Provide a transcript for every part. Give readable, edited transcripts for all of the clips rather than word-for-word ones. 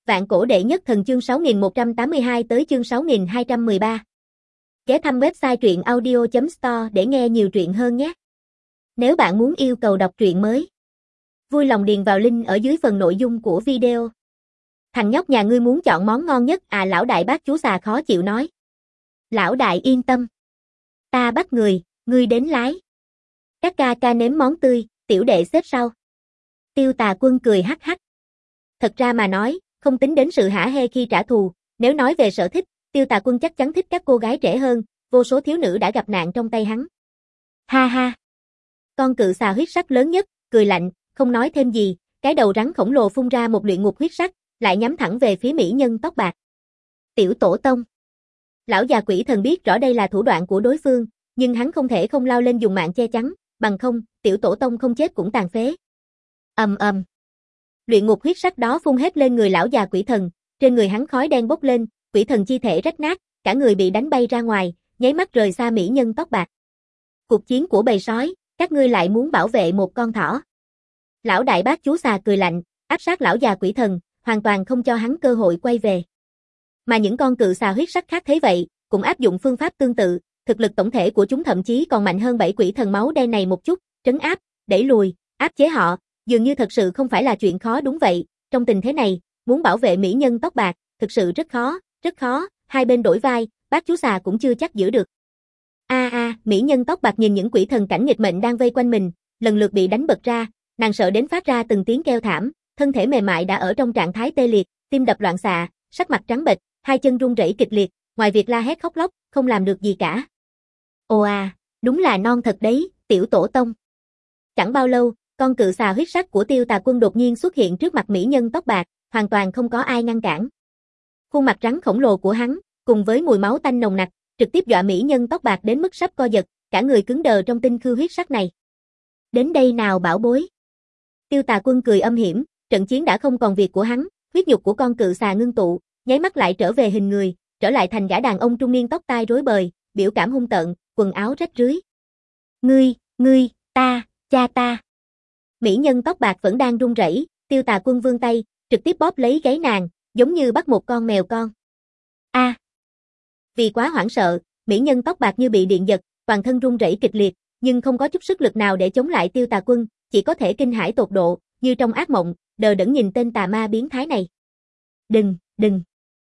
Vạn cổ đệ nhất thần chương 6182 tới chương 6213. Ghé thăm website truyện audio.store để nghe nhiều truyện hơn nhé. Nếu bạn muốn yêu cầu đọc truyện mới, vui lòng điền vào link ở dưới phần nội dung của video. Thằng nhóc nhà ngươi muốn chọn món ngon nhất à? Lão đại bác chú xà khó chịu nói. Lão đại yên tâm. Ta bắt ngươi đến lái. Các ca nếm món tươi, tiểu đệ xếp sau. Tiêu Tà Quân cười hắc hắc. Thật ra mà nói, không tính đến sự hả hê khi trả thù, nếu nói về sở thích, Tiêu Tà Quân chắc chắn thích các cô gái trẻ hơn, vô số thiếu nữ đã gặp nạn trong tay hắn. Ha ha. Con cự xà huyết sắc lớn nhất, cười lạnh, không nói thêm gì, cái đầu rắn khổng lồ phun ra một luyện ngục huyết sắc, lại nhắm thẳng về phía mỹ nhân tóc bạc. Tiểu tổ tông. Lão già quỷ thần biết rõ đây là thủ đoạn của đối phương, nhưng hắn không thể không lao lên dùng mạng che chắn, bằng không, tiểu tổ tông không chết cũng tàn phế. Ầm ầm. Luyện ngục huyết sắc đó phun hết lên người lão già quỷ thần, trên người hắn khói đen bốc lên, quỷ thần chi thể rách nát, cả người bị đánh bay ra ngoài, nháy mắt rời xa mỹ nhân tóc bạc. Cuộc chiến của bầy sói, các ngươi lại muốn bảo vệ một con thỏ. Lão đại bác chú xà cười lạnh, áp sát lão già quỷ thần, hoàn toàn không cho hắn cơ hội quay về. Mà những con cự xà huyết sắc khác thấy vậy, cũng áp dụng phương pháp tương tự, thực lực tổng thể của chúng thậm chí còn mạnh hơn 7 quỷ thần máu đen này một chút, trấn áp, đẩy lùi, áp chế họ, dường như thật sự không phải là chuyện khó. Đúng vậy, trong tình thế này, muốn bảo vệ mỹ nhân tóc bạc, thực sự rất khó, hai bên đổi vai, bác chú xà cũng chưa chắc giữ được. Mỹ nhân tóc bạc nhìn những quỷ thần cảnh nghịch mệnh đang vây quanh mình, lần lượt bị đánh bật ra, nàng sợ đến phát ra từng tiếng kêu thảm, thân thể mềm mại đã ở trong trạng thái tê liệt, tim đập loạn xạ, sắc mặt trắng bệch, hai chân run rẩy kịch liệt, ngoài việc la hét khóc lóc, không làm được gì cả. Ồ đúng là non thật đấy, tiểu tổ tông. Chẳng bao lâu, con cự xà huyết sắc của Tiêu Tà Quân đột nhiên xuất hiện trước mặt mỹ nhân tóc bạc, hoàn toàn không có ai ngăn cản. Khuôn mặt rắn khổng lồ của hắn, cùng với mùi máu tanh nồng nặc, trực tiếp dọa mỹ nhân tóc bạc đến mức sắp co giật, cả người cứng đờ trong tinh khư huyết sắc này. Đến đây nào bảo bối. Tiêu Tà Quân cười âm hiểm, trận chiến đã không còn việc của hắn, huyết nhục của con cự xà ngưng tụ, nháy mắt lại trở về hình người, trở lại thành gã đàn ông trung niên tóc tai rối bời, biểu cảm hung tợn, quần áo rách rưới. Ngươi, cha ta. Mỹ nhân tóc bạc vẫn đang run rẩy, Tiêu Tà Quân vươn tay, trực tiếp bóp lấy gáy nàng, giống như bắt một con mèo con. Vì quá hoảng sợ, mỹ nhân tóc bạc như bị điện giật, toàn thân run rẩy kịch liệt, nhưng không có chút sức lực nào để chống lại Tiêu Tà Quân, chỉ có thể kinh hãi tột độ, như trong ác mộng, đờ đẫn nhìn tên tà ma biến thái này. Đừng.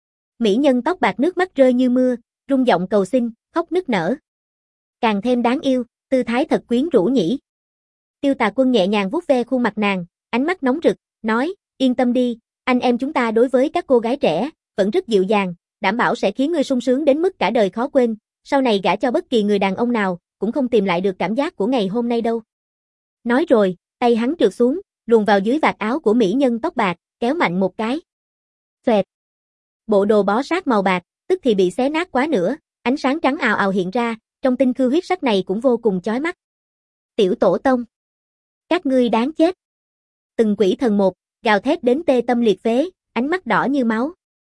Mỹ nhân tóc bạc nước mắt rơi như mưa, rung giọng cầu xin, khóc nức nở. Càng thêm đáng yêu, tư thái thật quyến rũ nhỉ. Tiêu Tà Quân nhẹ nhàng vuốt ve khuôn mặt nàng, ánh mắt nóng rực, nói, yên tâm đi, anh em chúng ta đối với các cô gái trẻ, vẫn rất dịu dàng, đảm bảo sẽ khiến ngươi sung sướng đến mức cả đời khó quên, sau này gả cho bất kỳ người đàn ông nào, cũng không tìm lại được cảm giác của ngày hôm nay đâu. Nói rồi, tay hắn trượt xuống, luồn vào dưới vạt áo của mỹ nhân tóc bạc, kéo mạnh một cái. Xoẹt. Bộ đồ bó sát màu bạc, tức thì bị xé nát quá nữa, ánh sáng trắng ào ào hiện ra, trong tinh khư huyết sắc này cũng vô cùng chói mắt. Tiểu tổ tông. Các ngươi đáng chết. Từng quỷ thần một, gào thét đến tê tâm liệt phế, ánh mắt đỏ như máu.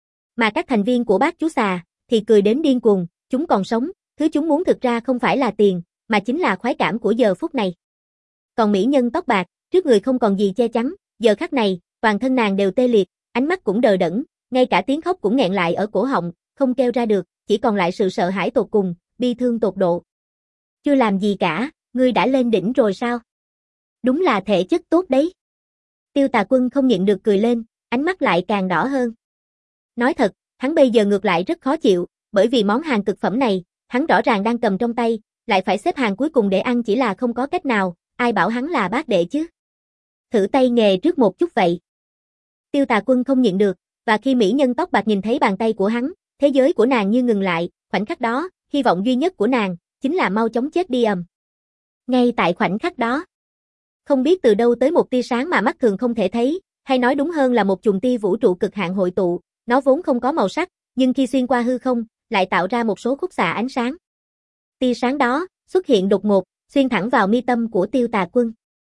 Mà các thành viên của bác chú xà, thì cười đến điên cuồng, chúng còn sống, thứ chúng muốn thực ra không phải là tiền, mà chính là khoái cảm của giờ phút này. Còn mỹ nhân tóc bạc, trước người không còn gì che chắn, giờ khắc này, toàn thân nàng đều tê liệt, ánh mắt cũng đờ đẫn, ngay cả tiếng khóc cũng nghẹn lại ở cổ họng, không kêu ra được, chỉ còn lại sự sợ hãi tột cùng, bi thương tột độ. Chưa làm gì cả, ngươi đã lên đỉnh rồi sao? Đúng là thể chất tốt đấy. Tiêu Tà Quân không nhịn được cười lên, ánh mắt lại càng đỏ hơn. Nói thật, hắn bây giờ ngược lại rất khó chịu, bởi vì món hàng cực phẩm này, hắn rõ ràng đang cầm trong tay, lại phải xếp hàng cuối cùng để ăn chỉ là không có cách nào, ai bảo hắn là bác đệ chứ. Thử tay nghề trước một chút vậy. Tiêu Tà Quân không nhịn được, và khi mỹ nhân tóc bạc nhìn thấy bàn tay của hắn, thế giới của nàng như ngừng lại, khoảnh khắc đó, hy vọng duy nhất của nàng, chính là mau chóng chết đi ầm. Ngay tại khoảnh khắc đó, không biết từ đâu tới một tia sáng mà mắt thường không thể thấy, hay nói đúng hơn là một chùm tia vũ trụ cực hạn hội tụ, nó vốn không có màu sắc, nhưng khi xuyên qua hư không, lại tạo ra một số khúc xạ ánh sáng. Tia sáng đó, xuất hiện đột ngột, xuyên thẳng vào mi tâm của Tiêu Tà Quân.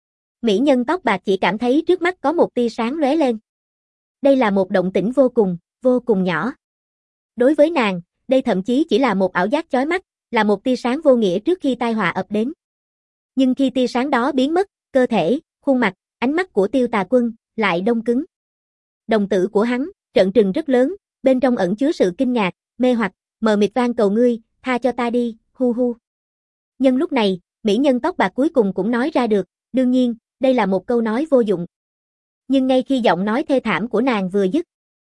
Mỹ nhân tóc bạc chỉ cảm thấy trước mắt có một tia sáng lóe lên. Đây là một động tĩnh vô cùng nhỏ. Đối với nàng, đây thậm chí chỉ là một ảo giác chói mắt, là một tia sáng vô nghĩa trước khi tai họa ập đến. Nhưng khi tia sáng đó biến mất, cơ thể, khuôn mặt, ánh mắt của Tiêu Tà Quân lại đông cứng. Đồng tử của hắn trợn trừng rất lớn, bên trong ẩn chứa sự kinh ngạc, mê hoặc, mờ mịt van cầu ngươi, tha cho ta đi, hu hu. Nhưng lúc này, mỹ nhân tóc bạc cuối cùng cũng nói ra được, đương nhiên, đây là một câu nói vô dụng. Nhưng ngay khi giọng nói thê thảm của nàng vừa dứt,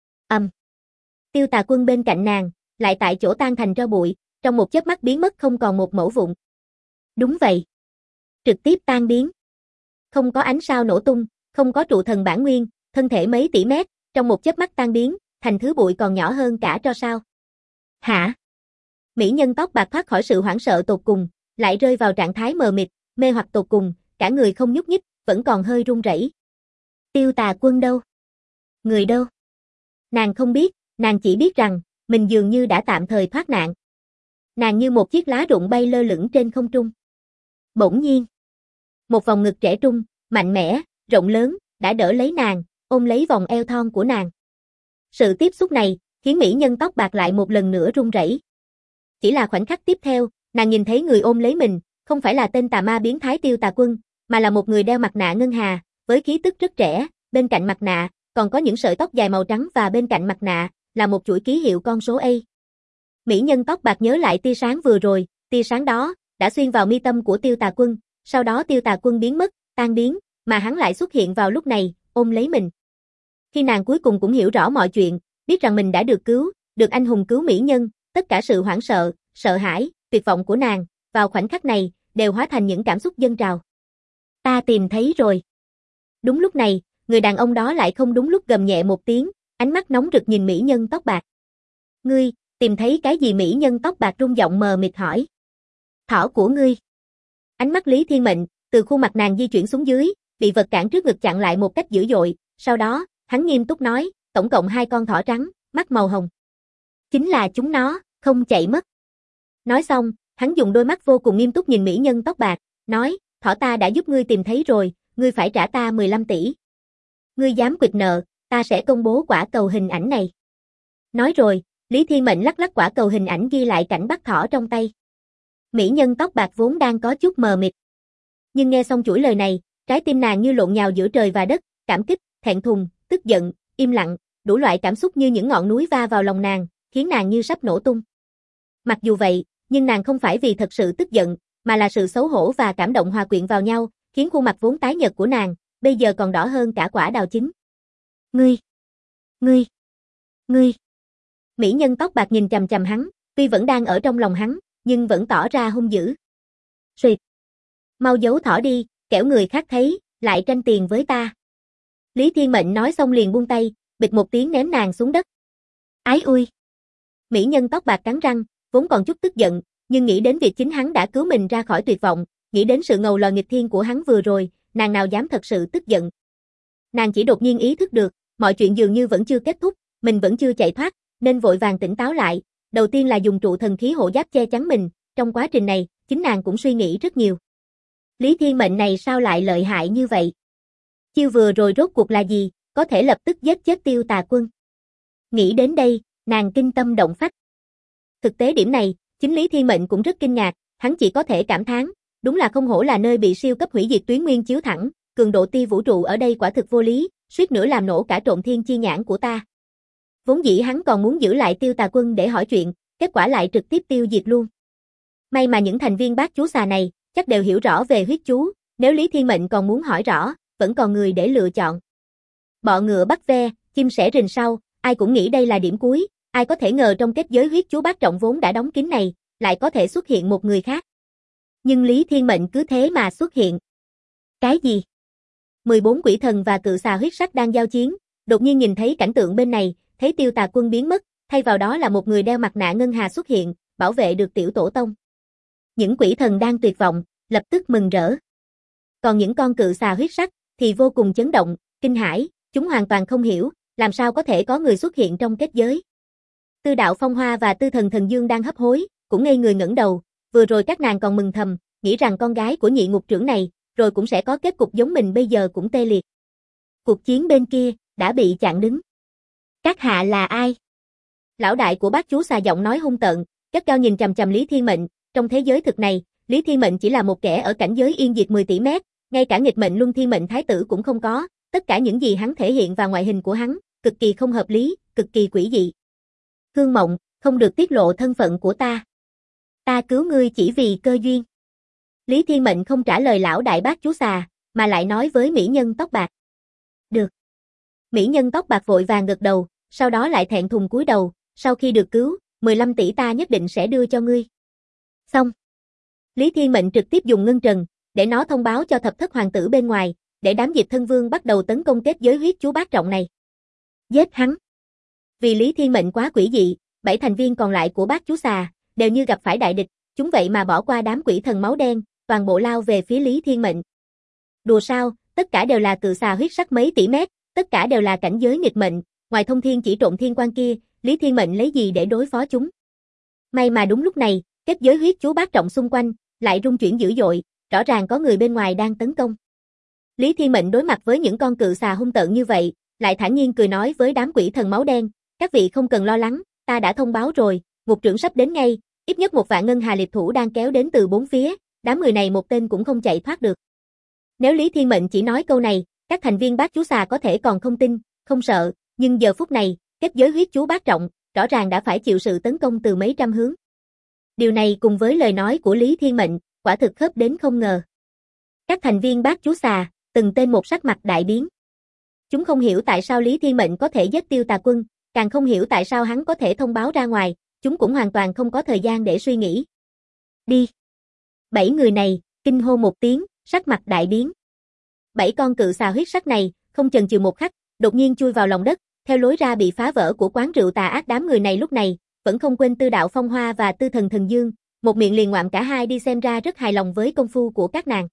Tiêu Tà Quân bên cạnh nàng, lại tại chỗ tan thành tro bụi, trong một chớp mắt biến mất không còn một mẩu vụn. Đúng vậy. Trực tiếp tan biến. Không có ánh sao nổ tung, không có trụ thần bản nguyên, thân thể mấy tỷ mét, trong một chớp mắt tan biến, thành thứ bụi còn nhỏ hơn cả tro sao. Hả? Mỹ nhân tóc bạc thoát khỏi sự hoảng sợ tột cùng, lại rơi vào trạng thái mờ mịt, mê hoặc tột cùng, cả người không nhúc nhích, vẫn còn hơi run rẩy. Tiêu Tà Quân đâu? Người đâu? Nàng không biết, nàng chỉ biết rằng, mình dường như đã tạm thời thoát nạn. Nàng như một chiếc lá rụng bay lơ lửng trên không trung. Bỗng nhiên, một vòng ngực trẻ trung, mạnh mẽ, rộng lớn, đã đỡ lấy nàng, ôm lấy vòng eo thon của nàng. Sự tiếp xúc này, khiến mỹ nhân tóc bạc lại một lần nữa run rẩy. Chỉ là khoảnh khắc tiếp theo, nàng nhìn thấy người ôm lấy mình, không phải là tên tà ma biến thái Tiêu Tà Quân, mà là một người đeo mặt nạ ngân hà, với khí tức rất trẻ, bên cạnh mặt nạ, còn có những sợi tóc dài màu trắng và bên cạnh mặt nạ, là một chuỗi ký hiệu con số A. Mỹ nhân tóc bạc nhớ lại tia sáng vừa rồi, tia sáng đó, đã xuyên vào mi tâm của Tiêu Tà Quân, sau đó Tiêu Tà Quân biến mất, tan biến, mà hắn lại xuất hiện vào lúc này, ôm lấy mình. Khi nàng cuối cùng cũng hiểu rõ mọi chuyện, biết rằng mình đã được cứu, được anh hùng cứu mỹ nhân, tất cả sự hoảng sợ, sợ hãi, tuyệt vọng của nàng, vào khoảnh khắc này, đều hóa thành những cảm xúc dâng trào. Ta tìm thấy rồi. Đúng lúc này, người đàn ông đó lại không đúng lúc gầm nhẹ một tiếng, ánh mắt nóng rực nhìn mỹ nhân tóc bạc. Ngươi, tìm thấy cái gì? Mỹ nhân tóc bạc rung giọng mờ mịt hỏi. Thỏ của ngươi. Ánh mắt Lý Thiên Mệnh, từ khuôn mặt nàng di chuyển xuống dưới, bị vật cản trước ngực chặn lại một cách dữ dội, sau đó, hắn nghiêm túc nói, tổng cộng 2 con thỏ trắng, mắt màu hồng. Chính là chúng nó, không chạy mất. Nói xong, hắn dùng đôi mắt vô cùng nghiêm túc nhìn mỹ nhân tóc bạc, nói, thỏ ta đã giúp ngươi tìm thấy rồi, ngươi phải trả ta 15 tỷ. Ngươi dám quỵt nợ, ta sẽ công bố quả cầu hình ảnh này. Nói rồi, Lý Thiên Mệnh lắc lắc quả cầu hình ảnh ghi lại cảnh bắt thỏ trong tay. Mỹ nhân tóc bạc vốn đang có chút mờ mịt. Nhưng nghe xong chuỗi lời này, trái tim nàng như lộn nhào giữa trời và đất, cảm kích, thẹn thùng, tức giận, im lặng, đủ loại cảm xúc như những ngọn núi va vào lòng nàng, khiến nàng như sắp nổ tung. Mặc dù vậy, nhưng nàng không phải vì thật sự tức giận, mà là sự xấu hổ và cảm động hòa quyện vào nhau, khiến khuôn mặt vốn tái nhợt của nàng, bây giờ còn đỏ hơn cả quả đào chín. Ngươi! Mỹ nhân tóc bạc nhìn chằm chằm hắn, tuy vẫn đang ở trong lòng hắn, nhưng vẫn tỏ ra hung dữ. Xuyệt! Mau giấu thỏ đi, kẻo người khác thấy, lại tranh tiền với ta. Lý Thiên Mệnh nói xong liền buông tay, bịch một tiếng ném nàng xuống đất. Ái ui! Mỹ nhân tóc bạc cắn răng, vốn còn chút tức giận, nhưng nghĩ đến việc chính hắn đã cứu mình ra khỏi tuyệt vọng, nghĩ đến sự ngầu lòi nghịch thiên của hắn vừa rồi, nàng nào dám thật sự tức giận. Nàng chỉ đột nhiên ý thức được, mọi chuyện dường như vẫn chưa kết thúc, mình vẫn chưa chạy thoát, nên vội vàng tỉnh táo lại, đầu tiên là dùng trụ thần khí hộ giáp che chắn mình, trong quá trình này, chính nàng cũng suy nghĩ rất nhiều. Lý Thiên Mệnh này sao lại lợi hại như vậy? Chiêu vừa rồi rốt cuộc là gì, có thể lập tức giết chết Tiêu Tà Quân. Nghĩ đến đây, nàng kinh tâm động phách. Thực tế điểm này, chính Lý Thiên Mệnh cũng rất kinh ngạc, hắn chỉ có thể cảm thán, đúng là không hổ là nơi bị siêu cấp hủy diệt tuyến nguyên chiếu thẳng, cường độ tia vũ trụ ở đây quả thực vô lý, suýt nữa làm nổ cả trộn thiên chi nhãn của ta. Vốn dĩ hắn còn muốn giữ lại Tiêu Tà Quân để hỏi chuyện, kết quả lại trực tiếp tiêu diệt luôn. May mà những thành viên bát chú xà này, chắc đều hiểu rõ về huyết chú, nếu Lý Thiên Mệnh còn muốn hỏi rõ, vẫn còn người để lựa chọn. Bọ ngựa bắt ve, chim sẻ rình sau, ai cũng nghĩ đây là điểm cuối, ai có thể ngờ trong kết giới huyết chú bát trọng vốn đã đóng kín này, lại có thể xuất hiện một người khác. Nhưng Lý Thiên Mệnh cứ thế mà xuất hiện. Cái gì? 14 quỷ thần và cự xà huyết sắc đang giao chiến, đột nhiên nhìn thấy cảnh tượng bên này, thấy Tiêu Tà Quân biến mất, thay vào đó là một người đeo mặt nạ ngân hà xuất hiện, bảo vệ được tiểu tổ tông. Những quỷ thần đang tuyệt vọng, lập tức mừng rỡ. Còn những con cự xà huyết sắc thì vô cùng chấn động, kinh hãi, chúng hoàn toàn không hiểu, làm sao có thể có người xuất hiện trong kết giới. Tư Đạo Phong Hoa và Tư Thần Thần Dương đang hấp hối, cũng ngây người ngẩng đầu, vừa rồi các nàng còn mừng thầm, nghĩ rằng con gái của nhị ngục trưởng này, rồi cũng sẽ có kết cục giống mình bây giờ cũng tê liệt. Cuộc chiến bên kia, đã bị chặn đứng. Các hạ là ai? Lão đại của bác chú xà giọng nói hung tợn, gắt gao nhìn chằm chằm Lý Thiên Mệnh, trong thế giới thực này, Lý Thiên Mệnh chỉ là một kẻ ở cảnh giới yên diệt 10 tỷ mét, ngay cả nghịch mệnh luân thiên mệnh thái tử cũng không có, tất cả những gì hắn thể hiện và ngoại hình của hắn, cực kỳ không hợp lý, cực kỳ quỷ dị. Hương Mộng, không được tiết lộ thân phận của ta. Ta cứu ngươi chỉ vì cơ duyên. Lý Thiên Mệnh không trả lời lão đại bác chú xà, mà lại nói với mỹ nhân tóc bạc. Được. Mỹ nhân tóc bạc vội vàng gật đầu, sau đó lại thẹn thùng cúi đầu, sau khi được cứu, 15 tỷ ta nhất định sẽ đưa cho ngươi. Xong. Lý Thiên Mệnh trực tiếp dùng ngân trần, để nó thông báo cho thập thất hoàng tử bên ngoài, để đám Diệp Thân Vương bắt đầu tấn công kết giới huyết chú bát trọng này. Giết hắn. Vì Lý Thiên Mệnh quá quỷ dị, 7 thành viên còn lại của bát chú xà, đều như gặp phải đại địch, chúng vậy mà bỏ qua đám quỷ thần máu đen, toàn bộ lao về phía Lý Thiên Mệnh. Đùa sao, tất cả đều là cự xà huyết sắc mấy tỷ mét, tất cả đều là cảnh giới nghịch mệnh, ngoài thông thiên chỉ trộn thiên quan kia, Lý Thiên Mệnh lấy gì để đối phó chúng. May mà đúng lúc này, kết giới huyết chú bát trọng xung quanh, lại rung chuyển dữ dội, rõ ràng có người bên ngoài đang tấn công. Lý Thiên Mệnh đối mặt với những con cự xà hung tợn như vậy, lại thản nhiên cười nói với đám quỷ thần máu đen, các vị không cần lo lắng, ta đã thông báo rồi, ngục trưởng sắp đến ngay, ít nhất 1 vạn ngân hà liệt thủ đang kéo đến từ 4 phía, đám người này một tên cũng không chạy thoát được. Nếu Lý Thiên Mệnh chỉ nói câu này, các thành viên bát chú xà có thể còn không tin, không sợ, nhưng giờ phút này, kết giới huyết chú bát trọng, rõ ràng đã phải chịu sự tấn công từ mấy trăm hướng. Điều này cùng với lời nói của Lý Thiên Mệnh, quả thực khớp đến không ngờ. Các thành viên bát chú xà, từng tên một sắc mặt đại biến. Chúng không hiểu tại sao Lý Thiên Mệnh có thể giết Tiêu Tà Quân, càng không hiểu tại sao hắn có thể thông báo ra ngoài, chúng cũng hoàn toàn không có thời gian để suy nghĩ. Đi. 7 người này, kinh hô một tiếng, sắc mặt đại biến. 7 con cự xà huyết sắc này, không chần chừ một khắc, đột nhiên chui vào lòng đất, theo lối ra bị phá vỡ của quán rượu tà ác. Đám người này lúc này, vẫn không quên Tư Đạo Phong Hoa và Tư Thần Thần Dương, một miệng liền ngoạm cả hai đi, xem ra rất hài lòng với công phu của các nàng.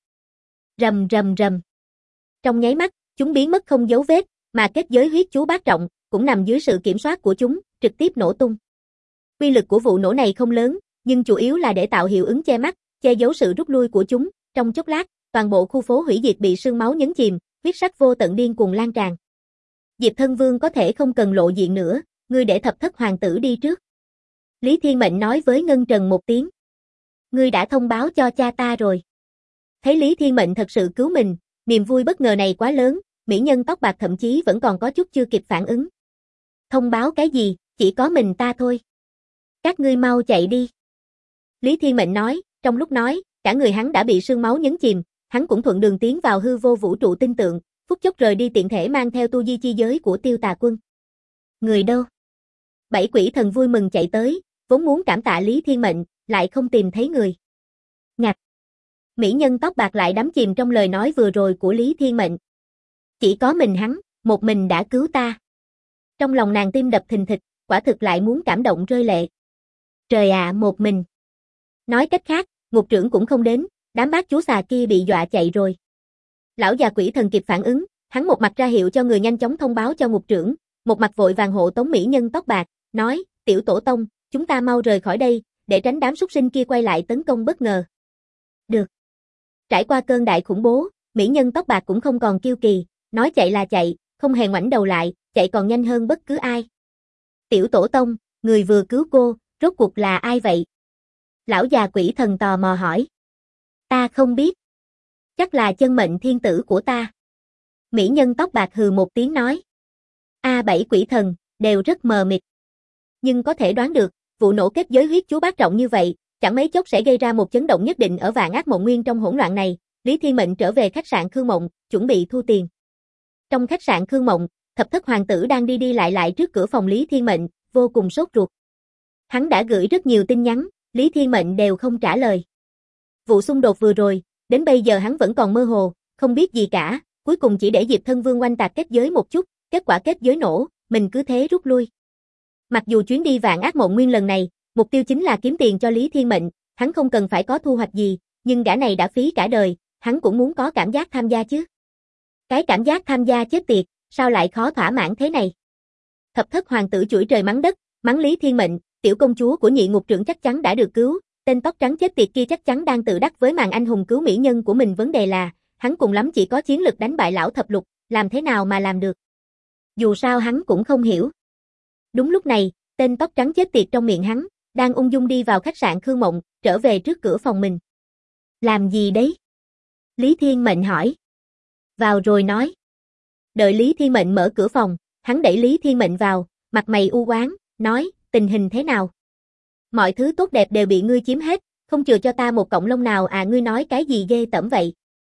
Rầm rầm rầm. Trong nháy mắt, chúng biến mất không dấu vết, mà kết giới huyết chú bát trọng, cũng nằm dưới sự kiểm soát của chúng, trực tiếp nổ tung. Uy lực của vụ nổ này không lớn, nhưng chủ yếu là để tạo hiệu ứng che mắt, che giấu sự rút lui của chúng. Trong chốc lát, toàn bộ khu phố hủy diệt bị sương máu nhấn chìm, huyết sắc vô tận điên cuồng lan tràn. Diệp Thân Vương có thể không cần lộ diện nữa, ngươi để thập thất hoàng tử đi trước. Lý Thiên Mệnh nói với Ngân Trần một tiếng. Ngươi đã thông báo cho cha ta rồi. Thấy Lý Thiên Mệnh thật sự cứu mình, niềm vui bất ngờ này quá lớn, mỹ nhân tóc bạc thậm chí vẫn còn có chút chưa kịp phản ứng. Thông báo cái gì, chỉ có mình ta thôi. Các ngươi mau chạy đi. Lý Thiên Mệnh nói, trong lúc nói, cả người hắn đã bị sương máu nhấn chìm, hắn cũng thuận đường tiến vào hư vô vũ trụ tinh tượng, phút chốc rời đi, tiện thể mang theo tu di chi giới của Tiêu Tà Quân. Người đâu? 7 quỷ thần vui mừng chạy tới, vốn muốn cảm tạ Lý Thiên Mệnh, lại không tìm thấy người. Ngạch. Mỹ nhân tóc bạc lại đắm chìm trong lời nói vừa rồi của Lý Thiên Mệnh. Chỉ có mình hắn, một mình đã cứu ta. Trong lòng nàng tim đập thình thịch, quả thực lại muốn cảm động rơi lệ. Trời ạ, một mình. Nói cách khác, ngục trưởng cũng không đến, đám bát chú xà kia bị dọa chạy rồi. Lão già quỷ thần kịp phản ứng, hắn một mặt ra hiệu cho người nhanh chóng thông báo cho ngục trưởng, một mặt vội vàng hộ tống mỹ nhân tóc bạc, nói, tiểu tổ tông, chúng ta mau rời khỏi đây, để tránh đám súc sinh kia quay lại tấn công bất ngờ. Được. Trải qua cơn đại khủng bố, mỹ nhân tóc bạc cũng không còn kiêu kỳ, nói chạy là chạy, không hề ngoảnh đầu lại, chạy còn nhanh hơn bất cứ ai. Tiểu tổ tông, người vừa cứu cô, rốt cuộc là ai vậy? Lão già quỷ thần tò mò hỏi. Ta không biết. Chắc là chân mệnh thiên tử của ta. Mỹ nhân tóc bạc hừ một tiếng nói. A7 quỷ thần, đều rất mờ mịt. Nhưng có thể đoán được, vụ nổ kết giới huyết chú bát trọng như vậy, chẳng mấy chốc sẽ gây ra một chấn động nhất định ở Vạn Ác Mộng Nguyên. Trong hỗn loạn này, Lý Thiên Mệnh trở về khách sạn Khương Mộng, chuẩn bị thu tiền. Trong khách sạn Khương Mộng, thập thất hoàng tử đang đi đi lại trước cửa phòng Lý Thiên Mệnh, vô cùng sốt ruột. Hắn đã gửi rất nhiều tin nhắn, Lý Thiên Mệnh đều không trả lời. Vụ xung đột vừa rồi, đến bây giờ hắn vẫn còn mơ hồ, không biết gì cả, cuối cùng chỉ để Diệp Thân Vương oanh tạc kết giới một chút, kết quả kết giới nổ, mình cứ thế rút lui. Mặc dù chuyến đi Vạn Ác Mộng Nguyên lần này, mục tiêu chính là kiếm tiền cho Lý Thiên Mệnh, hắn không cần phải có thu hoạch gì, nhưng gã này đã phí cả đời, hắn cũng muốn có cảm giác tham gia chứ. Cái cảm giác tham gia chết tiệt, sao lại khó thỏa mãn thế này? Thập thất hoàng tử chửi trời mắng đất, mắng Lý Thiên Mệnh, tiểu công chúa của nhị ngục trưởng chắc chắn đã được cứu, tên tóc trắng chết tiệt kia chắc chắn đang tự đắc với màn anh hùng cứu mỹ nhân của mình. Vấn đề là, hắn cùng lắm chỉ có chiến lực đánh bại lão thập lục, làm thế nào mà làm được? Dù sao hắn cũng không hiểu. Đúng lúc này, tên tóc trắng chết tiệt trong miệng hắn, đang ung dung đi vào khách sạn Khương Mộng, trở về trước cửa phòng mình. Làm gì đấy? Lý Thiên Mệnh hỏi. Vào rồi nói. Đợi Lý Thiên Mệnh mở cửa phòng, hắn đẩy Lý Thiên Mệnh vào, mặt mày u oán, nói, tình hình thế nào? Mọi thứ tốt đẹp đều bị ngươi chiếm hết, không chừa cho ta một cọng lông nào à, ngươi nói cái gì ghê tởm vậy?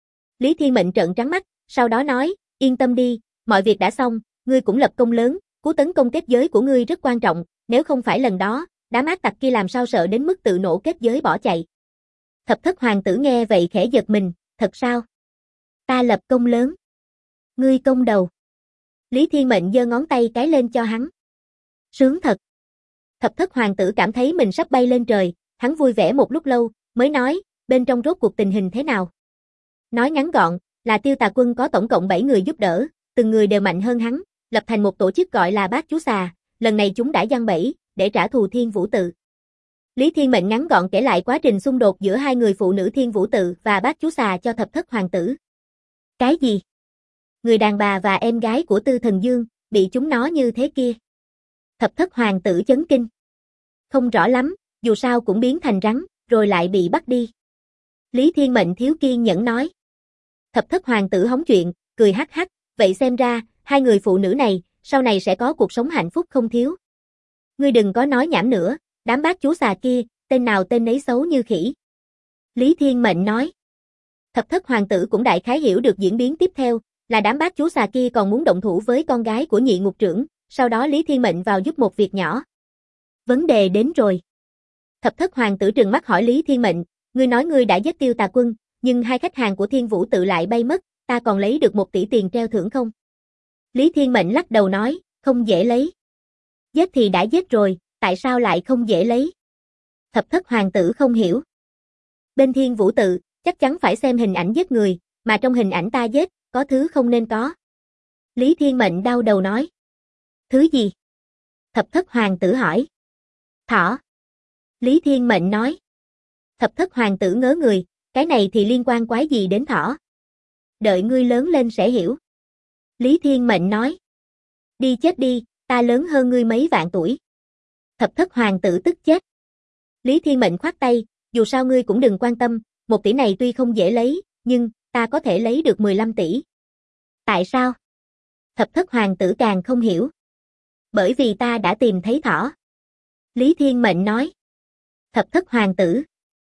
Lý Thiên Mệnh trợn trắng mắt, sau đó nói, yên tâm đi, mọi việc đã xong, ngươi cũng lập công lớn, cú tấn công kết giới của ngươi rất quan trọng, nếu không phải lần đó, đám ác tặc kia làm sao sợ đến mức tự nổ kết giới bỏ chạy. Thập thất hoàng tử nghe vậy khẽ giật mình, thật sao? Ta lập công lớn. Ngươi công đầu. Lý Thiên Mệnh giơ ngón tay cái lên cho hắn. Sướng thật. Thập thất hoàng tử cảm thấy mình sắp bay lên trời, hắn vui vẻ một lúc lâu, mới nói, bên trong rốt cuộc tình hình thế nào? Nói ngắn gọn, là Tiêu Tà Quân có tổng cộng 7 người giúp đỡ, từng người đều mạnh hơn hắn, lập thành một tổ chức gọi là Bát Chú Xà, lần này chúng đã giăng bẫy, để trả thù Thiên Vũ Tự. Lý Thiên Mệnh ngắn gọn kể lại quá trình xung đột giữa hai người phụ nữ Thiên Vũ Tự và Bát Chú Xà cho thập thất hoàng tử. Cái gì? Người đàn bà và em gái của Tư Thần Dương, bị chúng nó như thế kia. Thập thất hoàng tử chấn kinh. Không rõ lắm, dù sao cũng biến thành rắn, rồi lại bị bắt đi. Lý Thiên Mệnh thiếu kiên nhẫn nói. Thập thất hoàng tử hóng chuyện, cười hắc hắc, vậy xem ra, hai người phụ nữ này, sau này sẽ có cuộc sống hạnh phúc không thiếu. Ngươi đừng có nói nhảm nữa, đám bát chú xà kia, tên nào tên nấy xấu như khỉ. Lý Thiên Mệnh nói. Thập thất hoàng tử cũng đại khái hiểu được diễn biến tiếp theo, là đám bát chú xà kia còn muốn động thủ với con gái của nhị ngục trưởng, sau đó Lý Thiên Mệnh vào giúp một việc nhỏ. Vấn đề đến rồi. Thập thất hoàng tử trừng mắt hỏi Lý Thiên Mệnh, ngươi nói ngươi đã giết Tiêu Tà Quân, nhưng hai khách hàng của Thiên Vũ Tự lại bay mất, ta còn lấy được 1 tỷ tiền treo thưởng không? Lý Thiên Mệnh lắc đầu nói, không dễ lấy. Giết thì đã giết rồi, tại sao lại không dễ lấy? Thập thất hoàng tử không hiểu. Bên Thiên Vũ Tự, chắc chắn phải xem hình ảnh giết người, mà trong hình ảnh ta giết, có thứ không nên có. Lý Thiên Mệnh đau đầu nói. Thứ gì? Thập thất hoàng tử hỏi. Thỏ. Lý Thiên Mệnh nói. Thập thất hoàng tử ngớ người, cái này thì liên quan quái gì đến thỏ? Đợi ngươi lớn lên sẽ hiểu. Lý Thiên Mệnh nói. Đi chết đi, ta lớn hơn ngươi mấy vạn tuổi. Thập thất hoàng tử tức chết. Lý Thiên Mệnh khoát tay, dù sao ngươi cũng đừng quan tâm, 1 tỷ này tuy không dễ lấy, nhưng ta có thể lấy được 15 tỷ. Tại sao? Thập thất hoàng tử càng không hiểu. Bởi vì ta đã tìm thấy thỏ. Lý Thiên Mệnh nói. Thập thất hoàng tử.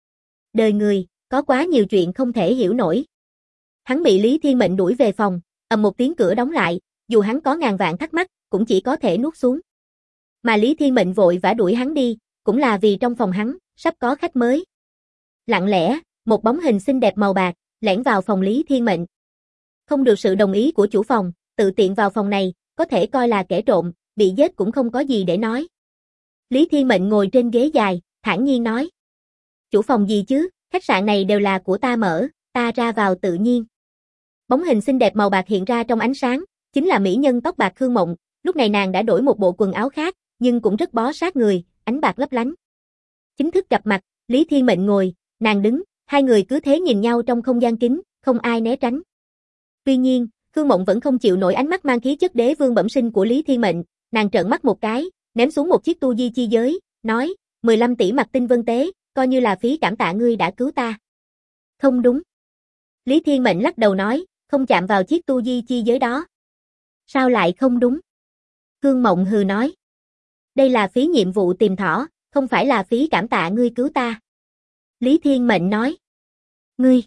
Đời người, có quá nhiều chuyện không thể hiểu nổi. Hắn bị Lý Thiên Mệnh đuổi về phòng, ầm một tiếng cửa đóng lại, dù hắn có ngàn vạn thắc mắc, cũng chỉ có thể nuốt xuống. Mà Lý Thiên Mệnh vội vã đuổi hắn đi, cũng là vì trong phòng hắn, sắp có khách mới. Lặng lẽ, một bóng hình xinh đẹp màu bạc, lẻn vào phòng Lý Thiên Mệnh. Không được sự đồng ý của chủ phòng, tự tiện vào phòng này, có thể coi là kẻ trộm, bị giết cũng không có gì để nói. Lý Thiên Mệnh ngồi trên ghế dài, thản nhiên nói. Chủ phòng gì chứ, khách sạn này đều là của ta mở, ta ra vào tự nhiên. Bóng hình xinh đẹp màu bạc hiện ra trong ánh sáng, chính là mỹ nhân tóc bạc Khương Mộng, lúc này nàng đã đổi một bộ quần áo khác, nhưng cũng rất bó sát người, ánh bạc lấp lánh. Chính thức gặp mặt, Lý Thiên Mệnh ngồi, nàng đứng, hai người cứ thế nhìn nhau trong không gian kín, không ai né tránh. Tuy nhiên, Khương Mộng vẫn không chịu nổi ánh mắt mang khí chất đế vương bẩm sinh của Lý Thiên Mệnh, nàng trợn mắt một cái, ném xuống một chiếc tu di chi giới, nói, 15 tỷ mặt tinh vân tế, coi như là phí cảm tạ ngươi đã cứu ta. Không đúng. Lý Thiên Mệnh lắc đầu nói, không chạm vào chiếc tu di chi giới đó. Sao lại không đúng? Khương Mộng hừ nói. Đây là phí nhiệm vụ tìm thỏ, không phải là phí cảm tạ ngươi cứu ta. Lý Thiên Mệnh nói. Ngươi.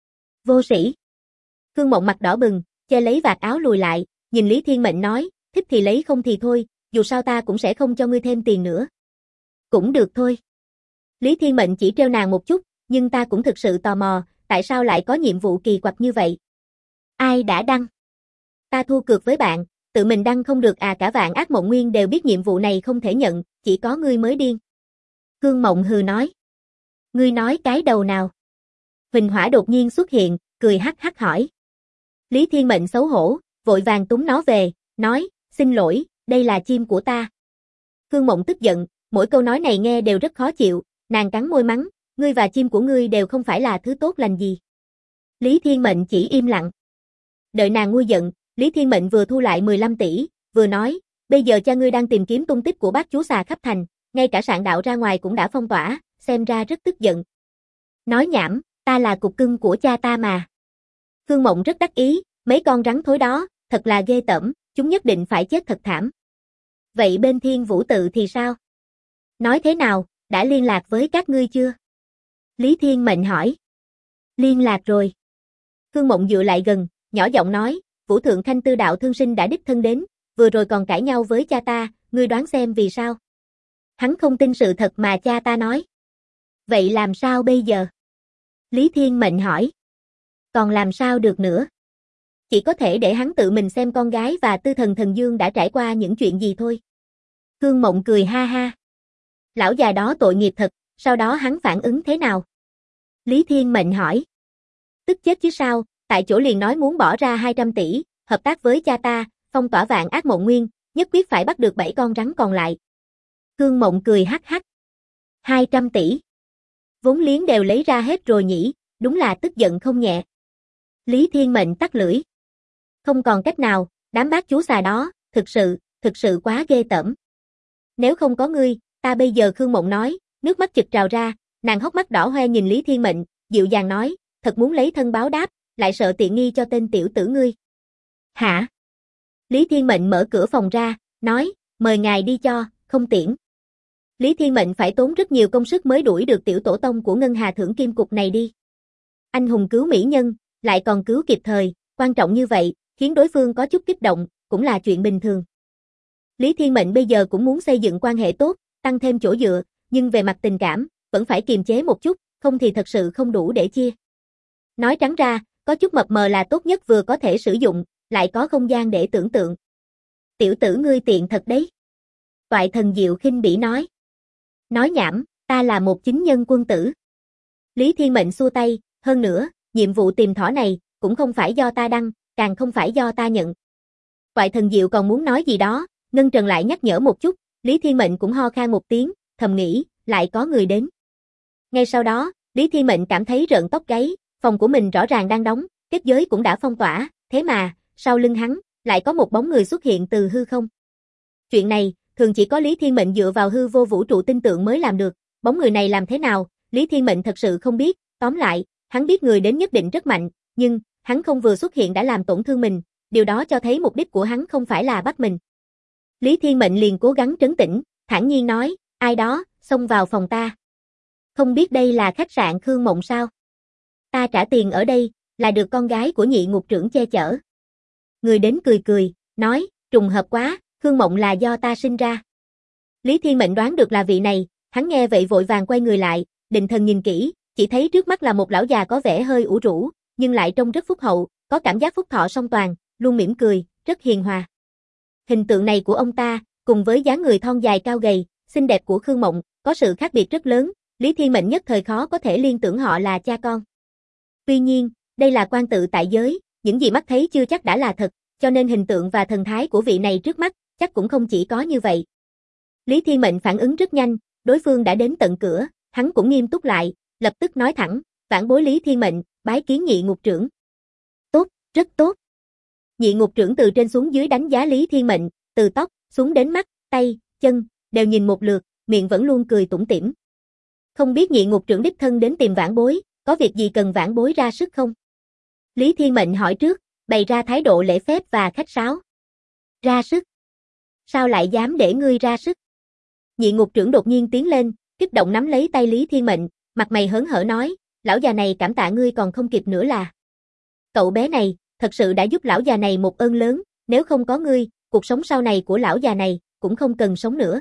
Vô sĩ. Khương Mộng mặt đỏ bừng, che lấy vạt áo lùi lại, nhìn Lý Thiên Mệnh nói, thích thì lấy không thì thôi, dù sao ta cũng sẽ không cho ngươi thêm tiền nữa. Cũng được thôi. Lý Thiên Mệnh chỉ trêu nàng một chút, nhưng ta cũng thực sự tò mò, tại sao lại có nhiệm vụ kỳ quặc như vậy? Ai đã đăng? Ta thua cược với bạn, tự mình đăng không được à, cả vạn ác mộng nguyên đều biết nhiệm vụ này không thể nhận, chỉ có ngươi mới điên. Khương Mộng hừ nói. Ngươi nói cái đầu nào? Huỳnh Hỏa đột nhiên xuất hiện, cười hắc hắc hỏi. Lý Thiên Mệnh xấu hổ, vội vàng túm nó về, nói, xin lỗi, đây là chim của ta. Khương Mộng tức giận, mỗi câu nói này nghe đều rất khó chịu, nàng cắn môi mắng, ngươi và chim của ngươi đều không phải là thứ tốt lành gì. Lý Thiên Mệnh chỉ im lặng. Đợi nàng nguôi giận, Lý Thiên Mệnh vừa thu lại 15 tỷ, vừa nói, bây giờ cha ngươi đang tìm kiếm tung tích của bác chú xà khắp thành, ngay cả sạn đạo ra ngoài cũng đã phong tỏa, xem ra rất tức giận. Nói nhảm, ta là cục cưng của cha ta mà. Khương Mộng rất đắc ý, mấy con rắn thối đó, thật là ghê tởm, chúng nhất định phải chết thật thảm. Vậy bên Thiên Vũ tự thì sao? Nói thế nào, đã liên lạc với các ngươi chưa? Lý Thiên Mệnh hỏi. Liên lạc rồi. Khương Mộng dựa lại gần, nhỏ giọng nói, Vũ Thượng Khanh Tư đạo thương sinh đã đích thân đến, vừa rồi còn cãi nhau với cha ta, ngươi đoán xem vì sao? Hắn không tin sự thật mà cha ta nói. Vậy làm sao bây giờ? Lý Thiên Mệnh hỏi. Còn làm sao được nữa? Chỉ có thể để hắn tự mình xem con gái và Tư Thần Thần Dương đã trải qua những chuyện gì thôi. Khương Mộng cười ha ha. Lão già đó tội nghiệp thật, sau đó hắn phản ứng thế nào? Lý Thiên Mệnh hỏi. Tức chết chứ sao, tại chỗ liền nói muốn bỏ ra 200 tỷ, hợp tác với cha ta, phong tỏa Vạn Ác Mộng Nguyên, nhất quyết phải bắt được 7 con rắn còn lại. Khương Mộng cười hắc hắc. 200 tỷ. Vốn liếng đều lấy ra hết rồi nhỉ, đúng là tức giận không nhẹ. Lý Thiên Mệnh tắt lưỡi. Không còn cách nào, đám bác chú xà đó, thực sự quá ghê tởm. Nếu không có ngươi, ta bây giờ Khương Mộng nói, nước mắt chực trào ra, nàng hốc mắt đỏ hoe nhìn Lý Thiên Mệnh, dịu dàng nói, thật muốn lấy thân báo đáp, lại sợ tiện nghi cho tên tiểu tử ngươi. Hả? Lý Thiên Mệnh mở cửa phòng ra, nói, mời ngài đi cho, không tiễn. Lý Thiên Mệnh phải tốn rất nhiều công sức mới đuổi được tiểu tổ tông của Ngân Hà Thưởng Kim Cục này đi. Anh hùng cứu mỹ nhân, lại còn cứu kịp thời, quan trọng như vậy, khiến đối phương có chút kích động, cũng là chuyện bình thường. Lý Thiên Mệnh bây giờ cũng muốn xây dựng quan hệ tốt, tăng thêm chỗ dựa, nhưng về mặt tình cảm, vẫn phải kiềm chế một chút, không thì thật sự không đủ để chia. Nói trắng ra, có chút mập mờ là tốt nhất vừa có thể sử dụng, lại có không gian để tưởng tượng. Tiểu tử ngươi tiện thật đấy. Toại Thần Diệu khinh bỉ nói. Nói nhảm, ta là một chính nhân quân tử. Lý Thiên Mệnh xua tay, hơn nữa, nhiệm vụ tìm thỏ này, cũng không phải do ta đăng, càng không phải do ta nhận. Toại Thần Diệu còn muốn nói gì đó, Ngân Trần lại nhắc nhở một chút, Lý Thiên Mệnh cũng ho khan một tiếng, thầm nghĩ, lại có người đến. Ngay sau đó, Lý Thiên Mệnh cảm thấy rợn tóc gáy, phòng của mình rõ ràng đang đóng, kết giới cũng đã phong tỏa, thế mà, sau lưng hắn, lại có một bóng người xuất hiện từ hư không. Chuyện này, thường chỉ có Lý Thiên Mệnh dựa vào hư vô vũ trụ tinh tượng mới làm được, bóng người này làm thế nào, Lý Thiên Mệnh thật sự không biết, tóm lại, hắn biết người đến nhất định rất mạnh, nhưng, hắn không vừa xuất hiện đã làm tổn thương mình, điều đó cho thấy mục đích của hắn không phải là bắt mình. Lý Thiên Mệnh liền cố gắng trấn tĩnh, thản nhiên nói, ai đó, xông vào phòng ta. Không biết đây là khách sạn Khương Mộng sao? Ta trả tiền ở đây, là được con gái của Nhị Ngục trưởng che chở. Người đến cười cười, nói, trùng hợp quá, Khương Mộng là do ta sinh ra. Lý Thiên Mệnh đoán được là vị này, hắn nghe vậy vội vàng quay người lại, định thần nhìn kỹ, chỉ thấy trước mắt là một lão già có vẻ hơi ủ rũ, nhưng lại trông rất phúc hậu, có cảm giác phúc thọ song toàn, luôn mỉm cười, rất hiền hòa. Hình tượng này của ông ta, cùng với dáng người thon dài cao gầy, xinh đẹp của Khương Mộng, có sự khác biệt rất lớn, Lý Thiên Mệnh nhất thời khó có thể liên tưởng họ là cha con. Tuy nhiên, đây là quan tự tại giới, những gì mắt thấy chưa chắc đã là thật, cho nên hình tượng và thần thái của vị này trước mắt, chắc cũng không chỉ có như vậy. Lý Thiên Mệnh phản ứng rất nhanh, đối phương đã đến tận cửa, hắn cũng nghiêm túc lại, lập tức nói thẳng, vãn bối Lý Thiên Mệnh, bái kiến Nhị Ngục trưởng. Tốt, rất tốt. Nhị Ngục trưởng từ trên xuống dưới đánh giá Lý Thiên Mệnh, từ tóc, xuống đến mắt, tay, chân, đều nhìn một lượt, miệng vẫn luôn cười tủm tỉm. Không biết Nhị Ngục trưởng đích thân đến tìm vãn bối, có việc gì cần vãn bối ra sức không? Lý Thiên Mệnh hỏi trước, bày ra thái độ lễ phép và khách sáo. Ra sức? Sao lại dám để ngươi ra sức? Nhị Ngục trưởng đột nhiên tiến lên, kích động nắm lấy tay Lý Thiên Mệnh, mặt mày hớn hở nói, lão già này cảm tạ ngươi còn không kịp nữa là. Cậu bé này, thật sự đã giúp lão già này một ơn lớn, nếu không có ngươi, cuộc sống sau này của lão già này, cũng không cần sống nữa.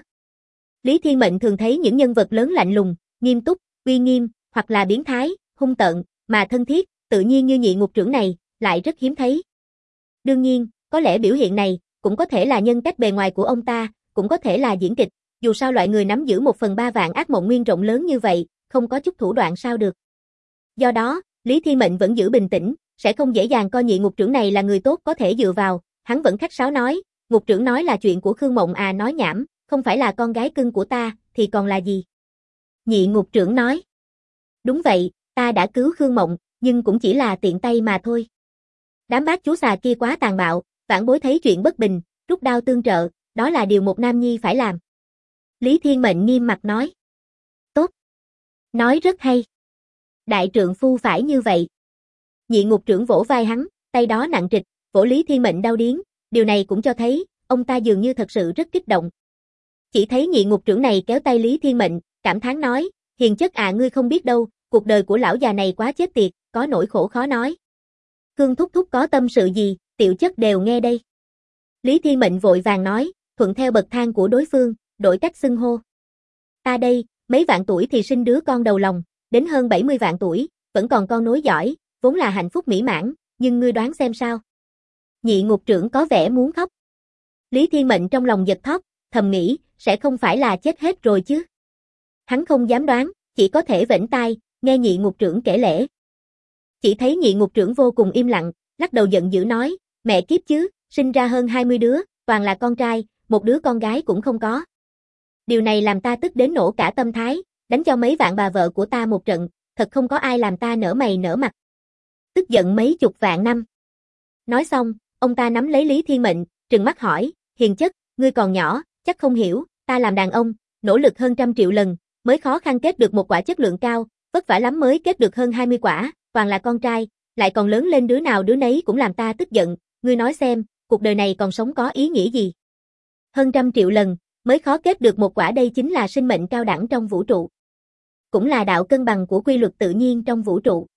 Lý Thiên Mệnh thường thấy những nhân vật lớn lạnh lùng, nghiêm túc, uy nghiêm, hoặc là biến thái, hung tợn, mà thân thiết, tự nhiên như Nhị Ngục trưởng này, lại rất hiếm thấy. Đương nhiên, có lẽ biểu hiện này, cũng có thể là nhân cách bề ngoài của ông ta, cũng có thể là diễn kịch, dù sao loại người nắm giữ 1/3 Vạn Ác Mộng Nguyên rộng lớn như vậy, không có chút thủ đoạn sao được. Do đó, Lý Thiên Mệnh vẫn giữ bình tĩnh, sẽ không dễ dàng coi Nhị Ngục trưởng này là người tốt có thể dựa vào, hắn vẫn khách sáo nói, Ngục trưởng nói là chuyện của Khương Mộng à, nói nhảm, không phải là con gái cưng của ta, thì còn là gì? Nhị Ngục trưởng nói, đúng vậy, ta đã cứu Khương Mộng, nhưng cũng chỉ là tiện tay mà thôi. Đám bác chú xà kia quá tàn bạo, vãn bối thấy chuyện bất bình, rút đao tương trợ, đó là điều một nam nhi phải làm. Lý Thiên Mệnh nghiêm mặt nói. Tốt. Nói rất hay. Đại trượng phu phải như vậy. Nhị Ngục trưởng vỗ vai hắn, tay đó nặng trịch, vỗ Lý Thiên Mệnh đau điếng, điều này cũng cho thấy, ông ta dường như thật sự rất kích động. Chỉ thấy nhị ngục trưởng này kéo tay Lý Thiên Mệnh, cảm thán nói, hiền chất à, ngươi không biết đâu, cuộc đời của lão già này quá chết tiệt, có nỗi khổ khó nói. Khương thúc thúc có tâm sự gì, tiểu chất đều nghe đây. Lý Thiên Mệnh vội vàng nói, thuận theo bậc thang của đối phương, đổi cách xưng hô. Ta đây, mấy vạn tuổi thì sinh đứa con đầu lòng, đến hơn 70 vạn tuổi, vẫn còn con nối dõi, vốn là hạnh phúc mỹ mãn, nhưng ngươi đoán xem sao. Nhị ngục trưởng có vẻ muốn khóc. Lý Thiên Mệnh trong lòng giật thót, thầm nghĩ, sẽ không phải là chết hết rồi chứ. Hắn không dám đoán, chỉ có thể vểnh tai, nghe nhị ngục trưởng kể lể. Chỉ thấy nhị ngục trưởng vô cùng im lặng, lắc đầu giận dữ nói, mẹ kiếp chứ, sinh ra hơn 20 đứa, toàn là con trai, một đứa con gái cũng không có. Điều này làm ta tức đến nổ cả tâm thái, đánh cho mấy vạn bà vợ của ta một trận, thật không có ai làm ta nở mày nở mặt. Tức giận mấy chục vạn năm. Nói xong, ông ta nắm lấy Lý Thiên Mệnh, trừng mắt hỏi, hiền chất, ngươi còn nhỏ, chắc không hiểu, ta làm đàn ông, nỗ lực hơn 100 triệu lần, mới khó khăn kết được một quả chất lượng cao, vất vả lắm mới kết được hơn 20 quả, toàn là con trai, lại còn lớn lên đứa nào đứa nấy cũng làm ta tức giận, ngươi nói xem, cuộc đời này còn sống có ý nghĩa gì? Hơn 100 triệu lần, mới khó kết được một quả, đây chính là sinh mệnh cao đẳng trong vũ trụ. Cũng là đạo cân bằng của quy luật tự nhiên trong vũ trụ.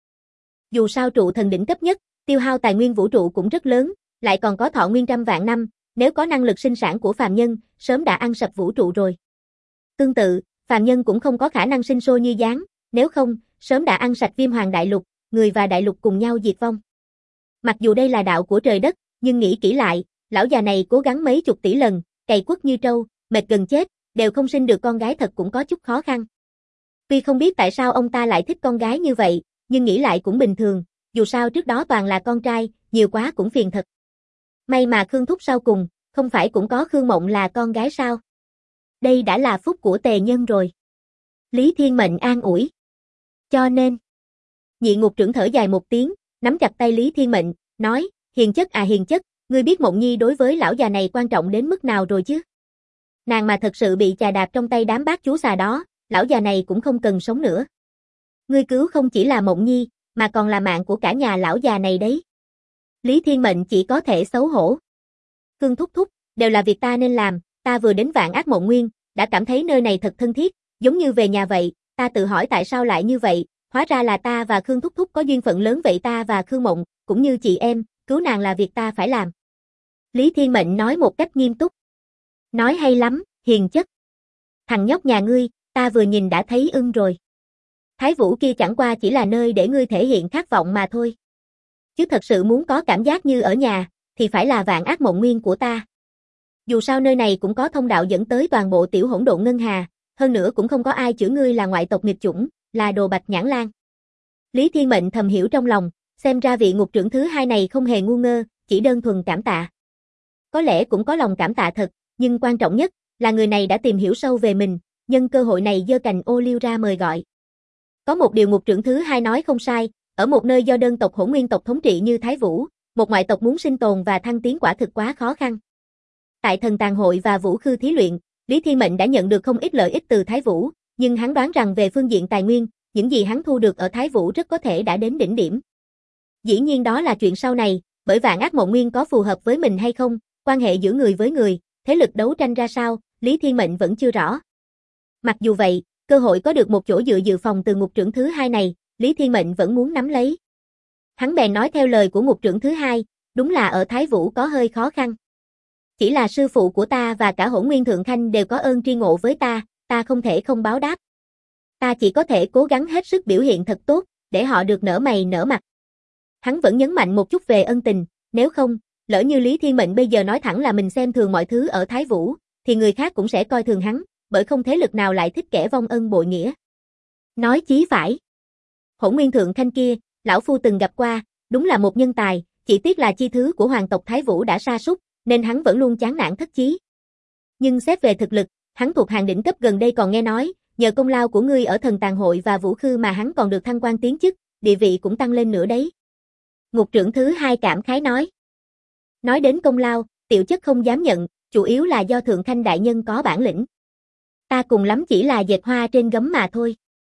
Dù sao trụ thần đỉnh cấp nhất, tiêu hao tài nguyên vũ trụ cũng rất lớn, lại còn có thọ nguyên trăm vạn năm, nếu có năng lực sinh sản của phàm nhân, sớm đã ăn sạch vũ trụ rồi. Tương tự, phàm nhân cũng không có khả năng sinh sôi như gián, nếu không, sớm đã ăn sạch Viêm Hoàng đại lục, người và đại lục cùng nhau diệt vong. Mặc dù đây là đạo của trời đất, nhưng nghĩ kỹ lại, lão già này cố gắng mấy chục tỷ lần, cày quất như trâu, mệt gần chết, đều không sinh được con gái, thật cũng có chút khó khăn. Tuy không biết tại sao ông ta lại thích con gái như vậy, nhưng nghĩ lại cũng bình thường, dù sao trước đó toàn là con trai, nhiều quá cũng phiền thật. May mà Khương thúc sau cùng, không phải cũng có Khương Mộng là con gái sao? Đây đã là phúc của tề nhân rồi. Lý Thiên Mệnh an ủi. Cho nên, nhị ngục trưởng thở dài một tiếng, nắm chặt tay Lý Thiên Mệnh, nói, hiền chất à hiền chất, ngươi biết Mộng Nhi đối với lão già này quan trọng đến mức nào rồi chứ? Nàng mà thật sự bị chà đạp trong tay đám bác chúa xà đó, lão già này cũng không cần sống nữa. Ngươi cứu không chỉ là Mộng Nhi, mà còn là mạng của cả nhà lão già này đấy. Lý Thiên Mệnh chỉ có thể xấu hổ. Khương thúc thúc, đều là việc ta nên làm, ta vừa đến Vạn Ác Mộng Nguyên, đã cảm thấy nơi này thật thân thiết, giống như về nhà vậy, ta tự hỏi tại sao lại như vậy, hóa ra là ta và Khương thúc thúc có duyên phận lớn vậy, ta và Khương Mộng, cũng như chị em, cứu nàng là việc ta phải làm. Lý Thiên Mệnh nói một cách nghiêm túc. Nói hay lắm, hiền chất. Thằng nhóc nhà ngươi, ta vừa nhìn đã thấy ưng rồi. Thái Vũ kia chẳng qua chỉ là nơi để ngươi thể hiện khát vọng mà thôi. Chứ thật sự muốn có cảm giác như ở nhà, thì phải là Vạn Ác Mộng Nguyên của ta. Dù sao nơi này cũng có thông đạo dẫn tới toàn bộ tiểu hỗn độn ngân hà, hơn nữa cũng không có ai chửi ngươi là ngoại tộc nghịch chủng, là đồ bạch nhãn lang. Lý Thiên Mệnh thầm hiểu trong lòng, xem ra vị ngục trưởng thứ hai này không hề ngu ngơ, chỉ đơn thuần cảm tạ. Có lẽ cũng có lòng cảm tạ thật, nhưng quan trọng nhất là người này đã tìm hiểu sâu về mình, nhân cơ hội này giơ cành ô liu ra mời gọi. Có một điều ngục trưởng thứ hai nói không sai, ở một nơi do đơn tộc Hỗn Nguyên tộc thống trị như Thái Vũ, một ngoại tộc muốn sinh tồn và thăng tiến quả thực quá khó khăn. Tại Thần Tàng Hội và Vũ Khư thí luyện, Lý Thiên Mệnh đã nhận được không ít lợi ích từ Thái Vũ, nhưng hắn đoán rằng về phương diện tài nguyên, những gì hắn thu được ở Thái Vũ rất có thể đã đến đỉnh điểm. Dĩ nhiên đó là chuyện sau này, bởi Vạn Ác Mộng Nguyên có phù hợp với mình hay không, quan hệ giữa người với người, thế lực đấu tranh ra sao, Lý Thiên Mệnh vẫn chưa rõ. Mặc dù vậy, cơ hội có được một chỗ dựa dự phòng từ ngục trưởng thứ hai này, Lý Thiên Mệnh vẫn muốn nắm lấy. Hắn bèn nói theo lời của ngục trưởng thứ hai, đúng là ở Thái Vũ có hơi khó khăn. Chỉ là sư phụ của ta và cả Hỗn Nguyên Thượng Khanh đều có ơn tri ngộ với ta không thể không báo đáp. Ta chỉ có thể cố gắng hết sức biểu hiện thật tốt, để họ được nở mày nở mặt. Hắn vẫn nhấn mạnh một chút về ân tình, nếu không, lỡ như Lý Thiên Mệnh bây giờ nói thẳng là mình xem thường mọi thứ ở Thái Vũ, thì người khác cũng sẽ coi thường hắn, bởi không thế lực nào lại thích kẻ vong ân bội nghĩa. Nói chí phải. Hỗn Nguyên Thượng Khanh kia, lão phu từng gặp qua, đúng là một nhân tài, chỉ tiếc là chi thứ của hoàng tộc Thái Vũ đã sa sút, nên hắn vẫn luôn chán nản thất chí. Nhưng xét về thực lực, hắn thuộc hàng đỉnh cấp, gần đây còn nghe nói, nhờ công lao của ngươi ở Thần Tàng Hội và Vũ Khư mà hắn còn được thăng quan tiến chức, địa vị cũng tăng lên nữa đấy. Ngục trưởng thứ hai cảm khái nói. Nói đến công lao, tiểu chất không dám nhận, chủ yếu là do Thượng Khanh đại nhân có bản lĩnh. Ta cùng lắm chỉ là dệt hoa trên gấm mà thôi.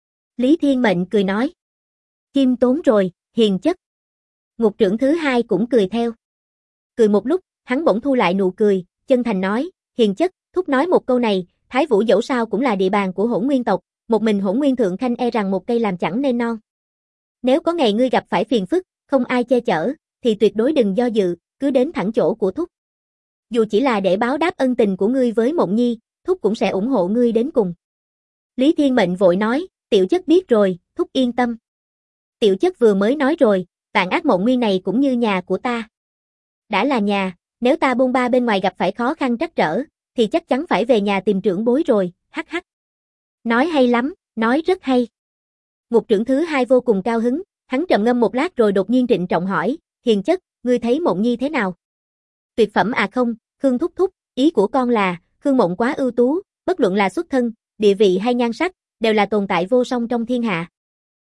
Lý Thiên Mệnh cười nói. Khiêm tốn rồi, hiền chất. Ngục trưởng thứ hai cũng cười theo. Cười một lúc, hắn bỗng thu lại nụ cười, chân thành nói, hiền chất, thúc nói một câu này, Thái Vũ dẫu sao cũng là địa bàn của Hỗn Nguyên tộc, một mình Hỗn Nguyên thượng khanh e rằng một cây làm chẳng nên non. Nếu có ngày ngươi gặp phải phiền phức, không ai che chở, thì tuyệt đối đừng do dự, cứ đến thẳng chỗ của thúc. Dù chỉ là để báo đáp ân tình của ngươi với Mộng Nhi, thúc cũng sẽ ủng hộ ngươi đến cùng. Lý Thiên Mệnh vội nói, tiểu chất biết rồi, thúc yên tâm. Tiểu chất vừa mới nói rồi, Vạn Ác Mộng Nguyên này cũng như nhà của ta. Đã là nhà, nếu ta bôn ba bên ngoài gặp phải khó khăn trắc trở, thì chắc chắn phải về nhà tìm trưởng bối rồi, hắc hắc. Nói hay lắm, nói rất hay. Ngục trưởng thứ hai vô cùng cao hứng, hắn trầm ngâm một lát rồi đột nhiên trịnh trọng hỏi, hiền chất, ngươi thấy Mộng Nhi thế nào? Tuyệt phẩm à không, Khương thúc thúc, ý của con là, Khương Mộng quá ưu tú, bất luận là xuất thân, địa vị hay nhan sắc, đều là tồn tại vô song trong thiên hạ.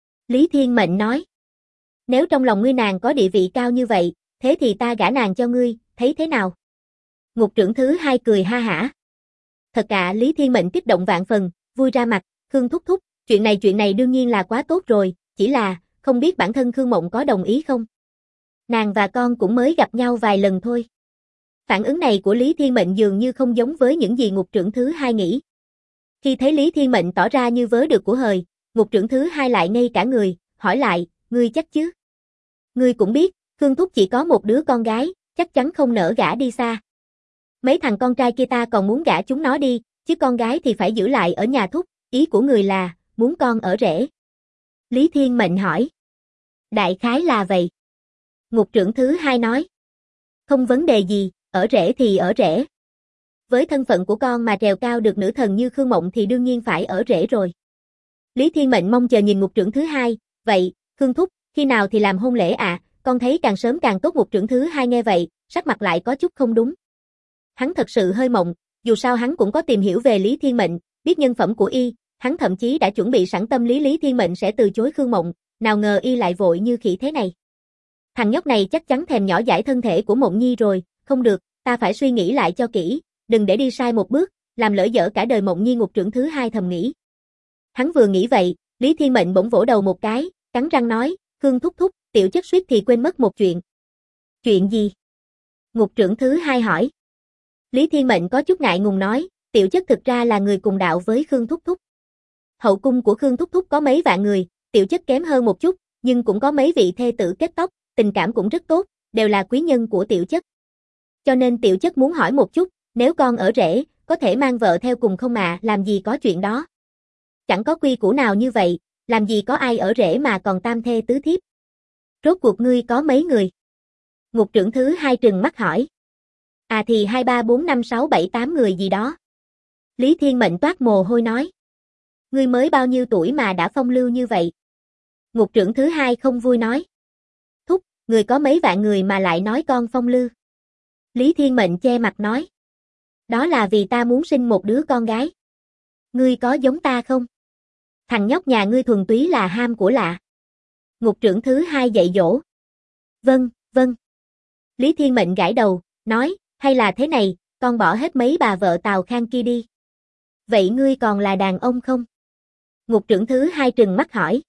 Lý Thiên Mệnh nói, nếu trong lòng ngươi nàng có địa vị cao như vậy, thế thì ta gả nàng cho ngươi, thấy thế nào? Ngục trưởng thứ hai cười ha hả. Thật cả Lý Thiên Mệnh kích động vạn phần, vui ra mặt, Khương thúc thúc, chuyện này đương nhiên là quá tốt rồi, chỉ là, không biết bản thân Khương Mộng có đồng ý không? Nàng và con cũng mới gặp nhau vài lần thôi. Phản ứng này của Lý Thiên Mệnh dường như không giống với những gì ngục trưởng thứ hai nghĩ. Khi thấy Lý Thiên Mệnh tỏ ra như vớ được của hời, ngục trưởng thứ hai lại ngây cả người, hỏi lại, ngươi chắc chứ? Ngươi cũng biết, Khương thúc chỉ có một đứa con gái, chắc chắn không nỡ gả đi xa. Mấy thằng con trai kia ta còn muốn gả chúng nó đi, chứ con gái thì phải giữ lại ở nhà thúc, ý của người là, muốn con ở rể. Lý Thiên Mệnh hỏi. Đại khái là vậy. Ngục trưởng thứ hai nói. Không vấn đề gì, ở rể thì ở rể. Với thân phận của con mà trèo cao được nữ thần như Khương Mộng thì đương nhiên phải ở rể rồi. Lý Thiên Mệnh mong chờ nhìn ngục trưởng thứ hai, vậy, Khương thúc, khi nào thì làm hôn lễ à, con thấy càng sớm càng tốt. Ngục trưởng thứ hai nghe vậy, sắc mặt lại có chút không đúng. Hắn thật sự hơi mộng, dù sao hắn cũng có tìm hiểu về Lý Thiên Mệnh, biết nhân phẩm của y, hắn thậm chí đã chuẩn bị sẵn tâm lý Lý Thiên Mệnh sẽ từ chối Khương Mộng, nào ngờ y lại vội như khỉ thế này. Thằng nhóc này chắc chắn thèm nhỏ dãi thân thể của Mộng Nhi rồi, không được, ta phải suy nghĩ lại cho kỹ, đừng để đi sai một bước, làm lỡ dở cả đời Mộng Nhi. Ngục trưởng thứ hai thầm nghĩ. Hắn vừa nghĩ vậy, Lý Thiên Mệnh bỗng vỗ đầu một cái, cắn răng nói, Khương thúc thúc, tiểu chất suýt thì quên mất một chuyện. Chuyện gì? Ngục trưởng thứ hai hỏi. Lý Thiên Mệnh có chút ngại ngùng nói, tiểu chất thực ra là người cùng đạo với Khương thúc thúc. Hậu cung của Khương thúc thúc có mấy vạn người, tiểu chất kém hơn một chút, nhưng cũng có mấy vị thê tử kết tóc, tình cảm cũng rất tốt, đều là quý nhân của tiểu chất. Cho nên tiểu chất muốn hỏi một chút, nếu con ở rể, có thể mang vợ theo cùng không mà, làm gì có chuyện đó. Chẳng có quy củ nào như vậy, làm gì có ai ở rể mà còn tam thê tứ thiếp. Rốt cuộc ngươi có mấy người? Ngục trưởng thứ hai trừng mắt hỏi. À thì 2, 3, 4, 5, 6, 7, 8 người gì đó. Lý Thiên Mệnh toát mồ hôi nói. Ngươi mới bao nhiêu tuổi mà đã phong lưu như vậy? Ngục trưởng thứ hai không vui nói. Thúc, người có mấy vạn người mà lại nói con phong lưu. Lý Thiên Mệnh che mặt nói. Đó là vì ta muốn sinh một đứa con gái. Ngươi có giống ta không? Thằng nhóc nhà ngươi thuần túy là ham của lạ. Ngục trưởng thứ hai dạy dỗ. Vâng, vâng. Lý Thiên Mệnh gãi đầu, nói, hay là thế này, con bỏ hết mấy bà vợ Tào Khang kia đi. Vậy ngươi còn là đàn ông không? Ngục trưởng thứ hai trừng mắt hỏi.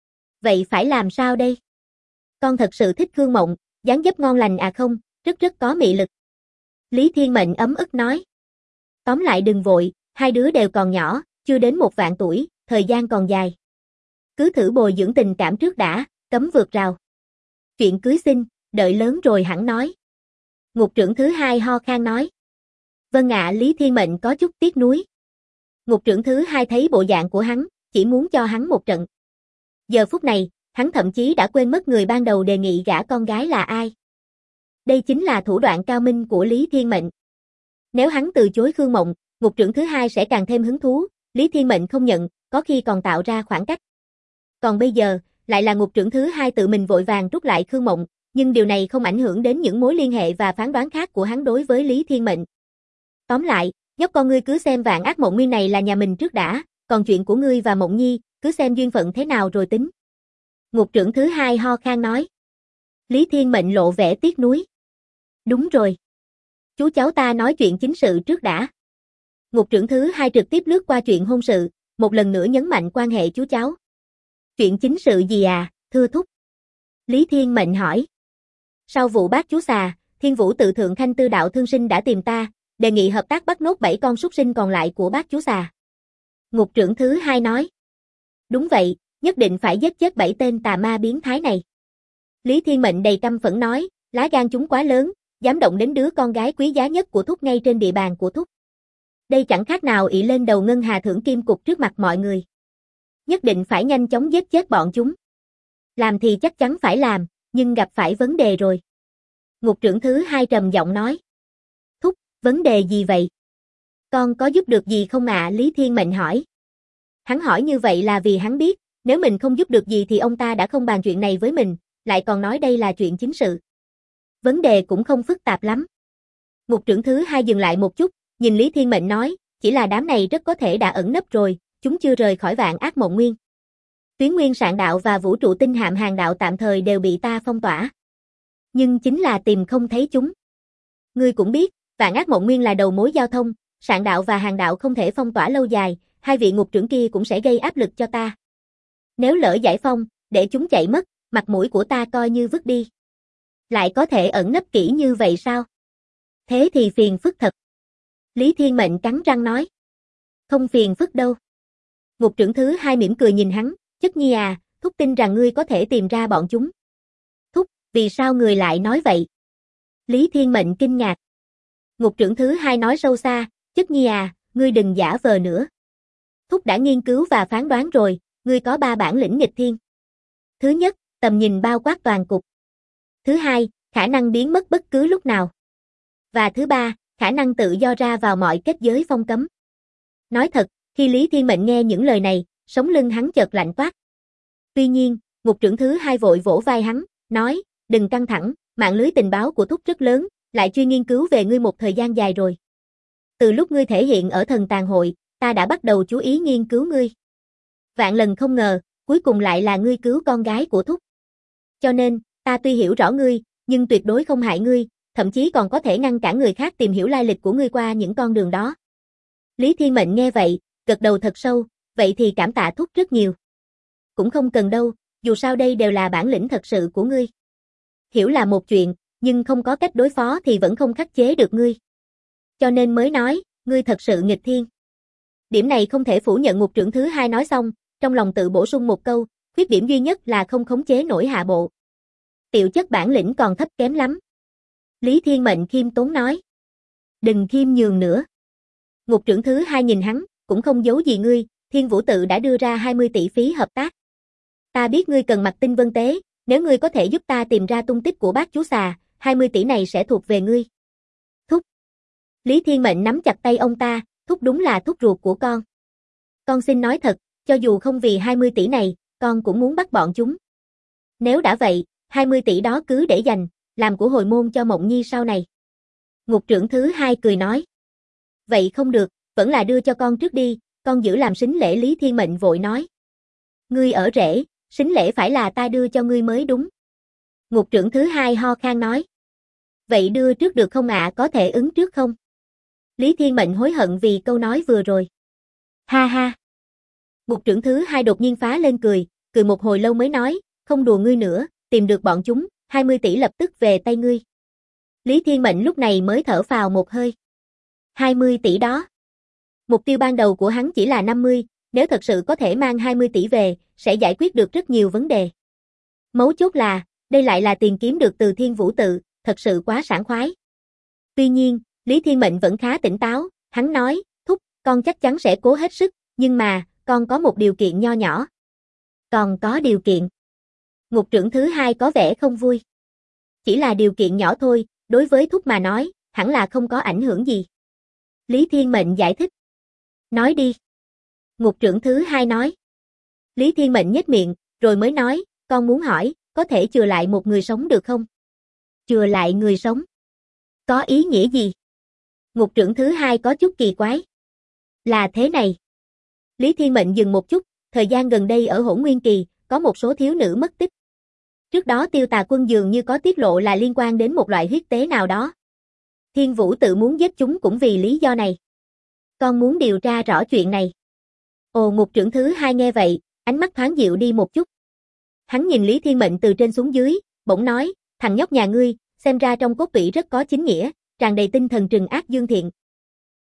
Vậy phải làm sao đây? Con thật sự thích Khương Mộng, dáng dấp ngon lành à không, rất có mị lực. Lý Thiên Mệnh ấm ức nói. Tóm lại đừng vội, hai đứa đều còn nhỏ, chưa đến 1 vạn tuổi, thời gian còn dài. Cứ thử bồi dưỡng tình cảm trước đã, cấm vượt rào. Chuyện cưới xin, đợi lớn rồi hẳn nói. Ngục trưởng thứ hai ho khan nói. Vâng ạ. Lý Thiên Mệnh có chút tiếc nuối. Ngục trưởng thứ hai thấy bộ dạng của hắn, chỉ muốn cho hắn một trận. Giờ phút này, hắn thậm chí đã quên mất người ban đầu đề nghị gả con gái là ai. Đây chính là thủ đoạn cao minh của Lý Thiên Mệnh. Nếu hắn từ chối Khương Mộng, ngục trưởng thứ hai sẽ càng thêm hứng thú, Lý Thiên Mệnh không nhận, có khi còn tạo ra khoảng cách. Còn bây giờ, lại là ngục trưởng thứ hai tự mình vội vàng rút lại Khương Mộng, nhưng điều này không ảnh hưởng đến những mối liên hệ và phán đoán khác của hắn đối với Lý Thiên Mệnh. Tóm lại, nhóc con ngươi cứ xem Vạn Ác Mộng Nguyên này là nhà mình trước đã, còn chuyện của ngươi và Mộng Nhi, cứ xem duyên phận thế nào rồi tính. Ngục trưởng thứ hai ho khan nói. Lý Thiên Mệnh lộ vẻ tiếc nuối. Đúng rồi. Chú cháu ta nói chuyện chính sự trước đã. Ngục trưởng thứ hai trực tiếp lướt qua chuyện hôn sự, một lần nữa nhấn mạnh quan hệ chú cháu. Chuyện chính sự gì à, thưa thúc? Lý Thiên Mệnh hỏi. Sau vụ bác chú xà, Thiên Vũ tự thượng khanh Tư Đạo Thương Sinh đã tìm ta, đề nghị hợp tác bắt nốt 7 con súc sinh còn lại của bác chú xà. Ngục trưởng thứ hai nói. Đúng vậy, nhất định phải giết chết 7 tên tà ma biến thái này. Lý Thiên Mệnh đầy căm phẫn nói, lá gan chúng quá lớn, dám động đến đứa con gái quý giá nhất của Thúc ngay trên địa bàn của Thúc. Đây chẳng khác nào ỷ lên đầu ngân hà thưởng kim cục trước mặt mọi người. Nhất định phải nhanh chóng giết chết bọn chúng. Làm thì chắc chắn phải làm, nhưng gặp phải vấn đề rồi. Ngục trưởng thứ hai trầm giọng nói. Thúc, vấn đề gì vậy? Con có giúp được gì không ạ? Lý Thiên Mệnh hỏi. Hắn hỏi như vậy là vì hắn biết, nếu mình không giúp được gì thì ông ta đã không bàn chuyện này với mình, lại còn nói đây là chuyện chính sự. Vấn đề cũng không phức tạp lắm. Ngục trưởng thứ hai dừng lại một chút, nhìn Lý Thiên Mệnh nói, chỉ là đám này rất có thể đã ẩn nấp rồi, chúng chưa rời khỏi Vạn Ác Mộng Nguyên. Tuyến Nguyên Sạn Đạo và Vũ Trụ Tinh Hạm Hàng Đạo tạm thời đều bị ta phong tỏa. Nhưng chính là tìm không thấy chúng. Ngươi cũng biết, Vạn Ác Mộng Nguyên là đầu mối giao thông, Sạn Đạo và Hàng Đạo không thể phong tỏa lâu dài, hai vị ngục trưởng kia cũng sẽ gây áp lực cho ta. Nếu lỡ giải phong, để chúng chạy mất, mặt mũi của ta coi như vứt đi. Lại có thể ẩn nấp kỹ như vậy sao? Thế thì phiền phức thật. Lý Thiên Mệnh cắn răng nói. Không phiền phức đâu. Ngục trưởng thứ hai mỉm cười nhìn hắn, Chất Nhi à, Thúc tin rằng ngươi có thể tìm ra bọn chúng. Thúc, vì sao người lại nói vậy? Lý Thiên Mệnh kinh ngạc. Ngục trưởng thứ hai nói sâu xa, Chất Nhi à, ngươi đừng giả vờ nữa. Thúc đã nghiên cứu và phán đoán rồi, ngươi có 3 bản lĩnh nghịch thiên. Thứ nhất, tầm nhìn bao quát toàn cục. Thứ hai, khả năng biến mất bất cứ lúc nào. Và thứ ba, khả năng tự do ra vào mọi kết giới phong cấm. Nói thật, khi Lý Thiên Mệnh nghe những lời này, sống lưng hắn chợt lạnh toát. Tuy nhiên, ngục trưởng thứ hai vội vỗ vai hắn, nói, đừng căng thẳng, mạng lưới tình báo của Thúc rất lớn, lại chuyên nghiên cứu về ngươi một thời gian dài rồi. Từ lúc ngươi thể hiện ở Thần Tàn Hội, ta đã bắt đầu chú ý nghiên cứu ngươi. Vạn lần không ngờ, cuối cùng lại là ngươi cứu con gái của Thúc. Cho nên, ta tuy hiểu rõ ngươi, nhưng tuyệt đối không hại ngươi, thậm chí còn có thể ngăn cản người khác tìm hiểu lai lịch của ngươi qua những con đường đó. Lý Thiên Mệnh nghe vậy, gật đầu thật sâu, vậy thì cảm tạ Thúc rất nhiều. Cũng không cần đâu, dù sao đây đều là bản lĩnh thật sự của ngươi. Hiểu là một chuyện, nhưng không có cách đối phó thì vẫn không khắc chế được ngươi. Cho nên mới nói, ngươi thật sự nghịch thiên. Điểm này không thể phủ nhận. Ngục trưởng thứ hai nói xong, trong lòng tự bổ sung một câu, khuyết điểm duy nhất là không khống chế nổi hạ bộ. Tiểu chất bản lĩnh còn thấp kém lắm. Lý Thiên Mệnh khiêm tốn nói. Đừng khiêm nhường nữa. Ngục trưởng thứ hai nhìn hắn, cũng không giấu gì ngươi, Thiên Vũ Tự đã đưa ra 20 tỷ phí hợp tác. Ta biết ngươi cần mặt tinh vân tế, nếu ngươi có thể giúp ta tìm ra tung tích của bác chú xà, 20 tỷ này sẽ thuộc về ngươi. Thúc. Lý Thiên Mệnh nắm chặt tay ông ta, Thúc đúng là thúc ruột của con. Con xin nói thật, cho dù không vì 20 tỷ này, con cũng muốn bắt bọn chúng. Nếu đã vậy, 20 tỷ đó cứ để dành, làm của hồi môn cho Mộng Nhi sau này. Ngục trưởng thứ hai cười nói. Vậy không được, vẫn là đưa cho con trước đi, con giữ làm sính lễ. Lý Thiên Mệnh vội nói. Ngươi ở rể, sính lễ phải là ta đưa cho ngươi mới đúng. Ngục trưởng thứ hai ho khan nói. Vậy đưa trước được không ạ? Có thể ứng trước không? Lý Thiên Mệnh hối hận vì câu nói vừa rồi. Ha ha. Ngục trưởng thứ hai đột nhiên phá lên cười, cười một hồi lâu mới nói, không đùa ngươi nữa, tìm được bọn chúng, 20 tỷ lập tức về tay ngươi. Lý Thiên Mệnh lúc này mới thở phào một hơi. 20 tỷ đó. Mục tiêu ban đầu của hắn chỉ là 50, nếu thật sự có thể mang 20 tỷ về, sẽ giải quyết được rất nhiều vấn đề. Mấu chốt là, đây lại là tiền kiếm được từ Thiên Vũ Tự, thật sự quá sảng khoái. Tuy nhiên, Lý Thiên Mệnh vẫn khá tỉnh táo, hắn nói, Thúc, con chắc chắn sẽ cố hết sức, nhưng mà, con có một điều kiện nho nhỏ. Còn có điều kiện. Ngục trưởng thứ hai có vẻ không vui. Chỉ là điều kiện nhỏ thôi, đối với Thúc mà nói, hẳn là không có ảnh hưởng gì. Lý Thiên Mệnh giải thích. Nói đi. Ngục trưởng thứ hai nói. Lý Thiên Mệnh nhếch miệng, rồi mới nói, con muốn hỏi, có thể chừa lại một người sống được không? Chừa lại người sống? Có ý nghĩa gì? Ngục trưởng thứ hai có chút kỳ quái. Là thế này. Lý Thiên Mệnh dừng một chút, thời gian gần đây ở Hỗn Nguyên Kỳ, có một số thiếu nữ mất tích. Trước đó Tiêu Tà Quân dường như có tiết lộ là liên quan đến một loại huyết tế nào đó. Thiên Vũ Tự muốn giết chúng cũng vì lý do này. Con muốn điều tra rõ chuyện này. Ồ, ngục trưởng thứ hai nghe vậy, ánh mắt thoáng dịu đi một chút. Hắn nhìn Lý Thiên Mệnh từ trên xuống dưới, bỗng nói, thằng nhóc nhà ngươi, xem ra trong cốt tủy rất có chính nghĩa, tràn đầy tinh thần trừng ác dương thiện,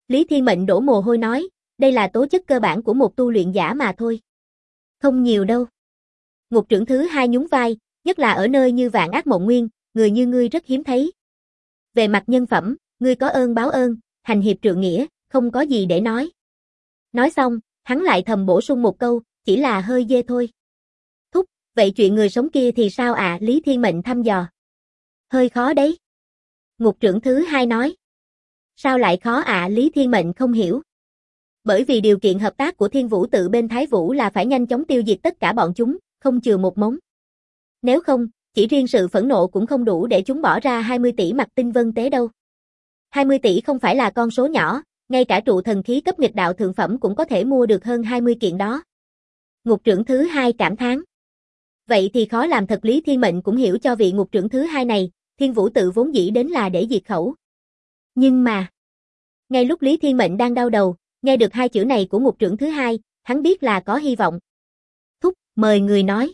Lý Thiên Mệnh đổ mồ hôi nói, đây là tố chất cơ bản của một tu luyện giả mà thôi. Không nhiều đâu. Ngục trưởng thứ hai nhún vai, nhất là ở nơi như Vạn Ác Mộng Nguyên, người như ngươi rất hiếm thấy. Về mặt nhân phẩm, ngươi có ơn báo ơn, hành hiệp trượng nghĩa, không có gì để nói. Nói xong, hắn lại thầm bổ sung một câu, chỉ là hơi dê thôi. Thúc, vậy chuyện người sống kia thì sao ạ? Lý Thiên Mệnh thăm dò. Hơi khó đấy. Ngục trưởng thứ hai nói. Sao lại khó ạ? Lý Thiên Mệnh không hiểu. Bởi vì điều kiện hợp tác của Thiên Vũ Tự bên Thái Vũ là phải nhanh chóng tiêu diệt tất cả bọn chúng, không chừa một mống. Nếu không, chỉ riêng sự phẫn nộ cũng không đủ để chúng bỏ ra 20 tỷ mặt tinh vân tế đâu. 20 tỷ không phải là con số nhỏ, ngay cả trụ thần khí cấp nghịch đạo thượng phẩm cũng có thể mua được hơn 20 kiện đó. Ngục trưởng thứ hai cảm thán. Vậy thì khó làm thật. Lý Thiên Mệnh cũng hiểu cho vị ngục trưởng thứ hai này, Thiên Vũ Tự vốn dĩ đến là để diệt khẩu. Nhưng mà, ngay lúc Lý Thiên Mệnh đang đau đầu, nghe được hai chữ này của ngục trưởng thứ hai, hắn biết là có hy vọng. Thúc, mời người nói.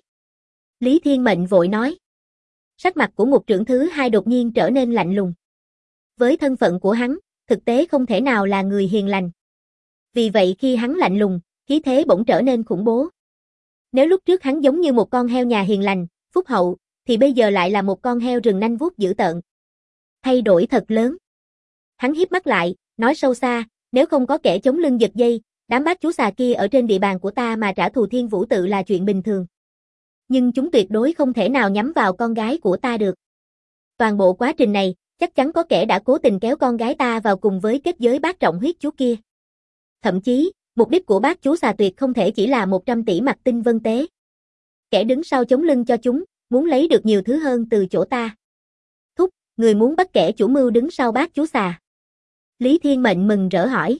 Lý Thiên Mệnh vội nói. Sắc mặt của ngục trưởng thứ hai đột nhiên trở nên lạnh lùng. Với thân phận của hắn, thực tế không thể nào là người hiền lành. Vì vậy khi hắn lạnh lùng, khí thế bỗng trở nên khủng bố. Nếu lúc trước hắn giống như một con heo nhà hiền lành, phúc hậu, thì bây giờ lại là một con heo rừng nanh vuốt dữ tợn. Thay đổi thật lớn. Hắn híp mắt lại, nói sâu xa, nếu không có kẻ chống lưng giật dây, đám bát chú xà kia ở trên địa bàn của ta mà trả thù Thiên Vũ Tự là chuyện bình thường. Nhưng chúng tuyệt đối không thể nào nhắm vào con gái của ta được. Toàn bộ quá trình này, chắc chắn có kẻ đã cố tình kéo con gái ta vào cùng với kết giới bát trọng huyết chú kia. Thậm chí, mục đích của bát chú xà tuyệt không thể chỉ là 100 tỷ mặt tinh vân tế. Kẻ đứng sau chống lưng cho chúng, muốn lấy được nhiều thứ hơn từ chỗ ta. Thúc, người muốn bắt kẻ chủ mưu đứng sau bát chú xà. Lý Thiên Mệnh mừng rỡ hỏi.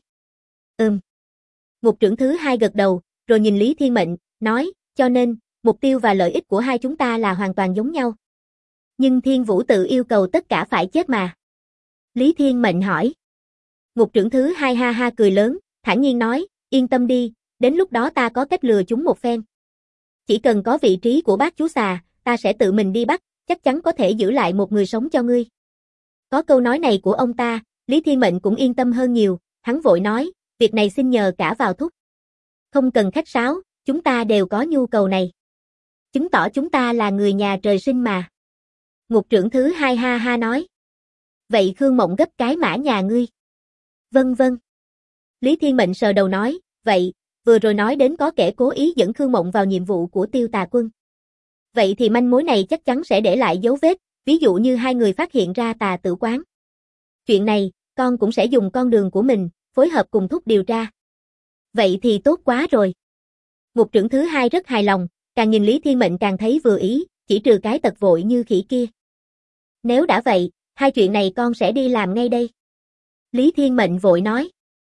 Ngục trưởng thứ hai gật đầu, rồi nhìn Lý Thiên Mệnh, nói, cho nên, mục tiêu và lợi ích của hai chúng ta là hoàn toàn giống nhau. Nhưng Thiên Vũ Tự yêu cầu tất cả phải chết mà. Lý Thiên Mệnh hỏi. Ngục trưởng thứ hai ha ha cười lớn, thản nhiên nói, yên tâm đi, đến lúc đó ta có cách lừa chúng một phen. Chỉ cần có vị trí của bát chú xà, ta sẽ tự mình đi bắt, chắc chắn có thể giữ lại một người sống cho ngươi. Có câu nói này của ông ta, Lý Thiên Mệnh cũng yên tâm hơn nhiều, hắn vội nói, việc này xin nhờ cả vào thúc. Không cần khách sáo, chúng ta đều có nhu cầu này. Chứng tỏ chúng ta là người nhà trời sinh mà. Ngục trưởng thứ hai ha ha nói. Vậy Khương Mộng gấp cái mã nhà ngươi. Vâng vâng. Lý Thiên Mệnh sờ đầu nói, vậy, vừa rồi nói đến có kẻ cố ý dẫn Khương Mộng vào nhiệm vụ của Tiêu Tà Quân. Vậy thì manh mối này chắc chắn sẽ để lại dấu vết, ví dụ như hai người phát hiện ra tà tử quán. Chuyện này, con cũng sẽ dùng con đường của mình, phối hợp cùng thúc điều tra. Vậy thì tốt quá rồi. Ngục trưởng thứ hai rất hài lòng, càng nhìn Lý Thiên Mệnh càng thấy vừa ý, chỉ trừ cái tật vội như khỉ kia. Nếu đã vậy, hai chuyện này con sẽ đi làm ngay đây. Lý Thiên Mệnh vội nói.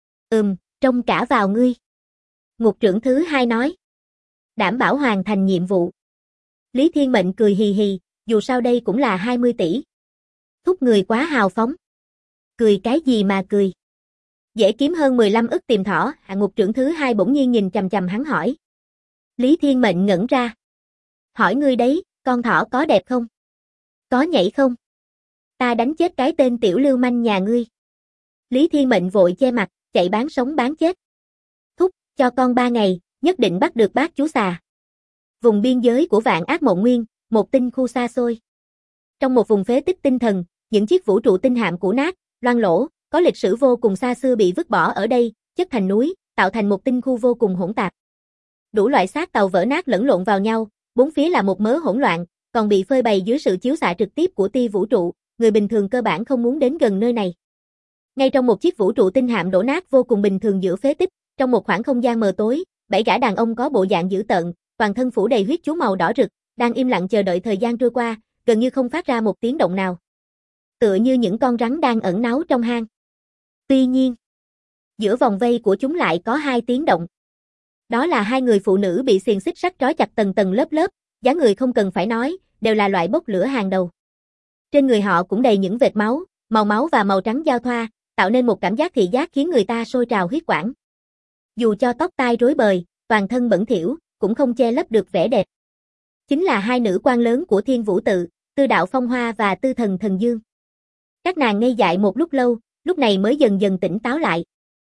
Trông cả vào ngươi. Ngục trưởng thứ hai nói. Đảm bảo hoàn thành nhiệm vụ. Lý Thiên Mệnh cười hì hì, dù sao đây cũng là 20 tỷ. Thúc người quá hào phóng. Cười cái gì mà cười. Dễ kiếm hơn 15 ức tìm thỏ. Ngục trưởng thứ hai bỗng nhiên nhìn chằm chằm hắn hỏi. Lý Thiên Mệnh ngẩn ra. Hỏi ngươi đấy, con thỏ có đẹp không? Có nhảy không? Ta đánh chết cái tên tiểu lưu manh nhà ngươi. Lý Thiên Mệnh vội che mặt, chạy bán sống bán chết. Thúc, cho con 3 ngày, nhất định bắt được bát chú xà. Vùng biên giới của Vạn Ác Mộng Nguyên, một tinh khu xa xôi. Trong một vùng phế tích tinh thần, những chiếc vũ trụ tinh hạm cũ nát, loang lổ, có lịch sử vô cùng xa xưa bị vứt bỏ ở đây, chất thành núi, tạo thành một tinh khu vô cùng hỗn tạp. Đủ loại xác tàu vỡ nát lẫn lộn vào nhau, bốn phía là một mớ hỗn loạn, còn bị phơi bày dưới sự chiếu xạ trực tiếp của tia vũ trụ, người bình thường cơ bản không muốn đến gần nơi này. Ngay trong một chiếc vũ trụ tinh hạm đổ nát vô cùng bình thường giữa phế tích, trong một khoảng không gian mờ tối, 7 gã đàn ông có bộ dạng dữ tợn, toàn thân phủ đầy huyết chú màu đỏ rực, đang im lặng chờ đợi thời gian trôi qua, gần như không phát ra một tiếng động nào. Tựa như những con rắn đang ẩn náu trong hang. Tuy nhiên, giữa vòng vây của chúng lại có 2 tiếng động. Đó là 2 người phụ nữ bị xiềng xích sắt trói chặt tầng tầng lớp lớp, dáng người không cần phải nói, đều là loại bốc lửa hàng đầu. Trên người họ cũng đầy những vệt máu, màu máu và màu trắng giao thoa, tạo nên một cảm giác thị giác khiến người ta sôi trào huyết quản. Dù cho tóc tai rối bời, toàn thân bẩn thỉu, cũng không che lấp được vẻ đẹp. Chính là 2 nữ quan lớn của Thiên Vũ Tự, Tư Đạo Phong Hoa và Tư Thần Thần Dương. Các nàng ngây dại một lúc lâu, lúc này mới dần dần tỉnh táo lại.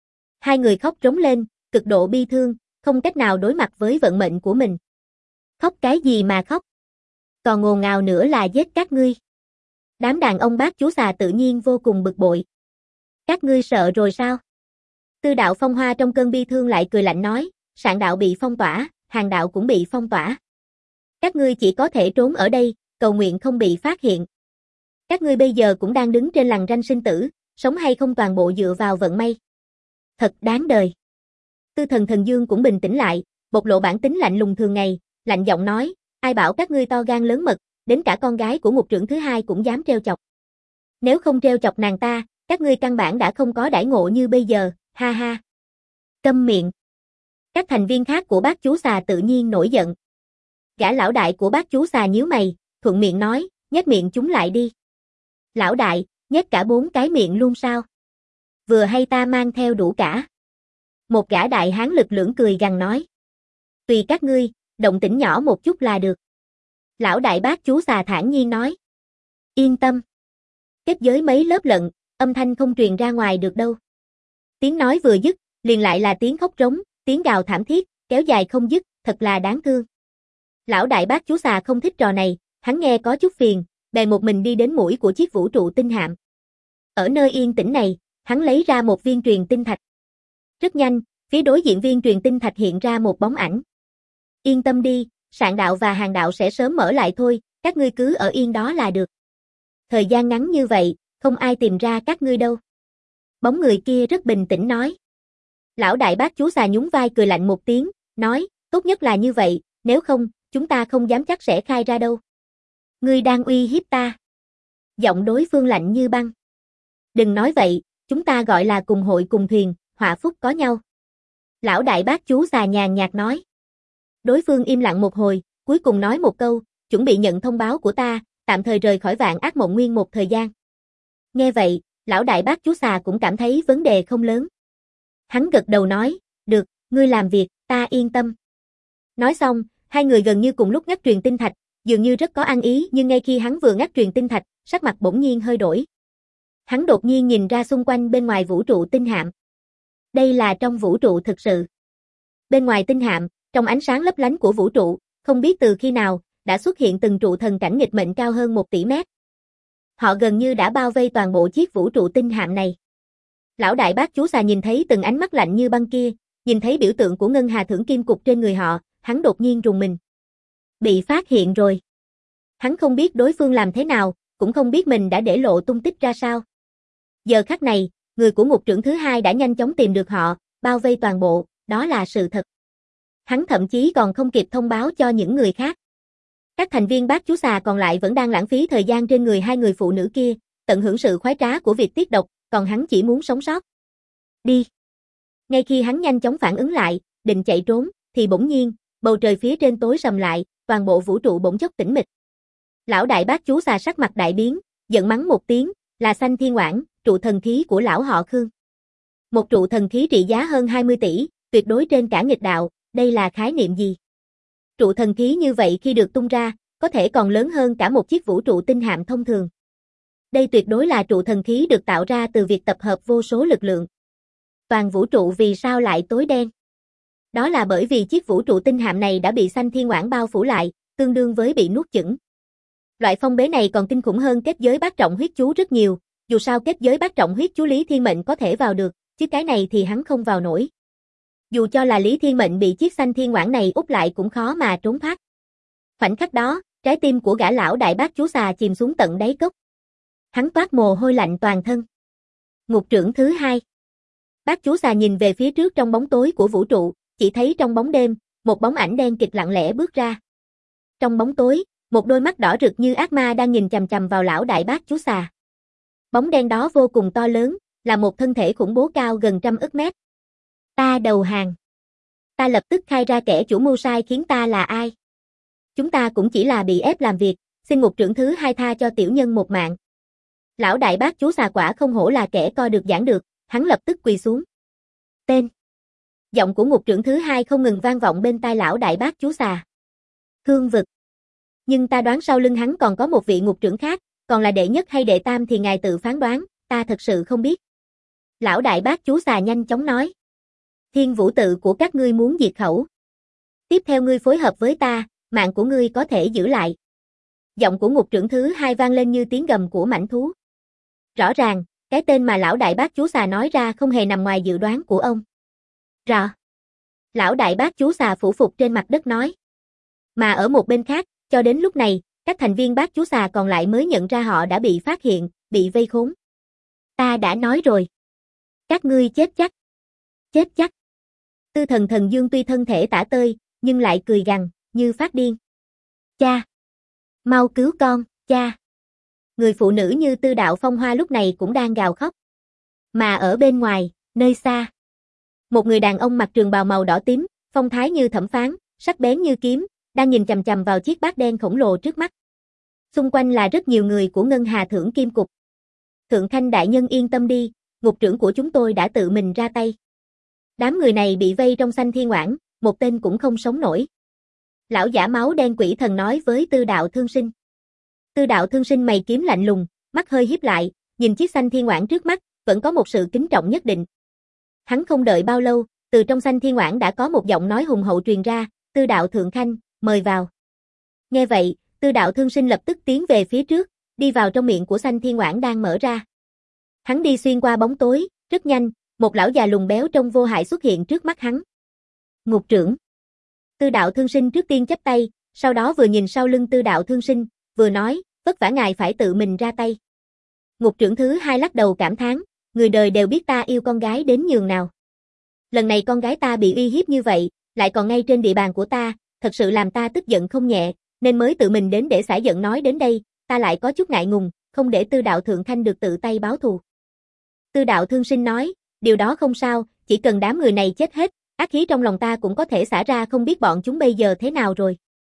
Hai người khóc rống lên, cực độ bi thương, không cách nào đối mặt với vận mệnh của mình. Khóc cái gì mà khóc? Còn ngồn ngào nữa là giết các ngươi. Đám đàn ông bác chú xà tự nhiên vô cùng bực bội. Các ngươi sợ rồi sao? Tư đạo Phong Hoa trong cơn bi thương lại cười lạnh nói, Sạn đạo bị phong tỏa, Hàng đạo cũng bị phong tỏa. Các ngươi chỉ có thể trốn ở đây, cầu nguyện không bị phát hiện. Các ngươi bây giờ cũng đang đứng trên lằn ranh sinh tử, sống hay không toàn bộ dựa vào vận may. Thật đáng đời. Tư Thần Thần Dương cũng bình tĩnh lại, bộc lộ bản tính lạnh lùng thường ngày, lạnh giọng nói, ai bảo các ngươi to gan lớn mật, đến cả con gái của ngục trưởng thứ hai cũng dám trêu chọc. Nếu không trêu chọc nàng ta, các ngươi căn bản đã không có đãi ngộ như bây giờ, ha ha. Câm miệng. Các thành viên khác của bác chú xà tự nhiên nổi giận. Gã lão đại của bác chú xà nhíu mày, thuận miệng nói, nhếch miệng chúng lại đi. Lão đại, nhếch cả 4 cái miệng luôn sao? Vừa hay ta mang theo đủ cả. Một gã đại hán lực lưỡng cười gằn nói. Tùy các ngươi, động tĩnh nhỏ một chút là được. Lão đại bác chú xà thản nhiên nói. Yên tâm. Kết giới mấy lớp lận, âm thanh không truyền ra ngoài được đâu. Tiếng nói vừa dứt, liền lại là tiếng khóc rống, tiếng gào thảm thiết, kéo dài không dứt, thật là đáng thương. Lão đại bác chú xà không thích trò này, hắn nghe có chút phiền, bèn một mình đi đến mũi của chiếc vũ trụ tinh hạm. Ở nơi yên tĩnh này, hắn lấy ra một viên truyền tinh thạch. Rất nhanh, phía đối diện viên truyền tinh thạch hiện ra một bóng ảnh. Yên tâm đi, Sạn đạo và Hàng đạo sẽ sớm mở lại thôi, các ngươi cứ ở yên đó là được. Thời gian ngắn như vậy, không ai tìm ra các ngươi đâu. Bóng người kia rất bình tĩnh nói. Lão đại bác chú xà nhún vai cười lạnh một tiếng, nói, tốt nhất là như vậy, nếu không, chúng ta không dám chắc sẽ khai ra đâu. Ngươi đang uy hiếp ta. Giọng đối phương lạnh như băng. Đừng nói vậy, chúng ta gọi là cùng hội cùng thuyền, họa phúc có nhau. Lão đại bác chú xà nhàn nhạt nói. Đối phương im lặng một hồi, cuối cùng nói một câu, chuẩn bị nhận thông báo của ta, tạm thời rời khỏi Vạn Ác Mộng Nguyên một thời gian. Nghe vậy, lão đại bác chú xà cũng cảm thấy vấn đề không lớn. Hắn gật đầu nói, được, ngươi làm việc, ta yên tâm. Nói xong, hai người gần như cùng lúc ngắt truyền tinh thạch, dường như rất có ăn ý, nhưng ngay khi hắn vừa ngắt truyền tinh thạch, sắc mặt bỗng nhiên hơi đổi. Hắn đột nhiên nhìn ra xung quanh bên ngoài vũ trụ tinh hạm. Đây là trong vũ trụ thực sự. Bên ngoài tinh hạm, trong ánh sáng lấp lánh của vũ trụ, không biết từ khi nào, đã xuất hiện từng trụ thần cảnh nghịch mệnh cao hơn 1 tỷ mét. Họ gần như đã bao vây toàn bộ chiếc vũ trụ tinh hạm này. Lão đại bác chú xà nhìn thấy từng ánh mắt lạnh như băng kia, nhìn thấy biểu tượng của ngân hà thưởng kim cục trên người họ, hắn đột nhiên rùng mình. Bị phát hiện rồi. Hắn không biết đối phương làm thế nào, cũng không biết mình đã để lộ tung tích ra sao. Giờ khắc này, người của ngục trưởng thứ hai đã nhanh chóng tìm được họ, bao vây toàn bộ, đó là sự thật. Hắn thậm chí còn không kịp thông báo cho những người khác. Các thành viên bác chú xà còn lại vẫn đang lãng phí thời gian trên người hai người phụ nữ kia, tận hưởng sự khoái trá của việc tiết độc, còn hắn chỉ muốn sống sót. Đi. Ngay khi hắn nhanh chóng phản ứng lại, định chạy trốn, thì bỗng nhiên, bầu trời phía trên tối sầm lại, toàn bộ vũ trụ bỗng chốc tĩnh mịch. Lão đại bác chú xà sắc mặt đại biến, giận mắng một tiếng, là Sanh Thiên Oản, trụ thần khí của lão họ Khương. Một trụ thần khí trị giá hơn 20 tỷ, tuyệt đối trên cả nghịch đạo, đây là khái niệm gì? Trụ thần khí như vậy khi được tung ra, có thể còn lớn hơn cả một chiếc vũ trụ tinh hạm thông thường. Đây tuyệt đối là trụ thần khí được tạo ra từ việc tập hợp vô số lực lượng. Toàn vũ trụ vì sao lại tối đen? Đó là bởi vì chiếc vũ trụ tinh hạm này đã bị Sanh Thiên Oản bao phủ lại, tương đương với bị nuốt chửng. Loại phong bế này còn kinh khủng hơn kết giới bát trọng huyết chú rất nhiều, dù sao kết giới bát trọng huyết chú Lý Thiên Mệnh có thể vào được, chứ cái này thì hắn không vào nổi. Dù cho là Lý Thiên Mệnh bị chiếc Sanh Thiên Oản này úp lại cũng khó mà trốn thoát. Khoảnh khắc đó, trái tim của gã lão đại bác chú xà chìm xuống tận đáy cốc. Hắn toát mồ hôi lạnh toàn thân. Ngục trưởng thứ hai. Bác chú xà nhìn về phía trước trong bóng tối của vũ trụ, chỉ thấy trong bóng đêm, một bóng ảnh đen kịt lặng lẽ bước ra. Trong bóng tối, một đôi mắt đỏ rực như ác ma đang nhìn chằm chằm vào lão đại bác chú xà. Bóng đen đó vô cùng to lớn, là một thân thể khủng bố cao gần 100 mét. Ta đầu hàng. Ta lập tức khai ra kẻ chủ mưu sai khiến ta là ai. Chúng ta cũng chỉ là bị ép làm việc, xin ngục trưởng thứ hai tha cho tiểu nhân một mạng. Lão đại bác chú xà quả không hổ là kẻ co được giảng được, hắn lập tức quỳ xuống. Tên. Giọng của ngục trưởng thứ hai không ngừng vang vọng bên tai lão đại bác chú xà. Cương vực. Nhưng ta đoán sau lưng hắn còn có một vị ngục trưởng khác, còn là đệ nhất hay đệ tam thì ngài tự phán đoán, ta thật sự không biết. Lão đại bác chú xà nhanh chóng nói. Thiên vũ tự của các ngươi muốn diệt khẩu. Tiếp theo ngươi phối hợp với ta, mạng của ngươi có thể giữ lại. Giọng của ngục trưởng thứ hai vang lên như tiếng gầm của mãnh thú. Rõ ràng, cái tên mà lão đại bác chú xà nói ra không hề nằm ngoài dự đoán của ông. Rõ. Lão đại bác chú xà phủ phục trên mặt đất nói. Mà ở một bên khác, cho đến lúc này, các thành viên bác chú xà còn lại mới nhận ra họ đã bị phát hiện, bị vây khốn. Ta đã nói rồi. Các ngươi chết chắc. Chết chắc. Tư Thần Thần Dương tuy thân thể tả tơi, nhưng lại cười gằn, như phát điên. Cha! Mau cứu con, cha! Người phụ nữ như Tư Đạo Phong Hoa lúc này cũng đang gào khóc. Mà ở bên ngoài, nơi xa, một người đàn ông mặc trường bào màu đỏ tím, phong thái như thẩm phán, sắc bén như kiếm, đang nhìn chằm chằm vào chiếc bát đen khổng lồ trước mắt. Xung quanh là rất nhiều người của Ngân Hà Thưởng Kim Cục. Thượng Khanh đại nhân yên tâm đi, ngục trưởng của chúng tôi đã tự mình ra tay. Đám người này bị vây trong Xanh Thiên Oản, một tên cũng không sống nổi. Lão giả máu đen quỷ thần nói với Tư Đạo Thương Sinh. Tư Đạo Thương Sinh mày kiếm lạnh lùng, mắt hơi híp lại, nhìn chiếc Xanh Thiên Oản trước mắt, vẫn có một sự kính trọng nhất định. Hắn không đợi bao lâu, từ trong Xanh Thiên Oản đã có một giọng nói hùng hậu truyền ra, Tư Đạo Thượng Khanh, mời vào. Nghe vậy, Tư Đạo Thương Sinh lập tức tiến về phía trước, đi vào trong miệng của Xanh Thiên Oản đang mở ra. Hắn đi xuyên qua bóng tối, rất nhanh, một lão già lùn béo trông vô hại xuất hiện trước mắt hắn. Ngục trưởng. Tư Đạo Thương Sinh trước tiên chắp tay, sau đó vừa nhìn sau lưng Tư Đạo Thương Sinh, vừa nói, vất vả ngài phải tự mình ra tay. Ngục trưởng thứ hai lắc đầu cảm thán, người đời đều biết ta yêu con gái đến nhường nào. Lần này con gái ta bị uy hiếp như vậy, lại còn ngay trên địa bàn của ta, thật sự làm ta tức giận không nhẹ, nên mới tự mình đến để xả giận nói đến đây, ta lại có chút ngại ngùng, không để Tư Đạo Thượng Khanh được tự tay báo thù. Tư Đạo Thương Sinh nói, điều đó không sao, chỉ cần đám người này chết hết, ác khí trong lòng ta cũng có thể xả ra, không biết bọn chúng bây giờ thế nào rồi.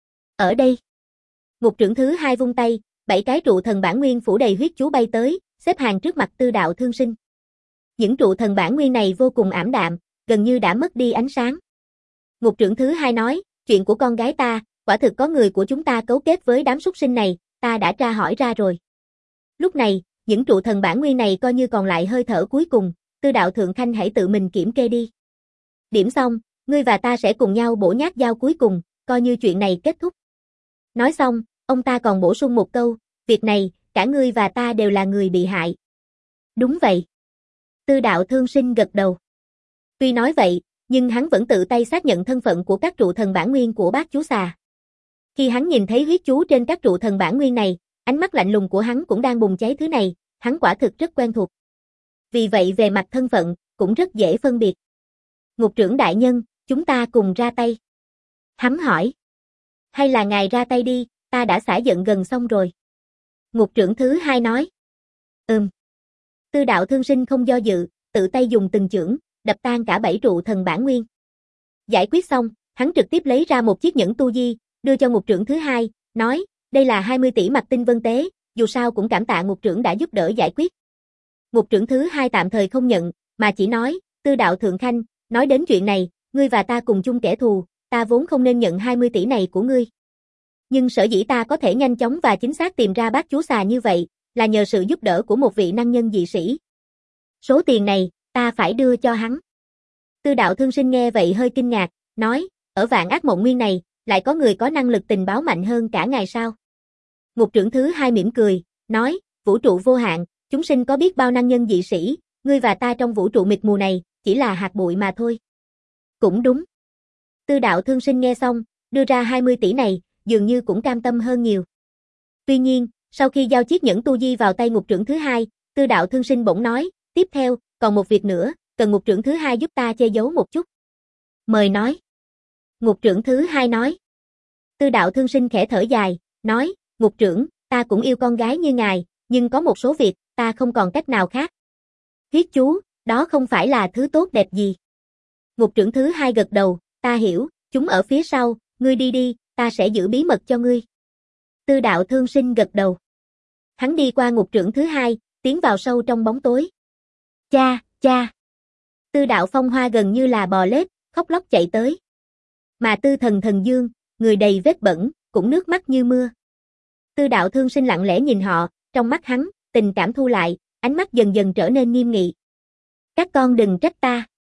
Ở đây, ngục trưởng thứ hai vung tay, 7 cái trụ thần bản nguyên phủ đầy huyết chú bay tới, xếp hàng trước mặt Tư Đạo Thương Sinh. Những trụ thần bản nguyên này vô cùng ảm đạm, gần như đã mất đi ánh sáng. Ngục trưởng thứ hai nói, chuyện của con gái ta, quả thực có người của chúng ta cấu kết với đám súc sinh này, ta đã tra hỏi ra rồi. Lúc này, những trụ thần bản nguyên này coi như còn lại hơi thở cuối cùng, Tư Đạo Thượng Khanh hãy tự mình kiểm kê đi. Điểm xong, ngươi và ta sẽ cùng nhau bổ nhát dao cuối cùng, coi như chuyện này kết thúc. Nói xong, ông ta còn bổ sung một câu, việc này, cả ngươi và ta đều là người bị hại. Đúng vậy. Tư Đạo Thương Sinh gật đầu. Tuy nói vậy, nhưng hắn vẫn tự tay xác nhận thân phận của các trụ thần bản nguyên của bác chú xà. Khi hắn nhìn thấy huyết chú trên các trụ thần bản nguyên này, ánh mắt lạnh lùng của hắn cũng đang bùng cháy thứ này, hắn quả thực rất quen thuộc. Vì vậy về mặt thân phận, cũng rất dễ phân biệt. Ngục trưởng đại nhân, chúng ta cùng ra tay. Hắn hỏi. Hay là ngài ra tay đi, ta đã xả giận gần xong rồi. Ngục trưởng thứ hai nói. Tư Đạo Thương Sinh không do dự, tự tay dùng từng chưởng, đập tan cả 7 trụ thần bản nguyên. Giải quyết xong, hắn trực tiếp lấy ra một chiếc nhẫn tu di, đưa cho ngục trưởng thứ hai, nói, đây là 20 tỷ mặt tinh vân tế, dù sao cũng cảm tạ ngục trưởng đã giúp đỡ giải quyết. Ngục trưởng thứ hai tạm thời không nhận, mà chỉ nói, Tư Đạo Thượng Khanh, nói đến chuyện này, ngươi và ta cùng chung kẻ thù, ta vốn không nên nhận 20 tỷ này của ngươi. Nhưng sở dĩ ta có thể nhanh chóng và chính xác tìm ra bác chú xà như vậy, là nhờ sự giúp đỡ của một vị năng nhân dị sĩ. Số tiền này, ta phải đưa cho hắn. Tư Đạo Thương Sinh nghe vậy hơi kinh ngạc, nói, ở Vạn Ác Mộng Nguyên này, lại có người có năng lực tình báo mạnh hơn cả ngài sao? Ngục trưởng thứ hai mỉm cười, nói, vũ trụ vô hạn, chúng sinh có biết bao năng nhân dị sĩ, ngươi và ta trong vũ trụ mịt mù này, chỉ là hạt bụi mà thôi. Cũng đúng. Tư Đạo Thương Sinh nghe xong, đưa ra 20 tỷ này, dường như cũng cam tâm hơn nhiều. Tuy nhiên, sau khi giao chiếc nhẫn tu di vào tay ngục trưởng thứ hai, Tư Đạo Thương Sinh bỗng nói, tiếp theo, còn một việc nữa, cần ngục trưởng thứ hai giúp ta che giấu một chút. Mời nói. Ngục trưởng thứ hai nói. Tư Đạo Thương Sinh khẽ thở dài, nói, ngục trưởng, ta cũng yêu con gái như ngài, nhưng có một số việc, ta không còn cách nào khác. Huyết chú, đó không phải là thứ tốt đẹp gì. Ngục trưởng thứ hai gật đầu, ta hiểu, chúng ở phía sau, ngươi đi đi, ta sẽ giữ bí mật cho ngươi. Tư Đạo Thương Sinh gật đầu. Hắn đi qua ngục trưởng thứ hai, tiến vào sâu trong bóng tối. Cha, cha. Tư Đạo Phong Hoa gần như là bò lết, khóc lóc chạy tới. Mà Tư Thần Thần Dương, người đầy vết bẩn, cũng nước mắt như mưa. Tư Đạo Thương Sinh lặng lẽ nhìn họ, trong mắt hắn, tình cảm thu lại, ánh mắt dần dần trở nên nghiêm nghị. Các con đừng trách ta.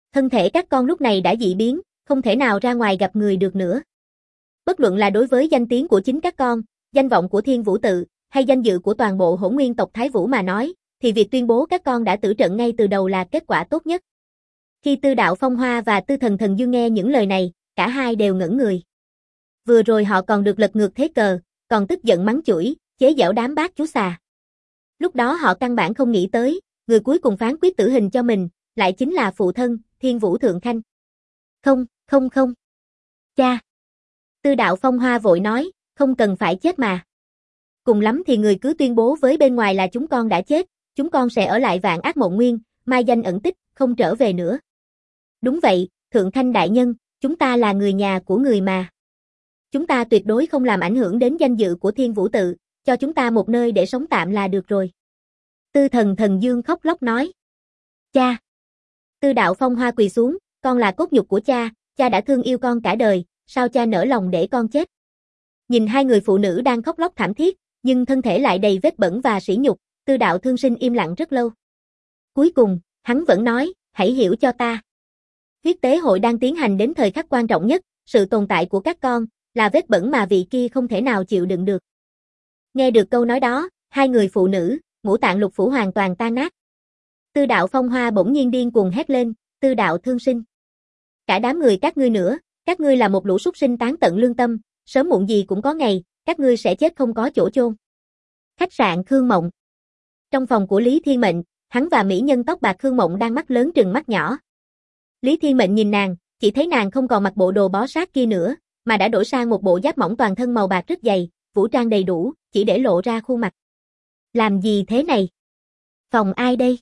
Thân thể các con lúc này đã dị biến, không thể nào ra ngoài gặp người được nữa. Bất luận là đối với danh tiếng của chính các con, danh vọng của Thiên Vũ tự, hay danh dự của toàn bộ Hỗn Nguyên tộc Thái Vũ mà nói, thì việc tuyên bố các con đã tử trận ngay từ đầu là kết quả tốt nhất. Khi Tư Đạo Phong Hoa và Tư Thần Thần Dương nghe những lời này, cả hai đều ngẩn người. Vừa rồi họ còn được lật ngược thế cờ, còn tức giận mắng chửi, chế giễu đám bác chú xà. Lúc đó họ căn bản không nghĩ tới, người cuối cùng phán quyết tử hình cho mình, lại chính là phụ thân, Thiên Vũ Thượng Khanh. Không. Cha. Tư Đạo Phong Hoa vội nói, không cần phải chết mà. Cùng lắm thì người cứ tuyên bố với bên ngoài là chúng con đã chết, chúng con sẽ ở lại Vạn Ác Mộng Nguyên, mai danh ẩn tích, không trở về nữa. Đúng vậy, Thượng Khanh đại nhân, chúng ta là người nhà của người mà. Chúng ta tuyệt đối không làm ảnh hưởng đến danh dự của Thiên Vũ tự, cho chúng ta một nơi để sống tạm là được rồi. Tư Thần Thần Dương khóc lóc nói. Cha. Tư Đạo Phong Hoa quỳ xuống, con là cốt nhục của cha, cha đã thương yêu con cả đời, sao cha nỡ lòng để con chết? Nhìn hai người phụ nữ đang khóc lóc thảm thiết, nhưng thân thể lại đầy vết bẩn và sỉ nhục, Tư Đạo Thương Sinh im lặng rất lâu. Cuối cùng, hắn vẫn nói, hãy hiểu cho ta. Huyết tế hội đang tiến hành đến thời khắc quan trọng nhất, sự tồn tại của các con, là vết bẩn mà vị kia không thể nào chịu đựng được. Nghe được câu nói đó, hai người phụ nữ, ngũ tạng lục phủ hoàn toàn tan nát. Tư Đạo Phong Hoa bỗng nhiên điên cuồng hét lên, Tư Đạo Thương Sinh. Cả đám người các ngươi nữa, các ngươi là một lũ súc sinh tán tận lương tâm, sớm muộn gì cũng có ngày, các ngươi sẽ chết không có chỗ chôn. Khách sạn Khương Mộng. Trong phòng của Lý Thiên Mệnh, hắn và mỹ nhân tóc bạc Khương Mộng đang mắt lớn trừng mắt nhỏ. Lý Thiên Mệnh nhìn nàng, chỉ thấy nàng không còn mặc bộ đồ bó sát kia nữa, mà đã đổi sang một bộ giáp mỏng toàn thân màu bạc rất dày, vũ trang đầy đủ, chỉ để lộ ra khuôn mặt. Làm gì thế này? Phòng ai đây?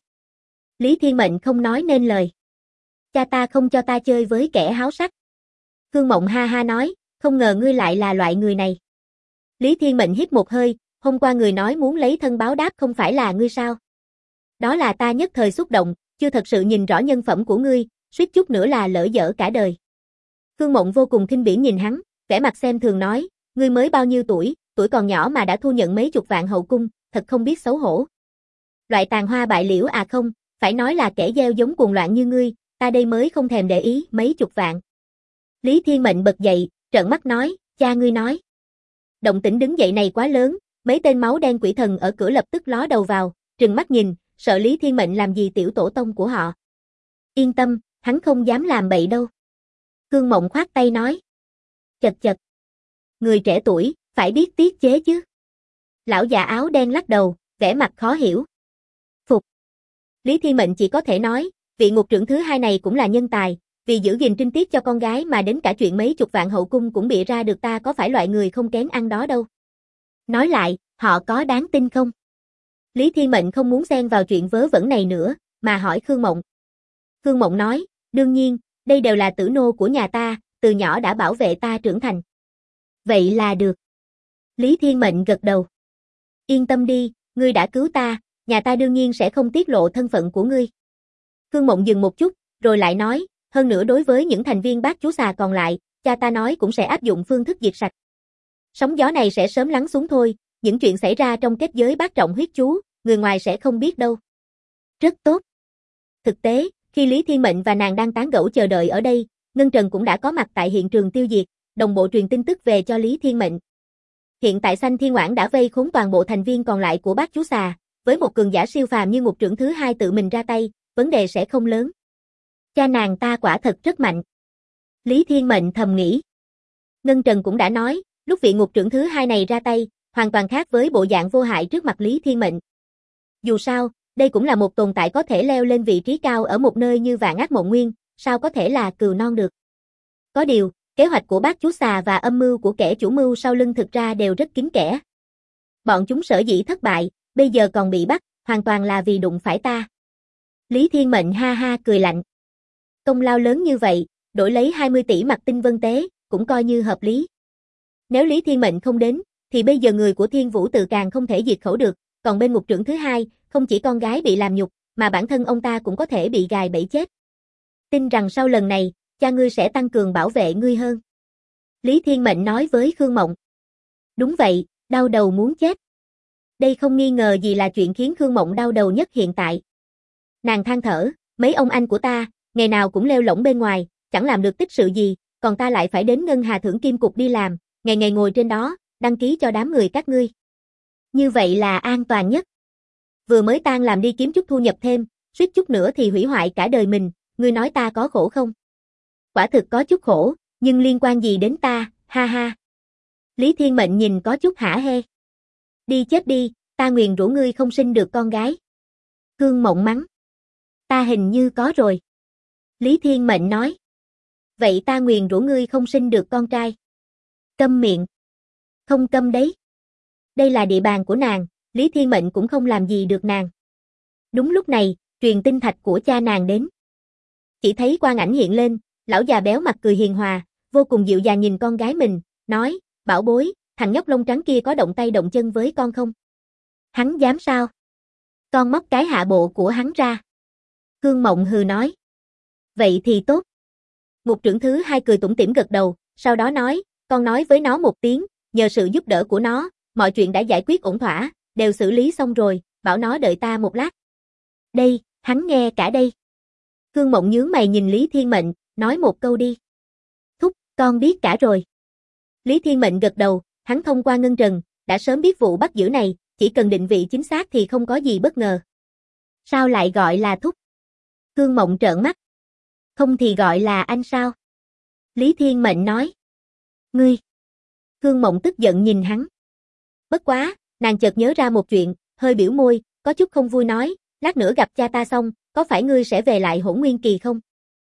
Lý Thiên Mệnh không nói nên lời. Cha ta không cho ta chơi với kẻ háo sắc. Khương Mộng ha ha nói, không ngờ ngươi lại là loại người này. Lý Thiên Mệnh hít một hơi, hôm qua người nói muốn lấy thân báo đáp không phải là ngươi sao? Đó là ta nhất thời xúc động, chưa thật sự nhìn rõ nhân phẩm của ngươi, suýt chút nữa là lỡ dở cả đời. Khương Mộng vô cùng khinh bỉ nhìn hắn, vẻ mặt xem thường nói, ngươi mới bao nhiêu tuổi còn nhỏ mà đã thu nhận mấy chục vạn hậu cung, thật không biết xấu hổ. Loại tàn hoa bại liễu à không, phải nói là kẻ gieo giống cuồng loạn như ngươi, ta đây mới không thèm để ý mấy chục vạn. Lý Thiên Mệnh bật dậy, trợn mắt nói, cha ngươi nói. Động tĩnh đứng dậy này quá lớn, mấy tên máu đen quỷ thần ở cửa lập tức ló đầu vào, trừng mắt nhìn, sợ Lý Thiên Mệnh làm gì tiểu tổ tông của họ. Yên tâm, hắn không dám làm bậy đâu. Khương Mộng khoát tay nói. Chật. Người trẻ tuổi, phải biết tiết chế chứ. Lão già áo đen lắc đầu, vẻ mặt khó hiểu. Phục. Lý Thiên Mệnh chỉ có thể nói, vị ngục trưởng thứ hai này cũng là nhân tài, vì giữ gìn trinh tiết cho con gái mà đến cả chuyện mấy chục vạn hậu cung cũng bịa ra được, ta có phải loại người không kén ăn đó đâu. Nói lại, họ có đáng tin không? Lý Thiên Mệnh không muốn xen vào chuyện vớ vẩn này nữa, mà hỏi Khương Mộng. Khương Mộng nói, đương nhiên, đây đều là tử nô của nhà ta, từ nhỏ đã bảo vệ ta trưởng thành. Vậy là được. Lý Thiên Mệnh gật đầu. Yên tâm đi, ngươi đã cứu ta, nhà ta đương nhiên sẽ không tiết lộ thân phận của ngươi. Khương Mộng dừng một chút, rồi lại nói, hơn nữa đối với những thành viên bát chú xà còn lại, cha ta nói cũng sẽ áp dụng phương thức diệt sạch. Sóng gió này sẽ sớm lắng xuống thôi, những chuyện xảy ra trong kết giới bát trọng huyết chú, người ngoài sẽ không biết đâu. Rất tốt. Thực tế, khi Lý Thiên Mệnh và nàng đang tán gẫu chờ đợi ở đây, Ngân Trần cũng đã có mặt tại hiện trường tiêu diệt, đồng bộ truyền tin tức về cho Lý Thiên Mệnh. Hiện tại Xanh Thiên Oản đã vây khốn toàn bộ thành viên còn lại của bát chú xà, với một cường giả siêu phàm như ngục trưởng thứ hai tự mình ra tay, vấn đề sẽ không lớn. Cha nàng ta quả thật rất mạnh. Lý Thiên Mệnh thầm nghĩ. Ngân Trần cũng đã nói, lúc vị ngục trưởng thứ hai này ra tay, hoàn toàn khác với bộ dạng vô hại trước mặt Lý Thiên Mệnh. Dù sao, đây cũng là một tồn tại có thể leo lên vị trí cao ở một nơi như Vạn Ác Mộng Nguyên, sao có thể là cừu non được. Có điều, kế hoạch của bát chú xà và âm mưu của kẻ chủ mưu sau lưng thực ra đều rất kín kẽ. Bọn chúng sở dĩ thất bại, bây giờ còn bị bắt, hoàn toàn là vì đụng phải ta. Lý Thiên Mệnh ha ha cười lạnh. Công lao lớn như vậy, đổi lấy 20 tỷ mặt tinh vân tế, cũng coi như hợp lý. Nếu Lý Thiên Mệnh không đến, thì bây giờ người của Thiên Vũ tự càng không thể diệt khẩu được, còn bên ngục trưởng thứ hai, không chỉ con gái bị làm nhục, mà bản thân ông ta cũng có thể bị gài bẫy chết. Tin rằng sau lần này, cha ngươi sẽ tăng cường bảo vệ ngươi hơn. Lý Thiên Mệnh nói với Khương Mộng. Đúng vậy, đau đầu muốn chết. Đây không nghi ngờ gì là chuyện khiến Khương Mộng đau đầu nhất hiện tại. Nàng than thở, mấy ông anh của ta, ngày nào cũng lêu lổng bên ngoài, chẳng làm được tích sự gì, còn ta lại phải đến Ngân Hà Thưởng Kim Cục đi làm, ngày ngày ngồi trên đó, đăng ký cho đám người các ngươi. Như vậy là an toàn nhất. Vừa mới tan làm đi kiếm chút thu nhập thêm, suýt chút nữa thì hủy hoại cả đời mình, ngươi nói ta có khổ không? Quả thực có chút khổ, nhưng liên quan gì đến ta, ha ha. Lý Thiên Mệnh nhìn có chút hả hê. Đi chết đi, ta nguyền rủa ngươi không sinh được con gái. Khương Mộng mắng. Ta hình như có rồi. Lý Thiên Mệnh nói. Vậy ta nguyền rủa ngươi không sinh được con trai. Câm miệng. Không câm đấy. Đây là địa bàn của nàng, Lý Thiên Mệnh cũng không làm gì được nàng. Đúng lúc này, truyền tin thạch của cha nàng đến. Chỉ thấy quang ảnh hiện lên, lão già béo mặt cười hiền hòa, vô cùng dịu dàng nhìn con gái mình, nói, bảo bối, thằng nhóc lông trắng kia có động tay động chân với con không? Hắn dám sao? Con móc cái hạ bộ của hắn ra. Khương Mộng hừ nói. Vậy thì tốt. Ngục trưởng thứ hai cười tủm tỉm gật đầu, sau đó nói, con nói với nó một tiếng, nhờ sự giúp đỡ của nó, mọi chuyện đã giải quyết ổn thỏa, đều xử lý xong rồi, bảo nó đợi ta một lát. Đây, hắn nghe cả đây. Khương Mộng nhướng mày nhìn Lý Thiên Mệnh, nói một câu đi. Thúc, con biết cả rồi. Lý Thiên Mệnh gật đầu, hắn thông qua ngân trần, đã sớm biết vụ bắt giữ này, chỉ cần định vị chính xác thì không có gì bất ngờ. Sao lại gọi là thúc? Khương Mộng trợn mắt. Không thì gọi là anh sao? Lý Thiên Mệnh nói. Ngươi. Khương Mộng tức giận nhìn hắn. Bất quá, nàng chợt nhớ ra một chuyện, hơi biểu môi, có chút không vui nói, lát nữa gặp cha ta xong, có phải ngươi sẽ về lại Hỗn Nguyên Kỳ không?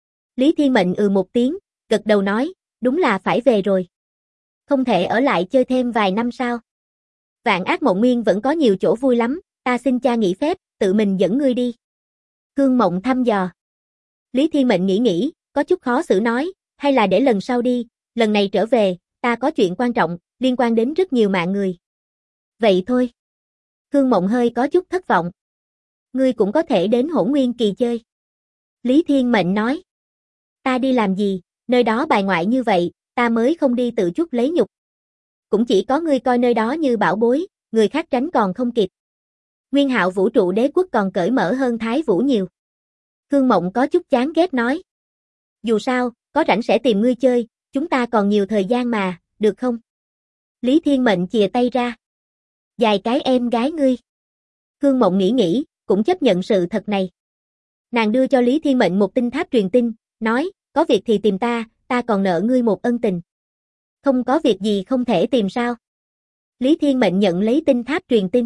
Lý Thiên Mệnh một tiếng, gật đầu nói, đúng là phải về rồi. Không thể ở lại chơi thêm vài năm sao? Vạn Ác Mộng Nguyên vẫn có nhiều chỗ vui lắm, ta xin cha nghỉ phép, tự mình dẫn ngươi đi. Khương Mộng thăm dò. Lý Thiên Mệnh nghĩ, có chút khó xử nói, hay là để lần sau đi, lần này trở về, ta có chuyện quan trọng, liên quan đến rất nhiều mạng người. Vậy thôi. Khương Mộng hơi có chút thất vọng. Ngươi cũng có thể đến Hỗn Nguyên Kỳ chơi. Lý Thiên Mệnh nói. Ta đi làm gì, nơi đó bài ngoại như vậy, ta mới không đi tự chuốc lấy nhục. Cũng chỉ có ngươi coi nơi đó như bảo bối, người khác tránh còn không kịp. Nguyên Hạo Vũ Trụ Đế Quốc còn cởi mở hơn Thái Vũ nhiều. Khương Mộng có chút chán ghét nói. Dù sao, có rảnh sẽ tìm ngươi chơi, chúng ta còn nhiều thời gian mà, được không? Lý Thiên Mệnh chìa tay ra. Dài cái em gái ngươi. Khương Mộng nghĩ, cũng chấp nhận sự thật này. Nàng đưa cho Lý Thiên Mệnh một tinh tháp truyền tin, nói, có việc thì tìm ta còn nợ ngươi một ân tình. Không có việc gì không thể tìm sao? Lý Thiên Mệnh nhận lấy tinh tháp truyền tin.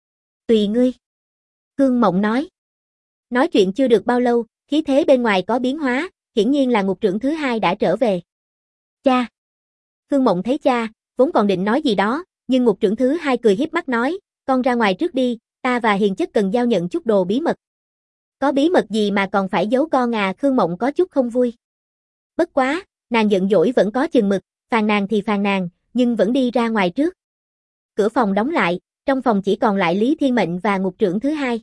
Tùy ngươi. Khương Mộng nói. Nói chuyện chưa được bao lâu, khí thế bên ngoài có biến hóa, hiển nhiên là ngục trưởng thứ hai đã trở về. Cha. Khương Mộng thấy cha, vốn còn định nói gì đó, nhưng ngục trưởng thứ hai cười hiếp mắt nói, con ra ngoài trước đi, ta và Hiền Chất cần giao nhận chút đồ bí mật. Có bí mật gì mà còn phải giấu con à? Khương Mộng có chút không vui. Bất quá, nàng giận dỗi vẫn có chừng mực, phàn nàn thì phàn nàn, nhưng vẫn đi ra ngoài trước. Cửa phòng đóng lại, trong phòng chỉ còn lại Lý Thiên Mệnh và ngục trưởng thứ hai.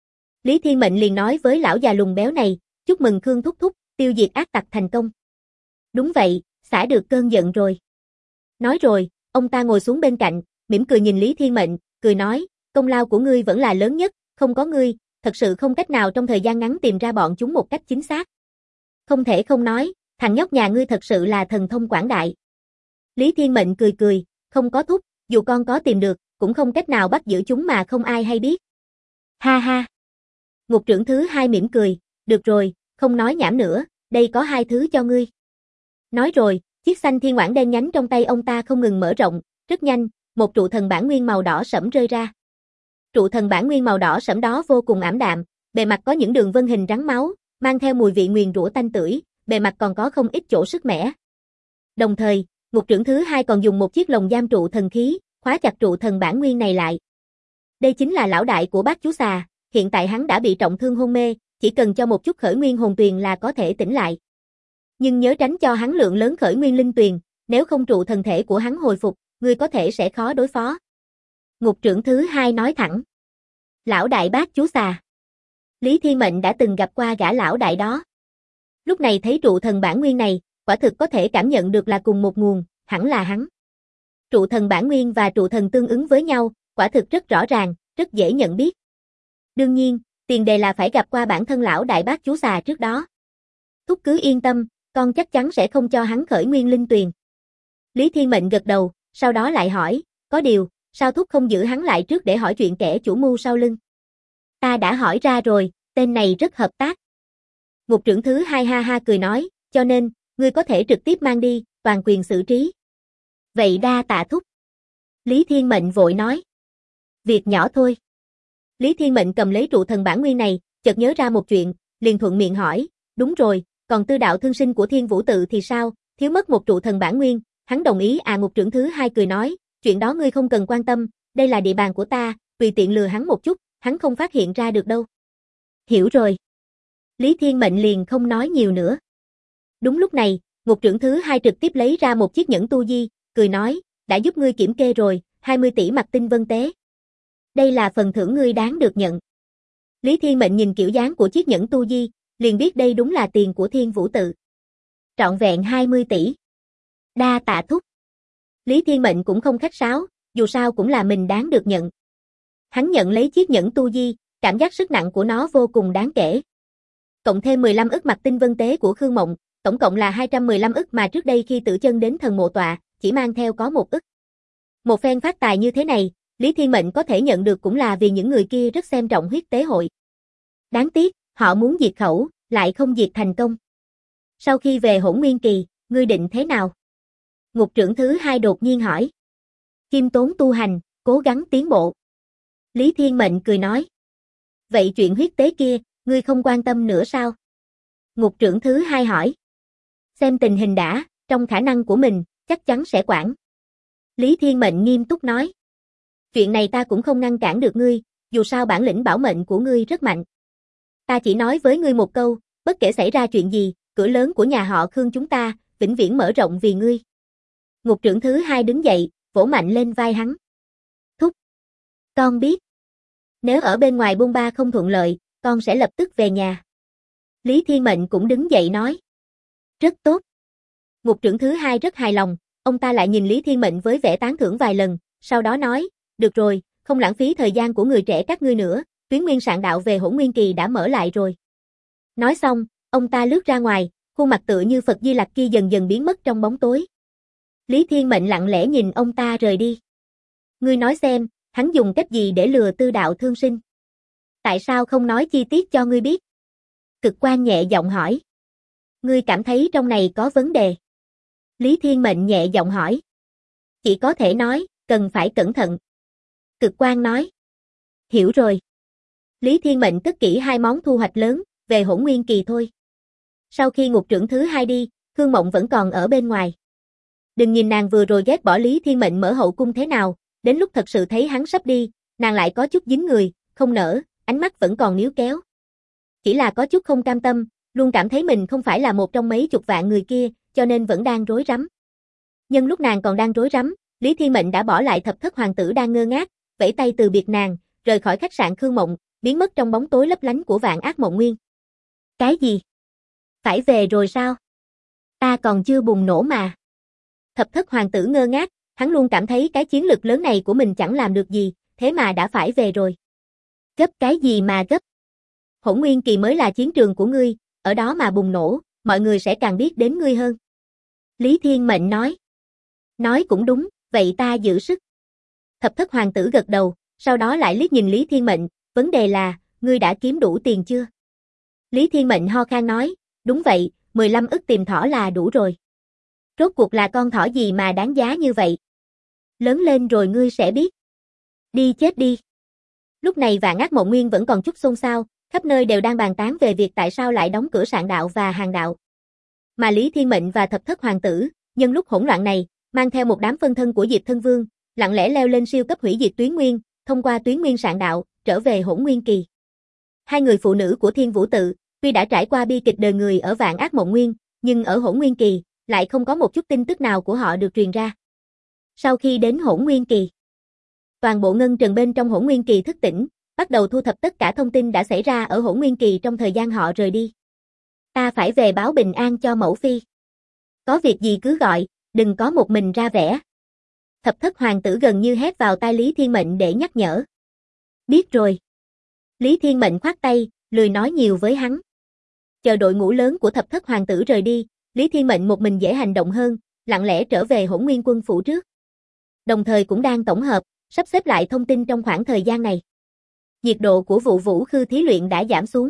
Lý Thiên Mệnh liền nói với lão già lùn béo này, chúc mừng Khương thúc thúc, tiêu diệt ác tặc thành công. Đúng vậy, xả được cơn giận rồi. Nói rồi, ông ta ngồi xuống bên cạnh, mỉm cười nhìn Lý Thiên Mệnh, cười nói, công lao của ngươi vẫn là lớn nhất, không có ngươi, thật sự không cách nào trong thời gian ngắn tìm ra bọn chúng một cách chính xác. Không thể không nói, thằng nhóc nhà ngươi thật sự là thần thông quảng đại. Lý Thiên Mệnh cười, không có thúc, dù con có tìm được, cũng không cách nào bắt giữ chúng mà không ai hay biết. Ha ha. Ngục trưởng thứ hai mỉm cười, được rồi, không nói nhảm nữa, đây có hai thứ cho ngươi. Nói rồi, chiếc xanh thiên ngoãn đen nhánh trong tay ông ta không ngừng mở rộng, rất nhanh, một trụ thần bản nguyên màu đỏ sẫm rơi ra. Trụ thần bản nguyên màu đỏ sẫm đó vô cùng ảm đạm, bề mặt có những đường vân hình rắn máu, mang theo mùi vị nguyền rủa tanh tưởi, bề mặt còn có không ít chỗ sức mẻ. Đồng thời, ngục trưởng thứ hai còn dùng một chiếc lồng giam trụ thần khí, khóa chặt trụ thần bản nguyên này lại. Đây chính là lão đại của bác chú xà, hiện tại hắn đã bị trọng thương hôn mê, chỉ cần cho một chút khởi nguyên hồn tuyền là có thể tỉnh lại. Nhưng nhớ tránh cho hắn lượng lớn khởi nguyên linh tuyền, nếu không trụ thần thể của hắn hồi phục, ngươi có thể sẽ khó đối phó. Ngục trưởng thứ hai nói thẳng. Lão đại bác chú xà. Lý Thiên Mệnh đã từng gặp qua gã lão đại đó. Lúc này thấy trụ thần bản nguyên này, quả thực có thể cảm nhận được là cùng một nguồn, hẳn là hắn. Trụ thần bản nguyên và trụ thần tương ứng với nhau, quả thực rất rõ ràng, rất dễ nhận biết. Đương nhiên, tiền đề là phải gặp qua bản thân lão đại bác chú xà trước đó. Thúc cứ yên tâm, con chắc chắn sẽ không cho hắn khởi nguyên linh tuyền. Lý Thiên Mệnh gật đầu, sau đó lại hỏi, có điều, sao thúc không giữ hắn lại trước để hỏi chuyện kẻ chủ mưu sau lưng? Ta đã hỏi ra rồi, tên này rất hợp tác. Ngục trưởng thứ hai ha ha cười nói, cho nên, ngươi có thể trực tiếp mang đi, toàn quyền xử trí. Vậy đa tạ thúc. Lý Thiên Mệnh vội nói. Việc nhỏ thôi. Lý Thiên Mệnh cầm lấy trụ thần bản nguyên này, chợt nhớ ra một chuyện, liền thuận miệng hỏi, đúng rồi, còn tư đạo thương sinh của Thiên Vũ Tự thì sao, thiếu mất một trụ thần bản nguyên, hắn đồng ý à. Ngục trưởng thứ hai cười nói, chuyện đó ngươi không cần quan tâm, đây là địa bàn của ta, tùy tiện lừa hắn một chút, hắn không phát hiện ra được đâu. Hiểu rồi. Lý Thiên Mệnh liền không nói nhiều nữa. Đúng lúc này, ngục trưởng thứ hai trực tiếp lấy ra một chiếc nhẫn tu di, cười nói, đã giúp ngươi kiểm kê rồi, 20 tỷ mặt tinh vân tế. Đây là phần thưởng ngươi đáng được nhận. Lý Thiên Mệnh nhìn kiểu dáng của chiếc nhẫn tu di, liền biết đây đúng là tiền của Thiên Vũ Tự. Trọn vẹn 20 tỷ. Đa tạ thúc. Lý Thiên Mệnh cũng không khách sáo, dù sao cũng là mình đáng được nhận. Hắn nhận lấy chiếc nhẫn tu di, cảm giác sức nặng của nó vô cùng đáng kể. Cộng thêm 15 ức mặt tinh vân tế của Khương Mộng, tổng cộng là 215 ức mà trước đây khi Tử Chân đến thần mộ tọa, chỉ mang theo có 1 ức. Một phen phát tài như thế này, Lý Thiên Mệnh có thể nhận được cũng là vì những người kia rất xem trọng huyết tế hội. Đáng tiếc, họ muốn diệt khẩu, lại không diệt thành công. Sau khi về Hỗn Nguyên Kỳ, ngươi định thế nào? Ngục trưởng thứ hai đột nhiên hỏi. Khiêm tốn tu hành, cố gắng tiến bộ. Lý Thiên Mệnh cười nói. Vậy chuyện huyết tế kia, ngươi không quan tâm nữa sao? Ngục trưởng thứ hai hỏi. Xem tình hình đã, trong khả năng của mình, chắc chắn sẽ quản. Lý Thiên Mệnh nghiêm túc nói. Chuyện này ta cũng không ngăn cản được ngươi, dù sao bản lĩnh bảo mệnh của ngươi rất mạnh. Ta chỉ nói với ngươi một câu, bất kể xảy ra chuyện gì, cửa lớn của nhà họ Khương chúng ta, vĩnh viễn mở rộng vì ngươi. Ngục trưởng thứ hai đứng dậy, vỗ mạnh lên vai hắn. Thúc. Con biết. Nếu ở bên ngoài bôn ba không thuận lợi, con sẽ lập tức về nhà. Lý Thiên Mệnh cũng đứng dậy nói. Rất tốt. Ngục trưởng thứ hai rất hài lòng, ông ta lại nhìn Lý Thiên Mệnh với vẻ tán thưởng vài lần, sau đó nói, được rồi, không lãng phí thời gian của người trẻ các ngươi nữa, tuyến nguyên sạn đạo về Hỗn Nguyên Kỳ đã mở lại rồi. Nói xong, ông ta lướt ra ngoài, khuôn mặt tựa như Phật Di Lặc kia dần dần biến mất trong bóng tối. Lý Thiên Mệnh lặng lẽ nhìn ông ta rời đi. Ngươi nói xem, hắn dùng cách gì để lừa tư đạo thương sinh? Tại sao không nói chi tiết cho ngươi biết? Cực Quan nhẹ giọng hỏi. Ngươi cảm thấy trong này có vấn đề? Lý Thiên Mệnh nhẹ giọng hỏi. Chỉ có thể nói, cần phải cẩn thận. Cực Quan nói. Hiểu rồi. Lý Thiên Mệnh cất kỹ 2 món thu hoạch lớn, về Hỗn Nguyên Kỳ thôi. Sau khi ngục trưởng thứ hai đi, Khương Mộng vẫn còn ở bên ngoài. Đừng nhìn nàng vừa rồi ghét bỏ Lý Thiên Mệnh mở hậu cung thế nào, đến lúc thật sự thấy hắn sắp đi, nàng lại có chút dính người, không nỡ, ánh mắt vẫn còn níu kéo. Chỉ là có chút không cam tâm, luôn cảm thấy mình không phải là một trong mấy chục vạn người kia, cho nên vẫn đang rối rắm. Nhưng lúc nàng còn đang rối rắm, Lý Thiên Mệnh đã bỏ lại thập thất hoàng tử đang ngơ ngác, vẫy tay từ biệt nàng, rời khỏi khách sạn Khương Mộng, biến mất trong bóng tối lấp lánh của Vạn Ác Mộng Nguyên. Cái gì? Phải về rồi sao? Ta còn chưa bùng nổ mà. Thập thất hoàng tử ngơ ngác, hắn luôn cảm thấy cái chiến lực lớn này của mình chẳng làm được gì, thế mà đã phải về rồi. Gấp cái gì mà gấp? Hỗn Nguyên Kỳ mới là chiến trường của ngươi, ở đó mà bùng nổ, mọi người sẽ càng biết đến ngươi hơn. Lý Thiên Mệnh nói. Nói cũng đúng, vậy ta giữ sức. Thập thất hoàng tử gật đầu, sau đó lại liếc nhìn Lý Thiên Mệnh, vấn đề là, ngươi đã kiếm đủ tiền chưa? Lý Thiên Mệnh ho khan nói, đúng vậy, 15 ức tìm thỏ là đủ rồi. Rốt cuộc là con thỏ gì mà đáng giá như vậy? Lớn lên rồi ngươi sẽ biết. Đi chết đi. Lúc này Vạn Ác Mộng Nguyên vẫn còn chút xôn xao, khắp nơi đều đang bàn tán về việc tại sao lại đóng cửa sạn đạo và hàng đạo. Mà Lý Thiên Mệnh và thập thất hoàng tử, nhân lúc hỗn loạn này, mang theo một đám phân thân của Diệp Thân Vương, lặng lẽ leo lên siêu cấp hủy diệt tuyến nguyên, thông qua tuyến nguyên sạn đạo, trở về Hỗn Nguyên Kỳ. 2 người phụ nữ của Thiên Vũ Tự, tuy đã trải qua bi kịch đời người ở Vạn Ác Mộng Nguyên, nhưng ở Hỗn Nguyên Kỳ, lại không có một chút tin tức nào của họ được truyền ra. Sau khi đến Hỗn Nguyên Kỳ, toàn bộ ngân trần bên trong Hỗn Nguyên Kỳ thức tỉnh, bắt đầu thu thập tất cả thông tin đã xảy ra ở Hỗn Nguyên Kỳ trong thời gian họ rời đi. Ta phải về báo bình an cho mẫu phi. Có việc gì cứ gọi, đừng có một mình ra vẻ. Thập thất hoàng tử gần như hét vào tai Lý Thiên Mệnh để nhắc nhở. Biết rồi. Lý Thiên Mệnh khoát tay, lười nói nhiều với hắn. Chờ đội ngũ lớn của thập thất hoàng tử rời đi, Lý Thiên Mệnh một mình dễ hành động hơn, lặng lẽ trở về Hỗn Nguyên Quân phủ trước. Đồng thời cũng đang tổng hợp, sắp xếp lại thông tin trong khoảng thời gian này. Nhiệt độ của vụ Vũ Khư thí luyện đã giảm xuống.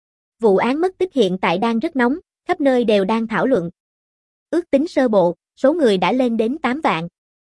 Vụ án mất tích hiện tại đang rất nóng, khắp nơi đều đang thảo luận. Ước tính sơ bộ, số người đã lên đến 8 vạn.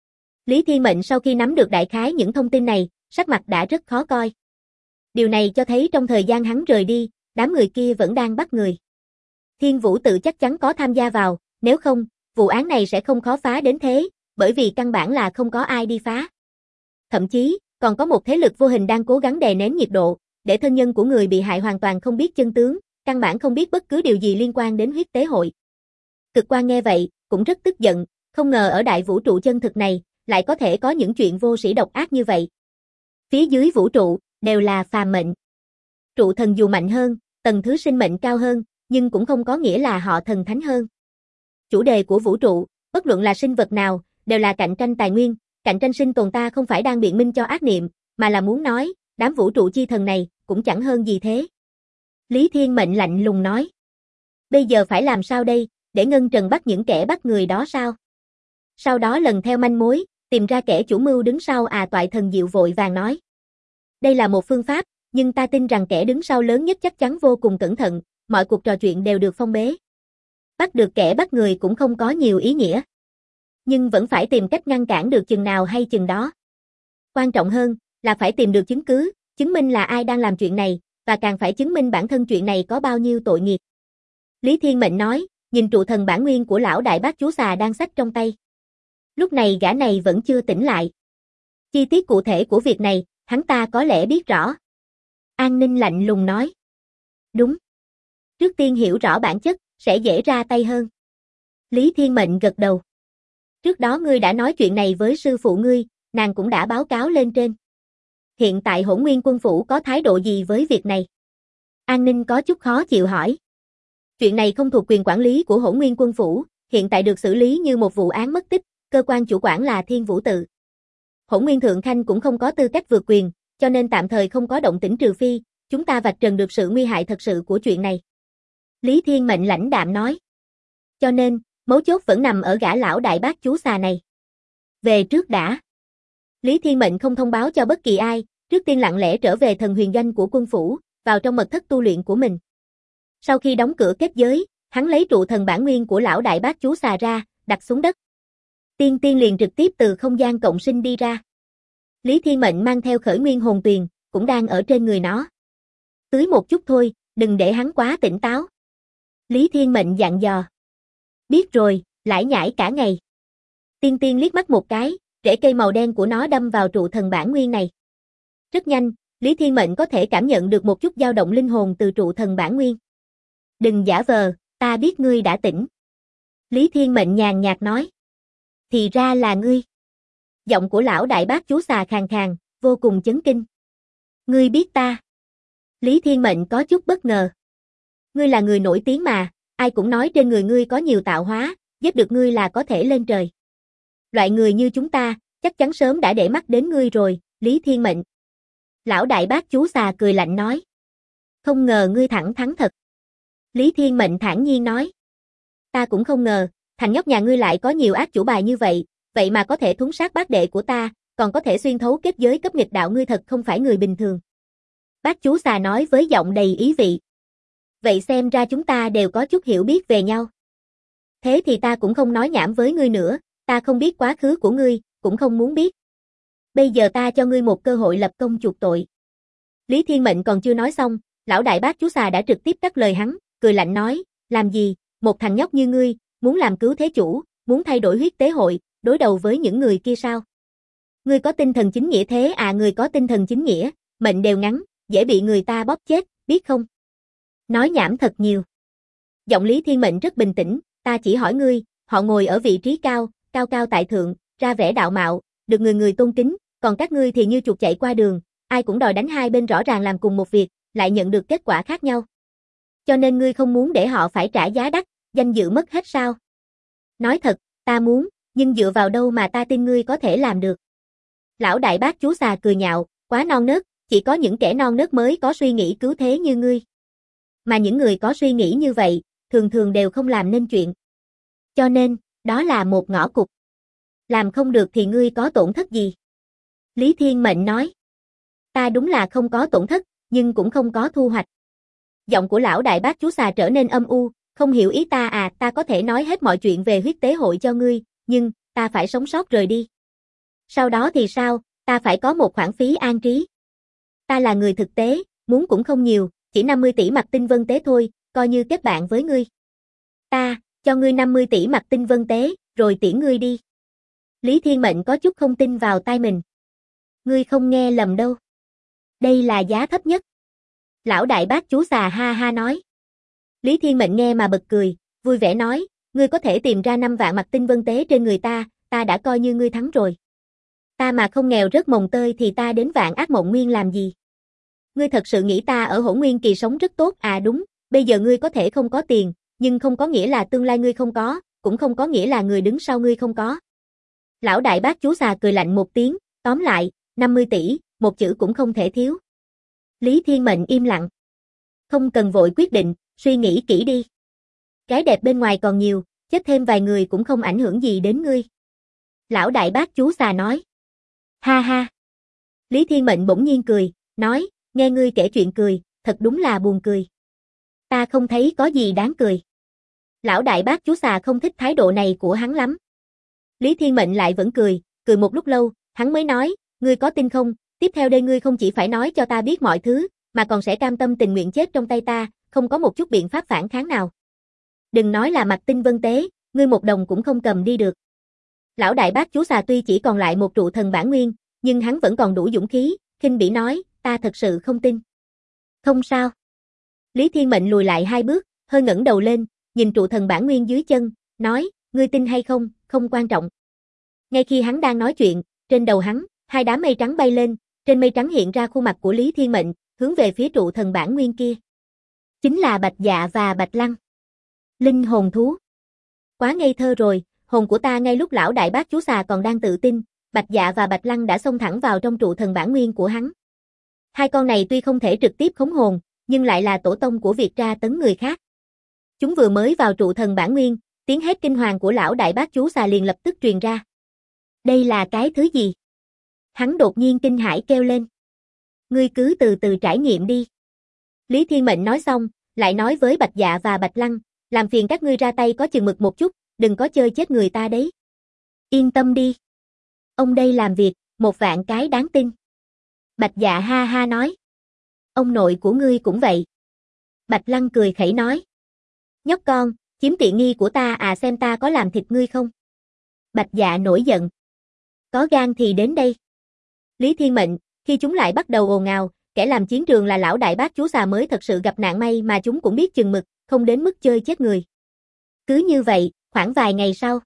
Lý Thiên Mệnh sau khi nắm được đại khái những thông tin này, sắc mặt đã rất khó coi. Điều này cho thấy trong thời gian hắn rời đi, đám người kia vẫn đang bắt người. Thiên Vũ Tự chắc chắn có tham gia vào, nếu không, vụ án này sẽ không khó phá đến thế, bởi vì căn bản là không có ai đi phá. Thậm chí, còn có một thế lực vô hình đang cố gắng đè nén nhiệt độ, để thân nhân của người bị hại hoàn toàn không biết chân tướng, căn bản không biết bất cứ điều gì liên quan đến huyết tế hội. Cực Quan nghe vậy, cũng rất tức giận, không ngờ ở đại vũ trụ chân thực này, lại có thể có những chuyện vô sĩ độc ác như vậy. Phía dưới vũ trụ, đều là phàm mệnh. Trụ thần dù mạnh hơn, tầng thứ sinh mệnh cao hơn, nhưng cũng không có nghĩa là họ thần thánh hơn. Chủ đề của vũ trụ, bất luận là sinh vật nào, đều là cạnh tranh tài nguyên, cạnh tranh sinh tồn, ta không phải đang biện minh cho ác niệm, mà là muốn nói, đám vũ trụ chi thần này, cũng chẳng hơn gì thế. Lý Thiên Mệnh lạnh lùng nói. Bây giờ phải làm sao đây, để Ngân Trần bắt những kẻ bắt người đó sao? Sau đó lần theo manh mối, tìm ra kẻ chủ mưu đứng sau. Toại Thần Diệu vội vàng nói. Đây là một phương pháp, nhưng ta tin rằng kẻ đứng sau lớn nhất chắc chắn vô cùng cẩn thận, mọi cuộc trò chuyện đều được phong bế. Bắt được kẻ bắt người cũng không có nhiều ý nghĩa. Nhưng vẫn phải tìm cách ngăn cản được chừng nào hay chừng đó. Quan trọng hơn, là phải tìm được chứng cứ, chứng minh là ai đang làm chuyện này, và càng phải chứng minh bản thân chuyện này có bao nhiêu tội nghiệp. Lý Thiên Mệnh nói, nhìn trụ thần bản nguyên của lão đại bác chúa xà đang xách trong tay. Lúc này gã này vẫn chưa tỉnh lại. Chi tiết cụ thể của việc này, hắn ta có lẽ biết rõ. An Ninh lạnh lùng nói. Đúng. Trước tiên hiểu rõ bản chất, sẽ dễ ra tay hơn. Lý Thiên Mệnh gật đầu. Trước đó ngươi đã nói chuyện này với sư phụ ngươi, nàng cũng đã báo cáo lên trên. Hiện tại Hỗn Nguyên Quân phủ có thái độ gì với việc này? An Ninh có chút khó chịu hỏi. Chuyện này không thuộc quyền quản lý của Hỗn Nguyên Quân phủ, hiện tại được xử lý như một vụ án mất tích, cơ quan chủ quản là Thiên Vũ Tự. Hỗn Nguyên Thượng Khanh cũng không có tư cách vượt quyền, cho nên tạm thời không có động tĩnh trừ phi, chúng ta vạch trần được sự nguy hại thật sự của chuyện này. Lý Thiên Mệnh lãnh đạm nói. Cho nên, mấu chốt vẫn nằm ở gã lão đại bác chú xà này. Về trước đã. Lý Thiên Mệnh không thông báo cho bất kỳ ai, trước tiên lặng lẽ trở về thần huyền doanh của quân phủ, vào trong mật thất tu luyện của mình. Sau khi đóng cửa kết giới, hắn lấy trụ thần bản nguyên của lão đại bác chú xà ra, đặt xuống đất. Tiên Tiên liền trực tiếp từ không gian cộng sinh đi ra. Lý Thiên Mệnh mang theo khởi nguyên hồn tuyền, cũng đang ở trên người nó. Tưới một chút thôi, đừng để hắn quá tỉnh táo. Lý Thiên Mệnh dặn dò. Biết rồi, lải nhải cả ngày. Tiên Tiên liếc mắt một cái, rễ cây màu đen của nó đâm vào trụ thần bản nguyên này. Rất nhanh, Lý Thiên Mệnh có thể cảm nhận được một chút dao động linh hồn từ trụ thần bản nguyên. Đừng giả vờ, ta biết ngươi đã tỉnh. Lý Thiên Mệnh nhàn nhạt nói. Thì ra là ngươi. Giọng của lão đại bác chú xà khàn khàn, vô cùng chấn kinh. Ngươi biết ta. Lý Thiên Mệnh có chút bất ngờ. Ngươi là người nổi tiếng mà, ai cũng nói trên người ngươi có nhiều tạo hóa, giết được ngươi là có thể lên trời. Loại người như chúng ta, chắc chắn sớm đã để mắt đến ngươi rồi, Lý Thiên Mệnh. Lão đại bác chú xà cười lạnh nói. Không ngờ ngươi thẳng thắn thật. Lý Thiên Mệnh thản nhiên nói. Ta cũng không ngờ, thằng nhóc nhà ngươi lại có nhiều ác chủ bài như vậy, vậy mà có thể thúng sát bác đệ của ta, còn có thể xuyên thấu kết giới cấp nghịch đạo, ngươi thật không phải người bình thường. Bác chú xà nói với giọng đầy ý vị. Vậy xem ra chúng ta đều có chút hiểu biết về nhau. Thế thì ta cũng không nói nhảm với ngươi nữa, ta không biết quá khứ của ngươi, cũng không muốn biết. Bây giờ ta cho ngươi một cơ hội lập công chuộc tội. Lý Thiên Mệnh còn chưa nói xong, lão đại bác chú xà đã trực tiếp cắt lời hắn, cười lạnh nói, làm gì, một thằng nhóc như ngươi, muốn làm cứu thế chủ, muốn thay đổi huyết tế hội, đối đầu với những người kia sao? Ngươi có tinh thần chính nghĩa thế à? Người có tinh thần chính nghĩa, mệnh đều ngắn, dễ bị người ta bóp chết, biết không? Nói nhảm thật nhiều. Giọng Lý Thiên Mệnh rất bình tĩnh, ta chỉ hỏi ngươi, họ ngồi ở vị trí cao, cao cao tại thượng, ra vẻ đạo mạo, được người người tôn kính, còn các ngươi thì như chuột chạy qua đường, ai cũng đòi đánh, hai bên rõ ràng làm cùng một việc, lại nhận được kết quả khác nhau. Cho nên ngươi không muốn để họ phải trả giá đắt, danh dự mất hết sao? Nói thật, ta muốn, nhưng dựa vào đâu mà ta tin ngươi có thể làm được? Lão đại bác chú xà cười nhạo, quá non nớt, chỉ có những kẻ non nớt mới có suy nghĩ cứu thế như ngươi. Mà những người có suy nghĩ như vậy, thường thường đều không làm nên chuyện. Cho nên, đó là một ngõ cụt. Làm không được thì ngươi có tổn thất gì? Lý Thiên Mệnh nói. Ta đúng là không có tổn thất, nhưng cũng không có thu hoạch. Giọng của lão đại bác chú xà trở nên âm u, không hiểu ý ta à, ta có thể nói hết mọi chuyện về huyết tế hội cho ngươi, nhưng, ta phải sống sót rời đi. Sau đó thì sao, ta phải có một khoản phí an trí. Ta là người thực tế, muốn cũng không nhiều, chỉ 50 tỷ mặt tinh vân tế thôi, coi như kết bạn với ngươi. Ta, cho ngươi 50 tỷ mặt tinh vân tế, rồi tiễn ngươi đi. Lý Thiên Mệnh có chút không tin vào tai mình. Ngươi không nghe lầm đâu. Đây là giá thấp nhất. Lão đại bác chú xà ha ha nói. Lý Thiên Mệnh nghe mà bật cười, vui vẻ nói, ngươi có thể tìm ra 5 vạn mặt tinh vân tế trên người ta đã coi như ngươi thắng rồi. Ta mà không nghèo rớt mồng tơi thì ta đến Vạn Ác Mộng Nguyên làm gì? Ngươi thật sự nghĩ ta ở Hỗn Nguyên Kỳ sống rất tốt à? Đúng, bây giờ ngươi có thể không có tiền, nhưng không có nghĩa là tương lai ngươi không có, cũng không có nghĩa là người đứng sau ngươi không có. Lão đại bác chú xà cười lạnh một tiếng, tóm lại, 50 tỷ, một chữ cũng không thể thiếu. Lý Thiên Mệnh im lặng. Không cần vội quyết định, suy nghĩ kỹ đi. Gái đẹp bên ngoài còn nhiều, chết thêm vài người cũng không ảnh hưởng gì đến ngươi. Lão đại bác chú xà nói. Ha ha. Lý Thiên Mệnh bỗng nhiên cười, nói, nghe ngươi kể chuyện cười, thật đúng là buồn cười. Ta không thấy có gì đáng cười. Lão đại bác chú xà không thích thái độ này của hắn lắm. Lý Thiên Mệnh lại vẫn cười một lúc lâu, hắn mới nói, ngươi có tin không, tiếp theo đây ngươi không chỉ phải nói cho ta biết mọi thứ, mà còn sẽ cam tâm tình nguyện chết trong tay ta, không có một chút biện pháp phản kháng nào. Đừng nói là mặt tinh vân tế, ngươi một đồng cũng không cầm đi được. Lão đại bác chú xà tuy chỉ còn lại một trụ thần bản nguyên, nhưng hắn vẫn còn đủ dũng khí, khinh bỉ nói, ta thật sự không tin. Không sao. Lý Thiên Mệnh lùi lại 2 bước, hơi ngẩng đầu lên, nhìn trụ thần bản nguyên dưới chân, nói, ngươi tin hay không, không quan trọng. Ngay khi hắn đang nói chuyện, trên đầu hắn, 2 đám mây trắng bay lên, trên mây trắng hiện ra khuôn mặt của Lý Thiên Mệnh, hướng về phía trụ thần bản nguyên kia. Chính là Bạch Dạ và Bạch Lăng. Linh hồn thú. Quá ngây thơ rồi, hồn của ta ngay lúc lão đại bác chú xà còn đang tự tin, Bạch Dạ và Bạch Lăng đã xông thẳng vào trong trụ thần bản nguyên của hắn. 2 con này tuy không thể trực tiếp khống hồn, nhưng lại là tổ tông của việc tra tấn người khác. Chúng vừa mới vào trụ thần bản nguyên, tiếng hét kinh hoàng của lão đại bác chú xà liền lập tức truyền ra. Đây là cái thứ gì? Hắn đột nhiên kinh hãi kêu lên. Ngươi cứ từ từ trải nghiệm đi. Lý Thiên Mệnh nói xong, lại nói với Bạch Dạ và Bạch Lăng, làm phiền các ngươi ra tay có chừng mực một chút, đừng có chơi chết người ta đấy. Yên tâm đi. Ông đây làm việc, 1 vạn cái đáng tin. Bạch Dạ ha ha nói. Ông nội của ngươi cũng vậy. Bạch Lăng cười khẩy nói. Nhóc con, chiếm tiện nghi của ta à, xem ta có làm thịt ngươi không? Bạch Dạ nổi giận. Có gan thì đến đây. Lý Thiên Mệnh, khi chúng lại bắt đầu ồn ào, kẻ làm chiến trường là lão đại bác chú xà mới thật sự gặp nạn may mà chúng cũng biết chừng mực, không đến mức chơi chết người. Cứ như vậy, khoảng vài ngày sau.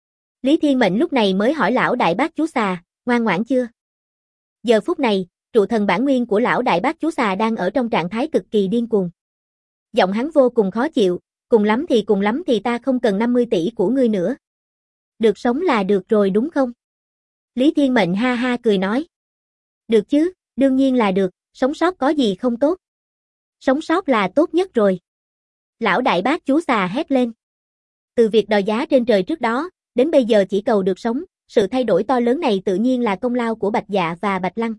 Lý Thiên Mệnh lúc này mới hỏi lão đại bác chú xà, ngoan ngoãn chưa? Giờ phút này, trụ thần bản nguyên của lão đại bác chú xà đang ở trong trạng thái cực kỳ điên cuồng. Giọng hắn vô cùng khó chịu, cùng lắm thì ta không cần 50 tỷ của ngươi nữa. Được sống là được rồi đúng không? Lý Thiên Mệnh ha ha cười nói. Được chứ, đương nhiên là được, sống sót có gì không tốt. Sống sót là tốt nhất rồi. Lão đại bác chú xà hét lên. Từ việc đòi giá trên trời trước đó, đến bây giờ chỉ cầu được sống, sự thay đổi to lớn này tự nhiên là công lao của Bạch Dạ và Bạch Lăng.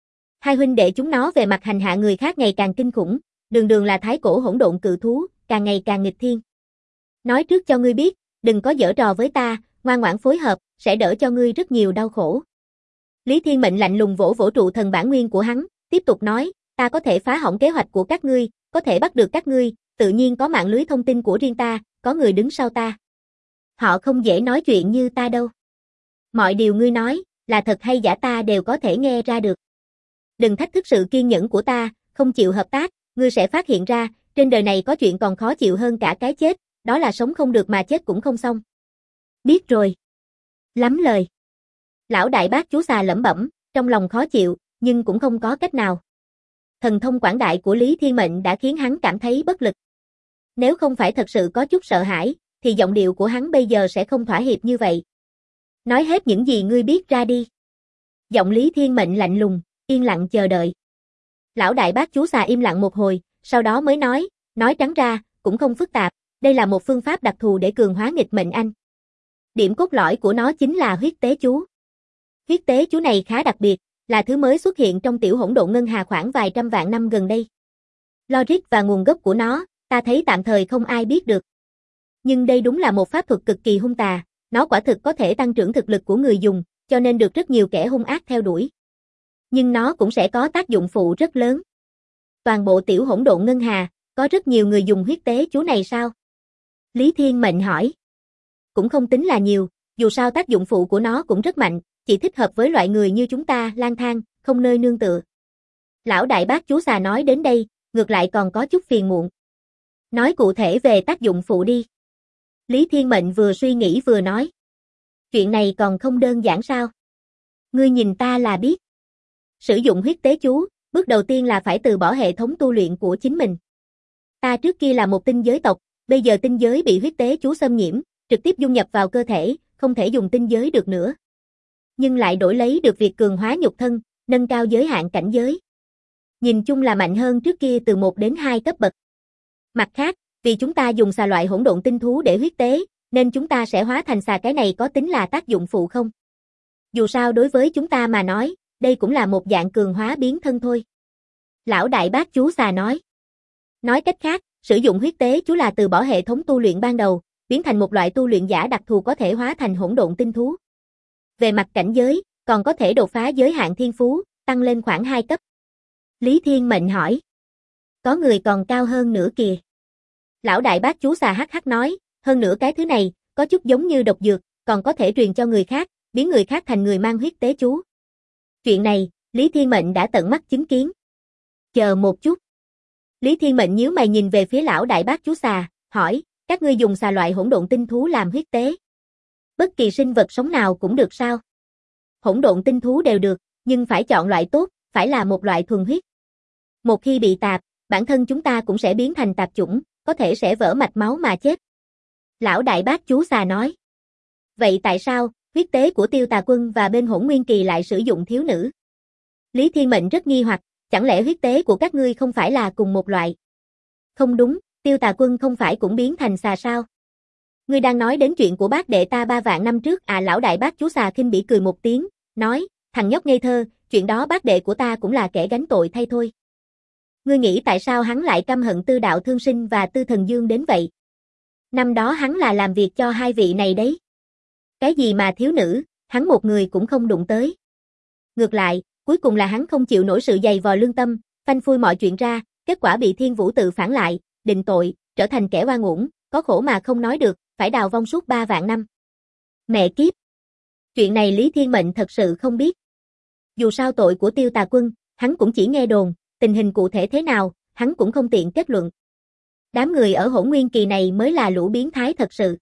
2 huynh đệ chúng nó về mặt hành hạ người khác ngày càng kinh khủng, đường đường là thái cổ hỗn độn cự thú, càng ngày càng nghịch thiên. Nói trước cho ngươi biết, đừng có giở trò với ta, ngoan ngoãn phối hợp, sẽ đỡ cho ngươi rất nhiều đau khổ. Lý Thiên Mệnh lạnh lùng vỗ vỗ trụ thần bản nguyên của hắn, tiếp tục nói, ta có thể phá hỏng kế hoạch của các ngươi, có thể bắt được các ngươi, tự nhiên có mạng lưới thông tin của riêng ta, có người đứng sau ta. Họ không dễ nói chuyện như ta đâu. Mọi điều ngươi nói, là thật hay giả ta đều có thể nghe ra được. Đừng thách thức sự kiên nhẫn của ta, không chịu hợp tác, ngươi sẽ phát hiện ra, trên đời này có chuyện còn khó chịu hơn cả cái chết, đó là sống không được mà chết cũng không xong. Biết rồi. Lắm lời. Lão đại bác chú xà lẩm bẩm, trong lòng khó chịu, nhưng cũng không có cách nào. Thần thông quảng đại của Lý Thiên Mệnh đã khiến hắn cảm thấy bất lực. Nếu không phải thật sự có chút sợ hãi, thì giọng điệu của hắn bây giờ sẽ không thỏa hiệp như vậy. Nói hết những gì ngươi biết ra đi. Giọng Lý Thiên Mệnh lạnh lùng, yên lặng chờ đợi. Lão đại bác chú xà im lặng một hồi, sau đó mới nói, Nói trắng ra, cũng không phức tạp, đây là một phương pháp đặc thù để cường hóa nghịch mệnh anh. Điểm cốt lõi của nó chính là huyết tế chú. Huyết tế chú này khá đặc biệt, là thứ mới xuất hiện trong tiểu hỗn độn ngân hà khoảng vài trăm vạn năm gần đây. Logic và nguồn gốc của nó, ta thấy tạm thời không ai biết được. Nhưng đây đúng là một pháp thuật cực kỳ hung tà, nó quả thực có thể tăng trưởng thực lực của người dùng, cho nên được rất nhiều kẻ hung ác theo đuổi. Nhưng nó cũng sẽ có tác dụng phụ rất lớn. Toàn bộ tiểu hỗn độn ngân hà, có rất nhiều người dùng huyết tế chú này sao? Lý Thiên Mệnh hỏi. Cũng không tính là nhiều, dù sao tác dụng phụ của nó cũng rất mạnh, chỉ thích hợp với loại người như chúng ta lang thang, không nơi nương tựa. Lão đại bác chú xà nói đến đây, ngược lại còn có chút phiền muộn. Nói cụ thể về tác dụng phụ đi. Lý Thiên Mệnh vừa suy nghĩ vừa nói. Chuyện này còn không đơn giản sao? Ngươi nhìn ta là biết. Sử dụng huyết tế chú, bước đầu tiên là phải từ bỏ hệ thống tu luyện của chính mình. Ta trước kia là một tinh giới tộc, bây giờ tinh giới bị huyết tế chú xâm nhiễm, trực tiếp dung nhập vào cơ thể, không thể dùng tinh giới được nữa. Nhưng lại đổi lấy được việc cường hóa nhục thân, nâng cao giới hạn cảnh giới. Nhìn chung là mạnh hơn trước kia từ 1 đến 2 cấp bậc. Mặt khác, vì chúng ta dùng xà loại hỗn độn tinh thú để huyết tế, nên chúng ta sẽ hóa thành xà, cái này có tính là tác dụng phụ không? Dù sao đối với chúng ta mà nói, đây cũng là một dạng cường hóa biến thân thôi. Lão đại bác chú xà nói. Nói cách khác, sử dụng huyết tế chú là từ bỏ hệ thống tu luyện ban đầu, biến thành một loại tu luyện giả đặc thù có thể hóa thành hỗn độn tinh thú. Về mặt cảnh giới, còn có thể đột phá giới hạn thiên phú, tăng lên khoảng 2 cấp. Lý Thiên Mệnh hỏi. Có người còn cao hơn nữa kìa. Lão đại bác chú xà hắc hắc nói, hơn nữa cái thứ này, có chút giống như độc dược, còn có thể truyền cho người khác, biến người khác thành người mang huyết tế chú. Chuyện này, Lý Thiên Mệnh đã tận mắt chứng kiến. Chờ một chút. Lý Thiên Mệnh nhíu mày nhìn về phía lão đại bác chú xà, hỏi, các ngươi dùng xà loại hỗn độn tinh thú làm huyết tế. Bất kỳ sinh vật sống nào cũng được sao? Hỗn độn tinh thú đều được, nhưng phải chọn loại tốt, phải là một loại thuần huyết. Một khi bị tạp, bản thân chúng ta cũng sẽ biến thành tạp chủng, có thể sẽ vỡ mạch máu mà chết. Lão đại bác chú xà nói. Vậy tại sao, huyết tế của Tiêu Tà Quân và bên Hỗn Nguyên Kỳ lại sử dụng thiếu nữ? Lý Thiên Mệnh rất nghi hoặc, chẳng lẽ huyết tế của các ngươi không phải là cùng một loại? Không đúng, Tiêu Tà Quân không phải cũng biến thành xà sao? Ngươi đang nói đến chuyện của bác đệ ta 3 vạn năm trước à? Lão đại bác chú xà khinh bỉ cười một tiếng, nói, thằng nhóc ngây thơ, chuyện đó bác đệ của ta cũng là kẻ gánh tội thay thôi. Ngươi nghĩ tại sao hắn lại căm hận Tư Đạo Thương Sinh và Tư Thần Dương đến vậy? Năm đó hắn là làm việc cho hai vị này đấy. Cái gì mà thiếu nữ, hắn một người cũng không đụng tới. Ngược lại, cuối cùng là hắn không chịu nổi sự dày vò lương tâm, phanh phui mọi chuyện ra, kết quả bị Thiên Vũ tự phản lại, định tội, trở thành kẻ oan uổng, có khổ mà không nói được, phải đào vong suốt 3 vạn năm. Mẹ kiếp! Chuyện này Lý Thiên Mệnh thật sự không biết. Dù sao tội của Tiêu Tà Quân, hắn cũng chỉ nghe đồn, tình hình cụ thể thế nào, hắn cũng không tiện kết luận. Đám người ở Hỗn Nguyên Kỳ này mới là lũ biến thái thật sự.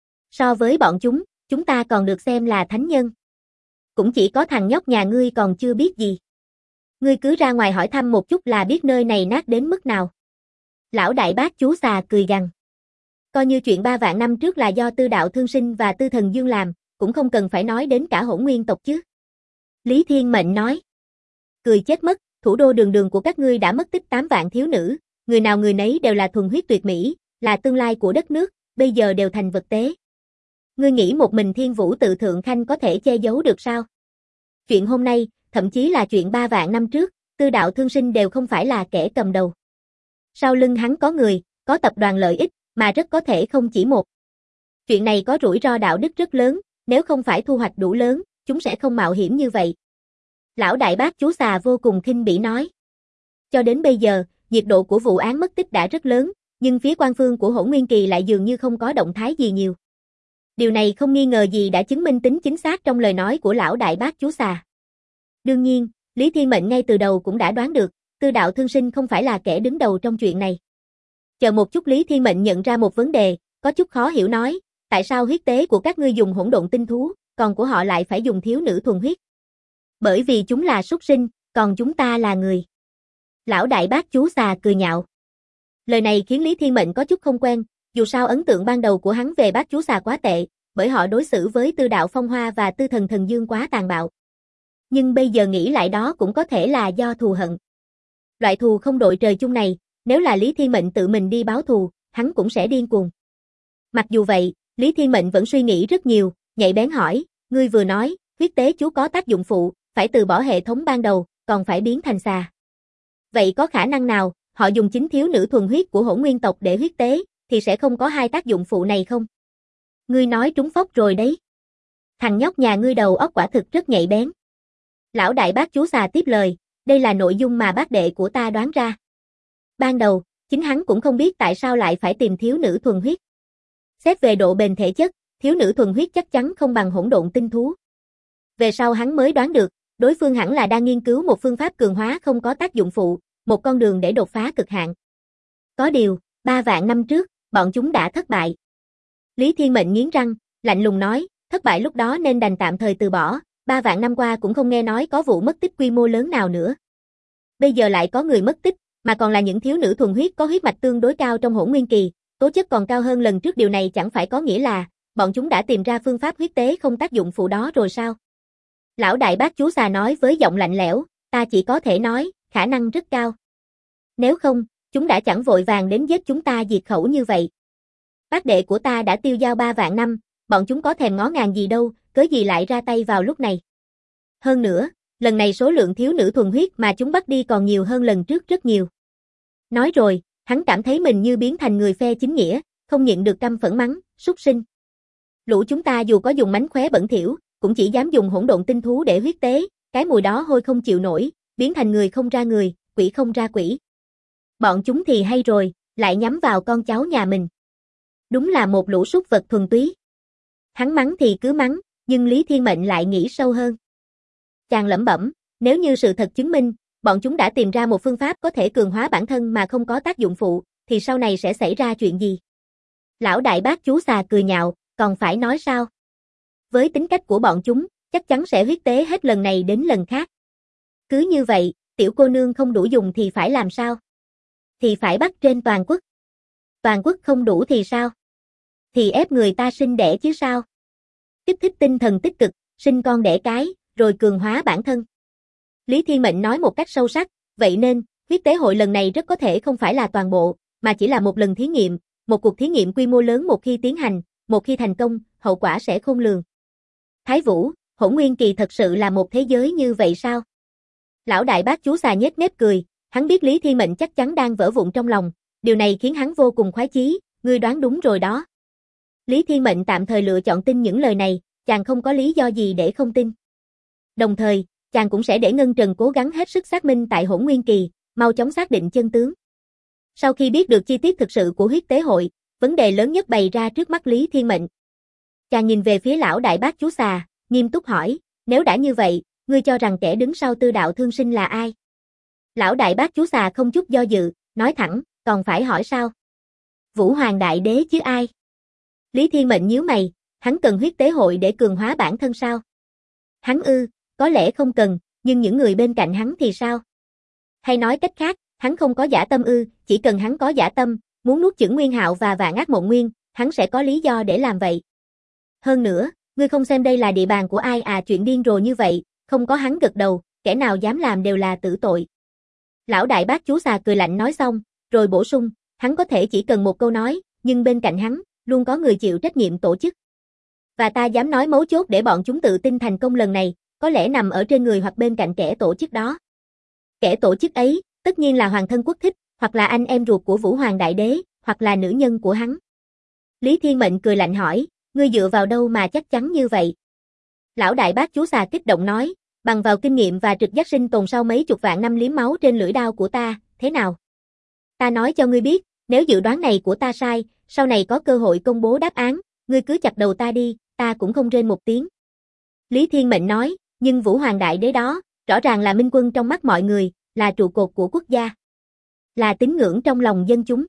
So với bọn chúng ta còn được xem là thánh nhân. Cũng chỉ có thằng nhóc nhà ngươi còn chưa biết gì. Ngươi cứ ra ngoài hỏi thăm một chút là biết nơi này nát đến mức nào. Lão đại bác chú xà cười gằn. Coi như chuyện 3 vạn năm trước là do Tư Đạo Thương Sinh và Tư Thần Dương làm, cũng không cần phải nói đến cả Hỗn Nguyên tộc chứ. Lý Thiên Mệnh nói. Cười chết mất, thủ đô đường đường của các ngươi đã mất tích 8 vạn thiếu nữ, người nào người nấy đều là thuần huyết tuyệt mỹ, là tương lai của đất nước, bây giờ đều thành vật tế. Ngươi nghĩ một mình Thiên Vũ tự thượng khanh có thể che giấu được sao? Chuyện hôm nay, thậm chí là chuyện 3 vạn năm trước, Tư Đạo Thương Sinh đều không phải là kẻ cầm đầu. Sau lưng hắn có người, có tập đoàn lợi ích, mà rất có thể không chỉ một. Chuyện này có rủi ro đạo đức rất lớn, nếu không phải thu hoạch đủ lớn, chúng sẽ không mạo hiểm như vậy. Lão đại bác chú xà vô cùng khinh bỉ nói. Cho đến bây giờ, nhiệt độ của vụ án mất tích đã rất lớn, nhưng phía quan phương của Hỗn Nguyên Kỳ lại dường như không có động thái gì nhiều. Điều này không nghi ngờ gì đã chứng minh tính chính xác trong lời nói của lão đại bác chú xà. Đương nhiên, Lý Thiên Mệnh ngay từ đầu cũng đã đoán được, Tư Đạo Thương Sinh không phải là kẻ đứng đầu trong chuyện này. Chờ một chút, Lý Thiên Mệnh nhận ra một vấn đề, có chút khó hiểu nói, tại sao huyết tế của các ngươi dùng hỗn độn tinh thú, còn của họ lại phải dùng thiếu nữ thuần huyết? Bởi vì chúng là súc sinh, còn chúng ta là người. Lão đại bác chú xà cười nhạo. Lời này khiến Lý Thiên Mệnh có chút không quen, dù sao ấn tượng ban đầu của hắn về bác chú xà quá tệ, bởi họ đối xử với Tư Đạo Phong Hoa và Tư Thần Thần Dương quá tàn bạo. Nhưng bây giờ nghĩ lại đó cũng có thể là do thù hận. Loại thù không đội trời chung này, nếu là Lý Thiên Mệnh tự mình đi báo thù, hắn cũng sẽ điên cuồng. Mặc dù vậy, Lý Thiên Mệnh vẫn suy nghĩ rất nhiều, nhạy bén hỏi, ngươi vừa nói, huyết tế chú có tác dụng phụ, phải từ bỏ hệ thống ban đầu, còn phải biến thành xà. Vậy có khả năng nào, họ dùng chính thiếu nữ thuần huyết của Hỗn Nguyên tộc để huyết tế, thì sẽ không có hai tác dụng phụ này không? Ngươi nói trúng phóc rồi đấy. Thằng nhóc nhà ngươi đầu óc quả thực rất nhạy bén. Lão đại bác chú xà tiếp lời, đây là nội dung mà bác đệ của ta đoán ra. Ban đầu, chính hắn cũng không biết tại sao lại phải tìm thiếu nữ thuần huyết. Xét về độ bền thể chất, thiếu nữ thuần huyết chắc chắn không bằng hỗn độn tinh thú. Về sau hắn mới đoán được, đối phương hẳn là đang nghiên cứu một phương pháp cường hóa không có tác dụng phụ, một con đường để đột phá cực hạn. Có điều, 3 vạn năm trước, bọn chúng đã thất bại. Lý Thiên Mệnh nghiến răng, lạnh lùng nói, thất bại lúc đó nên đành tạm thời từ bỏ, 3 vạn năm qua cũng không nghe nói có vụ mất tích quy mô lớn nào nữa. Bây giờ lại có người mất tích, mà còn là những thiếu nữ thuần huyết có huyết mạch tương đối cao trong Hỗn Nguyên kỳ, tố chất còn cao hơn lần trước, điều này chẳng phải có nghĩa là bọn chúng đã tìm ra phương pháp huyết tế không tác dụng phụ đó rồi sao? Lão đại bác chú xà nói với giọng lạnh lẽo, ta chỉ có thể nói, khả năng rất cao. Nếu không, chúng đã chẳng vội vàng đến giết chúng ta diệt khẩu như vậy. Bác đệ của ta đã tiêu dao 3 vạn năm, bọn chúng có thèm ngó ngàng gì đâu, cớ gì lại ra tay vào lúc này. Hơn nữa, lần này số lượng thiếu nữ thuần huyết mà chúng bắt đi còn nhiều hơn lần trước rất nhiều. Nói rồi, hắn cảm thấy mình như biến thành người phe chính nghĩa, không nhịn được căm phẫn mắng, súc sinh. Lũ chúng ta dù có dùng mánh khóe bẩn thỉu, cũng chỉ dám dùng hỗn độn tinh thú để huyết tế, cái mùi đó hôi không chịu nổi, biến thành người không ra người, quỷ không ra quỷ. Bọn chúng thì hay rồi, lại nhắm vào con cháu nhà mình. Đúng là một lũ súc vật thuần túy. Hắn mắng thì cứ mắng, nhưng Lý Thiên Mệnh lại nghĩ sâu hơn. Chàng lẩm bẩm, nếu như sự thật chứng minh, bọn chúng đã tìm ra một phương pháp có thể cường hóa bản thân mà không có tác dụng phụ, thì sau này sẽ xảy ra chuyện gì? Lão đại bác chú xà cười nhạo, còn phải nói sao? Với tính cách của bọn chúng, chắc chắn sẽ huyết tế hết lần này đến lần khác. Cứ như vậy, tiểu cô nương không đủ dùng thì phải làm sao? Thì phải bắt trên toàn quốc. Toàn quốc không đủ thì sao? Thì ép người ta sinh đẻ chứ sao? Kích thích tinh thần tích cực, sinh con đẻ cái, rồi cường hóa bản thân. Lý Thiên Mệnh nói một cách sâu sắc, vậy nên, huyết tế hội lần này rất có thể không phải là toàn bộ, mà chỉ là một lần thí nghiệm, một cuộc thí nghiệm quy mô lớn một khi tiến hành, một khi thành công, hậu quả sẽ khôn lường. Thái Vũ, Hỗn Nguyên kỳ thật sự là một thế giới như vậy sao? Lão đại bác chú xà nhếch mép cười, hắn biết Lý Thiên Mệnh chắc chắn đang vỡ vụn trong lòng, điều này khiến hắn vô cùng khoái chí, ngươi đoán đúng rồi đó. Lý Thiên Mệnh tạm thời lựa chọn tin những lời này, chàng không có lý do gì để không tin. Đồng thời, chàng cũng sẽ để Ngân Trần cố gắng hết sức xác minh tại Hỗn Nguyên kỳ, mau chóng xác định chân tướng. Sau khi biết được chi tiết thực sự của huyết tế hội, vấn đề lớn nhất bày ra trước mắt Lý Thiên Mệnh. Chàng nhìn về phía lão đại bác chú xà, nghiêm túc hỏi, nếu đã như vậy, ngươi cho rằng kẻ đứng sau Tư Đạo Thương Sinh là ai? Lão đại bác chú xà không chút do dự, nói thẳng, còn phải hỏi sao? Vũ Hoàng Đại Đế chứ ai? Lý Thiên Mệnh nhíu mày, hắn cần huyết tế hội để cường hóa bản thân sao? Hắn có lẽ không cần, nhưng những người bên cạnh hắn thì sao? Hay nói cách khác, hắn không có dã tâm chỉ cần hắn có dã tâm, muốn nuốt chửng Nguyên Hạo và Vạn Ác Mộng Nguyên, hắn sẽ có lý do để làm vậy. Hơn nữa, ngươi không xem đây là địa bàn của ai à, chuyện điên rồ như vậy, không có hắn gật đầu, kẻ nào dám làm đều là tử tội. Lão đại bác chú xà cười lạnh nói xong, rồi bổ sung, hắn có thể chỉ cần một câu nói, nhưng bên cạnh hắn, luôn có người chịu trách nhiệm tổ chức. Và ta dám nói mấu chốt để bọn chúng tự tin thành công lần này, có lẽ nằm ở trên người hoặc bên cạnh kẻ tổ chức đó. Kẻ tổ chức ấy, tất nhiên là Hoàng Thân Quốc Thích, hoặc là anh em ruột của Vũ Hoàng Đại Đế, hoặc là nữ nhân của hắn. Lý Thiên Mệnh cười lạnh hỏi, ngươi dựa vào đâu mà chắc chắn như vậy? Lão đại bác chú xà kích động nói, bằng vào kinh nghiệm và trực giác sinh tồn sau mấy chục vạn năm liếm máu trên lưỡi đao của ta, thế nào? Ta nói cho ngươi biết, nếu dự đoán này của ta sai, sau này có cơ hội công bố đáp án, ngươi cứ chặt đầu ta đi, ta cũng không rên một tiếng. Lý Thiên Mệnh nói, nhưng Vũ Hoàng Đại Đế đó, rõ ràng là minh quân trong mắt mọi người, là trụ cột của quốc gia. Là tín ngưỡng trong lòng dân chúng.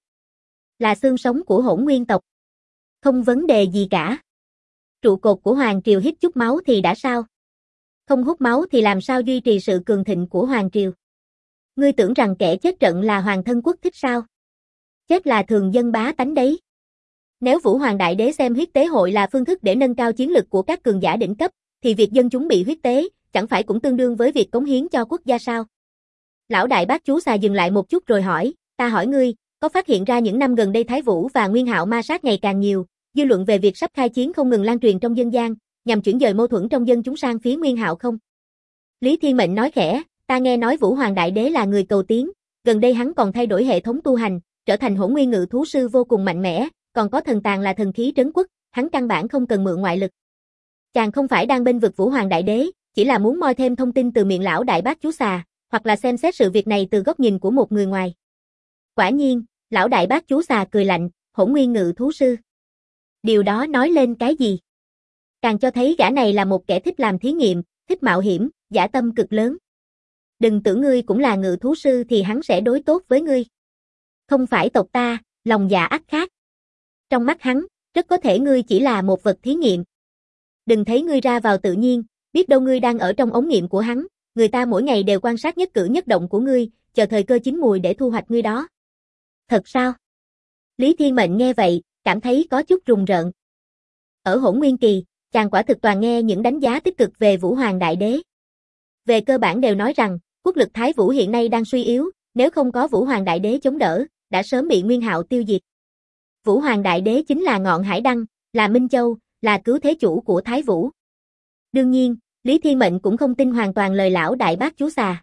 Là xương sống của Hỗn Nguyên tộc. Không vấn đề gì cả. Trụ cột của Hoàng Triều hít chút máu thì đã sao? Không hút máu thì làm sao duy trì sự cường thịnh của Hoàng Triều? Ngươi tưởng rằng kẻ chết trận là Hoàng Thân Quốc Thích sao? Chết là thường dân bá tánh đấy. Nếu Vũ Hoàng Đại Đế xem huyết tế hội là phương thức để nâng cao chiến lực của các cường giả đỉnh cấp, thì việc dân chúng bị huyết tế, chẳng phải cũng tương đương với việc cống hiến cho quốc gia sao? Lão đại bác chú xà dừng lại một chút rồi hỏi, ta hỏi ngươi, có phát hiện ra những năm gần đây Thái Vũ và Nguyên Hạo ma sát ngày càng nhiều, dư luận về việc sắp khai chiến không ngừng lan truyền trong dân gian, nhằm chuyển dời mâu thuẫn trong dân chúng sang phía Nguyên Hạo không? Lý Thiên Mệnh nói khẽ, ta nghe nói Vũ Hoàng Đại Đế là người cầu tiến, gần đây hắn còn thay đổi hệ thống tu hành, trở thành Hỗn Nguyên Ngự Thú Sư vô cùng mạnh mẽ, còn có thần tàng là thần khí trấn quốc, hắn căn bản không cần mượn ngoại lực. Chàng không phải đang bênh vực Vũ Hoàng Đại Đế, chỉ là muốn moi thêm thông tin từ miệng lão đại bác chú xà, hoặc là xem xét sự việc này từ góc nhìn của một người ngoài. Quả nhiên, lão đại bác chú xà cười lạnh, Hỗn Nguyên Ngự Thú Sư. Điều đó nói lên cái gì? Càng cho thấy gã này là một kẻ thích làm thí nghiệm, thích mạo hiểm, dã tâm cực lớn. Đừng tưởng ngươi cũng là ngự thú sư thì hắn sẽ đối tốt với ngươi. Không phải tộc ta, lòng dạ ắt khác. Trong mắt hắn, rất có thể ngươi chỉ là một vật thí nghiệm. Đừng thấy ngươi ra vào tự nhiên, biết đâu ngươi đang ở trong ống nghiệm của hắn, người ta mỗi ngày đều quan sát nhất cử nhất động của ngươi, chờ thời cơ chín mùi để thu hoạch ngươi đó. Thật sao? Lý Thiên Mệnh nghe vậy, cảm thấy có chút rùng rợn. Ở Hỗn Nguyên Kỳ, chàng quả thực toàn nghe những đánh giá tích cực về Vũ Hoàng Đại Đế. Về cơ bản đều nói rằng, quốc lực Thái Vũ hiện nay đang suy yếu, nếu không có Vũ Hoàng Đại Đế chống đỡ, đã sớm bị Nguyên Hạo tiêu diệt. Vũ Hoàng Đại Đế chính là ngọn hải đăng, là Minh Châu, là cứu thế chủ của Thái Vũ. Đương nhiên, Lý Thiên Mệnh cũng không tin hoàn toàn lời lão đại bác chú xà.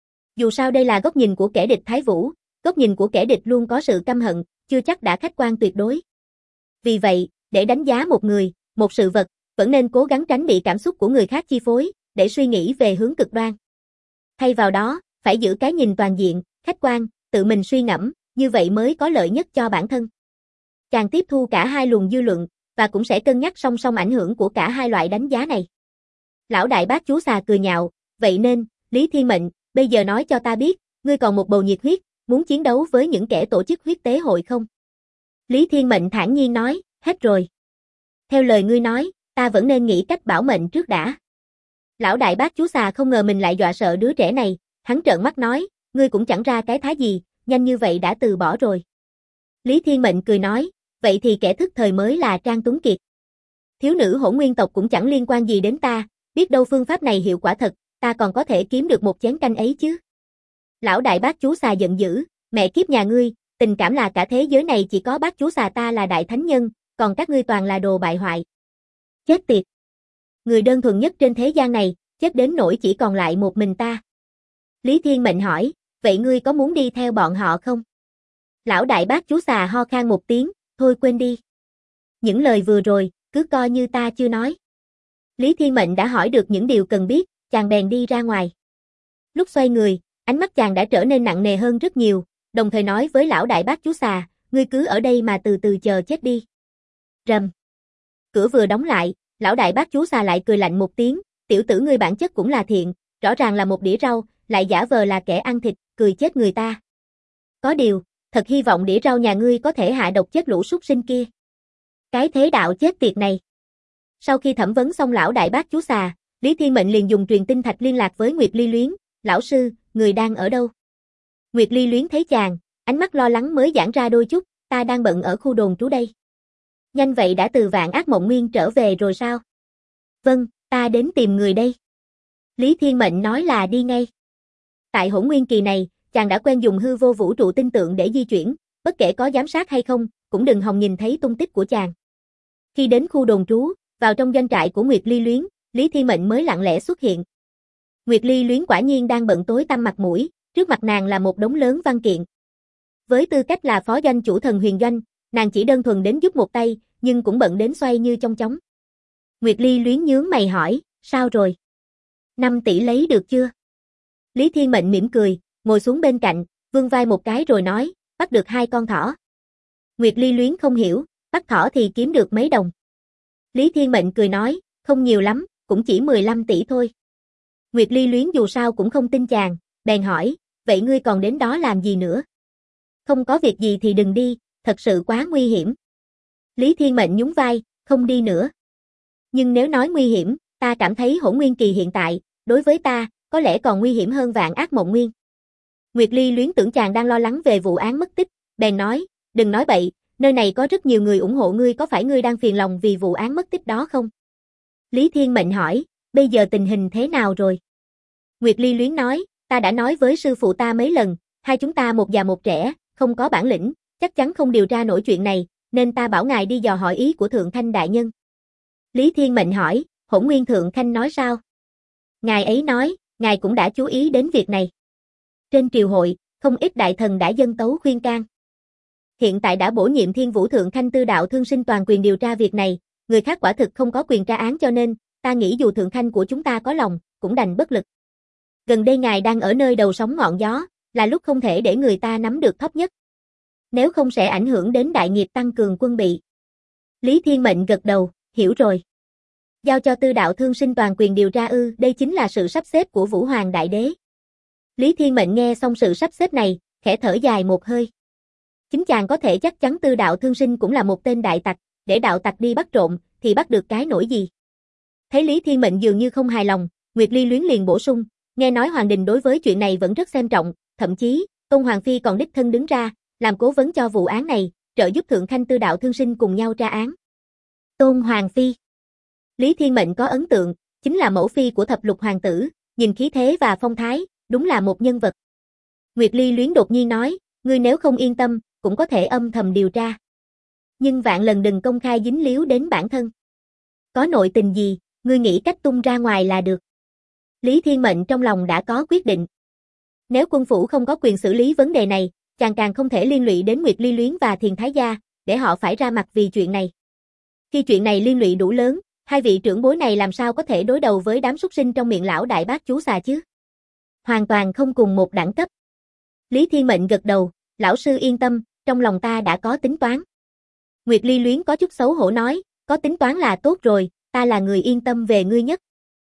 Dù sao đây là góc nhìn của kẻ địch Thái Vũ, góc nhìn của kẻ địch luôn có sự căm hận, chưa chắc đã khách quan tuyệt đối. Vì vậy, để đánh giá một người, một sự vật, vẫn nên cố gắng tránh bị cảm xúc của người khác chi phối, để suy nghĩ về hướng cực đoan. Thay vào đó, phải giữ cái nhìn toàn diện, khách quan, tự mình suy ngẫm, như vậy mới có lợi nhất cho bản thân. Chàng tiếp thu cả hai luồng dư luận, và cũng sẽ cân nhắc song song ảnh hưởng của cả hai loại đánh giá này. Lão đại bác chú xà cười nhạo, vậy nên, Lý Thiên Mệnh, bây giờ nói cho ta biết, ngươi còn một bầu nhiệt huyết, muốn chiến đấu với những kẻ tổ chức huyết tế hội không? Lý Thiên Mệnh thản nhiên nói, hết rồi. Theo lời ngươi nói, ta vẫn nên nghĩ cách bảo mệnh trước đã. Lão đại bác chú xà không ngờ mình lại dọa sợ đứa trẻ này, hắn trợn mắt nói, ngươi cũng chẳng ra cái thái gì, nhanh như vậy đã từ bỏ rồi. Lý Thiên Mệnh cười nói, vậy thì kẻ thức thời mới là Trang Tuấn Kiệt. Thiếu nữ Hỗn Nguyên tộc cũng chẳng liên quan gì đến ta, biết đâu phương pháp này hiệu quả thật, ta còn có thể kiếm được một chén canh ấy chứ. Lão đại bác chú xà giận dữ, mẹ kiếp nhà ngươi, tình cảm là cả thế giới này chỉ có bác chú xà ta là đại thánh nhân, còn các ngươi toàn là đồ bại hoại. Chết tiệt. Người đơn thuần nhất trên thế gian này, chết đến nỗi chỉ còn lại một mình ta. Lý Thiên Mệnh hỏi, vậy ngươi có muốn đi theo bọn họ không? Lão đại bác chú xà ho khan một tiếng, thôi quên đi. Những lời vừa rồi, cứ coi như ta chưa nói. Lý Thiên Mệnh đã hỏi được những điều cần biết, chàng bèn đi ra ngoài. Lúc xoay người, ánh mắt chàng đã trở nên nặng nề hơn rất nhiều, đồng thời nói với lão đại bác chú xà, ngươi cứ ở đây mà từ từ chờ chết đi. Rầm. Cửa vừa đóng lại, lão đại bác chú xà lại cười lạnh một tiếng, tiểu tử ngươi bản chất cũng là thiện, rõ ràng là một đĩa rau, lại giả vờ là kẻ ăn thịt, cười chết người ta. Có điều, thật hy vọng đĩa rau nhà ngươi có thể hạ độc chết lũ súc sinh kia. Cái thế đạo chết tiệt này. Sau khi thẩm vấn xong lão đại bác chú xà, Lý Thiên Mệnh liền dùng truyền tinh thạch liên lạc với Nguyệt Ly Luyến, lão sư, người đang ở đâu? Nguyệt Ly Luyến thấy chàng, ánh mắt lo lắng mới giãn ra đôi chút, ta đang bận ở khu đồn trú đây. Nhanh vậy đã từ Vạn Ác Mộng Nguyên trở về rồi sao? Vâng, ta đến tìm người đây. Lý Thiên Mệnh nói là đi ngay. Tại Hỗn Nguyên Kỳ này, chàng đã quen dùng hư vô vũ trụ tinh tượng để di chuyển, bất kể có giám sát hay không, cũng đừng hòng nhìn thấy tung tích của chàng. Khi đến khu đồn trú, vào trong doanh trại của Nguyệt Ly Luyến, Lý Thiên Mệnh mới lặng lẽ xuất hiện. Nguyệt Ly Luyến quả nhiên đang bận tối tăm mặt mũi, trước mặt nàng là một đống lớn văn kiện. Với tư cách là phó doanh chủ Thần Huyền Doanh, nàng chỉ đơn thuần đến giúp một tay, nhưng cũng bận đến xoay như trong chóng. Nguyệt Ly Luyến nhướng mày hỏi, sao rồi? 5 tỷ lấy được chưa? Lý Thiên Mệnh mỉm cười, ngồi xuống bên cạnh, vươn vai một cái rồi nói, bắt được 2 con thỏ. Nguyệt Ly Luyến không hiểu, bắt thỏ thì kiếm được mấy đồng. Lý Thiên Mệnh cười nói, không nhiều lắm, cũng chỉ 15 tỷ thôi. Nguyệt Ly Luyến dù sao cũng không tin chàng, bèn hỏi, vậy ngươi còn đến đó làm gì nữa? Không có việc gì thì đừng đi, thật sự quá nguy hiểm. Lý Thiên Mệnh nhún vai, không đi nữa. Nhưng nếu nói nguy hiểm, ta cảm thấy Hỗn Nguyên Kỳ hiện tại, đối với ta, có lẽ còn nguy hiểm hơn Vạn Ác Mộng Nguyên. Nguyệt Ly Luyến tưởng chàng đang lo lắng về vụ án mất tích, bèn nói, đừng nói bậy, nơi này có rất nhiều người ủng hộ ngươi, có phải ngươi đang phiền lòng vì vụ án mất tích đó không? Lý Thiên Mệnh hỏi, bây giờ tình hình thế nào rồi? Nguyệt Ly Luyến nói, ta đã nói với sư phụ ta mấy lần, hai chúng ta một già một trẻ, không có bản lĩnh, chắc chắn không điều tra nổi chuyện này, nên ta bảo ngài đi dò hỏi ý của Thượng Khanh đại nhân. Lý Thiên Mệnh hỏi, Hỗn Nguyên Thượng Khanh nói sao? Ngài ấy nói, ngài cũng đã chú ý đến việc này. Trên triều hội, không ít đại thần đã dâng tấu khuyên can. Hiện tại đã bổ nhiệm Thiên Vũ Thượng Khanh Tư Đạo Thương Sinh toàn quyền điều tra việc này, người khác quả thực không có quyền tra án cho nên, ta nghĩ dù Thượng Khanh của chúng ta có lòng, cũng đành bất lực. Gần đây ngài đang ở nơi đầu sóng ngọn gió, là lúc không thể để người ta nắm được thóp nhất. Nếu không sẽ ảnh hưởng đến đại nghiệp tăng cường quân bị. Lý Thiên Mệnh gật đầu, hiểu rồi. Giao cho Tư Đạo Thương Sinh toàn quyền điều tra ư, đây chính là sự sắp xếp của Vũ Hoàng Đại Đế. Lý Thiên Mệnh nghe xong sự sắp xếp này, khẽ thở dài một hơi. Chính chàng có thể chắc chắn Tư Đạo Thương Sinh cũng là một tên đại tặc, để đạo tặc đi bắt trộm, thì bắt được cái nổi gì. Thấy Lý Thiên Mệnh dường như không hài lòng, Nguyệt Ly Luyến liền bổ sung, nghe nói Hoàng đình đối với chuyện này vẫn rất xem trọng, thậm chí, Tôn Hoàng Phi còn đích thân đứng ra, làm cố vấn cho vụ án này, trợ giúp Thượng Khanh Tư Đạo Thương Sinh cùng nhau tra án. Tôn Hoàng Phi. Lý Thiên Mệnh có ấn tượng, chính là mẫu phi của thập lục hoàng tử, nhìn khí thế và phong thái, đúng là một nhân vật. Nguyệt Ly Luyến đột nhiên nói, ngươi nếu không yên tâm, cũng có thể âm thầm điều tra. Nhưng vạn lần đừng công khai dính líu đến bản thân. Có nội tình gì, ngươi nghĩ cách tung ra ngoài là được. Lý Thiên Mệnh trong lòng đã có quyết định. Nếu quân phủ không có quyền xử lý vấn đề này, chàng càng không thể liên lụy đến Nguyệt Ly Luyến và Thiền Thái Gia, để họ phải ra mặt vì chuyện này. Khi chuyện này liên lụy đủ lớn, hai vị trưởng bối này làm sao có thể đối đầu với đám súc sinh trong miệng lão đại bác chú xà chứ? Hoàn toàn không cùng một đẳng cấp. Lý Thiên Mệnh gật đầu, lão sư yên tâm, trong lòng ta đã có tính toán. Nguyệt Ly Luyến có chút xấu hổ nói, có tính toán là tốt rồi, ta là người yên tâm về ngươi nhất.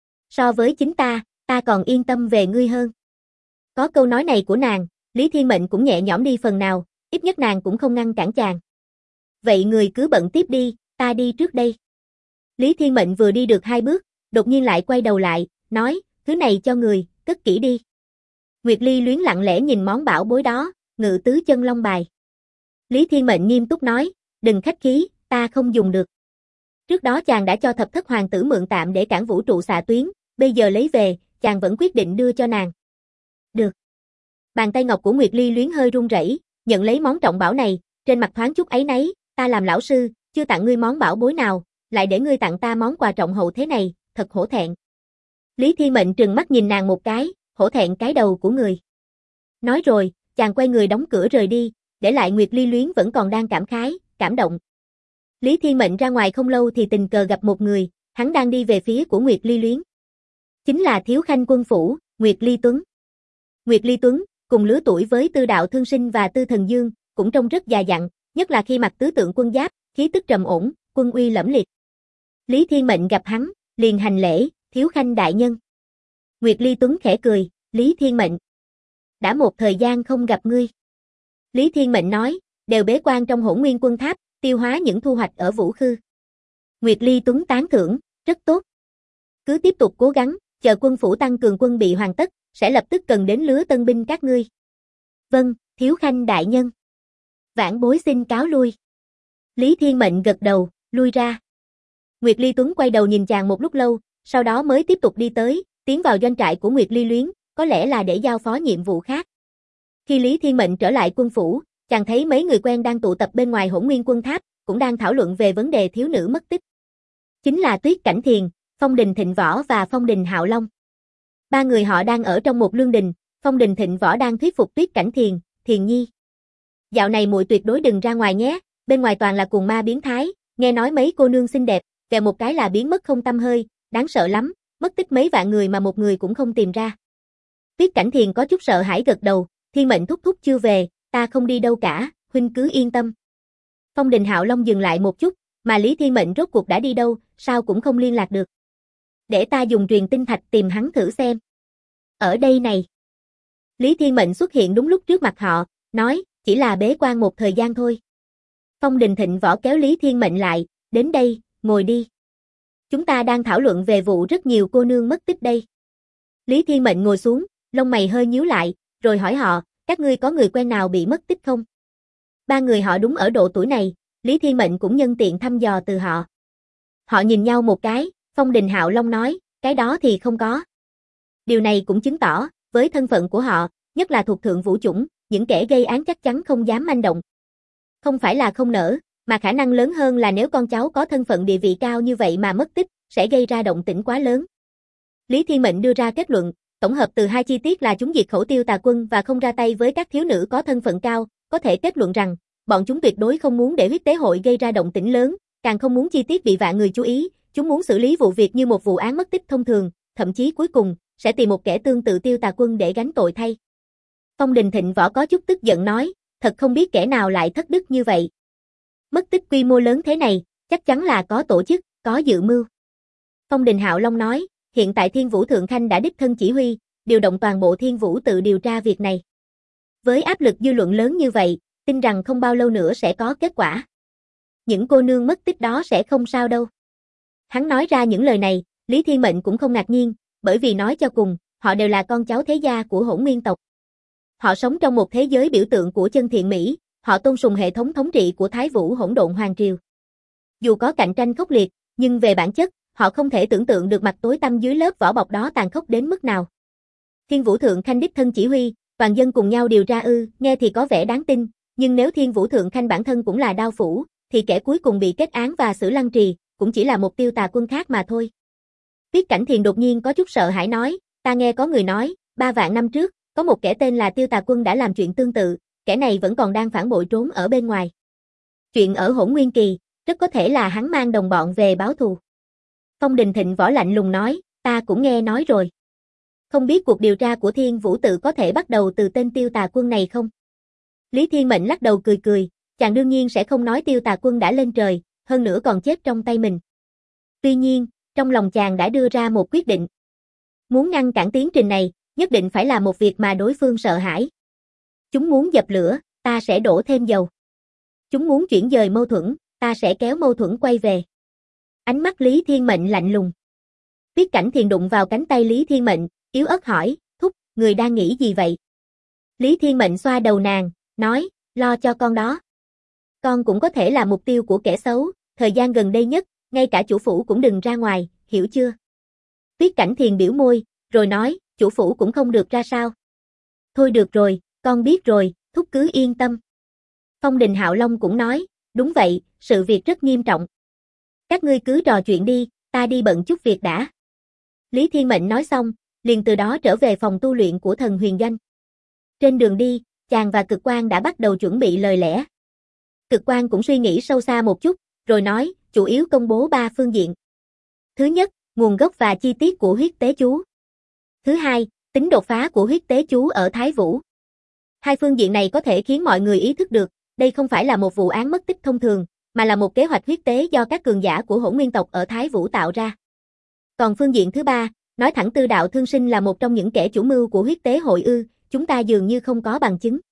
So với chính ta còn yên tâm về ngươi hơn. Có câu nói này của nàng, Lý Thiên Mệnh cũng nhẹ nhõm đi phần nào, ít nhất nàng cũng không ngăn cản chàng. Vậy người cứ bận tiếp đi, ta đi trước đây. Lý Thiên Mệnh vừa đi được 2 bước, đột nhiên lại quay đầu lại, nói, thứ này cho người, cất kỹ đi. Nguyệt Ly Luyến lặng lẽ nhìn món bảo bối đó, Ngự Tứ Chân Long bài. Lý Thiên Mệnh nghiêm túc nói, đừng khách khí, ta không dùng được. Trước đó chàng đã cho thập thất hoàng tử mượn tạm để cản vũ trụ xạ tuyến, bây giờ lấy về, chàng vẫn quyết định đưa cho nàng. Được. Bàn tay ngọc của Nguyệt Ly Luyến hơi run rẩy, nhận lấy món trọng bảo này, trên mặt thoáng chút áy náy, ta làm lão sư, chưa tặng ngươi món bảo bối nào, lại để ngươi tặng ta món quà trọng hậu thế này, thật hổ thẹn. Lý Thiên Mệnh trừng mắt nhìn nàng một cái, hổ thẹn cái đầu của người. Nói rồi, chàng quay người đóng cửa rời đi, để lại Nguyệt Ly Luyến vẫn còn đang cảm khái, cảm động. Lý Thiên Mệnh ra ngoài không lâu thì tình cờ gặp một người, hắn đang đi về phía của Nguyệt Ly Luyến. Chính là Thiếu Khanh Quân Phủ, Nguyệt Ly Tuấn. Nguyệt Ly Tuấn, cùng lứa tuổi với Tư Đạo Thương Sinh và Tư Thần Dương, cũng trông rất già dặn, nhất là khi mặc tứ tượng quân giáp, khí tức trầm ổn, quân uy lẫm liệt. Lý Thiên Mệnh gặp hắn, liền hành lễ, Thiếu Khanh đại nhân. Nguyệt Ly Tuấn khẽ cười, Lý Thiên Mệnh. Đã một thời gian không gặp ngươi. Lý Thiên Mệnh nói, đều bế quan trong Hỗn Nguyên Quân Tháp, tiêu hóa những thu hoạch ở Vũ Khư. Nguyệt Ly Tuấn tán thưởng, rất tốt. Cứ tiếp tục cố gắng, chờ quân phủ tăng cường quân bị hoàn tất, sẽ lập tức cần đến lứa tân binh các ngươi. Vâng, Thiếu Khanh đại nhân. Vãn bối xin cáo lui. Lý Thiên Mệnh gật đầu, lui ra. Nguyệt Ly Tuấn quay đầu nhìn chàng một lúc lâu, sau đó mới tiếp tục đi tới, tiến vào doanh trại của Nguyệt Ly Luyến, có lẽ là để giao phó nhiệm vụ khác. Khi Lý Thiên Mệnh trở lại quân phủ, chàng thấy mấy người quen đang tụ tập bên ngoài Hỗn Nguyên Quân Tháp, cũng đang thảo luận về vấn đề thiếu nữ mất tích. Chính là Tuyết Cảnh Thiền, Phong Đình Thịnh Võ và Phong Đình Hạo Long. 3 người họ đang ở trong một lương đình, Phong Đình Thịnh Võ đang thuyết phục Tuyết Cảnh Thiền, Thiền nhi. Dạo này muội tuyệt đối đừng ra ngoài nhé, bên ngoài toàn là cuồng ma biến thái, nghe nói mấy cô nương xinh đẹp, kèo một cái là biến mất không tăm hơi, đáng sợ lắm, mất tích mấy vạn người mà một người cũng không tìm ra. Tuyết Cảnh Thiền có chút sợ hãi gật đầu, Thiên Mệnh thúc thúc chưa về, ta không đi đâu cả, huynh cứ yên tâm. Phong Đình Hạo Long dừng lại một chút, mà Lý Thiên Mệnh rốt cuộc đã đi đâu, sao cũng không liên lạc được. Để ta dùng truyền tinh thạch tìm hắn thử xem. Ở đây này. Lý Thiên Mệnh xuất hiện đúng lúc trước mặt họ, nói, chỉ là bế quan một thời gian thôi. Phong Đình Thịnh Võ kéo Lý Thiên Mệnh lại, đến đây, ngồi đi. Chúng ta đang thảo luận về vụ rất nhiều cô nương mất tích đây. Lý Thiên Mệnh ngồi xuống, lông mày hơi nhíu lại, rồi hỏi họ, các ngươi có người quen nào bị mất tích không? 3 người họ đúng ở độ tuổi này, Lý Thiên Mệnh cũng nhân tiện thăm dò từ họ. Họ nhìn nhau một cái, Phong Đình Hạo Long nói, cái đó thì không có. Điều này cũng chứng tỏ, với thân phận của họ, nhất là thuộc thượng vũ chủng, những kẻ gây án chắc chắn không dám manh động. Không phải là không nỡ, mà khả năng lớn hơn là nếu con cháu có thân phận địa vị cao như vậy mà mất tích, sẽ gây ra động tĩnh quá lớn. Lý Thiên Mệnh đưa ra kết luận, tổng hợp từ hai chi tiết là chúng diệt khẩu Tiêu Tà Quân và không ra tay với các thiếu nữ có thân phận cao, có thể kết luận rằng, bọn chúng tuyệt đối không muốn để huyết tế hội gây ra động tĩnh lớn, càng không muốn chi tiết bị vạn người chú ý, chúng muốn xử lý vụ việc như một vụ án mất tích thông thường, thậm chí cuối cùng, sẽ tìm một kẻ tương tự Tiêu Tà Quân để gánh tội thay. Phong Đình Thịnh Võ có chút tức giận nói, thật không biết kẻ nào lại thất đức như vậy. Mất tích quy mô lớn thế này, chắc chắn là có tổ chức, có dự mưu. Phong Đình Hạo Long nói, hiện tại Thiên Vũ Thượng Khanh đã đích thân chỉ huy, điều động toàn bộ Thiên Vũ tự điều tra việc này. Với áp lực dư luận lớn như vậy, tin rằng không bao lâu nữa sẽ có kết quả. Những cô nương mất tích đó sẽ không sao đâu. Hắn nói ra những lời này, Lý Thiên Mệnh cũng không ngạc nhiên, bởi vì nói cho cùng, họ đều là con cháu thế gia của Hỗn Nguyên tộc. Họ sống trong một thế giới biểu tượng của chân thiện mỹ, họ tôn sùng hệ thống thống trị của Thái Vũ Hỗn Độn Hoàng Triều. Dù có cạnh tranh khốc liệt, nhưng về bản chất, họ không thể tưởng tượng được mặt tối tăm dưới lớp vỏ bọc đó tàn khốc đến mức nào. Thiên Vũ Thượng Khanh đích thân chỉ huy, toàn dân cùng nhau điều tra nghe thì có vẻ đáng tin, nhưng nếu Thiên Vũ Thượng Khanh bản thân cũng là đao phủ, thì kẻ cuối cùng bị kết án và xử lăng trì, cũng chỉ là một Tiêu Tà Quân khác mà thôi. Tiết Cảnh Thiền đột nhiên có chút sợ hãi nói, ta nghe có người nói, 3 vạn năm trước, có một kẻ tên là Tiêu Tà Quân đã làm chuyện tương tự, kẻ này vẫn còn đang phản bội trốn ở bên ngoài. Chuyện ở Hỗn Nguyên Kỳ, rất có thể là hắn mang đồng bọn về báo thù. Phong Đình Thịnh Võ lạnh lùng nói, ta cũng nghe nói rồi. Không biết cuộc điều tra của Thiên Vũ tự có thể bắt đầu từ tên Tiêu Tà Quân này không? Lý Thiên Mệnh lắc đầu cười cười, chàng đương nhiên sẽ không nói Tiêu Tà Quân đã lên trời, hơn nữa còn chết trong tay mình. Tuy nhiên, trong lòng chàng đã đưa ra một quyết định. Muốn ngăn cản tiến trình này, nhất định phải là một việc mà đối phương sợ hãi. Chúng muốn dập lửa, ta sẽ đổ thêm dầu. Chúng muốn chuyển dời mâu thuẫn, ta sẽ kéo mâu thuẫn quay về. Ánh mắt Lý Thiên Mệnh lạnh lùng. Tiết Cảnh Thiền đụng vào cánh tay Lý Thiên Mệnh, yếu ớt hỏi, thúc, người đang nghĩ gì vậy? Lý Thiên Mệnh xoa đầu nàng, nói, lo cho con đó. Con cũng có thể là mục tiêu của kẻ xấu, thời gian gần đây nhất, ngay cả chủ phủ cũng đừng ra ngoài, hiểu chưa? Tiết Cảnh Thiền biểu môi, rồi nói, chủ phủ cũng không được ra sao? Thôi được rồi, con biết rồi, thúc cứ yên tâm. Phong Đình Hạo Long cũng nói, đúng vậy, sự việc rất nghiêm trọng. Các ngươi cứ trò chuyện đi, ta đi bận chút việc đã. Lý Thiên Mệnh nói xong, liền từ đó trở về phòng tu luyện của Thần Huyền Doanh. Trên đường đi, chàng và Cực Quang đã bắt đầu chuẩn bị lời lẽ. Cực Quang cũng suy nghĩ sâu xa một chút, rồi nói, chủ yếu công bố 3 phương diện. Thứ nhất, nguồn gốc và chi tiết của huyết tế chú. Thứ hai, tính đột phá của huyết tế chú ở Thái Vũ. Hai phương diện này có thể khiến mọi người ý thức được, đây không phải là một vụ án mất tích thông thường, mà là một kế hoạch huyết tế do các cường giả của Hỗn Nguyên tộc ở Thái Vũ tạo ra. Còn phương diện thứ ba, nói thẳng Tư Đạo Thương Sinh là một trong những kẻ chủ mưu của huyết tế hội chúng ta dường như không có bằng chứng.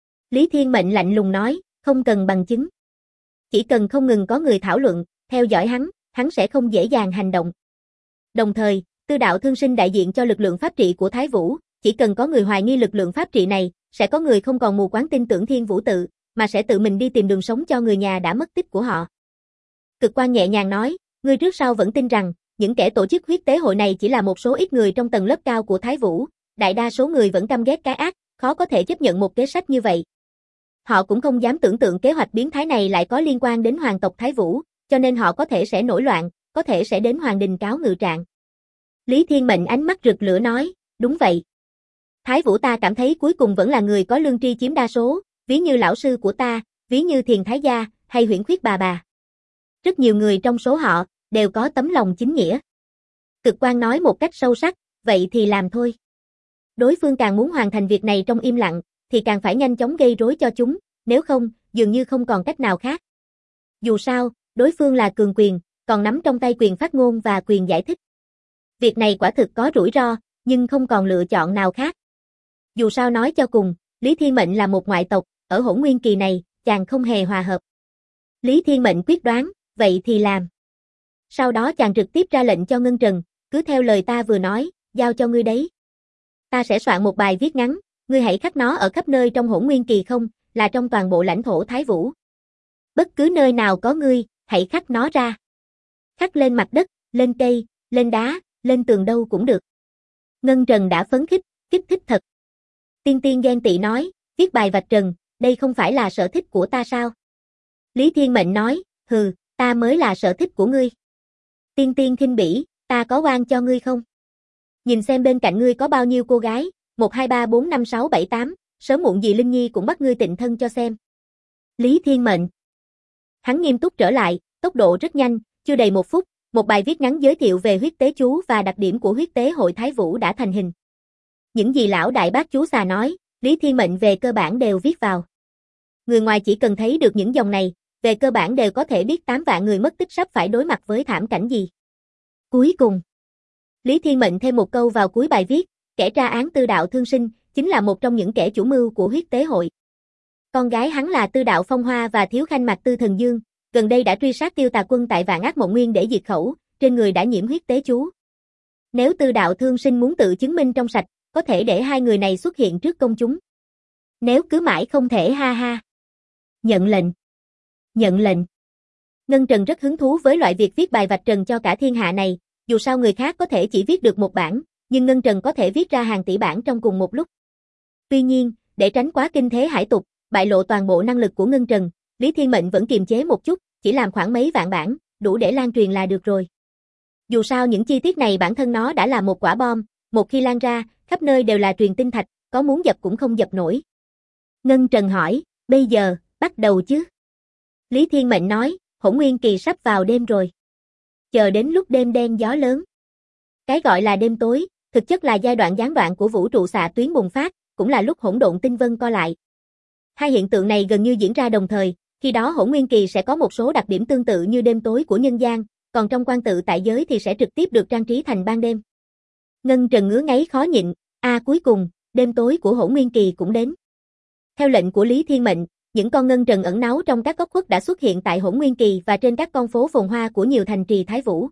Lý Thiên Mệnh lạnh lùng nói, không cần bằng chứng. Chỉ cần không ngừng có người thảo luận, theo dõi hắn sẽ không dễ dàng hành động. Đồng thời, Tư Đạo Thương Sinh đại diện cho lực lượng pháp trị của Thái Vũ, chỉ cần có người hoài nghi lực lượng pháp trị này, sẽ có người không còn mù quáng tin tưởng Thiên Vũ tự, mà sẽ tự mình đi tìm đường sống cho người nhà đã mất tích của họ. Cực Quang nhẹ nhàng nói, ngươi trước sau vẫn tin rằng, những kẻ tổ chức huyết tế hội này chỉ là một số ít người trong tầng lớp cao của Thái Vũ, đại đa số người vẫn căm ghét cái ác, khó có thể chấp nhận một kế sách như vậy. Họ cũng không dám tưởng tượng kế hoạch biến thái này lại có liên quan đến hoàng tộc Thái Vũ, cho nên họ có thể sẽ nổi loạn, có thể sẽ đến hoàng đình cáo ngự trạng. Lý Thiên Mệnh ánh mắt rực lửa nói, đúng vậy. Thái Vũ ta cảm thấy cuối cùng vẫn là người có lương tri chiếm đa số, ví như lão sư của ta, ví như Thiền Thái Gia, hay Huyễn Khuyết bà. Rất nhiều người trong số họ, đều có tấm lòng chính nghĩa. Cực Quang nói một cách sâu sắc, vậy thì làm thôi. Đối phương càng muốn hoàn thành việc này trong im lặng, thì càng phải nhanh chóng gây rối cho chúng, nếu không, dường như không còn cách nào khác. Dù sao, đối phương là cường quyền, còn nắm trong tay quyền phát ngôn và quyền giải thích. Việc này quả thực có rủi ro, nhưng không còn lựa chọn nào khác. Dù sao nói cho cùng, Lý Thiên Mệnh là một ngoại tộc, ở Hỗn Nguyên Kỳ này, chàng không hề hòa hợp. Lý Thiên Mệnh quyết đoán, vậy thì làm. Sau đó chàng trực tiếp ra lệnh cho Ngân Trần, cứ theo lời ta vừa nói, giao cho ngươi đấy. Ta sẽ soạn một bài viết ngắn, ngươi hãy khắc nó ở khắp nơi trong Hỗn Nguyên Kỳ không, là trong toàn bộ lãnh thổ Thái Vũ. Bất cứ nơi nào có ngươi, hãy khắc nó ra. Khắc lên mặt đất, lên cây, lên đá, lên tường đâu cũng được. Ngân Trần đã phấn khích, kích thích thật. Tiên Tiên ghen tị nói, Viết bài vạch trần, đây không phải là sở thích của ta sao? Lý Thiên Mệnh nói, hừ, ta mới là sở thích của ngươi. Tiên tiên khinh bỉ, ta có oan cho ngươi không? Nhìn xem bên cạnh ngươi có bao nhiêu cô gái, 1 2 3 4 5 6 7 8, sớm muộn gì Linh Nhi cũng bắt ngươi tịnh thân cho xem. Lý Thiên Mệnh. Hắn nghiêm túc trở lại, tốc độ rất nhanh, chưa đầy 1 phút, một bài viết ngắn giới thiệu về huyết tế chú và đặc điểm của huyết tế hội Thái Vũ đã thành hình. Những gì lão đại bác chú xà nói, Lý Thiên Mệnh về cơ bản đều viết vào. Người ngoài chỉ cần thấy được những dòng này, về cơ bản đều có thể biết 8 vạn người mất tích sắp phải đối mặt với thảm cảnh gì. Cuối cùng, Lý Thiên Mệnh thêm một câu vào cuối bài viết, kẻ tra án Tư Đạo Thương Sinh, chính là một trong những kẻ chủ mưu của huyết tế hội. Con gái hắn là Tư Đạo Phong Hoa và Thiếu Khanh Mạc Tư Thần Dương, gần đây đã truy sát Tiêu Tà Quân tại Vạn Ác Mộng Nguyên để diệt khẩu, trên người đã nhiễm huyết tế chú. Nếu Tư Đạo Thương Sinh muốn tự chứng minh trong sạch, có thể để hai người này xuất hiện trước công chúng. Nếu cứ mãi không thể ha ha. Nhận lệnh. Nhận lệnh. Ngân Trần rất hứng thú với loại việc viết bài vạch trần cho cả thiên hạ này, dù sao người khác có thể chỉ viết được một bản, nhưng Ngân Trần có thể viết ra hàng tỷ bản trong cùng một lúc. Tuy nhiên, để tránh quá kinh thế hải tục, bại lộ toàn bộ năng lực của Ngân Trần, Lý Thiên Mệnh vẫn kiềm chế một chút, chỉ làm khoảng mấy vạn bản, đủ để lan truyền là được rồi. Dù sao những chi tiết này bản thân nó đã là một quả bom, một khi lan ra, khắp nơi đều là truyền tin thạch, có muốn dập cũng không dập nổi. Ngân Trần hỏi, bây giờ, bắt đầu chứ? Lý Thiên Mệnh nói, Hỗn Nguyên Kỳ sắp vào đêm rồi. Chờ đến lúc đêm đen gió lớn. Cái gọi là đêm tối, thực chất là giai đoạn gián đoạn của vũ trụ xạ tuyến bùng phát, cũng là lúc hỗn độn tinh vân co lại. Hai hiện tượng này gần như diễn ra đồng thời, khi đó Hỗn Nguyên Kỳ sẽ có một số đặc điểm tương tự như đêm tối của nhân gian, còn trong quan tự tại giới thì sẽ trực tiếp được trang trí thành ban đêm. Ngân Trần ngứa ngáy khó nhịn, cuối cùng, đêm tối của Hỗn Nguyên Kỳ cũng đến. Theo lệnh của Lý Thiên Mệnh, những con ngân trần ẩn náu trong các góc khuất đã xuất hiện tại Hỗn Nguyên Kỳ và trên các con phố phồn hoa của nhiều thành trì Thái Vũ.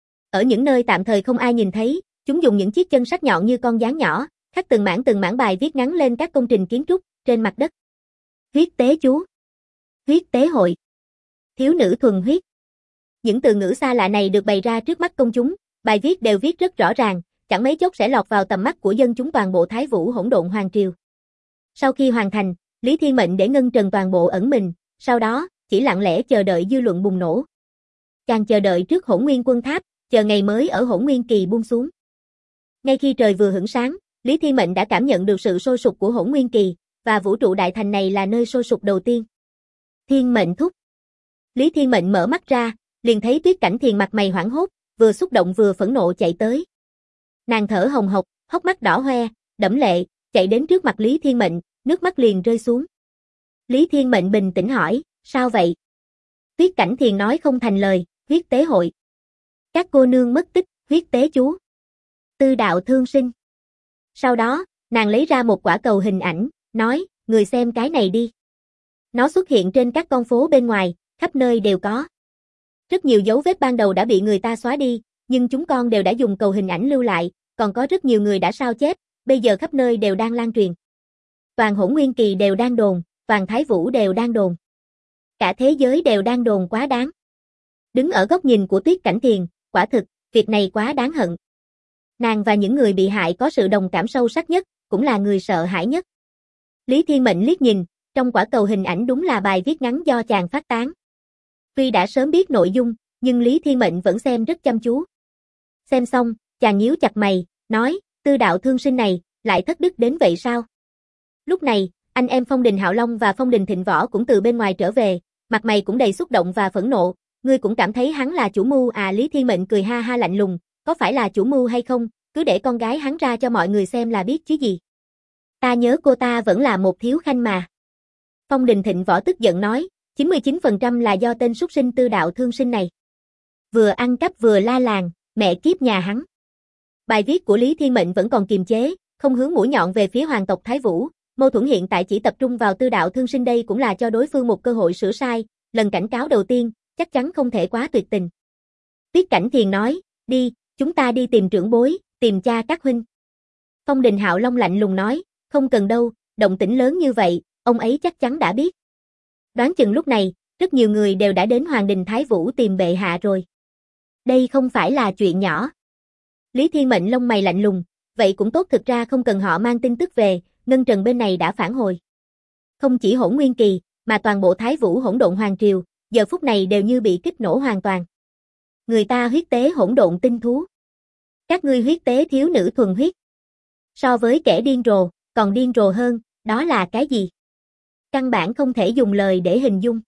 Ở những nơi tạm thời không ai nhìn thấy, chúng dùng những chiếc chân sắc nhọn như con gián nhỏ, khắc từng mảng bài viết ngắn lên các công trình kiến trúc trên mặt đất. Huyết tế chú, huyết tế hội, thiếu nữ thuần huyết. Những từ ngữ xa lạ này được bày ra trước mắt công chúng, bài viết đều viết rất rõ ràng, chẳng mấy chốc sẽ lọt vào tầm mắt của dân chúng toàn bộ Thái Vũ hỗn độn hoàng triều. Sau khi hoàn thành, Lý Thiên Mệnh để Ngân Trần toàn bộ ẩn mình, sau đó, chỉ lặng lẽ chờ đợi dư luận bùng nổ. Càng chờ đợi trước Hỗn Nguyên Quân Tháp, chờ ngày mới ở Hỗn Nguyên Kỳ buông xuống. Ngay khi trời vừa hửng sáng, Lý Thiên Mệnh đã cảm nhận được sự sôi sục của Hỗn Nguyên Kỳ, và vũ trụ đại thành này là nơi sôi sục đầu tiên. Thiên Mệnh thúc. Lý Thiên Mệnh mở mắt ra, liền thấy Tuyết Cảnh Thiền mặt mày hoảng hốt, vừa xúc động vừa phẫn nộ chạy tới. Nàng thở hồng hộc, hốc mắt đỏ hoe, đẫm lệ, chạy đến trước mặt Lý Thiên Mệnh, nước mắt liền rơi xuống. Lý Thiên Mệnh bình tĩnh hỏi, sao vậy? Tuyết Cảnh Thiền nói không thành lời, huyết tế hội. Các cô nương mất tích, huyết tế chú. Tư Đạo Thương Sinh. Sau đó, nàng lấy ra một quả cầu hình ảnh, nói, người xem cái này đi. Nó xuất hiện trên các con phố bên ngoài, khắp nơi đều có. Rất nhiều dấu vết ban đầu đã bị người ta xóa đi, nhưng chúng con đều đã dùng cầu hình ảnh lưu lại, còn có rất nhiều người đã sao chép, bây giờ khắp nơi đều đang lan truyền. Toàn Hỗn Nguyên Kỳ đều đang đồn, toàn Thái Vũ đều đang đồn. Cả thế giới đều đang đồn quá đáng. Đứng ở góc nhìn của Tuyết Cảnh Thiền, quả thực, việc này quá đáng hận. Nàng và những người bị hại có sự đồng cảm sâu sắc nhất, cũng là người sợ hãi nhất. Lý Thiên Mệnh liếc nhìn, trong quả cầu hình ảnh đúng là bài viết ngắn do chàng phát tán. Tuy đã sớm biết nội dung, nhưng Lý Thiên Mệnh vẫn xem rất chăm chú. Xem xong, chàng nhíu chặt mày, nói, Tư Đạo Thương Sinh này, lại thất đức đến vậy sao? Lúc này, anh em Phong Đình Hạo Long và Phong Đình Thịnh Võ cũng từ bên ngoài trở về, mặt mày cũng đầy xúc động và phẫn nộ, ngươi cũng cảm thấy hắn là chủ mưu à? Lý Thiên Mệnh cười ha ha lạnh lùng, có phải là chủ mưu hay không, cứ để con gái hắn ra cho mọi người xem là biết chứ gì. Ta nhớ cô ta vẫn là một thiếu khanh mà. Phong Đình Thịnh Võ tức giận nói, 99% là do tên súc sinh Tư Đạo Thương Sinh này. Vừa ăn cắp vừa la làng, mẹ kiếp nhà hắn. Bài viết của Lý Thiên Mệnh vẫn còn kiềm chế, không hướng mũi nhọn về phía hoàng tộc Thái Vũ, mâu thuẫn hiện tại chỉ tập trung vào Tư Đạo Thương Sinh, đây cũng là cho đối phương một cơ hội sửa sai, lần cảnh cáo đầu tiên, chắc chắn không thể quá tuyệt tình. Tuyết Cảnh Thiền nói, đi, chúng ta đi tìm trưởng bối, tìm cha các huynh. Phong Đình Hạo Long lạnh lùng nói, không cần đâu, động tĩnh lớn như vậy, ông ấy chắc chắn đã biết. Đoán chừng lúc này, rất nhiều người đều đã đến Hoàng đình Thái Vũ tìm bệ hạ rồi. Đây không phải là chuyện nhỏ. Lý Thiên Mệnh lông mày lạnh lùng, vậy cũng tốt, thực ra không cần họ mang tin tức về, Ngân Trần bên này đã phản hồi. Không chỉ Hỗn Nguyên Kỳ, mà toàn bộ Thái Vũ Hỗn Độn Hoàng Triều, giờ phút này đều như bị kích nổ hoàn toàn. Người ta huyết tế hỗn độn tinh thú. Các ngươi huyết tế thiếu nữ thuần huyết. So với kẻ điên rồ, còn điên rồ hơn, đó là cái gì? Căn bản không thể dùng lời để hình dung.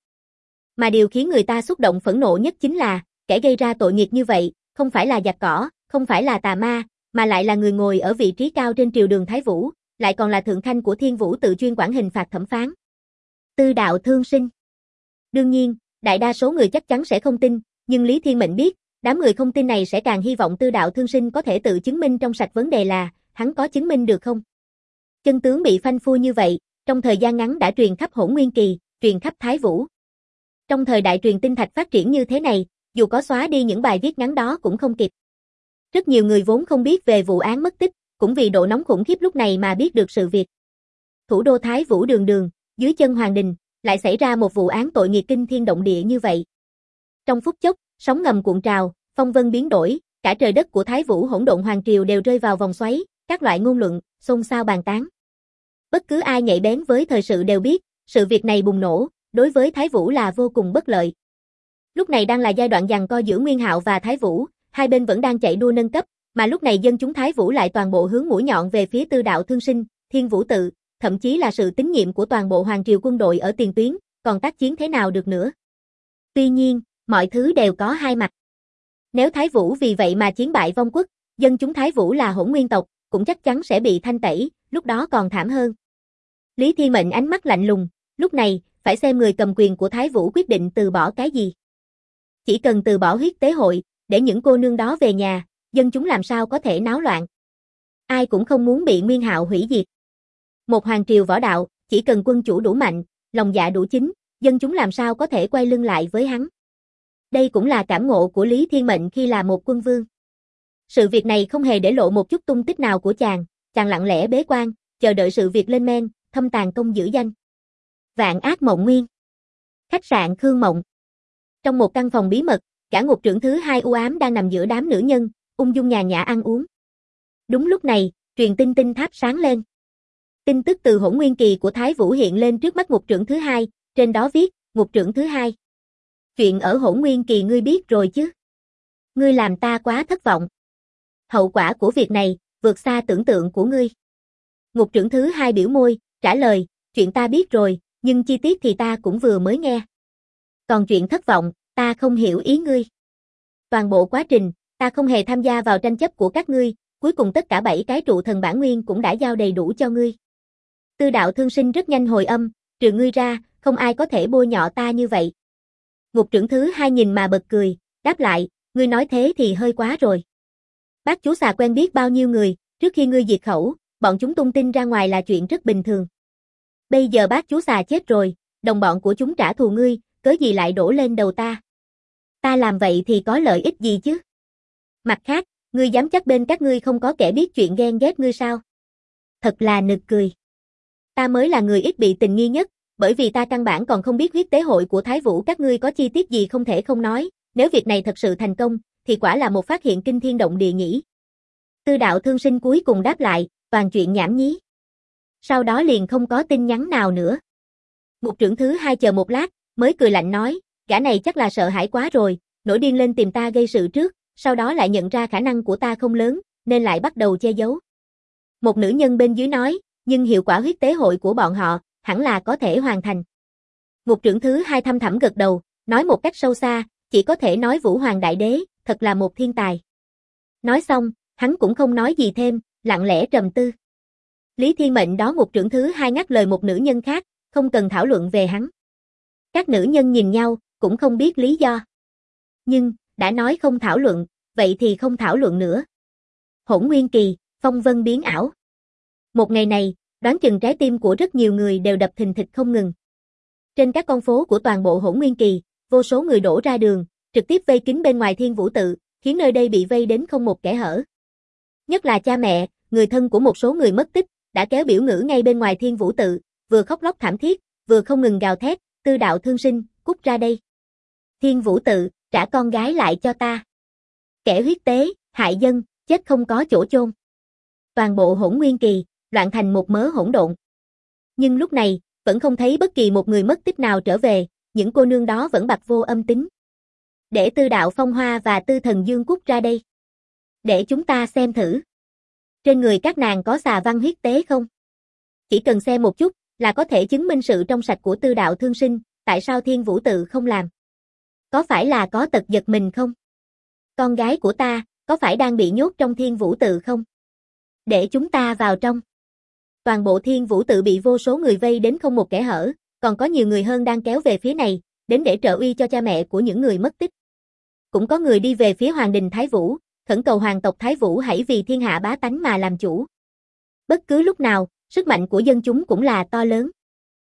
Mà điều khiến người ta xúc động phẫn nộ nhất chính là, kẻ gây ra tội nghiệp như vậy, không phải là giặc cỏ, không phải là tà ma, mà lại là người ngồi ở vị trí cao trên triều đường Thái Vũ, lại còn là thượng khanh của Thiên Vũ tự chuyên quản hình phạt thẩm phán. Tư Đạo Thương Sinh. Đương nhiên, đại đa số người chắc chắn sẽ không tin, nhưng Lý Thiên Mệnh biết, đám người không tin này sẽ càng hy vọng Tư Đạo Thương Sinh có thể tự chứng minh trong sạch. Vấn đề là, hắn có chứng minh được không? Chân tướng bị phanh phui như vậy, trong thời gian ngắn đã truyền khắp Hỗn Nguyên Kỳ, truyền khắp Thái Vũ. Trong thời đại truyền tinh thạch phát triển như thế này, dù có xóa đi những bài viết ngắn đó cũng không kịp. Rất nhiều người vốn không biết về vụ án mất tích, cũng vì độ nóng khủng khiếp lúc này mà biết được sự việc. Thủ đô Thái Vũ đường đường, dưới chân Hoàng Đình, lại xảy ra một vụ án tội nghiệp kinh thiên động địa như vậy. Trong phút chốc, sóng ngầm cuộn trào, phong vân biến đổi, cả trời đất của Thái Vũ Hỗn Độn Hoàng Triều đều rơi vào vòng xoáy, các loại ngôn luận, xôn xao bàn tán. Bất cứ ai nhạy bén với thời sự đều biết, sự việc này bùng nổ, đối với Thái Vũ là vô cùng bất lợi. Lúc này đang là giai đoạn giằng co giữa Nguyên Hạo và Thái Vũ, hai bên vẫn đang chạy đua nâng cấp, mà lúc này dân chúng Thái Vũ lại toàn bộ hướng mũi nhọn về phía Tư Đạo Thương Sinh, Thiên Vũ Tự, thậm chí là sự tín nhiệm của toàn bộ Hoàng Triều quân đội ở tiền tuyến, còn tác chiến thế nào được nữa. Tuy nhiên, mọi thứ đều có hai mặt. Nếu Thái Vũ vì vậy mà chiến bại vong quốc, dân chúng Thái Vũ là Hỗn Nguyên tộc, cũng chắc chắn sẽ bị thanh tẩy, lúc đó còn thảm hơn. Lý Thiên Mệnh ánh mắt lạnh lùng, lúc này, phải xem người cầm quyền của Thái Vũ quyết định từ bỏ cái gì. Chỉ cần từ bỏ huyết tế hội, để những cô nương đó về nhà, dân chúng làm sao có thể náo loạn. Ai cũng không muốn bị Nguyên Hạo hủy diệt. Một hoàng triều võ đạo, chỉ cần quân chủ đủ mạnh, lòng dạ đủ chính, dân chúng làm sao có thể quay lưng lại với hắn. Đây cũng là cảm ngộ của Lý Thiên Mệnh khi là một quân vương. Sự việc này không hề để lộ một chút tung tích nào của chàng lặng lẽ bế quan, chờ đợi sự việc lên men, thâm tàn công giữ danh. Vạn Ác Mộng Nguyên. Khách sạn Khương Mộng. Trong một căn phòng bí mật, cả ngục trưởng thứ hai u ám đang nằm giữa đám nữ nhân, ung dung nhàn nhã ăn uống. Đúng lúc này, truyền tin tinh tháp sáng lên. Tin tức từ Hỗn Nguyên Kỳ của Thái Vũ hiện lên trước mắt ngục trưởng thứ hai, trên đó viết, ngục trưởng thứ hai. Chuyện ở Hỗn Nguyên Kỳ ngươi biết rồi chứ? Ngươi làm ta quá thất vọng. Hậu quả của việc này, vượt xa tưởng tượng của ngươi. Ngục trưởng thứ hai biểu môi, trả lời, chuyện ta biết rồi, nhưng chi tiết thì ta cũng vừa mới nghe. Còn chuyện thất vọng, ta không hiểu ý ngươi. Toàn bộ quá trình, ta không hề tham gia vào tranh chấp của các ngươi, cuối cùng tất cả 7 cái trụ thần bản nguyên cũng đã giao đầy đủ cho ngươi. Tư Đạo Thương Sinh rất nhanh hồi âm, trừ ngươi ra, không ai có thể bôi nhọ ta như vậy. Ngục trưởng thứ hai nhìn mà bật cười, đáp lại, ngươi nói thế thì hơi quá rồi. Bác chú xà quen biết bao nhiêu người, trước khi ngươi diệt khẩu, bọn chúng tung tin ra ngoài là chuyện rất bình thường. Bây giờ bác chú xà chết rồi, đồng bọn của chúng trả thù ngươi, cớ gì lại đổ lên đầu ta? Ta làm vậy thì có lợi ích gì chứ? Mặt khác, ngươi dám chắc bên các ngươi không có kẻ biết chuyện ghen ghét ngươi sao? Thật là nực cười. Ta mới là người ít bị tình nghi nhất, bởi vì ta căn bản còn không biết huyết tế hội của Thái Vũ các ngươi có chi tiết gì không thể không nói, nếu việc này thật sự thành công, thì quả là một phát hiện kinh thiên động địa nhỉ. Tư Đạo Thương Sinh cuối cùng đáp lại, toàn chuyện nhảm nhí. Sau đó liền không có tin nhắn nào nữa. Ngục trưởng thứ hai chờ một lát, mới cười lạnh nói, gã này chắc là sợ hãi quá rồi, nổi điên lên tìm ta gây sự trước, sau đó lại nhận ra khả năng của ta không lớn, nên lại bắt đầu che giấu. Một nữ nhân bên dưới nói, nhưng hiệu quả huyết tế hội của bọn họ, hẳn là có thể hoàn thành. Ngục trưởng thứ hai thâm thẳm gật đầu, nói một cách sâu xa, chỉ có thể nói Vũ Hoàng Đại Đế, thật là một thiên tài. Nói xong, hắn cũng không nói gì thêm, lặng lẽ trầm tư. Lý Thiên Mệnh đó ngục trưởng thứ hai ngắt lời một nữ nhân khác, không cần thảo luận về hắn. Các nữ nhân nhìn nhau, cũng không biết lý do. Nhưng, đã nói không thảo luận, vậy thì không thảo luận nữa. Hỗn Nguyên Kỳ, phong vân biến ảo. Một ngày này, đoán chừng trái tim của rất nhiều người đều đập thình thịch không ngừng. Trên các con phố của toàn bộ Hỗn Nguyên Kỳ, vô số người đổ ra đường, trực tiếp vây kín bên ngoài Thiên Vũ Tự, khiến nơi đây bị vây đến không một kẽ hở. Nhất là cha mẹ, người thân của một số người mất tích, đã kéo biểu ngữ ngay bên ngoài Thiên Vũ Tự, vừa khóc lóc thảm thiết, vừa không ngừng gào thét, Tư Đạo Thương Sinh, cút ra đây. Thiên Vũ Tự, trả con gái lại cho ta. Kẻ huyết tế, hại dân, chết không có chỗ chôn. Toàn bộ Hỗn Nguyên Kỳ, loạn thành một mớ hỗn độn. Nhưng lúc này, vẫn không thấy bất kỳ một người mất tích nào trở về, những cô nương đó vẫn bặt vô âm tín. Để Tư Đạo Phong Hoa và Tư Thần Dương Cút ra đây. Để chúng ta xem thử. Trên người các nàng có xà văn huyết tế không? Chỉ cần xem một chút là có thể chứng minh sự trong sạch của Tư Đạo Thương Sinh, tại sao Thiên Vũ Tự không làm? Có phải là có tật giật mình không? Con gái của ta, có phải đang bị nhốt trong Thiên Vũ Tự không? Để chúng ta vào trong. Toàn bộ Thiên Vũ Tự bị vô số người vây đến không một kẽ hở, còn có nhiều người hơn đang kéo về phía này, đến để trợ uy cho cha mẹ của những người mất tích. Cũng có người đi về phía Hoàng đình Thái Vũ, khẩn cầu hoàng tộc Thái Vũ hãy vì thiên hạ bá tánh mà làm chủ. Bất cứ lúc nào, sức mạnh của dân chúng cũng là to lớn.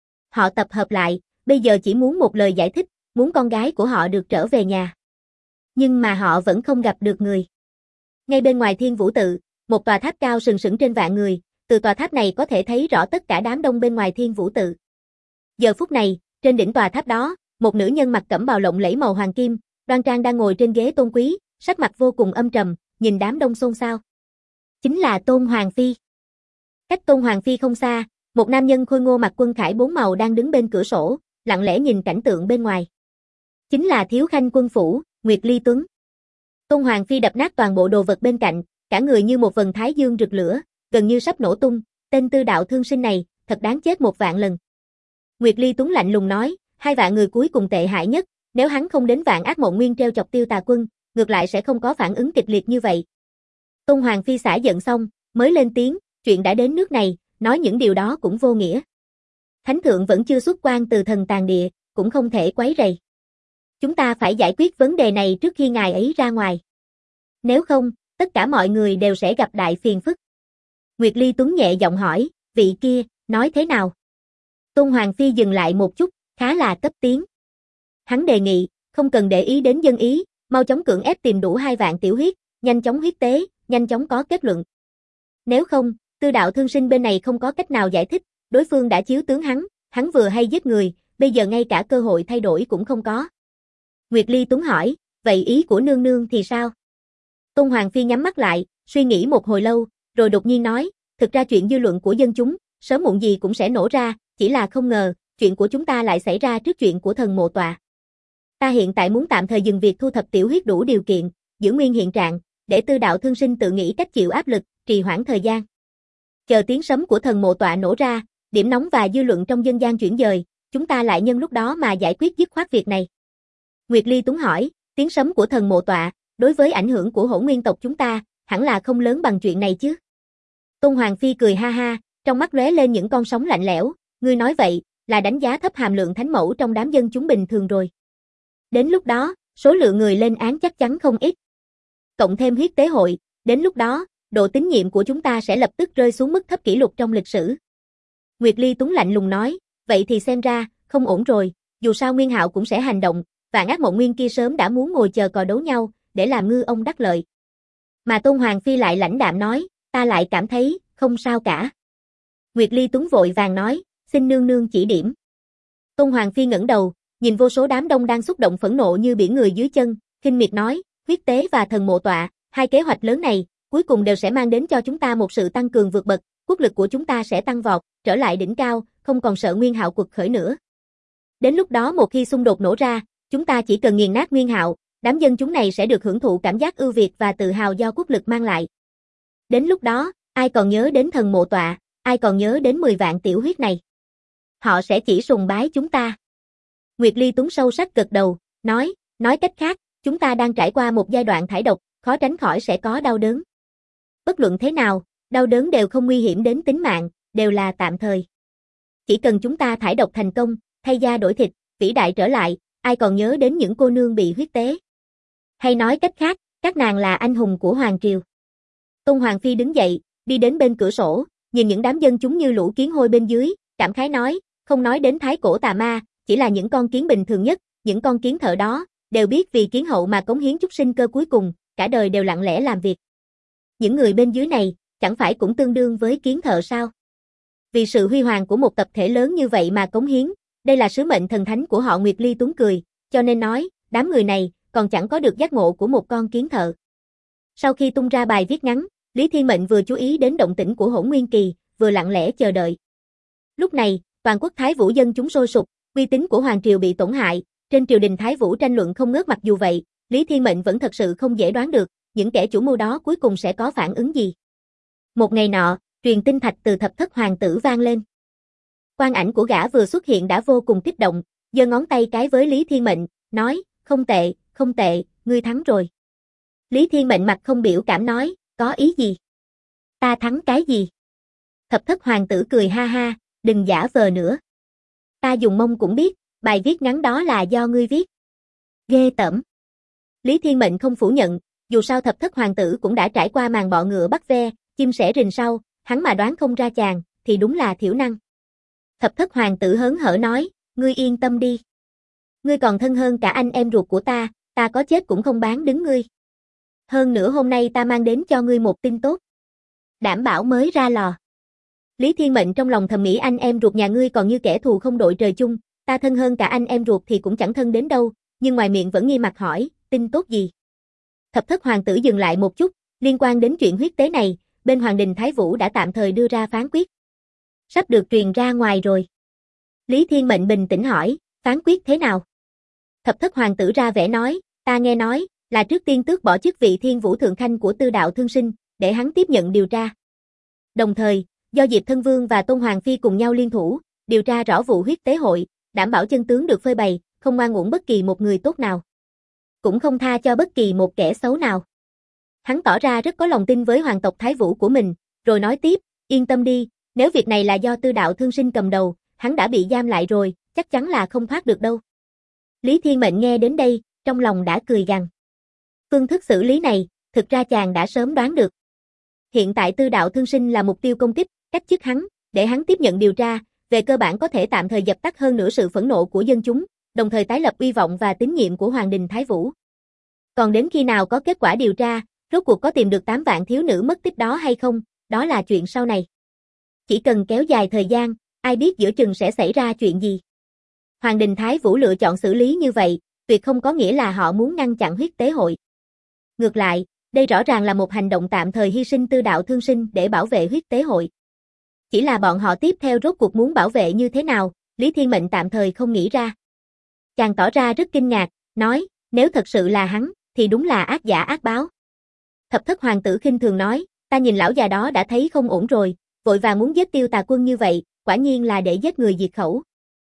Họ tập hợp lại, bây giờ chỉ muốn một lời giải thích, muốn con gái của họ được trở về nhà. Nhưng mà họ vẫn không gặp được người. Ngay bên ngoài Thiên Vũ Tự, một tòa tháp cao sừng sững trên vạn người, từ tòa tháp này có thể thấy rõ tất cả đám đông bên ngoài Thiên Vũ Tự. Giờ phút này, trên đỉnh tòa tháp đó, một nữ nhân mặc cẩm bào lộng lẫy màu hoàng kim, đoan trang đang ngồi trên ghế tôn quý, sắc mặt vô cùng âm trầm, nhìn đám đông xôn xao. Chính là Tôn Hoàng Phi. Cách Tôn Hoàng Phi không xa, một nam nhân khôi ngô mặc quân khải bốn màu đang đứng bên cửa sổ, lặng lẽ nhìn cảnh tượng bên ngoài. Chính là thiếu khanh quân phủ, Nguyệt Ly Tuấn. Tôn Hoàng Phi đập nát toàn bộ đồ vật bên cạnh, cả người như một vầng thái dương rực lửa, gần như sắp nổ tung, tên Tư Đạo Thương Sinh này, thật đáng chết 1.000 lần. Nguyệt Ly Tuấn lạnh lùng nói, 2 vạn người cuối cùng tệ hại nhất, nếu hắn không đến Vạn Ác Mộng Nguyên treo chọc Tiêu Tà Quân, ngược lại sẽ không có phản ứng kịch liệt như vậy. Tôn Hoàng Phi xả giận xong, mới lên tiếng, chuyện đã đến nước này, nói những điều đó cũng vô nghĩa. Thánh thượng vẫn chưa xuất quan từ Thần Tàng Địa, cũng không thể quấy rầy. Chúng ta phải giải quyết vấn đề này trước khi ngài ấy ra ngoài. Nếu không, tất cả mọi người đều sẽ gặp đại phiền phức. Nguyệt Ly Tuấn nhẹ giọng hỏi, vị kia, nói thế nào? Tôn Hoàng Phi dừng lại một chút, khá là cấp tiến. Hắn đề nghị, không cần để ý đến dân ý, mau chóng cưỡng ép tìm đủ 2 vạn tiểu huyết, nhanh chóng huyết tế, nhanh chóng có kết luận. Nếu không, Tư Đạo Thương Sinh bên này không có cách nào giải thích, đối phương đã chiếu tướng hắn vừa hay giết người, bây giờ ngay cả cơ hội thay đổi cũng không có. Nguyệt Ly Tuấn hỏi, vậy ý của nương nương thì sao? Tôn Hoàng Phi nhắm mắt lại, suy nghĩ một hồi lâu, rồi đột nhiên nói, thực ra chuyện dư luận của dân chúng, sớm muộn gì cũng sẽ nổ ra, chỉ là không ngờ, chuyện của chúng ta lại xảy ra trước chuyện của thần mộ tọa. Ta hiện tại muốn tạm thời dừng việc thu thập tiểu huyết đủ điều kiện, giữ nguyên hiện trạng, để Tư Đạo Thương Sinh tự nghĩ cách chịu áp lực, trì hoãn thời gian. Chờ tiếng sấm của thần mộ tọa nổ ra, điểm nóng và dư luận trong dân gian chuyển dời, chúng ta lại nhân lúc đó mà giải quyết dứt khoát việc này. Nguyệt Ly Tuấn hỏi, tiếng sấm của thần mộ tọa, đối với ảnh hưởng của Hỗn Nguyên tộc chúng ta, hẳn là không lớn bằng chuyện này chứ? Tôn Hoàng Phi cười ha ha, trong mắt lóe lên những con sóng lạnh lẽo, ngươi nói vậy, là đánh giá thấp hàm lượng thánh mẫu trong đám dân chúng bình thường rồi. Đến lúc đó, số lượng người lên án chắc chắn không ít. Cộng thêm huyết tế hội, đến lúc đó, độ tín nhiệm của chúng ta sẽ lập tức rơi xuống mức thấp kỷ lục trong lịch sử. Nguyệt Ly Tuấn lạnh lùng nói, vậy thì xem ra, không ổn rồi, dù sao Nguyên Hạo cũng sẽ hành động, Vạn Ác Mộng Nguyên kia sớm đã muốn ngồi chờ cò đấu nhau, để làm ngư ông đắc lợi. Mà Tôn Hoàng Phi lại lãnh đạm nói, ta lại cảm thấy, không sao cả. Nguyệt Ly Tuấn vội vàng nói, xin nương nương chỉ điểm. Tôn Hoàng Phi ngẩng đầu, nhìn vô số đám đông đang xúc động phẫn nộ như biển người dưới chân, khinh miệt nói, huyết tế và thần mộ tọa, 2 kế hoạch lớn này, cuối cùng đều sẽ mang đến cho chúng ta một sự tăng cường vượt bậc, quốc lực của chúng ta sẽ tăng vọt, trở lại đỉnh cao, không còn sợ Nguyên Hạo quật khởi nữa. Đến lúc đó một khi xung đột nổ ra, chúng ta chỉ cần nghiền nát Nguyên Hạo, đám dân chúng này sẽ được hưởng thụ cảm giác ưu việt và tự hào do quốc lực mang lại. Đến lúc đó, ai còn nhớ đến thần mộ tọa, ai còn nhớ đến 10 vạn tiểu huyết này? Họ sẽ chỉ sùng bái chúng ta. Nguyệt Ly Tuấn sâu sắc gật đầu, nói cách khác, chúng ta đang trải qua một giai đoạn thải độc, khó tránh khỏi sẽ có đau đớn. Bất luận thế nào, đau đớn đều không nguy hiểm đến tính mạng, đều là tạm thời. Chỉ cần chúng ta thải độc thành công, thay da đổi thịt, vĩ đại trở lại, ai còn nhớ đến những cô nương bị huyết tế? Hay nói cách khác, các nàng là anh hùng của Hoàng Triều. Tôn Hoàng Phi đứng dậy, đi đến bên cửa sổ, nhìn những đám dân chúng như lũ kiến hôi bên dưới, cảm khái nói, không nói đến thái cổ tà ma, chỉ là những con kiến bình thường nhất, những con kiến thợ đó, đều biết vì kiến hậu mà cống hiến chút sinh cơ cuối cùng, cả đời đều lặng lẽ làm việc. Những người bên dưới này, chẳng phải cũng tương đương với kiến thợ sao? Vì sự huy hoàng của một tập thể lớn như vậy mà cống hiến, đây là sứ mệnh thần thánh của họ. Nguyệt Ly Tuấn cười, cho nên nói, đám người này, còn chẳng có được giác ngộ của một con kiến thợ. Sau khi tung ra bài viết ngắn, Lý Thiên Mệnh vừa chú ý đến động tĩnh của Hỗn Nguyên Kỳ, vừa lặng lẽ chờ đợi. Lúc này, toàn quốc Thái Vũ dân chúng sôi sục, uy tín của hoàng triều bị tổn hại, trên triều đình Thái Vũ tranh luận không ngớt. Mặc dù vậy, Lý Thiên Mệnh vẫn thật sự không dễ đoán được, những kẻ chủ mưu đó cuối cùng sẽ có phản ứng gì. Một ngày nọ, truyền tinh thạch từ Thập Thất Hoàng tử vang lên. Quang ảnh của gã vừa xuất hiện đã vô cùng kích động, giơ ngón tay cái với Lý Thiên Mệnh, nói, không tệ, ngươi thắng rồi. Lý Thiên Mệnh mặt không biểu cảm nói, có ý gì? Ta thắng cái gì? Thập Thất Hoàng tử cười ha ha, đừng giả vờ nữa. Ta dùng mông cũng biết, bài viết ngắn đó là do ngươi viết. Ghê tởm. Lý Thiên Mệnh không phủ nhận, dù sao Thập Thất Hoàng tử cũng đã trải qua màn bọ ngựa bắt ve, chim sẻ rình sau, hắn mà đoán không ra chàng, thì đúng là thiểu năng. Thập Thất Hoàng tử hớn hở nói, ngươi yên tâm đi. Ngươi còn thân hơn cả anh em ruột của ta có chết cũng không bán đứng ngươi. Hơn nữa hôm nay ta mang đến cho ngươi một tin tốt. Đảm bảo mới ra lò. Lý Thiên Mệnh trong lòng thầm nghĩ anh em ruột nhà ngươi còn như kẻ thù không đội trời chung, ta thân hơn cả anh em ruột thì cũng chẳng thân đến đâu, nhưng ngoài miệng vẫn nghi mặt hỏi, tin tốt gì? Thập Thất Hoàng tử dừng lại một chút, liên quan đến chuyện huyết tế này, bên Hoàng đình Thái Vũ đã tạm thời đưa ra phán quyết. Sắp được truyền ra ngoài rồi. Lý Thiên Mệnh bình tĩnh hỏi, phán quyết thế nào? Thập Thất Hoàng tử ra vẻ nói, ta nghe nói, là trước tiên tước bỏ chức vị Thiên Vũ Thượng Khanh của Tư Đạo Thương Sinh, để hắn tiếp nhận điều tra. Đồng thời, do Diệp Thân Vương và Tôn Hoàng Phi cùng nhau liên thủ, điều tra rõ vụ huyết tế hội, đảm bảo chân tướng được phơi bày, không oan uổng bất kỳ một người tốt nào. Cũng không tha cho bất kỳ một kẻ xấu nào. Hắn tỏ ra rất có lòng tin với hoàng tộc Thái Vũ của mình, rồi nói tiếp, yên tâm đi, nếu việc này là do Tư Đạo Thương Sinh cầm đầu, hắn đã bị giam lại rồi, chắc chắn là không thoát được đâu. Lý Thiên Mệnh nghe đến đây, trong lòng đã cười gằn. Phương thức xử lý này, thực ra chàng đã sớm đoán được. Hiện tại Tư Đạo Thương Sinh là mục tiêu công kích, cách chức hắn, để hắn tiếp nhận điều tra, về cơ bản có thể tạm thời dập tắt hơn nửa sự phẫn nộ của dân chúng, đồng thời tái lập uy vọng và tín nhiệm của Hoàng đình Thái Vũ. Còn đến khi nào có kết quả điều tra, rốt cuộc có tìm được 8 vạn thiếu nữ mất tích đó hay không, đó là chuyện sau này. Chỉ cần kéo dài thời gian, ai biết giữa chừng sẽ xảy ra chuyện gì. Hoàng đình Thái Vũ lựa chọn xử lý như vậy, tuyệt không có nghĩa là họ muốn ngăn chặn huyết tế hội. Ngược lại, đây rõ ràng là một hành động tạm thời hy sinh Tư Đạo Thương Sinh để bảo vệ huyết tế hội. Chỉ là bọn họ tiếp theo rốt cuộc muốn bảo vệ như thế nào, Lý Thiên Mệnh tạm thời không nghĩ ra. Chàng tỏ ra rất kinh ngạc, nói, nếu thật sự là hắn, thì đúng là ác giả ác báo. Thập Thất Hoàng tử khinh thường nói, ta nhìn lão già đó đã thấy không ổn rồi, vội vàng muốn giết Tiêu Tà Quân như vậy, quả nhiên là để giết người diệt khẩu.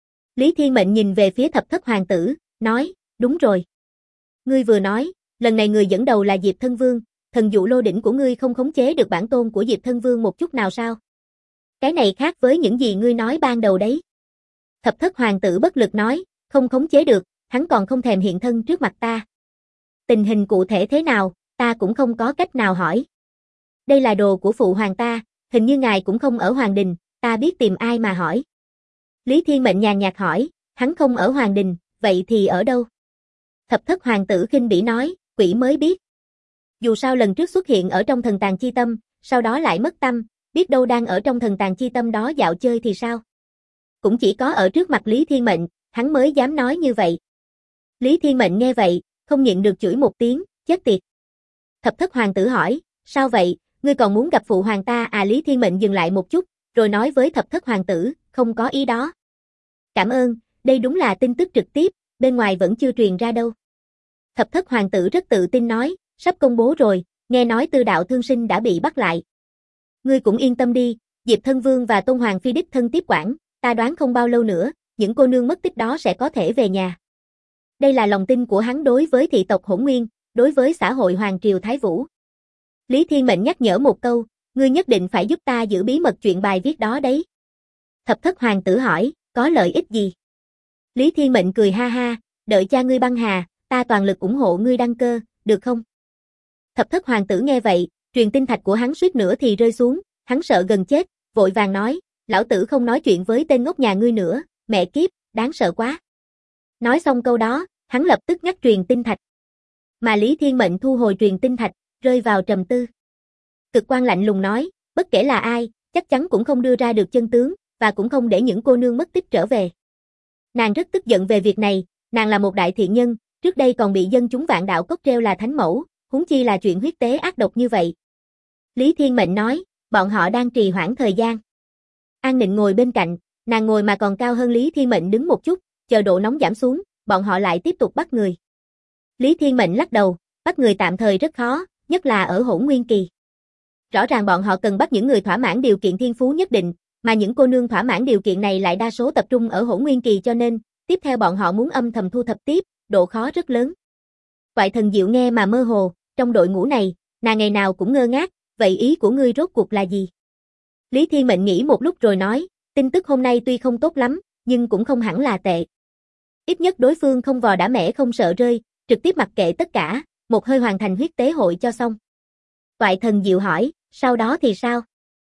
Lý Thiên Mệnh nhìn về phía Thập Thất Hoàng tử, nói, đúng rồi. Ngươi vừa nói, lần này người dẫn đầu là Diệp Thân Vương, thần dụ lô đỉnh của ngươi không khống chế được bản tôn của Diệp Thân Vương một chút nào sao? Cái này khác với những gì ngươi nói ban đầu đấy. Thập Thất Hoàng tử bất lực nói, không khống chế được, hắn còn không thèm hiện thân trước mặt ta. Tình hình cụ thể thế nào, ta cũng không có cách nào hỏi. Đây là đồ của phụ hoàng ta, hình như ngài cũng không ở Hoàng đình, ta biết tìm ai mà hỏi. Lý Thiên Mệnh nhàn nhạt hỏi, hắn không ở Hoàng đình, vậy thì ở đâu? Thập Thất Hoàng tử khinh bỉ nói, quỷ mới biết. Dù sao lần trước xuất hiện ở trong thần tàng chi tâm, sau đó lại mất tâm, biết đâu đang ở trong thần tàng chi tâm đó dạo chơi thì sao? Cũng chỉ có ở trước mặt Lý Thiên Mệnh, hắn mới dám nói như vậy. Lý Thiên Mệnh nghe vậy, không nhịn được chửi một tiếng, chết tiệt. Thập Thất Hoàng tử hỏi, sao vậy, ngươi còn muốn gặp phụ hoàng ta à? Lý Thiên Mệnh dừng lại một chút, rồi nói với Thập Thất Hoàng tử, không có ý đó. Cảm ơn, đây đúng là tin tức trực tiếp, bên ngoài vẫn chưa truyền ra đâu. Thập Thất Hoàng tử rất tự tin nói, sắp công bố rồi, nghe nói Tư Đạo Thương Sinh đã bị bắt lại. Ngươi cũng yên tâm đi, Diệp Thân Vương và Tôn Hoàng Phi đích thân tiếp quản, ta đoán không bao lâu nữa, những cô nương mất tích đó sẽ có thể về nhà. Đây là lòng tin của hắn đối với thị tộc Hỗn Nguyên, đối với xã hội Hoàng triều Thái Vũ. Lý Thiên Mệnh nhắc nhở một câu, ngươi nhất định phải giúp ta giữ bí mật chuyện bài viết đó đấy. Thập Thất Hoàng tử hỏi, có lợi ích gì? Lý Thiên Mệnh cười ha ha, đợi cha ngươi băng hà, ta toàn lực ủng hộ ngươi đăng cơ, được không? Thập Thất Hoàng tử nghe vậy, truyền tinh thạch của hắn suýt nữa thì rơi xuống, hắn sợ gần chết, vội vàng nói, lão tử không nói chuyện với tên ngốc nhà ngươi nữa, mẹ kiếp, đáng sợ quá. Nói xong câu đó, hắn lập tức ngắt truyền tinh thạch. Mà Lý Thiên Mệnh thu hồi truyền tinh thạch, rơi vào trầm tư. Cực Quan lạnh lùng nói, bất kể là ai, chắc chắn cũng không đưa ra được chân tướng, và cũng không để những cô nương mất tích trở về. Nàng rất tức giận về việc này, nàng là một đại thiện nhân, trước đây còn bị dân chúng Vạn Đạo Cốc treo là thánh mẫu, huống chi là chuyện huyết tế ác độc như vậy. Lý Thiên Mệnh nói, bọn họ đang trì hoãn thời gian. An Nịnh ngồi bên cạnh, Nàng ngồi mà còn cao hơn Lý Thiên Mệnh đứng một chút, chờ độ nóng giảm xuống, bọn họ lại tiếp tục bắt người. Lý Thiên Mệnh lắc đầu, bắt người tạm thời rất khó, nhất là ở Hỗn Nguyên kỳ. Rõ ràng bọn họ cần bắt những người thỏa mãn điều kiện thiên phú nhất định, mà những cô nương thỏa mãn điều kiện này lại đa số tập trung ở Hỗn Nguyên kỳ cho nên, tiếp theo bọn họ muốn âm thầm thu thập tiếp, độ khó rất lớn. Toại Thần Diệu nghe mà mơ hồ, trong đội ngũ này, nàng ngày nào cũng ngơ ngác, vậy ý của ngươi rốt cuộc là gì? Lý Thiên Mệnh nghĩ một lúc rồi nói, tin tức hôm nay tuy không tốt lắm, nhưng cũng không hẳn là tệ. Ít nhất đối phương không vò đã mẻ không sợ rơi, trực tiếp mặc kệ tất cả, một hơi hoàn thành huyết tế hội cho xong. Toại Thần Diệu hỏi, sau đó thì sao?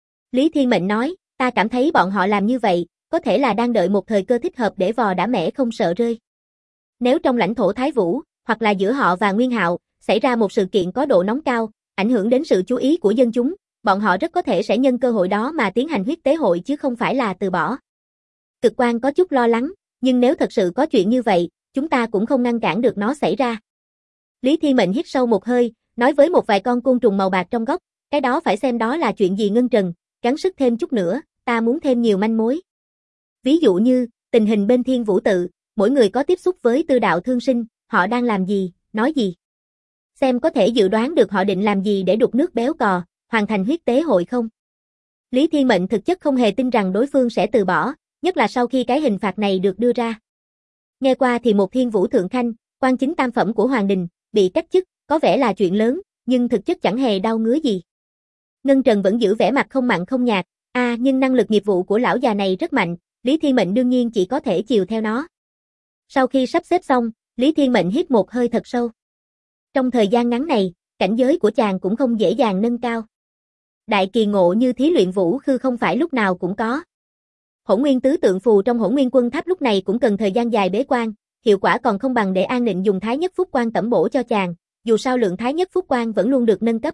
Lý Thiên Mệnh nói, ta cảm thấy bọn họ làm như vậy, có thể là đang đợi một thời cơ thích hợp để vò đã mẻ không sợ rơi. Nếu trong lãnh thổ Thái Vũ, hoặc là giữa họ và Nguyên Hạo, xảy ra một sự kiện có độ nóng cao, ảnh hưởng đến sự chú ý của dân chúng, bọn họ rất có thể sẽ nhân cơ hội đó mà tiến hành huyết tế hội chứ không phải là từ bỏ. Cực Quan có chút lo lắng, nhưng nếu thật sự có chuyện như vậy, chúng ta cũng không ngăn cản được nó xảy ra. Lý Thiên Mệnh hít sâu một hơi, nói với một vài con côn trùng màu bạc trong góc, cái đó phải xem đó là chuyện gì Ngân Trần, gắng sức thêm chút nữa, ta muốn thêm nhiều manh mối. Ví dụ như, tình hình bên Thiên Vũ Tự, mỗi người có tiếp xúc với Tư Đạo Thương Sinh, họ đang làm gì, nói gì. Xem có thể dự đoán được họ định làm gì để đục nước béo cò, hoàn thành huyết tế hội không. Lý Thiên Mệnh thực chất không hề tin rằng đối phương sẽ từ bỏ, nhất là sau khi cái hình phạt này được đưa ra. Nghe qua thì một Thiên Vũ Thượng Khanh, quan chính tam phẩm của Hoàng Đình, bị cách chức, có vẻ là chuyện lớn, nhưng thực chất chẳng hề đau ngứa gì. Ngân Trần vẫn giữ vẻ mặt không mặn không nhạt, nhưng năng lực nghiệp vụ của lão già này rất mạnh, Lý Thiên Mệnh đương nhiên chỉ có thể chiều theo nó. Sau khi sắp xếp xong, Lý Thiên Mệnh hít một hơi thật sâu. Trong thời gian ngắn này, cảnh giới của chàng cũng không dễ dàng nâng cao. Đại kỳ ngộ như thí luyện vũ khư không phải lúc nào cũng có. Hỗn Nguyên tứ tượng phù trong Hỗn Nguyên Quân Tháp lúc này cũng cần thời gian dài bế quan, hiệu quả còn không bằng để An Định dùng Thái Nhất Phúc Quan tẩm bổ cho chàng, dù sao lượng Thái Nhất Phúc Quan vẫn luôn được nâng cấp.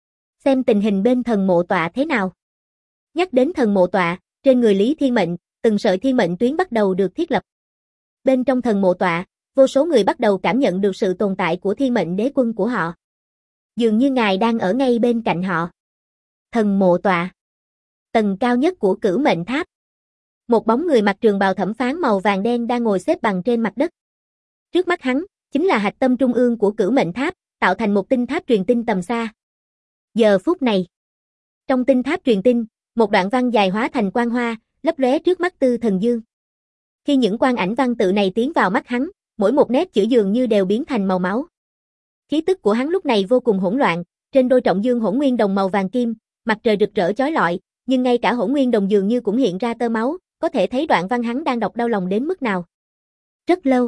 Xem tình hình bên thần mộ tọa thế nào. Nhắc đến thần mộ tọa, trên người Lý Thiên Mệnh, từng sợi thiên mệnh tuyến bắt đầu được thiết lập. Bên trong thần mộ tọa, vô số người bắt đầu cảm nhận được sự tồn tại của thiên mệnh đế quân của họ. Dường như ngài đang ở ngay bên cạnh họ. Thần mộ tọa. Tầng cao nhất của Cửu Mệnh Tháp. Một bóng người mặc trường bào thẩm phán màu vàng đen đang ngồi xếp bằng trên mặt đất. Trước mắt hắn, chính là hạch tâm trung ương của Cửu Mệnh Tháp, tạo thành một tinh tháp truyền tinh tầm xa. Giờ phút này, trong tinh tháp truyền tinh, một đoạn văn dài hóa thành quang hoa, lấp lóe trước mắt Tư Thần Dương. Khi những quang ảnh văn tự này tiến vào mắt hắn, mỗi một nét chữ dường như đều biến thành màu máu. Khí tức của hắn lúc này vô cùng hỗn loạn, trên đôi trọng dương hỗn nguyên đồng màu vàng kim, mặt trời rực rỡ chói lọi, nhưng ngay cả hỗn nguyên đồng dường như cũng hiện ra tơ máu, có thể thấy đoạn văn hắn đang đọc đau lòng đến mức nào. Rất lâu.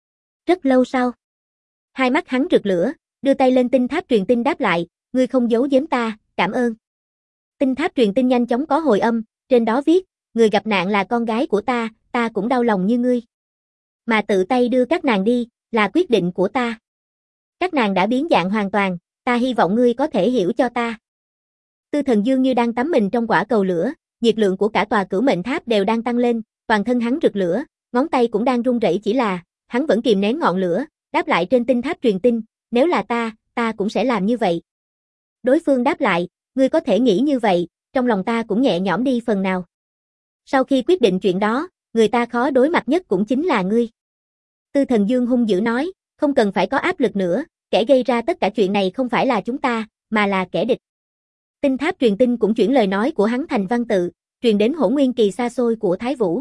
Rất lâu sau. Hai mắt hắn rực lửa, đưa tay lên tinh tháp truyền tinh đáp lại, ngươi không giấu giếm ta, cảm ơn. Tinh tháp truyền tinh nhanh chóng có hồi âm, trên đó viết, người gặp nạn là con gái của ta cũng đau lòng như ngươi. Mà tự tay đưa các nàng đi, là quyết định của ta. Các nàng đã biến dạng hoàn toàn, ta hy vọng ngươi có thể hiểu cho ta. Tư Thần Dương như đang tắm mình trong quả cầu lửa, nhiệt lượng của cả tòa Cửu Mệnh Tháp đều đang tăng lên, toàn thân hắn rực lửa, ngón tay cũng đang run rẩy chỉ là, hắn vẫn kìm nén ngọn lửa, đáp lại trên tinh tháp truyền tinh, nếu là ta cũng sẽ làm như vậy. Đối phương đáp lại, ngươi có thể nghĩ như vậy, trong lòng ta cũng nhẹ nhõm đi phần nào. Sau khi quyết định chuyện đó, người ta khó đối mặt nhất cũng chính là ngươi. Tư Thần Dương hung dữ nói, không cần phải có áp lực nữa, kẻ gây ra tất cả chuyện này không phải là chúng ta, mà là kẻ địch. Tinh tháp truyền tinh cũng chuyển lời nói của hắn thành văn tự, truyền đến Hỗn Nguyên kỳ xa xôi của Thái Vũ.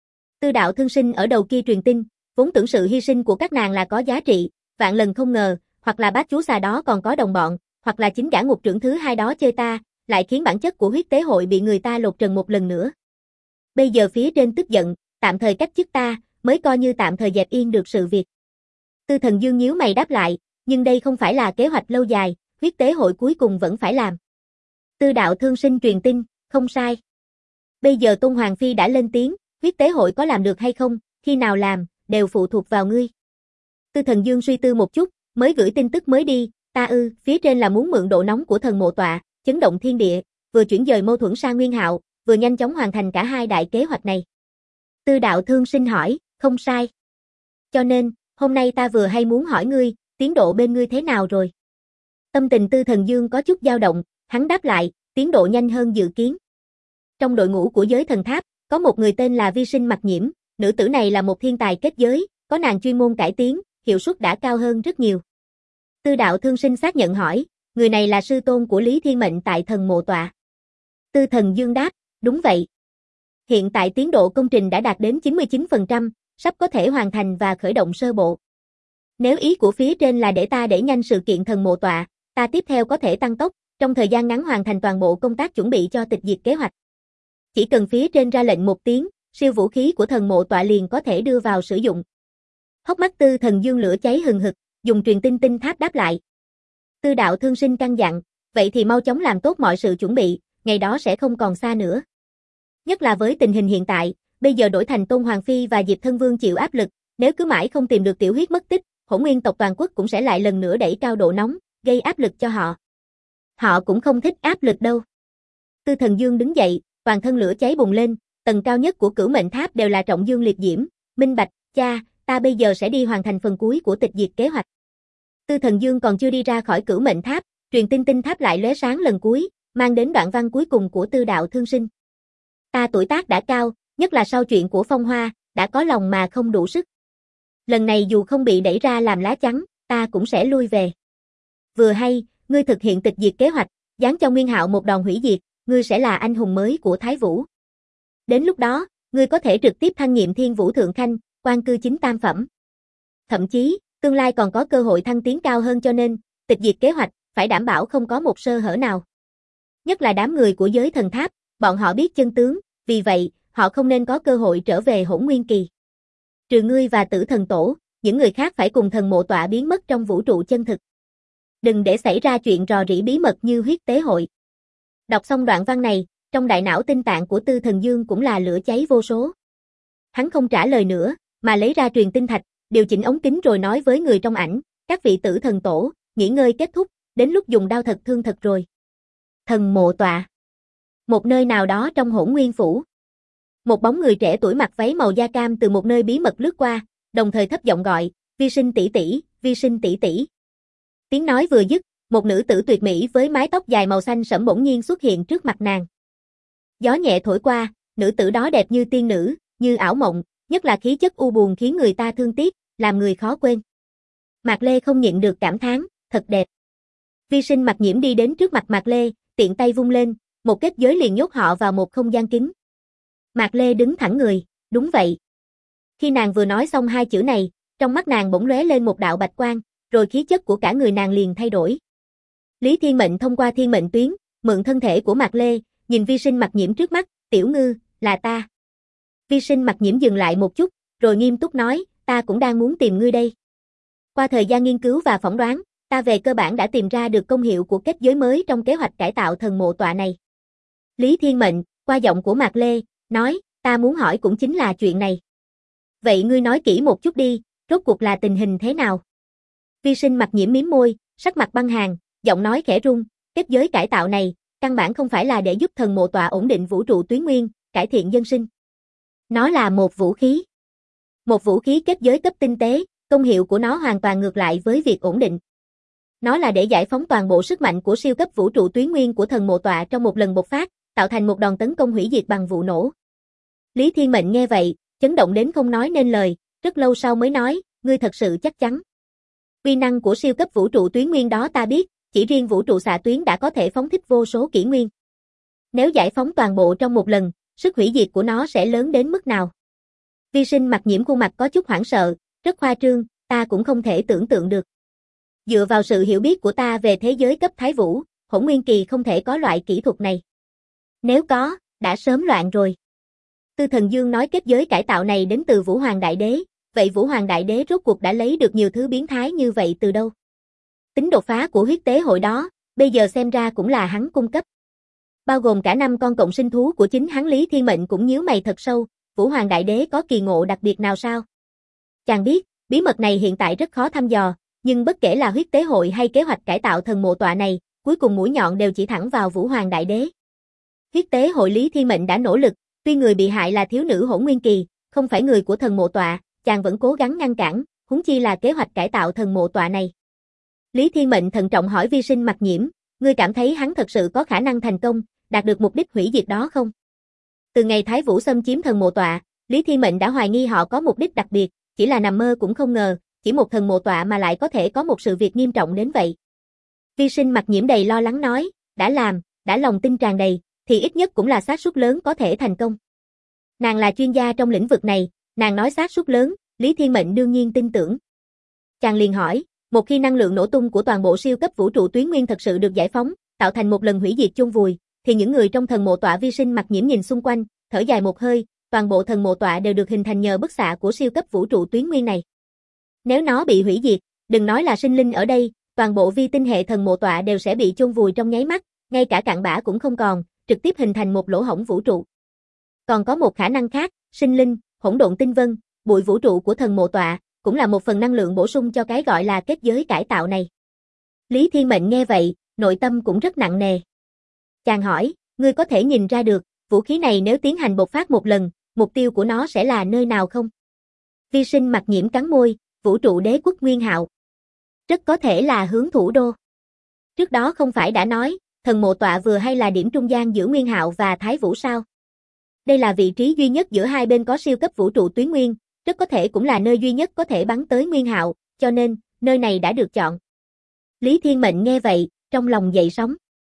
Tư Đạo Thương Sinh ở đầu kia truyền tin, vốn tưởng sự hy sinh của các nàng là có giá trị, vạn lần không ngờ, hoặc là bác chú xà đó còn có đồng bọn, hoặc là chính gã ngục trưởng thứ hai đó chơi ta, lại khiến bản chất của huyết tế hội bị người ta lột trần một lần nữa. Bây giờ phía trên tức giận, tạm thời cách chức ta, mới coi như tạm thời dẹp yên được sự việc. Tư Thần Dương nhíu mày đáp lại, nhưng đây không phải là kế hoạch lâu dài, huyết tế hội cuối cùng vẫn phải làm. Tư Đạo Thương Sinh truyền tin, không sai. Bây giờ Tôn Hoàng Phi đã lên tiếng, huyết tế hội có làm được hay không, khi nào làm, đều phụ thuộc vào ngươi. Tư Thần Dương suy tư một chút, mới gửi tin tức mới đi, phía trên là muốn mượn độ nóng của thần mộ tọa, chấn động thiên địa, vừa chuyển dời mâu thuẫn sang Nguyên Hạo, vừa nhanh chóng hoàn thành cả hai đại kế hoạch này. Tư Đạo Thương Sinh hỏi, không sai. Cho nên, hôm nay ta vừa hay muốn hỏi ngươi, tiến độ bên ngươi thế nào rồi? Tâm tình Tư Thần Dương có chút dao động, hắn đáp lại, tiến độ nhanh hơn dự kiến. Trong đội ngũ của giới thần tháp, Có một người tên là Vi Sinh Mặc Nhiễm, nữ tử này là một thiên tài kết giới, có nàng chuyên môn cải tiến, hiệu suất đã cao hơn rất nhiều. Tư Đạo Thương Sinh xác nhận hỏi, người này là sư tôn của Lý Thiên Mệnh tại thần mộ tọa. Tư Thần Dương đáp, đúng vậy. Hiện tại tiến độ công trình đã đạt đến 99%, sắp có thể hoàn thành và khởi động sơ bộ. Nếu ý của phía trên là để ta đẩy nhanh sự kiện thần mộ tọa, ta tiếp theo có thể tăng tốc, trong thời gian ngắn hoàn thành toàn bộ công tác chuẩn bị cho tịch diệt kế hoạch. Chỉ cần phía trên ra lệnh một tiếng, siêu vũ khí của thần mộ tọa liền có thể đưa vào sử dụng. Hốc mắt Tư Thần Dương lửa cháy hừng hực, dùng truyền tin tinh tháp đáp lại. Tư Đạo Thương Sinh căn dặn, vậy thì mau chóng làm tốt mọi sự chuẩn bị, ngày đó sẽ không còn xa nữa. Nhất là với tình hình hiện tại, bây giờ đổi thành Tôn Hoàng Phi và Diệp Thân Vương chịu áp lực, nếu cứ mãi không tìm được tiểu huyết mất tích, Hỗn Nguyên tộc toàn quốc cũng sẽ lại lần nữa đẩy cao độ nóng, gây áp lực cho họ. Họ cũng không thích áp lực đâu. Tư Thần Dương đứng dậy, toàn thân lửa cháy bùng lên, tầng cao nhất của Cửu Mệnh Tháp đều là trọng dương liệt diễm, minh bạch, cha, ta bây giờ sẽ đi hoàn thành phần cuối của tịch diệt kế hoạch. Tư Thần Dương còn chưa đi ra khỏi Cửu Mệnh Tháp, truyền tin tinh tháp lại lóe sáng lần cuối, mang đến đoạn văn cuối cùng của Tư Đạo Thương Sinh. Ta tuổi tác đã cao, nhất là sau chuyện của Phong Hoa, đã có lòng mà không đủ sức. Lần này dù không bị đẩy ra làm lá chắn, ta cũng sẽ lui về. Vừa hay, ngươi thực hiện tịch diệt kế hoạch, giáng cho Nguyên Hạo một đòn hủy diệt, ngươi sẽ là anh hùng mới của Thái Vũ. Đến lúc đó, ngươi có thể trực tiếp thăng nhiệm Thiên Vũ Thượng Khanh, quan cư chính tam phẩm. Thậm chí, tương lai còn có cơ hội thăng tiến cao hơn, cho nên, tịch diệt kế hoạch, phải đảm bảo không có một sơ hở nào. Nhất là đám người của giới thần tháp, bọn họ biết chân tướng, vì vậy, họ không nên có cơ hội trở về Hỗn Nguyên Kỳ. Trừ ngươi và Tử Thần Tổ, những người khác phải cùng thần mộ tọa biến mất trong vũ trụ chân thực. Đừng để xảy ra chuyện rò rỉ bí mật như huyết tế hội. Đọc xong đoạn văn này, trong đại não tinh tạng của Tư Thần Dương cũng là lửa cháy vô số. Hắn không trả lời nữa, mà lấy ra truyền tinh thạch, điều chỉnh ống kính rồi nói với người trong ảnh, các vị Tử Thần Tổ, nghỉ ngơi kết thúc, đến lúc dùng đao thật thương thật rồi. Thần mộ tọa. Một nơi nào đó trong Hỗn Nguyên Phủ. Một bóng người trẻ tuổi mặc váy màu da cam từ một nơi bí mật lướt qua, đồng thời thấp giọng gọi, Vi Sinh tỷ tỷ, Vi Sinh tỷ tỷ. Tiếng nói vừa dứt, một nữ tử tuyệt mỹ với mái tóc dài màu xanh sẫm bỗng nhiên xuất hiện trước mặt nàng. Gió nhẹ thổi qua, nữ tử đó đẹp như tiên nữ, như ảo mộng, nhất là khí chất u buồn khiến người ta thương tiếc, làm người khó quên. Mạc Lê không nhịn được cảm thán, thật đẹp. Vi Sinh Mặc Nhiễm đi đến trước mặt Mạc Lê, tiện tay vung lên, một kết giới liền nhốt họ vào một không gian kín. Mạc Lê đứng thẳng người, đúng vậy. Khi nàng vừa nói xong hai chữ này, trong mắt nàng bỗng lóe lên một đạo bạch quang, rồi khí chất của cả người nàng liền thay đổi. Lý Thiên Mệnh thông qua thiên mệnh tuyến, mượn thân thể của Mạc Lê, nhìn Vi Sinh Mặc Nhiễm trước mắt, tiểu ngư, là ta. Vi Sinh Mặc Nhiễm dừng lại một chút, rồi nghiêm túc nói, ta cũng đang muốn tìm ngươi đây. Qua thời gian nghiên cứu và phỏng đoán, ta về cơ bản đã tìm ra được công hiệu của kết giới mới trong kế hoạch cải tạo thần mộ tọa này. Lý Thiên Mệnh, qua giọng của Mạc Lê, nói, ta muốn hỏi cũng chính là chuyện này. Vậy ngươi nói kỹ một chút đi, rốt cuộc là tình hình thế nào? Vi Sinh Mặc Nhiễm mím môi, sắc mặt băng hàn, giọng nói khẽ run, kết giới cải tạo này, căn bản không phải là để giúp thần mộ tọa ổn định vũ trụ tuyến nguyên, cải thiện dân sinh. Nó là một vũ khí. Một vũ khí kết giới cấp tinh tế, công hiệu của nó hoàn toàn ngược lại với việc ổn định. Nó là để giải phóng toàn bộ sức mạnh của siêu cấp vũ trụ tuyến nguyên của thần mộ tọa trong một lần bộc phát, tạo thành một đòn tấn công hủy diệt bằng vụ nổ. Lý Thiên Mệnh nghe vậy, chấn động đến không nói nên lời, rất lâu sau mới nói, ngươi thật sự chắc chắn. Uy năng của siêu cấp vũ trụ tuyến nguyên đó ta biết, chỉ riêng vũ trụ xạ tuyến đã có thể phóng thích vô số kỷ nguyên. Nếu giải phóng toàn bộ trong một lần, sức hủy diệt của nó sẽ lớn đến mức nào? Vi Sinh Mặc Nhiễm khuôn mặt có chút hoảng sợ, rất khoa trương, ta cũng không thể tưởng tượng được. Dựa vào sự hiểu biết của ta về thế giới cấp Thái Vũ, Hỗn Nguyên Kỳ không thể có loại kỹ thuật này. Nếu có, đã sớm loạn rồi. Tư Thần Dương nói kết giới cải tạo này đến từ Vũ Hoàng Đại Đế, vậy Vũ Hoàng Đại Đế rốt cuộc đã lấy được nhiều thứ biến thái như vậy từ đâu? Tính đột phá của huyết tế hội đó, bây giờ xem ra cũng là hắn cung cấp. Bao gồm cả 5 con cộng sinh thú của chính hắn. Lý Thiên Mệnh cũng nhíu mày thật sâu, Vũ Hoàng Đại Đế có kỳ ngộ đặc biệt nào sao? Chàng biết, bí mật này hiện tại rất khó thăm dò, nhưng bất kể là huyết tế hội hay kế hoạch cải tạo thần mộ tọa này, cuối cùng mũi nhọn đều chỉ thẳng vào Vũ Hoàng Đại Đế. Huyết tế hội Lý Thiên Mệnh đã nỗ lực, tuy người bị hại là thiếu nữ Hỗn Nguyên Kỳ, không phải người của thần mộ tọa, chàng vẫn cố gắng ngăn cản, huống chi là kế hoạch cải tạo thần mộ tọa này. Lý Thiên Mệnh thận trọng hỏi Vi Sinh Mặc Nhiễm, ngươi cảm thấy hắn thật sự có khả năng thành công, đạt được mục đích hủy diệt đó không? Từ ngày Thái Vũ xâm chiếm thần mộ tọa, Lý Thiên Mệnh đã hoài nghi họ có mục đích đặc biệt, chỉ là nằm mơ cũng không ngờ, chỉ một thần mộ tọa mà lại có thể có một sự việc nghiêm trọng đến vậy. Vi Sinh Mặc Nhiễm đầy lo lắng nói, đã lòng tin tràn đầy, thì ít nhất cũng là xác suất lớn có thể thành công. Nàng là chuyên gia trong lĩnh vực này, nàng nói xác suất lớn, Lý Thiên Mệnh đương nhiên tin tưởng. Chàng liền hỏi, một khi năng lượng nổ tung của toàn bộ siêu cấp vũ trụ tuyến nguyên thật sự được giải phóng, tạo thành một lần hủy diệt chôn vùi, thì những người trong thần mộ tọa Vi Sinh Mặc Nhiễm nhìn xung quanh, thở dài một hơi, toàn bộ thần mộ tọa đều được hình thành nhờ bức xạ của siêu cấp vũ trụ tuyến nguyên này. Nếu nó bị hủy diệt, đừng nói là sinh linh ở đây, toàn bộ vi tinh hệ thần mộ tọa đều sẽ bị chôn vùi trong nháy mắt, ngay cả cặn bã cũng không còn, trực tiếp hình thành một lỗ hổng vũ trụ. Còn có một khả năng khác, sinh linh, hỗn độn tinh vân, bụi vũ trụ của thần mộ tọa, cũng là một phần năng lượng bổ sung cho cái gọi là kết giới cải tạo này. Lý Thiên Mệnh nghe vậy, nội tâm cũng rất nặng nề. Chàng hỏi, ngươi có thể nhìn ra được, vũ khí này nếu tiến hành bộc phát một lần, mục tiêu của nó sẽ là nơi nào không? Vi Sinh Mặc Nhiễm cắn môi, vũ trụ đế quốc Nguyên Hạo. Rất có thể là hướng thủ đô. Trước đó không phải đã nói, thần mộ tọa vừa hay là điểm trung gian giữa Nguyên Hạo và Thái Vũ sao? Đây là vị trí duy nhất giữa hai bên có siêu cấp vũ trụ tuyến nguyên, rất có thể cũng là nơi duy nhất có thể bắn tới Nguyên Hạo, cho nên, nơi này đã được chọn. Lý Thiên Mệnh nghe vậy, trong lòng dậy sóng.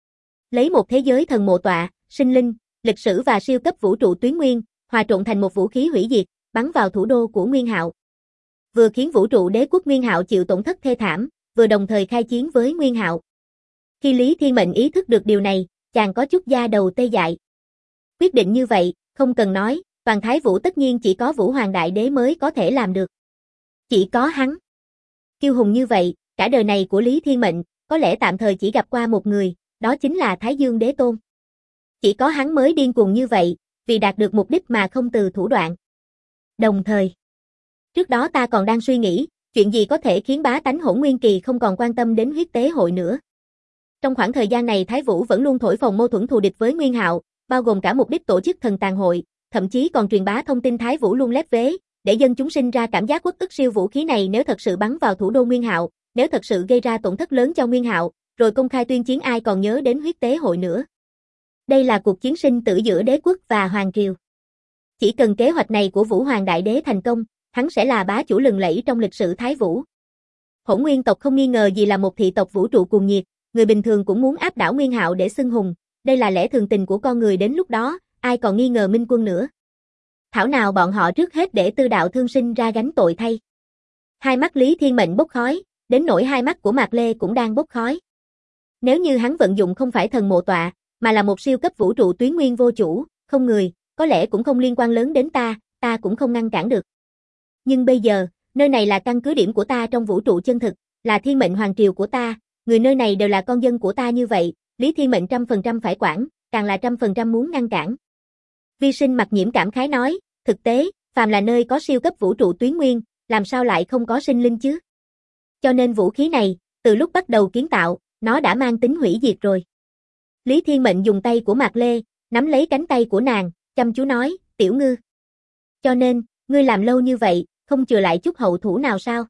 Lấy một thế giới thần mộ tọa, sinh linh, lịch sử và siêu cấp vũ trụ tuyến nguyên, hòa trộn thành một vũ khí hủy diệt, bắn vào thủ đô của Nguyên Hạo. Vừa khiến vũ trụ đế quốc Nguyên Hạo chịu tổn thất thê thảm, vừa đồng thời khai chiến với Nguyên Hạo. Khi Lý Thiên Mệnh ý thức được điều này, chàng có chút da đầu tê dại. Quyết định như vậy, không cần nói, toàn Thái Vũ tất nhiên chỉ có Vũ Hoàng Đại Đế mới có thể làm được. Chỉ có hắn. Kiêu hùng như vậy, cả đời này của Lý Thiên Mệnh, có lẽ tạm thời chỉ gặp qua một người, đó chính là Thái Dương Đế Tôn. Chỉ có hắn mới điên cuồng như vậy, vì đạt được mục đích mà không từ thủ đoạn. Đồng thời, trước đó ta còn đang suy nghĩ, chuyện gì có thể khiến bá tánh Hỗn Nguyên Kỳ không còn quan tâm đến huyết tế hội nữa. Trong khoảng thời gian này Thái Vũ vẫn luôn thổi phồng mâu thuẫn thù địch với Nguyên Hạo, bao gồm cả mục đích tổ chức thần tàn hội, thậm chí còn truyền bá thông tin Thái Vũ luôn lép vế, để dân chúng sinh ra cảm giác uất ức siêu vũ khí này nếu thật sự bắn vào thủ đô Nguyên Hạo, nếu thật sự gây ra tổn thất lớn cho Nguyên Hạo, rồi công khai tuyên chiến ai còn nhớ đến huyết tế hội nữa. Đây là cuộc chiến sinh tử giữa đế quốc và hoàng triều. Chỉ cần kế hoạch này của Vũ Hoàng Đại Đế thành công, hắn sẽ là bá chủ lừng lẫy trong lịch sử Thái Vũ. Hỗn Nguyên tộc không nghi ngờ gì là một thị tộc vũ trụ cuồng nhiệt, người bình thường cũng muốn áp đảo Nguyên Hạo để xưng hùng, đây là lẽ thường tình của con người đến lúc đó, ai còn nghi ngờ Minh Quân nữa. Thảo nào bọn họ trước hết để Tư Đạo Thương Sinh ra gánh tội thay. Hai mắt Lý Thiên Mệnh bốc khói, đến nỗi hai mắt của Mạc Lê cũng đang bốc khói. Nếu như hắn vận dụng không phải thần mộ tọa, mà là một siêu cấp vũ trụ tuyến nguyên vô chủ, không người, có lẽ cũng không liên quan lớn đến ta cũng không ngăn cản được. Nhưng bây giờ, nơi này là căn cứ điểm của ta trong vũ trụ chân thực, là thiên mệnh hoàng triều của ta, người nơi này đều là con dân của ta như vậy, Lý Thiên Mệnh 100% phải quản, càng là 100% muốn ngăn cản. Vi Sinh Mặc Nhiễm cảm khái nói, thực tế, phàm là nơi có siêu cấp vũ trụ tuyến nguyên, làm sao lại không có sinh linh chứ? Cho nên vũ khí này, từ lúc bắt đầu kiến tạo, nó đã mang tính hủy diệt rồi. Lý Thiên Mệnh dùng tay của Mạc Lê, nắm lấy cánh tay của nàng, chăm chú nói, Tiểu Ngư. Cho nên, ngươi làm lâu như vậy, không chừa lại chút hậu thủ nào sao?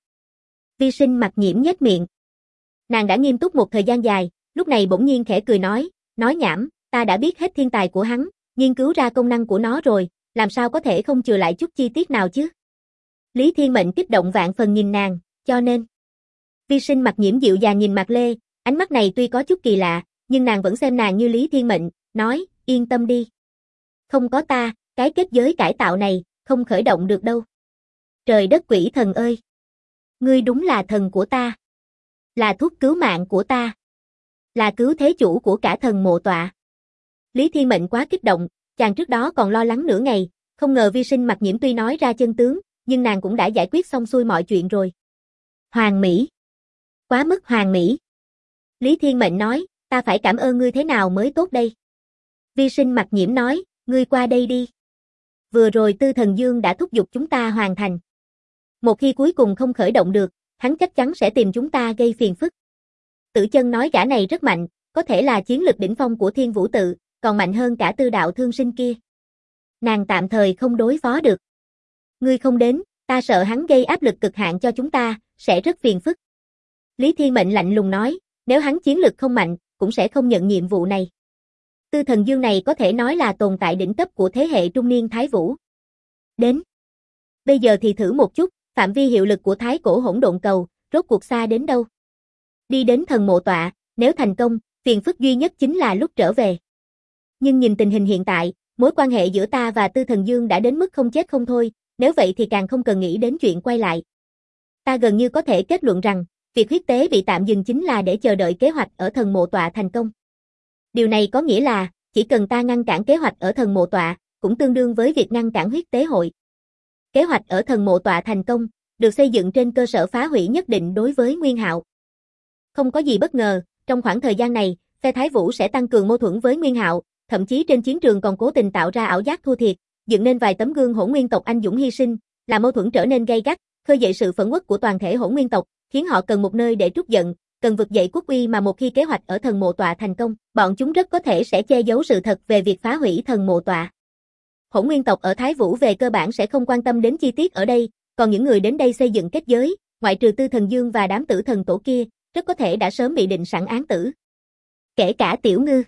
Vi Sinh Mặc Nhiễm nhếch miệng. Nàng đã nghiêm túc một thời gian dài, lúc này bỗng nhiên khẽ cười nói nhảm, ta đã biết hết thiên tài của hắn, nghiên cứu ra công năng của nó rồi, làm sao có thể không chừa lại chút chi tiết nào chứ? Lý Thiên Mệnh kích động vạn phần nhìn nàng, cho nên. Vi Sinh Mặc Nhiễm dịu dàng nhìn Mạc Lê, ánh mắt này tuy có chút kỳ lạ, nhưng nàng vẫn xem nàng như Lý Thiên Mệnh, nói, yên tâm đi. Không có ta, cái kết giới cải tạo này, không khởi động được đâu. Trời đất quỷ thần ơi! Ngươi đúng là thần của ta. Là thuốc cứu mạng của ta. Là cứu thế chủ của cả thần mộ tọa. Lý Thiên Mệnh quá kích động, chàng trước đó còn lo lắng nửa ngày, không ngờ Vi Sinh Mặc Nhiễm tuy nói ra chân tướng, nhưng nàng cũng đã giải quyết xong xuôi mọi chuyện rồi. Hoàn mỹ. Quá mức hoàn mỹ. Lý Thiên Mệnh nói, ta phải cảm ơn ngươi thế nào mới tốt đây. Vi Sinh Mặc Nhiễm nói, ngươi qua đây đi. Vừa rồi Tư Thần Dương đã thúc giục chúng ta hoàn thành. Một khi cuối cùng không khởi động được, hắn chắc chắn sẽ tìm chúng ta gây phiền phức. Tử Chân nói gã này rất mạnh, có thể là chiến lực đỉnh phong của Thiên Vũ Tự, còn mạnh hơn cả Tư Đạo Thương Sinh kia. Nàng tạm thời không đối phó được. Ngươi không đến, ta sợ hắn gây áp lực cực hạn cho chúng ta, sẽ rất phiền phức. Lý Thiên Mệnh lạnh lùng nói, nếu hắn chiến lực không mạnh, cũng sẽ không nhận nhiệm vụ này. Tư Thần Dương này có thể nói là tồn tại đỉnh cấp của thế hệ trung niên Thái Vũ. Đến. Bây giờ thì thử một chút, phạm vi hiệu lực của Thái Cổ Hỗn Độn Cầu, rốt cuộc xa đến đâu? Đi đến thần mộ tọa, nếu thành công, phiền phức duy nhất chính là lúc trở về. Nhưng nhìn tình hình hiện tại, mối quan hệ giữa ta và Tư Thần Dương đã đến mức không chết không thôi, nếu vậy thì càng không cần nghĩ đến chuyện quay lại. Ta gần như có thể kết luận rằng, việc huyết tế bị tạm dừng chính là để chờ đợi kế hoạch ở thần mộ tọa thành công. Điều này có nghĩa là, chỉ cần ta ngăn cản kế hoạch ở thần mộ tọa, cũng tương đương với việc ngăn cản huyết tế hội. Kế hoạch ở thần mộ tọa thành công, được xây dựng trên cơ sở phá hủy nhất định đối với Nguyên Hạo. Không có gì bất ngờ, trong khoảng thời gian này, phe Thái Vũ sẽ tăng cường mâu thuẫn với Nguyên Hạo, thậm chí trên chiến trường còn cố tình tạo ra ảo giác thua thiệt, dựng nên vài tấm gương hỗn nguyên tộc anh dũng hy sinh, làm mâu thuẫn trở nên gay gắt, khơi dậy sự phẫn uất của toàn thể hỗn nguyên tộc, khiến họ cần một nơi để trút giận, cần vực dậy quốc uy mà một khi kế hoạch ở thần mộ tọa thành công, bọn chúng rất có thể sẽ che giấu sự thật về việc phá hủy thần mộ tọa. Hỗn nguyên tộc ở Thái Vũ về cơ bản sẽ không quan tâm đến chi tiết ở đây, còn những người đến đây xây dựng kết giới, ngoại trừ Tư Thần Dương và đám tử thần tổ kia, rất có thể đã sớm bị định sẵn án tử. Kể cả Tiểu Ngư.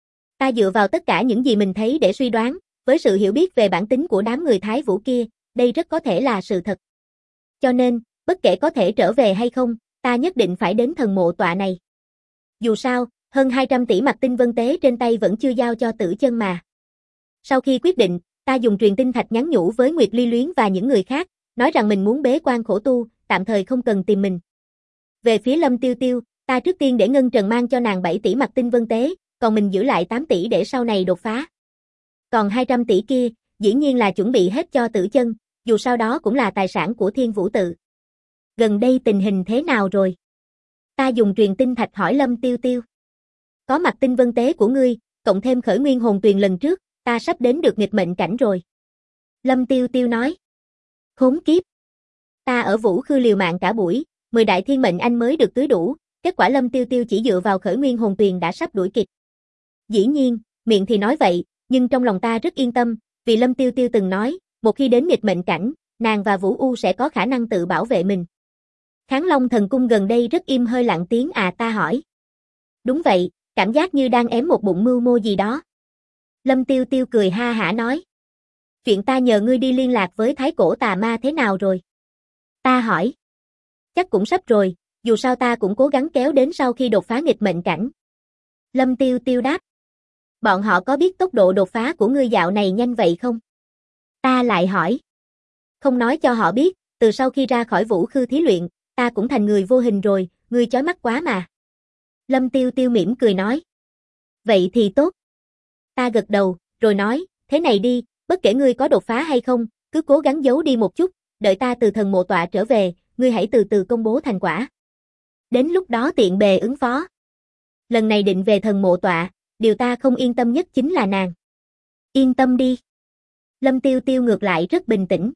Ta dựa vào tất cả những gì mình thấy để suy đoán, với sự hiểu biết về bản tính của đám người Thái Vũ kia, đây rất có thể là sự thật. Cho nên, bất kể có thể trở về hay không, ta nhất định phải đến thần mộ tọa này. Dù sao, hơn 200 tỷ mặt tinh vân tế trên tay vẫn chưa giao cho Tử Chân mà. Sau khi quyết định, ta dùng truyền tinh thạch nhắn nhủ với Nguyệt Ly Luyến và những người khác, nói rằng mình muốn bế quan khổ tu, tạm thời không cần tìm mình. Về phía Lâm Tiêu Tiêu, ta trước tiên để Ngân Trần mang cho nàng 7 tỷ mặt tinh vân tế, còn mình giữ lại 8 tỷ để sau này đột phá. Còn 200 tỷ kia, dĩ nhiên là chuẩn bị hết cho Tử Chân, dù sao đó cũng là tài sản của Thiên Vũ Tự. Gần đây tình hình thế nào rồi? Ta dùng truyền tinh thạch hỏi Lâm Tiêu Tiêu. Có mặt tinh vân tế của ngươi, cộng thêm khởi nguyên hồn tuyền lần trước, ta sắp đến được nghịch mệnh cảnh rồi. Lâm Tiêu Tiêu nói. Khốn kiếp. Ta ở Vũ Khư liều mạng cả buổi, 10 đại thiên mệnh anh mới được tưới đủ, kết quả Lâm Tiêu Tiêu chỉ dựa vào khởi nguyên hồn tuyền đã sắp đuổi kịp. Dĩ nhiên, miệng thì nói vậy, nhưng trong lòng ta rất yên tâm, vì Lâm Tiêu Tiêu từng nói, một khi đến nghịch mệnh cảnh, nàng và Vũ U sẽ có khả năng tự bảo vệ mình. Kháng Long thần cung gần đây rất im hơi lặng tiếng ta hỏi. Đúng vậy, cảm giác như đang ém một bụng mưu mô gì đó. Lâm Tiêu Tiêu cười ha hả nói. Chuyện ta nhờ ngươi đi liên lạc với Thái Cổ Tà Ma thế nào rồi? Ta hỏi. Chắc cũng sắp rồi, dù sao ta cũng cố gắng kéo đến sau khi đột phá nghịch mệnh cảnh. Lâm Tiêu Tiêu đáp. Bọn họ có biết tốc độ đột phá của ngươi dạo này nhanh vậy không? Ta lại hỏi. Không nói cho họ biết, từ sau khi ra khỏi Vũ Khư thí luyện, ta cũng thành người vô hình rồi, ngươi chói mắt quá mà. Lâm Tiêu Tiêu mỉm cười nói. Vậy thì tốt. Ta gật đầu, rồi nói, thế này đi, bất kể ngươi có đột phá hay không, cứ cố gắng giấu đi một chút, đợi ta từ thần mộ tọa trở về, ngươi hãy từ từ công bố thành quả. Đến lúc đó tiện bề ứng phó. Lần này định về thần mộ tọa, điều ta không yên tâm nhất chính là nàng. Yên tâm đi. Lâm Tiêu Tiêu ngược lại rất bình tĩnh.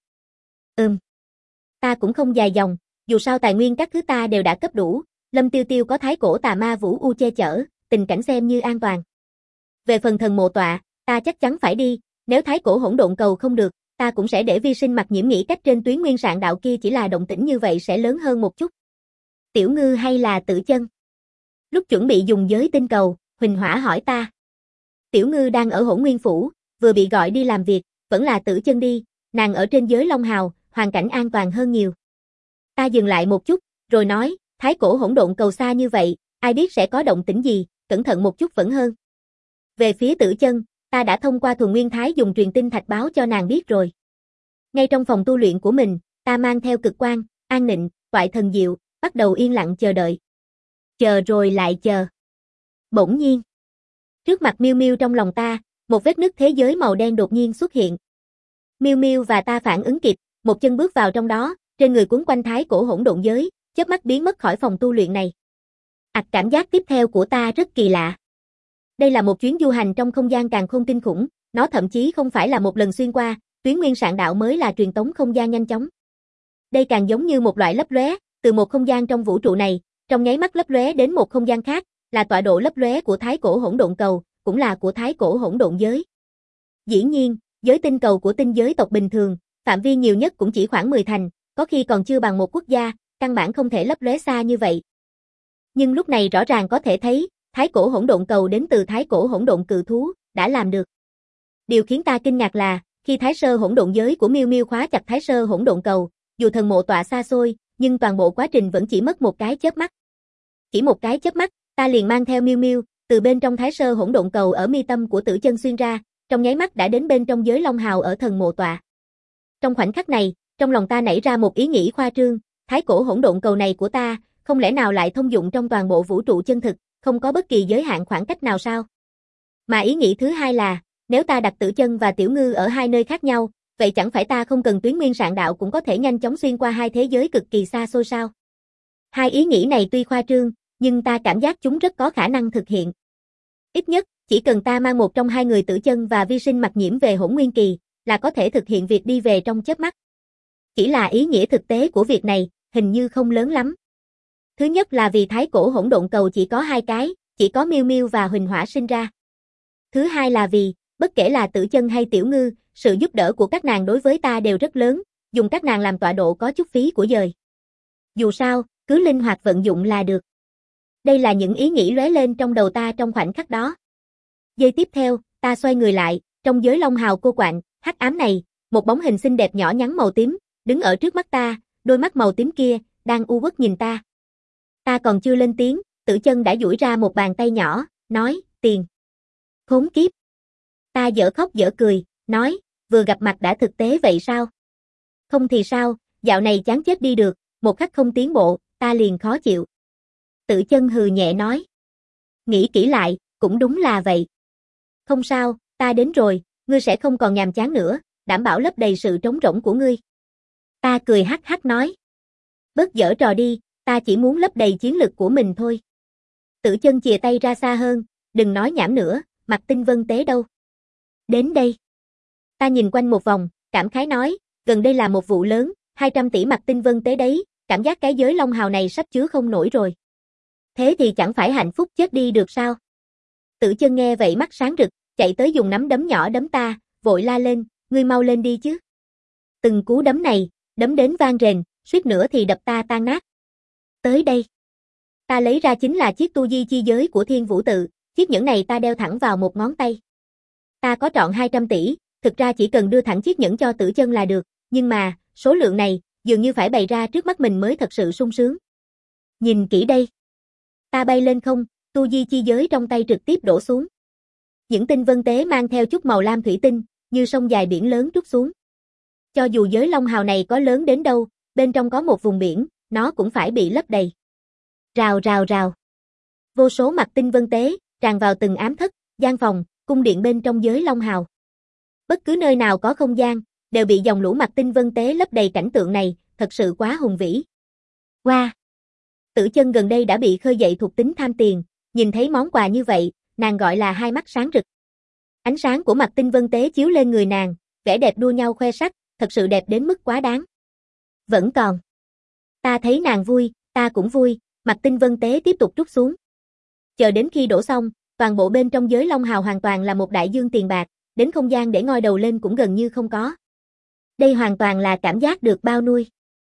Ta cũng không dài dòng, dù sao tài nguyên các thứ ta đều đã cấp đủ, Lâm Tiêu Tiêu có Thái Cổ Tà Ma Vũ U che chở, tình cảnh xem như an toàn. Về phần thần mộ tọa, ta chắc chắn phải đi, nếu Thái Cổ Hỗn Độn Cầu không được, ta cũng sẽ để Vi Sinh mặc nhiễm nghĩ cách trên tuyến nguyên sạn đạo kia chỉ là động tĩnh như vậy sẽ lớn hơn một chút. Tiểu Ngư hay là Tử Chân? Lúc chuẩn bị dùng giới tinh cầu, Huỳnh Hỏa hỏi ta. Tiểu Ngư đang ở Hỗn Nguyên Phủ, vừa bị gọi đi làm việc, vẫn là Tử Chân đi, nàng ở trên giới Long Hào, hoàn cảnh an toàn hơn nhiều. Ta dừng lại một chút, rồi nói, Thái Cổ Hỗn Độn Cầu xa như vậy, ai biết sẽ có động tĩnh gì, cẩn thận một chút vẫn hơn. Về phía Tử Chân, ta đã thông qua Thuần Nguyên Thái dùng truyền tinh thạch báo cho nàng biết rồi. Ngay trong phòng tu luyện của mình, ta mang theo cực quang, an nịnh, toại thần diệu, bắt đầu yên lặng chờ đợi. Chờ rồi lại chờ. Bỗng nhiên, trước mặt Miêu Miêu trong lòng ta, một vết nứt thế giới màu đen đột nhiên xuất hiện. Miêu Miêu và ta phản ứng kịp, một chân bước vào trong đó, trên người quấn quanh Thái Cổ Hỗn Độn giới, chớp mắt biến mất khỏi phòng tu luyện này. Cảm giác tiếp theo của ta rất kỳ lạ. Đây là một chuyến du hành trong không gian càn khôn kinh khủng, nó thậm chí không phải là một lần xuyên qua, tuyến nguyên sạn đạo mới là truyền tống không gian nhanh chóng. Đây càng giống như một loại lấp lóe, từ một không gian trong vũ trụ này, trong nháy mắt lấp lóe đến một không gian khác, là tọa độ lấp lóe của Thái Cổ Hỗn Độn Cầu, cũng là của Thái Cổ Hỗn Độn giới. Dĩ nhiên, giới tinh cầu của tinh giới tộc bình thường, phạm vi nhiều nhất cũng chỉ khoảng 10 thành, có khi còn chưa bằng một quốc gia, căn bản không thể lấp lóe xa như vậy. Nhưng lúc này rõ ràng có thể thấy, Thái cổ hỗn độn cầu đến từ thái cổ hỗn độn cự thú, đã làm được. Điều khiến ta kinh ngạc là, khi thái sơ hỗn độn giới của Miêu Miêu khóa chặt thái sơ hỗn độn cầu, dù thần mộ tọa xa xôi, nhưng toàn bộ quá trình vẫn chỉ mất một cái chớp mắt. Chỉ một cái chớp mắt, ta liền mang theo Miêu Miêu, từ bên trong thái sơ hỗn độn cầu ở mi tâm của Tử Chân xuyên ra, trong nháy mắt đã đến bên trong giới Long Hào ở thần mộ tọa. Trong khoảnh khắc này, trong lòng ta nảy ra một ý nghĩ khoa trương, thái cổ hỗn độn cầu này của ta, không lẽ nào lại thông dụng trong toàn bộ vũ trụ chân thực, không có bất kỳ giới hạn khoảng cách nào sao? Mà ý nghĩ thứ hai là, nếu ta đặt Tử Chân và Tiểu Ngư ở hai nơi khác nhau, vậy chẳng phải ta không cần tuyến nguyên sạn đạo cũng có thể nhanh chóng xuyên qua hai thế giới cực kỳ xa xôi sao? Hai ý nghĩ này tuy khoa trương, nhưng ta cảm giác chúng rất có khả năng thực hiện. Ít nhất, chỉ cần ta mang một trong hai người Tử Chân và Vi Sinh mặc nhiễm về Hỗn Nguyên Kỳ, là có thể thực hiện việc đi về trong chớp mắt. Chỉ là ý nghĩa thực tế của việc này, hình như không lớn lắm. Thứ nhất là vì thái cổ hỗn độn cầu chỉ có hai cái, chỉ có Miêu Miêu và Huỳnh Hỏa sinh ra. Thứ hai là vì, bất kể là Tử Chân hay Tiểu Ngư, sự giúp đỡ của các nàng đối với ta đều rất lớn, dùng các nàng làm tọa độ có chút phí của dời. Dù sao, cứ linh hoạt vận dụng là được. Đây là những ý nghĩ lóe lên trong đầu ta trong khoảnh khắc đó. Giây tiếp theo, ta xoay người lại, trong giới Long Hào cô quạnh, hắc ám này, một bóng hình xinh đẹp nhỏ nhắn màu tím, đứng ở trước mắt ta, đôi mắt màu tím kia, đang u uất nhìn ta. Ta còn chưa lên tiếng, Tử Chân đã duỗi ra một bàn tay nhỏ, nói, tiền. Khốn kiếp. Ta dở khóc dở cười, nói, vừa gặp mặt đã thực tế vậy sao? Không thì sao, dạo này chán chết đi được, một khắc không tiến bộ, ta liền khó chịu. Tử Chân hừ nhẹ nói. Nghĩ kỹ lại, cũng đúng là vậy. Không sao, ta đến rồi, ngươi sẽ không còn nhàm chán nữa, đảm bảo lấp đầy sự trống rỗng của ngươi. Ta cười hắc hắc nói. Bớt giở trò đi, ta chỉ muốn lấp đầy chiến lực của mình thôi. Tử Chân chìa tay ra xa hơn, đừng nói nhảm nữa, Mạc Tinh Vân Tế đâu? Đến đây. Ta nhìn quanh một vòng, cảm khái nói, gần đây là một vụ lớn, 200 tỷ Mạc Tinh Vân Tế đấy, cảm giác cái giới Long Hào này sắp chứa không nổi rồi. Thế thì chẳng phải hạnh phúc chết đi được sao? Tử Chân nghe vậy mắt sáng rực, chạy tới dùng nắm đấm nhỏ đấm ta, vội la lên, ngươi mau lên đi chứ. Từng cú đấm này, đấm đến vang rền, suýt nữa thì đập ta tan nát. Tới đây. Ta lấy ra chính là chiếc tu di chi giới của Thiên Vũ Tự, chiếc nhẫn này ta đeo thẳng vào một ngón tay. Ta có trọn 200 tỷ, thực ra chỉ cần đưa thẳng chiếc nhẫn cho Tử Chân là được, nhưng mà, số lượng này, dường như phải bày ra trước mắt mình mới thật sự sung sướng. Nhìn kỹ đây. Ta bay lên không, tu di chi giới trong tay trực tiếp đổ xuống. Những tinh vân tế mang theo chút màu lam thủy tinh, như sông dài biển lớn trút xuống. Cho dù giới Long Hào này có lớn đến đâu, bên trong có một vùng biển, nó cũng phải bị lấp đầy. Rào rào rào. Vô số mặt tinh vân tế, tràn vào từng ám thất, gian phòng, cung điện bên trong giới Long Hào. Bất cứ nơi nào có không gian, đều bị dòng lũ mặt tinh vân tế lấp đầy. Cảnh tượng này, thật sự quá hùng vĩ. Wow! Tử Chân gần đây đã bị khơi dậy thuộc tính tham tiền, nhìn thấy món quà như vậy, nàng gọi là hai mắt sáng rực. Ánh sáng của mặt tinh vân tế chiếu lên người nàng, vẻ đẹp đua nhau khoe sắc, thật sự đẹp đến mức quá đáng. Vẫn còn. Ta thấy nàng vui, ta cũng vui, mặt tinh vân tế tiếp tục trút xuống. Chờ đến khi đổ xong, toàn bộ bên trong giới Long Hào hoàn toàn là một đại dương tiền bạc, đến không gian để ngoi đầu lên cũng gần như không có. Đây hoàn toàn là cảm giác được bao nuôi.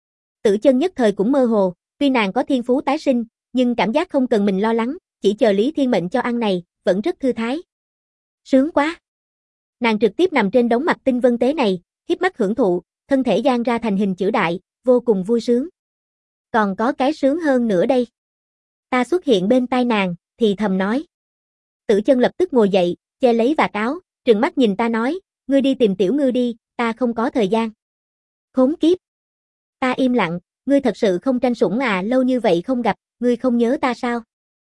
Tử Chân nhất thời cũng mơ hồ, tuy nàng có thiên phú tái sinh, nhưng cảm giác không cần mình lo lắng, chỉ chờ Lý Thiên Mệnh cho ăn này, vẫn rất thư thái. Sướng quá. Nàng trực tiếp nằm trên đống mặt tinh vân tế này, híp mắt hưởng thụ, thân thể dang ra thành hình chữ đại, vô cùng vui sướng. Còn có cái sướng hơn nữa đây. Ta xuất hiện bên tai nàng, thì thầm nói. Tử Chân lập tức ngồi dậy, che lấy vạt áo, trừng mắt nhìn ta nói, ngươi đi tìm Tiểu Ngư đi, ta không có thời gian. Khốn kiếp. Ta im lặng, ngươi thật sự không tranh sủng à, lâu như vậy không gặp, ngươi không nhớ ta sao?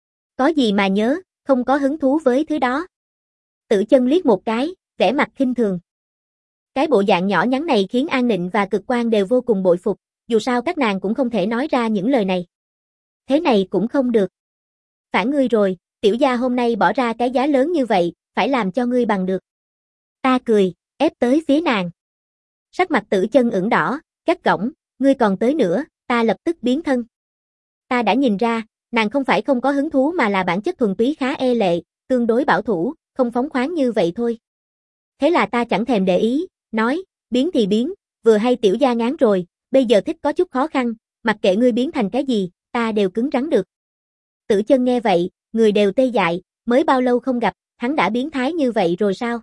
Có gì mà nhớ, không có hứng thú với thứ đó. Tử Chân liếc một cái, vẻ mặt khinh thường. Cái bộ dạng nhỏ nhắn này khiến An Nịnh và Cực Quang đều vô cùng bội phục, dù sao các nàng cũng không thể nói ra những lời này. Thế này cũng không được. Phản ngươi rồi, tiểu gia hôm nay bỏ ra cái giá lớn như vậy, phải làm cho ngươi bằng được. Ta cười, ép tới phía nàng. Sắc mặt Tử Chân ửng đỏ, gắt gỏng, ngươi còn tới nữa, ta lập tức biến thân. Ta đã nhìn ra, nàng không phải không có hứng thú mà là bản chất thuần túy khá e lệ, tương đối bảo thủ, không phóng khoáng như vậy thôi. Thế là ta chẳng thèm để ý, nói, biến thì biến, vừa hay tiểu gia ngán rồi, bây giờ thích có chút khó khăn, mặc kệ ngươi biến thành cái gì, ta đều cứng rắn được. Tử Chân nghe vậy, người đều tê dại, mới bao lâu không gặp, hắn đã biến thái như vậy rồi sao?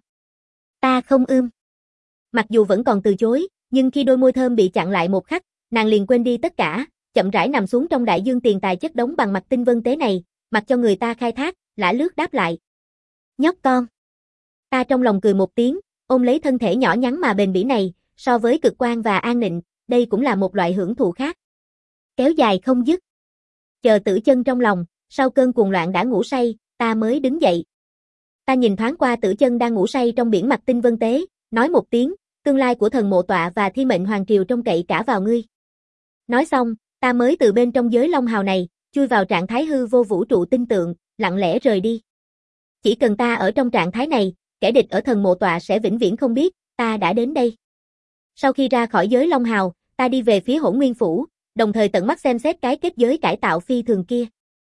Ta không ưm. Mặc dù vẫn còn từ chối, nhưng khi đôi môi thơm bị chặn lại một khắc, nàng liền quên đi tất cả, chậm rãi nằm xuống trong đại dương tiền tài chất đống bằng mặt tinh vân tế này, mặc cho người ta khai thác, lả lướt đáp lại. Nhóc con. Ta trong lòng cười một tiếng, ôm lấy thân thể nhỏ nhắn mà bền bỉ này, so với cực quan và an nịnh, đây cũng là một loại hưởng thụ khác. Kéo dài không dứt. Chờ Tử Chân trong lòng, sau cơn cuồng loạn đã ngủ say, ta mới đứng dậy. Ta nhìn thoáng qua Tử Chân đang ngủ say trong biển mặt tinh vân tế, nói một tiếng, tương lai của thần mộ tọa và thi mệnh hoàng triều trông cậy cả vào ngươi. Nói xong, ta mới từ bên trong giới long hào này, chui vào trạng thái hư vô vũ trụ tinh tượng, lặng lẽ rời đi. Chỉ cần ta ở trong trạng thái này, kẻ địch ở thần mộ tọa sẽ vĩnh viễn không biết, ta đã đến đây. Sau khi ra khỏi giới long hào, ta đi về phía Hỗn Nguyên Phủ, đồng thời tận mắt xem xét cái kết giới cải tạo phi thường kia.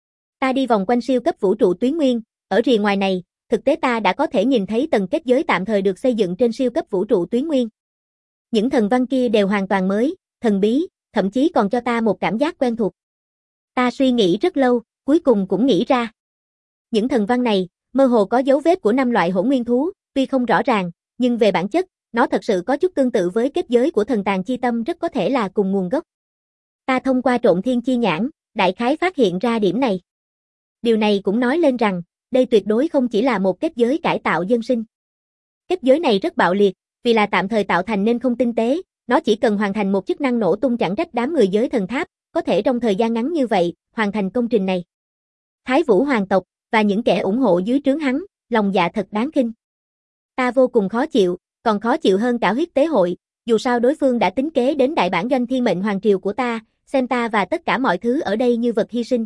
Ta đi vòng quanh siêu cấp vũ trụ tuyến nguyên, ở rìa ngoài này, thực tế ta đã có thể nhìn thấy tầng kết giới tạm thời được xây dựng trên siêu cấp vũ trụ tuyến nguyên. Những thần văn kia đều hoàn toàn mới, thần bí, thậm chí còn cho ta một cảm giác quen thuộc. Ta suy nghĩ rất lâu, cuối cùng cũng nghĩ ra. Những thần văn này, mơ hồ có dấu vết của 5 loại hỗn nguyên thú, tuy không rõ ràng, nhưng về bản chất, nó thật sự có chút tương tự với kết giới của thần tàng chi tâm, rất có thể là cùng nguồn gốc. Ta thông qua trộn thiên chi nhãn, đại khái phát hiện ra điểm này. Điều này cũng nói lên rằng, đây tuyệt đối không chỉ là một kết giới cải tạo dân sinh. Kết giới này rất bạo liệt, vì là tạm thời tạo thành nên không tinh tế, nó chỉ cần hoàn thành một chức năng nổ tung chẳng trách đám người giới thần tháp, có thể trong thời gian ngắn như vậy, hoàn thành công trình này. Thái Vũ hoàng tộc, và những kẻ ủng hộ dưới trướng hắn, lòng dạ thật đáng khinh. Ta vô cùng khó chịu, còn khó chịu hơn cả huyết tế hội, dù sao đối phương đã tính kế đến đại bản doanh thiên mệnh hoàng triều của ta, xem ta và tất cả mọi thứ ở đây như vật hy sinh.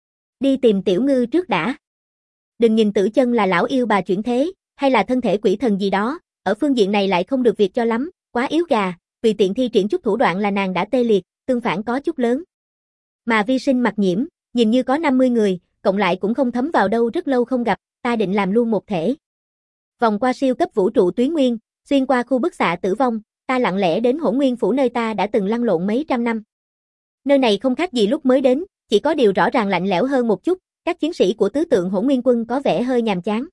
Đi tìm Tiểu Ngư trước đã. Đừng nhìn Tử Chân là lão yêu bà chuyển thế, hay là thân thể quỷ thần gì đó, ở phương diện này lại không được việc cho lắm, quá yếu gà, tùy tiện thi triển chút thủ đoạn là nàng đã tê liệt, tương phản có chút lớn. Mà Vi Sinh Mặc Nhiễm, nhìn như có 50 người, cộng lại cũng không thấm vào đâu, rất lâu không gặp, ta định làm luôn một thể. Vòng qua siêu cấp vũ trụ tuyến nguyên, xuyên qua khu bức xạ tử vong, ta lặng lẽ đến Hỗn Nguyên Phủ nơi ta đã từng lăn lộn mấy trăm năm. Nơi này không khác gì lúc mới đến, chỉ có điều rõ ràng lạnh lẽo hơn một chút, các chiến sĩ của tứ tượng Hỗn Nguyên quân có vẻ hơi nhàm chán.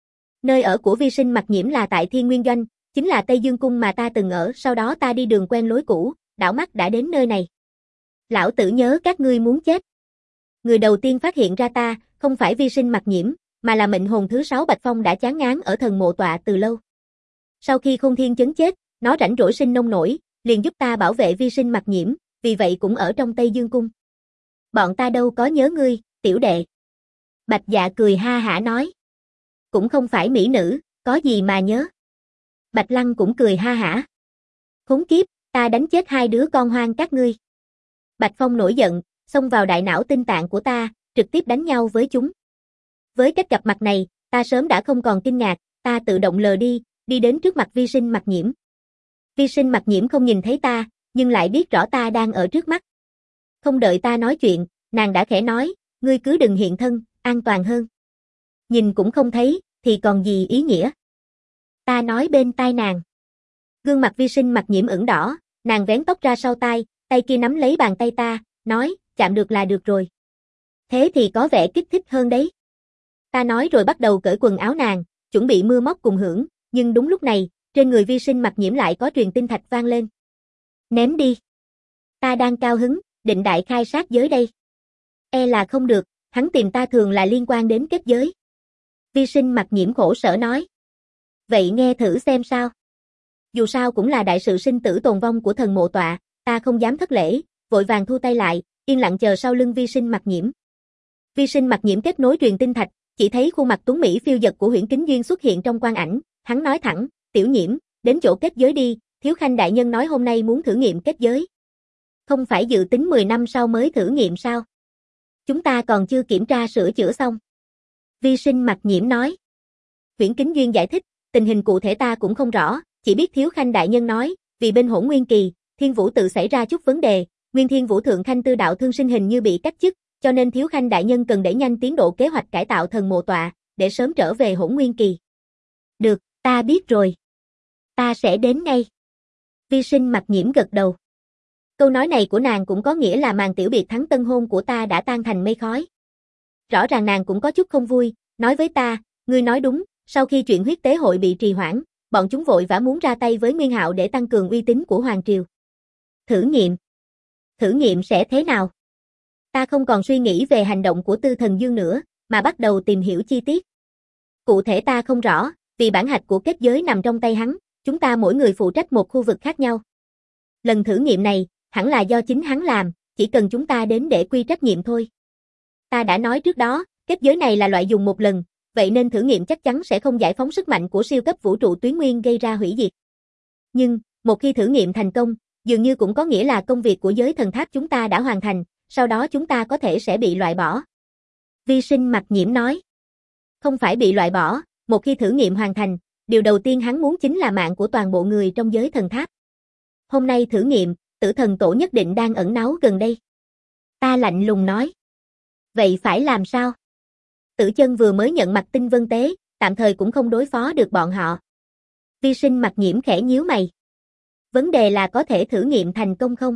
Nơi ở của Vi Sinh Mặc Nhiễm là tại Thiên Nguyên Doanh, chính là Tây Dương Cung mà ta từng ở, sau đó ta đi đường quen lối cũ, đảo mắt đã đến nơi này. Lão tử nhớ các ngươi muốn chết. Người đầu tiên phát hiện ra ta, không phải Vi Sinh Mặc Nhiễm, mà là mệnh hồn thứ 6 Bạch Phong đã chán ngán ở thần mộ tọa từ lâu. Sau khi Khôn Thiên chấn chết, nó rảnh rỗi sinh nông nổi, liền giúp ta bảo vệ Vi Sinh Mặc Nhiễm, vì vậy cũng ở trong Tây Dương Cung. Bọn ta đâu có nhớ ngươi, tiểu đệ. Bạch Dạ cười ha hả nói. Cũng không phải mỹ nữ, có gì mà nhớ. Bạch Lăng cũng cười ha hả. Khốn kiếp, ta đánh chết 2 đứa con hoang các ngươi. Bạch Phong nổi giận, xông vào đại não tinh tạng của ta, trực tiếp đánh nhau với chúng. Với cách gặp mặt này, ta sớm đã không còn kinh ngạc, ta tự động lờ đi, đi đến trước mặt Vi Sinh Mặc Nhiễm. Vi Sinh Mặc Nhiễm không nhìn thấy ta, nhưng lại biết rõ ta đang ở trước mắt. Không đợi ta nói chuyện, nàng đã khẽ nói, ngươi cứ đừng hiện thân, an toàn hơn. Nhìn cũng không thấy, thì còn gì ý nghĩa. Ta nói bên tai nàng. Gương mặt Vi Sinh Mặc Nhiễm ửng đỏ, nàng vén tóc ra sau tai, tay kia nắm lấy bàn tay ta, nói, chạm được là được rồi. Thế thì có vẻ kích thích hơn đấy. Ta nói rồi bắt đầu cởi quần áo nàng, chuẩn bị mưa móc cùng hưởng, nhưng đúng lúc này, trên người Vi Sinh Mặc Nhiễm lại có truyền tinh thạch vang lên. Ném đi. Ta đang cao hứng, định đại khai sát giới đây. E là không được, hắn tìm ta thường là liên quan đến kết giới. Vi Sinh Mặc Nhiễm khổ sở nói. Vậy nghe thử xem sao. Dù sao cũng là đại sự sinh tử tồn vong của thần mộ tọa, ta không dám thất lễ, vội vàng thu tay lại, yên lặng chờ sau lưng Vi Sinh Mặc Nhiễm. Vi Sinh Mặc Nhiễm kết nối truyền tinh thạch, chỉ thấy khuôn mặt tuấn mỹ phiêu dật của Huyễn Kính Duyên xuất hiện trong quang ảnh, hắn nói thẳng, Tiểu Nhiễm, đến chỗ kết giới đi, Thiếu Khanh đại nhân nói hôm nay muốn thử nghiệm kết giới. Không phải dự tính 10 năm sau mới thử nghiệm sao? Chúng ta còn chưa kiểm tra sửa chữa xong. Vi Sinh Mặc Nhiễm nói. Huyễn Kính Duyên giải thích, tình hình cụ thể ta cũng không rõ, chỉ biết Thiếu Khanh đại nhân nói, vì bên Hỗn Nguyên kỳ, Thiên Vũ tự xảy ra chút vấn đề, Nguyên Thiên Vũ thượng khanh Tư đạo thương sinh hình như bị cách chức, cho nên Thiếu Khanh đại nhân cần đẩy nhanh tiến độ kế hoạch cải tạo thần mộ tọa, để sớm trở về Hỗn Nguyên kỳ. Được, ta biết rồi. Ta sẽ đến ngay. Vi Sinh Mặc Nhiễm gật đầu. Câu nói này của nàng cũng có nghĩa là màn tiểu biệt thắng tân hôn của ta đã tan thành mây khói. Rõ ràng nàng cũng có chút không vui, nói với ta, ngươi nói đúng, sau khi chuyện huyết tế hội bị trì hoãn, bọn chúng vội vã muốn ra tay với Nguyên Hạo để tăng cường uy tín của Hoàng Triều. Thử nghiệm? Thử nghiệm sẽ thế nào? Ta không còn suy nghĩ về hành động của Tư Thần Dương nữa, mà bắt đầu tìm hiểu chi tiết. Cụ thể ta không rõ, vì bản hạch của kết giới nằm trong tay hắn, chúng ta mỗi người phụ trách một khu vực khác nhau. Lần thử nghiệm này, hẳn là do chính hắn làm, chỉ cần chúng ta đến để quy trách nhiệm thôi. Ta đã nói trước đó, kết giới này là loại dùng một lần, vậy nên thử nghiệm chắc chắn sẽ không giải phóng sức mạnh của siêu cấp vũ trụ tuyến nguyên gây ra hủy diệt. Nhưng, một khi thử nghiệm thành công, dường như cũng có nghĩa là công việc của giới thần tháp chúng ta đã hoàn thành, sau đó chúng ta có thể sẽ bị loại bỏ. Vi Sinh Mặc Nhiễm nói. Không phải bị loại bỏ, một khi thử nghiệm hoàn thành, điều đầu tiên hắn muốn chính là mạng của toàn bộ người trong giới thần tháp. Hôm nay thử nghiệm, Tử Thần Tổ nhất định đang ẩn náu gần đây. Ta lạnh lùng nói. Vậy phải làm sao? Tử Chân vừa mới nhận mặt Tinh Vân Tế, tạm thời cũng không đối phó được bọn họ. Vi Sinh Mặc Nhiễm khẽ nhíu mày. Vấn đề là có thể thử nghiệm thành công không?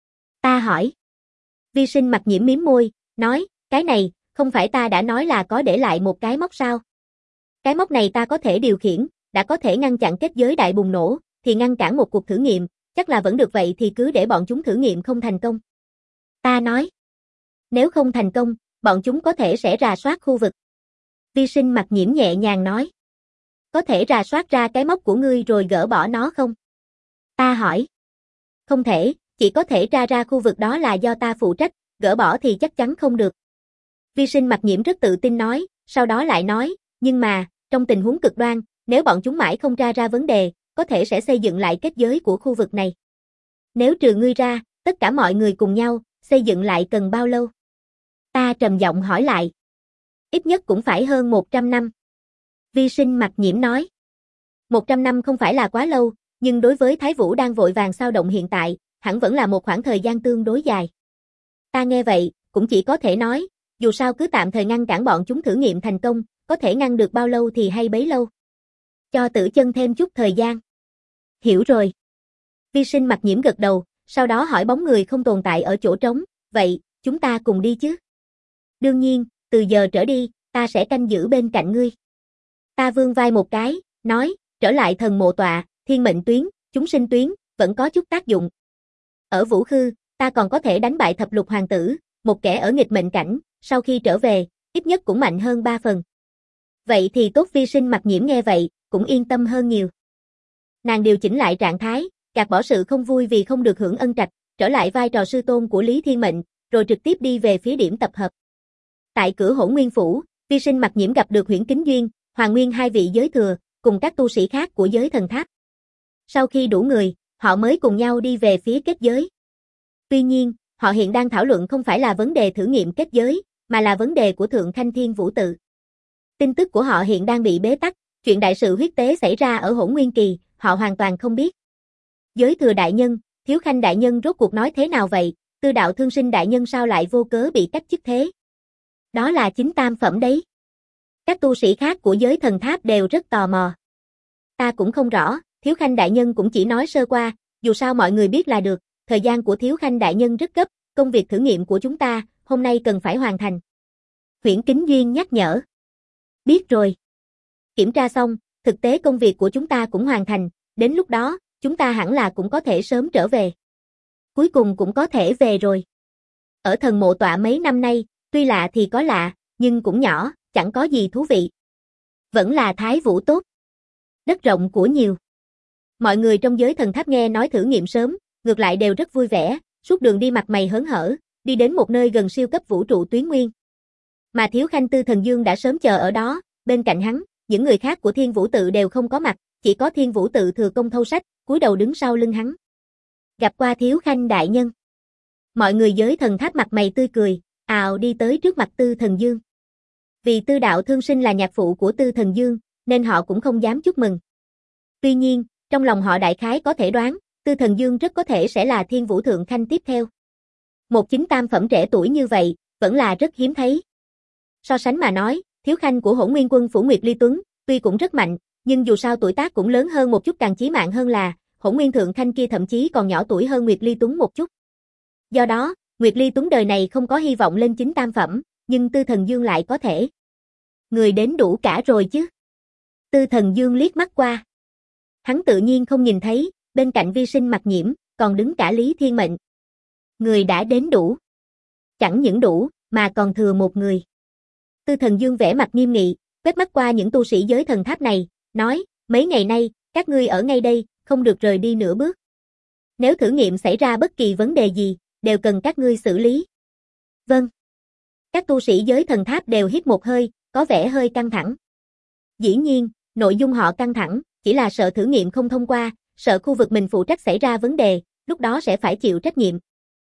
Ta hỏi. Vi Sinh Mặc Nhiễm mím môi, nói, cái này, không phải ta đã nói là có để lại một cái móc sao? Cái móc này ta có thể điều khiển, đã có thể ngăn chặn kết giới đại bùng nổ, thì ngăn cản một cuộc thử nghiệm, chắc là vẫn được vậy thì cứ để bọn chúng thử nghiệm không thành công. Ta nói. Nếu không thành công, bọn chúng có thể sẽ rà soát khu vực. Vi Sinh Mặc Nhiễm nhẹ nhàng nói. Có thể rà soát ra cái móc của ngươi rồi gỡ bỏ nó không? Ta hỏi. Không thể, chỉ có thể tra ra khu vực đó là do ta phụ trách, gỡ bỏ thì chắc chắn không được. Vi Sinh Mặc Nhiễm rất tự tin nói, sau đó lại nói, nhưng mà, trong tình huống cực đoan, nếu bọn chúng mãi không tra ra vấn đề, có thể sẽ xây dựng lại kết giới của khu vực này. Nếu trừ ngươi ra, tất cả mọi người cùng nhau, xây dựng lại cần bao lâu? Ta trầm giọng hỏi lại. Ít nhất cũng phải hơn 100 năm. Vi Sinh Mặc Nhiễm nói. 100 năm không phải là quá lâu, nhưng đối với Thái Vũ đang vội vàng sao động hiện tại, hẳn vẫn là một khoảng thời gian tương đối dài. Ta nghe vậy, cũng chỉ có thể nói, dù sao cứ tạm thời ngăn cản bọn chúng thử nghiệm thành công, có thể ngăn được bao lâu thì hay bấy lâu. Cho Tử Chân thêm chút thời gian. Hiểu rồi. Vi Sinh Mặc Nhiễm gật đầu, sau đó hỏi bóng người không tồn tại ở chỗ trống, vậy, chúng ta cùng đi chứ? Đương nhiên, từ giờ trở đi, ta sẽ canh giữ bên cạnh ngươi. Ta vươn vai một cái, nói, trở lại thần mộ tọa, thiên mệnh tuyến, chúng sinh tuyến, vẫn có chút tác dụng. Ở Vũ Khư, ta còn có thể đánh bại thập lục hoàng tử, một kẻ ở nghịch mệnh cảnh, sau khi trở về, ít nhất cũng mạnh hơn 3 phần. Vậy thì tốt. Vi Sinh Mặc Nhiễm nghe vậy, cũng yên tâm hơn nhiều. Nàng điều chỉnh lại trạng thái, gạt bỏ sự không vui vì không được hưởng ân trạch, trở lại vai trò sư tôn của Lý Thiên Mệnh, rồi trực tiếp đi về phía điểm tập hợp. Tại cửa Hỗn Nguyên Phủ, Vi Sinh Mặc Nhiễm gặp được Huyễn Kính Duyên, Hoàng Nguyên hai vị giới thừa, cùng các tu sĩ khác của giới thần tháp. Sau khi đủ người, họ mới cùng nhau đi về phía kết giới. Tuy nhiên, họ hiện đang thảo luận không phải là vấn đề thử nghiệm kết giới, mà là vấn đề của Thượng Khanh Thiên Vũ Tự. Tin tức của họ hiện đang bị bế tắc, chuyện đại sự huyết tế xảy ra ở Hỗn Nguyên Kỳ, họ hoàn toàn không biết. Giới thừa đại nhân, Thiếu Khanh đại nhân rốt cuộc nói thế nào vậy? Tư Đạo Thương Sinh đại nhân sao lại vô cớ bị cách chức thế? Đó là chính tam phẩm đấy. Các tu sĩ khác của giới thần tháp đều rất tò mò. Ta cũng không rõ, Thiếu Khanh đại nhân cũng chỉ nói sơ qua, dù sao mọi người biết là được, thời gian của Thiếu Khanh đại nhân rất gấp, công việc thử nghiệm của chúng ta, hôm nay cần phải hoàn thành. Huyễn Kính Duyên nhắc nhở. Biết rồi. Kiểm tra xong, thực tế công việc của chúng ta cũng hoàn thành, đến lúc đó, chúng ta hẳn là cũng có thể sớm trở về. Cuối cùng cũng có thể về rồi. Ở thần mộ tọa mấy năm nay, tuy lạ thì có lạ, nhưng cũng nhỏ, chẳng có gì thú vị. Vẫn là Thái Vũ tốt. Đất rộng của nhiều. Mọi người trong giới thần tháp nghe nói thử nghiệm sớm, ngược lại đều rất vui vẻ, suốt đường đi mặt mày hớn hở, đi đến một nơi gần siêu cấp vũ trụ tuyến nguyên. Mà Thiếu Khanh Tư Thần Dương đã sớm chờ ở đó, bên cạnh hắn, những người khác của Thiên Vũ Tự đều không có mặt, chỉ có Thiên Vũ Tự Thừa Công Thâu Sách, cúi đầu đứng sau lưng hắn. Gặp qua Thiếu Khanh đại nhân. Mọi người giới thần tháp mặt mày tươi cười, ào đi tới trước mặt Tư Thần Dương. Vì Tư Đạo Thương Sinh là nhạc phụ của Tư Thần Dương, nên họ cũng không dám chúc mừng. Tuy nhiên, trong lòng họ đại khái có thể đoán, Tư Thần Dương rất có thể sẽ là Thiên Vũ Thượng Khanh tiếp theo. Một chính tam phẩm trẻ tuổi như vậy, vẫn là rất hiếm thấy. So sánh mà nói, Thiếu Khanh của Hỗn Nguyên Quân Phủ Nguyệt Ly Tuấn, tuy cũng rất mạnh, nhưng dù sao tuổi tác cũng lớn hơn một chút, càng chí mạng hơn là, Hỗn Nguyên Thượng Khanh kia thậm chí còn nhỏ tuổi hơn Nguyệt Ly Tuấn một chút. Do đó, Nguyệt Ly Tuấn đời này không có hy vọng lên chính tam phẩm, nhưng Tư Thần Dương lại có thể. Người đến đủ cả rồi chứ. Tư Thần Dương liếc mắt qua. Hắn tự nhiên không nhìn thấy, bên cạnh Vi Sinh Mặc Nhiễm, còn đứng cả Lý Thiên Mệnh. Người đã đến đủ. Chẳng những đủ, mà còn thừa một người. Tư Thần Dương vẻ mặt nghiêm nghị, quét mắt qua những tu sĩ giới thần tháp này, nói, mấy ngày nay, các ngươi ở ngay đây, không được rời đi nửa bước. Nếu thử nghiệm xảy ra bất kỳ vấn đề gì, đều cần các ngươi xử lý. Vâng. Các tu sĩ giới thần tháp đều hít một hơi, có vẻ hơi căng thẳng. Dĩ nhiên, nội dung họ căng thẳng, chỉ là sợ thử nghiệm không thông qua, sợ khu vực mình phụ trách xảy ra vấn đề, lúc đó sẽ phải chịu trách nhiệm.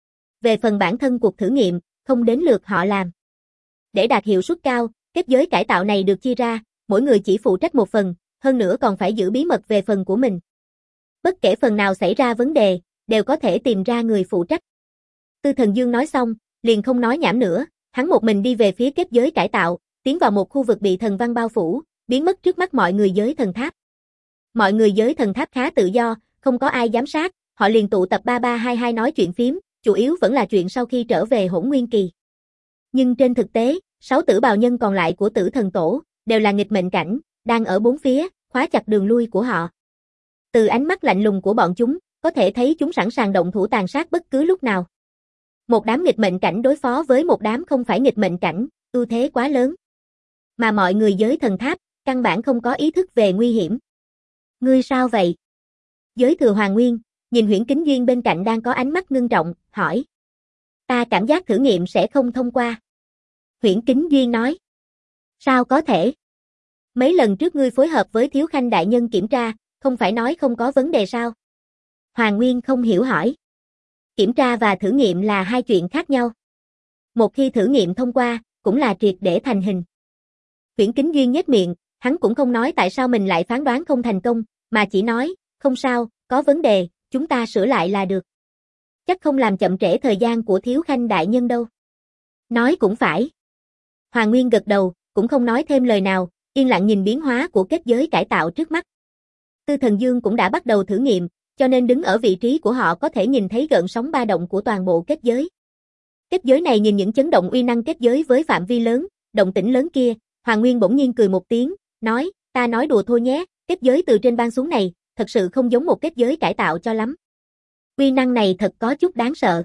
Về phần bản thân cuộc thử nghiệm, không đến lượt họ làm. Để đạt hiệu suất cao, kết giới cải tạo này được chia ra, mỗi người chỉ phụ trách một phần, hơn nữa còn phải giữ bí mật về phần của mình. Bất kể phần nào xảy ra vấn đề, đều có thể tìm ra người phụ trách. Tư Thần Dương nói xong, liền không nói nhảm nữa, hắn một mình đi về phía kết giới cải tạo, tiến vào một khu vực bị thần văn bao phủ, biến mất trước mắt mọi người giới thần tháp. Mọi người giới thần tháp khá tự do, không có ai giám sát, họ liền tụ tập 3322 nói chuyện phím, chủ yếu vẫn là chuyện sau khi trở về Hỗn Nguyên Kỳ. Nhưng trên thực tế, 6 tử bào nhân còn lại của Tử Thần Tổ, đều là nghịch mệnh cảnh, đang ở bốn phía, khóa chặt đường lui của họ. Từ ánh mắt lạnh lùng của bọn chúng, có thể thấy chúng sẵn sàng động thủ tàn sát bất cứ lúc nào. Một đám nghịch mệnh cảnh đối phó với một đám không phải nghịch mệnh cảnh, ưu thế quá lớn. Mà mọi người giới thần tháp, căn bản không có ý thức về nguy hiểm. Ngươi sao vậy? Giới thừa Hoàng Nguyên, nhìn Huyễn Kính Duyên bên cạnh đang có ánh mắt ngưng trọng, hỏi. Ta cảm giác thử nghiệm sẽ không thông qua. Huyễn Kính Duyên nói. Sao có thể? Mấy lần trước ngươi phối hợp với Thiếu Khanh đại nhân kiểm tra, không phải nói không có vấn đề sao? Hoàng Nguyên không hiểu hỏi. Kiểm tra và thử nghiệm là hai chuyện khác nhau. Một khi thử nghiệm thông qua, cũng là triệt để thành hình. Huyễn Kính Duyên nhếch miệng, hắn cũng không nói tại sao mình lại phán đoán không thành công, mà chỉ nói, không sao, có vấn đề, chúng ta sửa lại là được. Chắc không làm chậm trễ thời gian của Thiếu Khanh đại nhân đâu. Nói cũng phải. Hoàng Nguyên gật đầu, cũng không nói thêm lời nào, yên lặng nhìn biến hóa của kết giới cải tạo trước mắt. Tư Thần Dương cũng đã bắt đầu thử nghiệm, cho nên đứng ở vị trí của họ có thể nhìn thấy gợn sóng ba động của toàn bộ kết giới. Kết giới này nhìn những chấn động uy năng kết giới với phạm vi lớn, động tĩnh lớn kia, Hoàng Nguyên bỗng nhiên cười một tiếng, nói, ta nói đùa thôi nhé, kết giới từ trên ban xuống này, thật sự không giống một kết giới cải tạo cho lắm. Uy năng này thật có chút đáng sợ.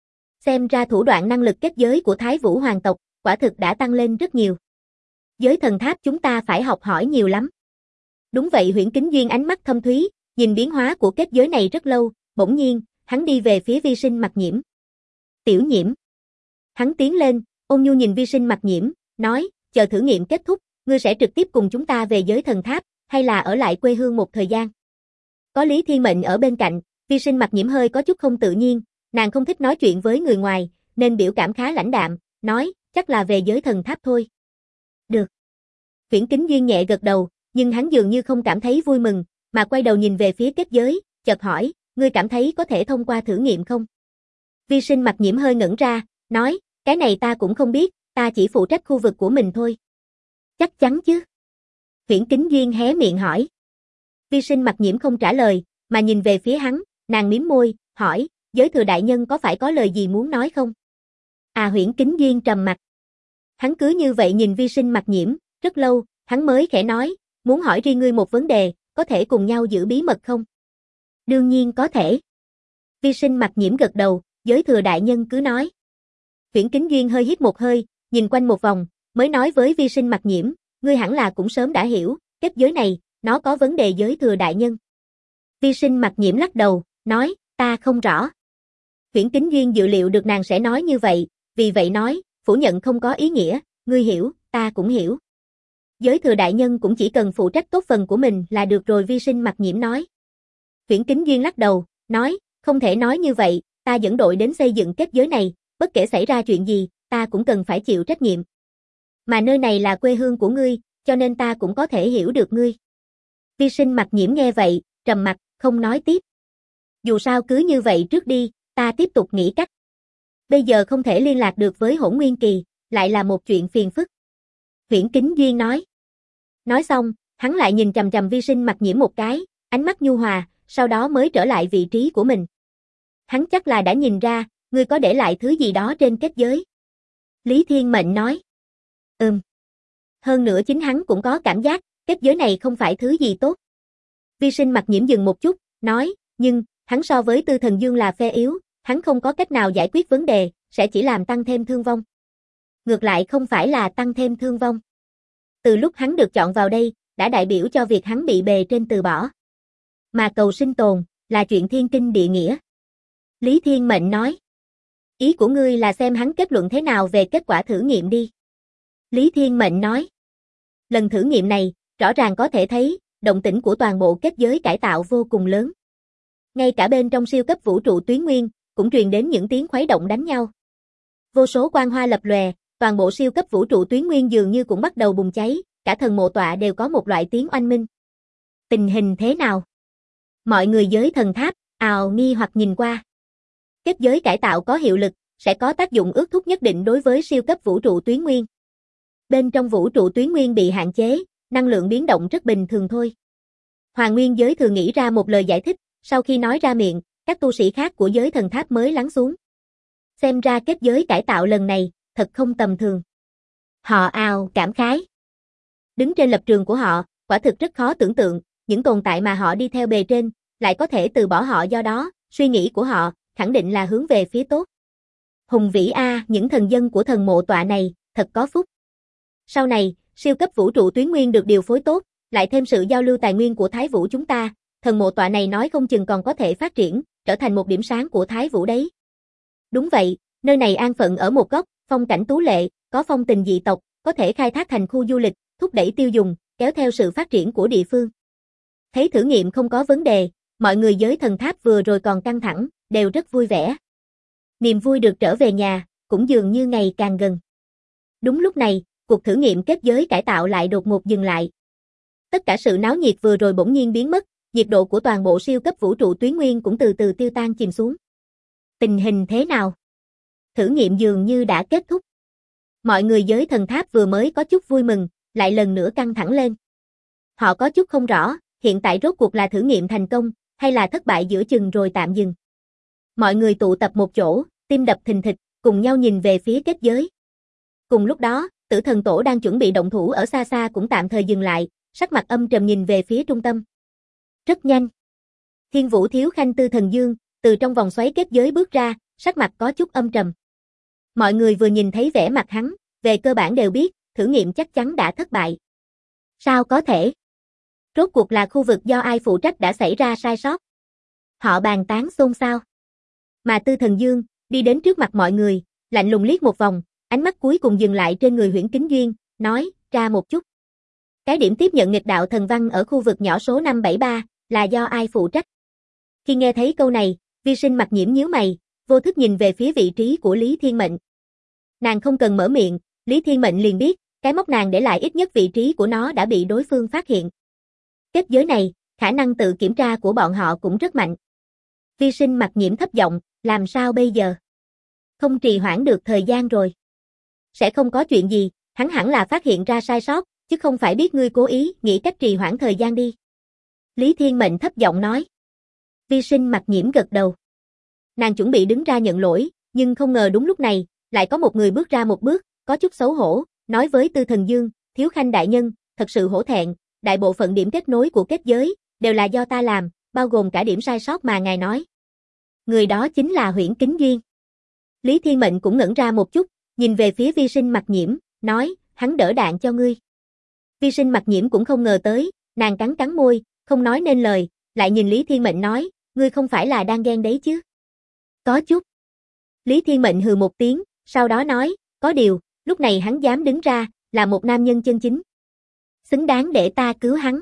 Xem ra thủ đoạn năng lực kết giới của Thái Vũ Hoàng tộc, quả thực đã tăng lên rất nhiều. Giới thần tháp chúng ta phải học hỏi nhiều lắm. Đúng vậy, Huyễn Kính Duyên ánh mắt thâm thúy, nhìn biến hóa của kết giới này rất lâu, bỗng nhiên, hắn đi về phía Vi Sinh Mặc Nhiễm. Tiểu Nhiễm. Hắn tiến lên, ôn nhu nhìn Vi Sinh Mặc Nhiễm, nói, chờ thử nghiệm kết thúc, ngươi sẽ trực tiếp cùng chúng ta về giới thần tháp, hay là ở lại quê hương một thời gian. Có Lý Thiên Mệnh ở bên cạnh, Vi Sinh Mặc Nhiễm hơi có chút không tự nhiên, nàng không thích nói chuyện với người ngoài, nên biểu cảm khá lãnh đạm, nói, chắc là về giới thần tháp thôi. Được. Huyễn Kính Duyên nhẹ gật đầu, nhưng hắn dường như không cảm thấy vui mừng, mà quay đầu nhìn về phía kết giới, chợt hỏi, ngươi cảm thấy có thể thông qua thử nghiệm không? Vi Sinh Mặc Nhiễm hơi ngẩn ra, nói, cái này ta cũng không biết, ta chỉ phụ trách khu vực của mình thôi. Chắc chắn chứ? Huyễn Kính Duyên hé miệng hỏi. Vi Sinh Mặc Nhiễm không trả lời, mà nhìn về phía hắn, nàng mím môi, hỏi, giới thừa đại nhân có phải có lời gì muốn nói không? À, Huyễn Kính Duyên trầm mặt. Hắn cứ như vậy nhìn Vi Sinh Mặc Nhiễm, rất lâu, hắn mới khẽ nói, muốn hỏi riêng ngươi một vấn đề, có thể cùng nhau giữ bí mật không? Đương nhiên có thể. Vi Sinh Mặc Nhiễm gật đầu, giới thừa đại nhân cứ nói. Huyễn Kính Duyên hơi hít một hơi, nhìn quanh một vòng, mới nói với Vi Sinh Mặc Nhiễm, ngươi hẳn là cũng sớm đã hiểu, kết giới này, nó có vấn đề giới thừa đại nhân. Vi Sinh Mặc Nhiễm lắc đầu, nói, ta không rõ. Huyễn Kính Duyên dự liệu được nàng sẽ nói như vậy, vì vậy nói, phủ nhận không có ý nghĩa, ngươi hiểu, ta cũng hiểu. Giới thừa đại nhân cũng chỉ cần phụ trách tốt phần của mình là được rồi, Vi Sinh Mặc Nhiễm nói. Huyễn Kính Duyên lắc đầu, nói, không thể nói như vậy, ta dẫn đội đến xây dựng kết giới này, bất kể xảy ra chuyện gì, ta cũng cần phải chịu trách nhiệm. Mà nơi này là quê hương của ngươi, cho nên ta cũng có thể hiểu được ngươi. Vi Sinh Mặc Nhiễm nghe vậy, trầm mặt, không nói tiếp. Dù sao cứ như vậy trước đi, ta tiếp tục nghĩ cách. Bây giờ không thể liên lạc được với Hỗn Nguyên Kỳ, lại là một chuyện phiền phức. Huyễn Kính Duyên nói. Nói xong, hắn lại nhìn chằm chằm Vi Sinh Mặc Nhiễm một cái, ánh mắt nhu hòa, sau đó mới trở lại vị trí của mình. Hắn chắc là đã nhìn ra, ngươi có để lại thứ gì đó trên kết giới. Lý Thiên Mệnh nói. Hơn nữa chính hắn cũng có cảm giác, kết giới này không phải thứ gì tốt. Vi Sinh Mặc Nhiễm dừng một chút, nói, nhưng, hắn so với Tư Thần Dương là phe yếu, hắn không có cách nào giải quyết vấn đề, sẽ chỉ làm tăng thêm thương vong. Ngược lại không phải là tăng thêm thương vong. Từ lúc hắn được chọn vào đây, đã đại biểu cho việc hắn bị bề trên từ bỏ. Mà cầu sinh tồn, là chuyện thiên kinh địa nghĩa. Lý Thiên Mệnh nói. Ý của ngươi là xem hắn kết luận thế nào về kết quả thử nghiệm đi. Lý Thiên Mệnh nói. Lần thử nghiệm này, rõ ràng có thể thấy, động tĩnh của toàn bộ kết giới cải tạo vô cùng lớn. Ngay cả bên trong siêu cấp vũ trụ tuyến nguyên, cũng truyền đến những tiếng khuấy động đánh nhau. Vô số quang hoa lập lòe, toàn bộ siêu cấp vũ trụ tuyến nguyên dường như cũng bắt đầu bùng cháy, cả thần mộ tọa đều có một loại tiếng oanh minh. Tình hình thế nào? Mọi người giới thần tháp, ào nghi hoặc nhìn qua. Kết giới cải tạo có hiệu lực, sẽ có tác dụng ước thúc nhất định đối với siêu cấp vũ trụ tuyến nguyên. Bên trong vũ trụ tuyến nguyên bị hạn chế, năng lượng biến động rất bình thường thôi. Hoàng Nguyên giới thừa nghĩ ra một lời giải thích, sau khi nói ra miệng, các tu sĩ khác của giới thần tháp mới lắng xuống. Xem ra kết giới cải tạo lần này, thật không tầm thường. Họ ào cảm khái. Đứng trên lập trường của họ, quả thực rất khó tưởng tượng, những tồn tại mà họ đi theo bề trên, lại có thể từ bỏ họ do đó, suy nghĩ của họ, khẳng định là hướng về phía tốt. Hùng vĩ a, những thần dân của thần mộ tọa này, thật có phúc. Sau này, siêu cấp vũ trụ tuyến nguyên được điều phối tốt, lại thêm sự giao lưu tài nguyên của Thái Vũ chúng ta, thần mộ tọa này nói không chừng còn có thể phát triển, trở thành một điểm sáng của Thái Vũ đấy. Đúng vậy, nơi này an phận ở một góc, phong cảnh tú lệ, có phong tình dị tộc, có thể khai thác thành khu du lịch, thúc đẩy tiêu dùng, kéo theo sự phát triển của địa phương. Thấy thử nghiệm không có vấn đề, mọi người giới thần tháp vừa rồi còn căng thẳng, đều rất vui vẻ. Niềm vui được trở về nhà, cũng dường như ngày càng gần. Đúng lúc này, cuộc thử nghiệm kết giới cải tạo lại đột ngột dừng lại. Tất cả sự náo nhiệt vừa rồi bỗng nhiên biến mất, nhiệt độ của toàn bộ siêu cấp vũ trụ tuyến nguyên cũng từ từ tiêu tan chìm xuống. Tình hình thế nào? Thử nghiệm dường như đã kết thúc. Mọi người giới thần tháp vừa mới có chút vui mừng, lại lần nữa căng thẳng lên. Họ có chút không rõ, hiện tại rốt cuộc là thử nghiệm thành công, hay là thất bại giữa chừng rồi tạm dừng. Mọi người tụ tập một chỗ, tim đập thình thịch, cùng nhau nhìn về phía kết giới. Cùng lúc đó, Tử Thần Tổ đang chuẩn bị động thủ ở xa xa cũng tạm thời dừng lại, sắc mặt âm trầm nhìn về phía trung tâm. Rất nhanh. Thiên Vũ Thiếu Khanh Tư Thần Dương, từ trong vòng xoáy kết giới bước ra, sắc mặt có chút âm trầm. Mọi người vừa nhìn thấy vẻ mặt hắn, về cơ bản đều biết, thử nghiệm chắc chắn đã thất bại. Sao có thể? Rốt cuộc là khu vực do ai phụ trách đã xảy ra sai sót? Họ bàn tán xôn xao. Mà Tư Thần Dương, đi đến trước mặt mọi người, lạnh lùng liếc một vòng, ánh mắt cuối cùng dừng lại trên người Huyễn Kính Duyên, nói, ra một chút. Cái điểm tiếp nhận nghịch đạo thần văn ở khu vực nhỏ số 573, là do ai phụ trách? Khi nghe thấy câu này, Vi Sinh Mặc Nhiễm nhíu mày, vô thức nhìn về phía vị trí của Lý Thiên Mệnh. Nàng không cần mở miệng, Lý Thiên Mệnh liền biết, cái móc nàng để lại ít nhất vị trí của nó đã bị đối phương phát hiện. Kết giới này, khả năng tự kiểm tra của bọn họ cũng rất mạnh. Vi Sinh Mặc Nhiễm thấp giọng, làm sao bây giờ? Không trì hoãn được thời gian rồi. Sẽ không có chuyện gì, hắn hẳn là phát hiện ra sai sót, chứ không phải biết ngươi cố ý nghĩ cách trì hoãn thời gian đi. Lý Thiên Mệnh thấp giọng nói. Vi Sinh Mặc Nhiễm gật đầu. Nàng chuẩn bị đứng ra nhận lỗi, nhưng không ngờ đúng lúc này, lại có một người bước ra một bước, có chút xấu hổ, nói với Tư Thần Dương, Thiếu Khanh đại nhân, thật sự hổ thẹn, đại bộ phận điểm kết nối của kết giới, đều là do ta làm, bao gồm cả điểm sai sót mà ngài nói. Người đó chính là Huyễn Kính Duyên. Lý Thiên Mệnh cũng ngẩn ra một chút, nhìn về phía Vi Sinh Mặc Nhiễm, nói, hắn đỡ đạn cho ngươi. Vi Sinh Mặc Nhiễm cũng không ngờ tới, nàng cắn cắn môi, không nói nên lời, lại nhìn Lý Thiên Mệnh nói, ngươi không phải là đang ghen đấy chứ? Có chút. Lý Thiên Mệnh hừ một tiếng, sau đó nói, có điều, lúc này hắn dám đứng ra, là một nam nhân chân chính. Xứng đáng để ta cứu hắn.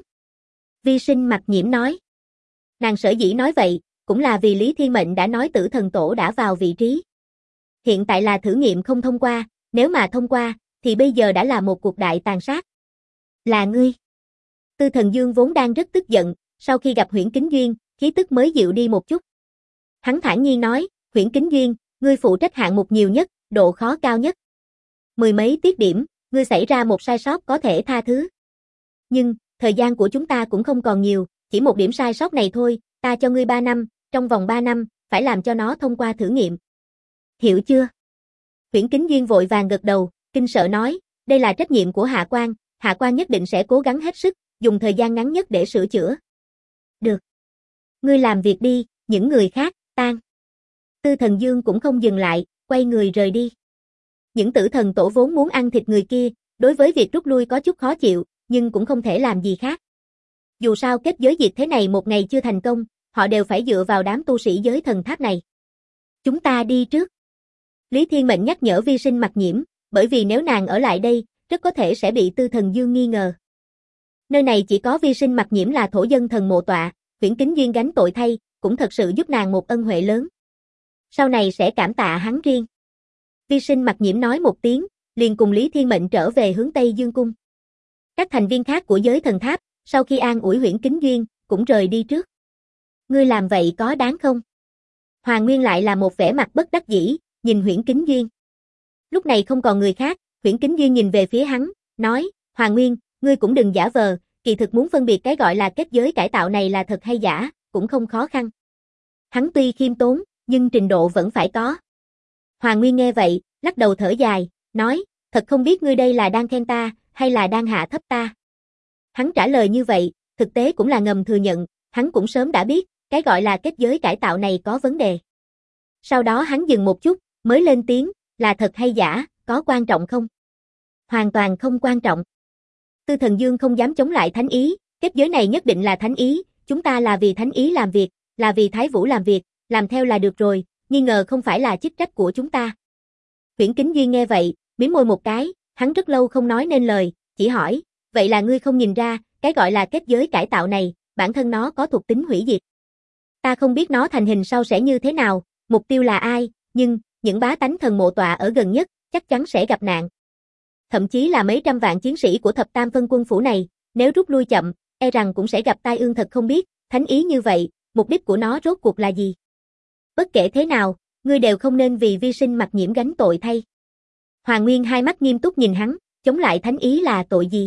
Vi Sinh Mặc Nhiễm nói. Nàng sở dĩ nói vậy, cũng là vì Lý Thiên Mệnh đã nói Tử Thần Tổ đã vào vị trí. Hiện tại là thử nghiệm không thông qua, nếu mà thông qua, thì bây giờ đã là một cuộc đại tàn sát. Là ngươi. Tư Thần Dương vốn đang rất tức giận, sau khi gặp Huyễn Kính Duyên, khí tức mới dịu đi một chút. Hắn thản nhiên nói, Huyễn Kính Duyên, ngươi phụ trách hạng mục nhiều nhất, độ khó cao nhất. Mười mấy tiết điểm, ngươi xảy ra một sai sót có thể tha thứ. Nhưng, thời gian của chúng ta cũng không còn nhiều, chỉ một điểm sai sót này thôi, ta cho ngươi 3 năm, trong vòng 3 năm, phải làm cho nó thông qua thử nghiệm. Hiểu chưa? Huyễn Kính Duyên vội vàng gật đầu, kinh sợ nói, Đây là trách nhiệm của Hạ quan nhất định sẽ cố gắng hết sức, dùng thời gian ngắn nhất để sửa chữa. Được. Ngươi làm việc đi, những người khác, tan. Tư Thần Dương cũng không dừng lại, quay người rời đi. Những tử thần tổ vốn muốn ăn thịt người kia, đối với việc rút lui có chút khó chịu, nhưng cũng không thể làm gì khác. Dù sao kết giới diệt thế này một ngày chưa thành công, họ đều phải dựa vào đám tu sĩ giới thần tháp này. Chúng ta đi trước. Lý Thiên Mệnh nhắc nhở Vi Sinh Mặc Nhiễm, bởi vì nếu nàng ở lại đây, rất có thể sẽ bị Tư Thần Dương nghi ngờ. Nơi này chỉ có Vi Sinh Mặc Nhiễm là thổ dân thần mộ tọa, Huyễn Kính Duyên gánh tội thay, cũng thật sự giúp nàng một ân huệ lớn. Sau này sẽ cảm tạ hắn riêng. Vi Sinh Mặc Nhiễm nói một tiếng, liền cùng Lý Thiên Mệnh trở về hướng Tây Dương Cung. Các thành viên khác của giới thần tháp, sau khi an ủi Huyễn Kính Duyên, cũng rời đi trước. Ngươi làm vậy có đáng không? Hoàng Nguyên lại là một vẻ mặt bất đắc dĩ, nhìn Huyễn Kính Duyên. Lúc này không còn người khác, Huyễn Kính Duyên nhìn về phía hắn, nói, Hoàng Nguyên, ngươi cũng đừng giả vờ, kỳ thực muốn phân biệt cái gọi là kết giới cải tạo này là thật hay giả, cũng không khó khăn. Hắn tuy khiêm tốn, nhưng trình độ vẫn phải có. Hoàng Nguyên nghe vậy, lắc đầu thở dài, nói, thật không biết ngươi đây là đang khen ta, hay là đang hạ thấp ta. Hắn trả lời như vậy, thực tế cũng là ngầm thừa nhận, hắn cũng sớm đã biết, cái gọi là kết giới cải tạo này có vấn đề. Sau đó hắn dừng một chút, mới lên tiếng, là thật hay giả, có quan trọng không? Hoàn toàn không quan trọng. Tư Thần Dương không dám chống lại thánh ý, kết giới này nhất định là thánh ý, chúng ta là vì thánh ý làm việc, là vì Thái Vũ làm việc, làm theo là được rồi, nghi ngờ không phải là chức trách của chúng ta. Huyễn Kính Duyên nghe vậy, mím môi một cái, hắn rất lâu không nói nên lời, chỉ hỏi, vậy là ngươi không nhìn ra, cái gọi là kết giới cải tạo này, bản thân nó có thuộc tính hủy diệt. Ta không biết nó thành hình sau sẽ như thế nào, mục tiêu là ai, nhưng, những bá tánh thần mộ tọa ở gần nhất, chắc chắn sẽ gặp nạn. Thậm chí là mấy trăm vạn chiến sĩ của thập tam phân quân phủ này, nếu rút lui chậm, e rằng cũng sẽ gặp tai ương thật không biết, thánh ý như vậy, mục đích của nó rốt cuộc là gì? Bất kể thế nào, ngươi đều không nên vì Vi Sinh Mặc Nhiễm gánh tội thay. Hoàng Nguyên hai mắt nghiêm túc nhìn hắn, chống lại thánh ý là tội gì?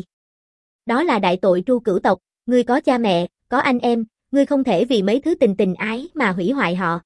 Đó là đại tội tru cửu tộc, ngươi có cha mẹ, có anh em, ngươi không thể vì mấy thứ tình tình ái mà hủy hoại họ.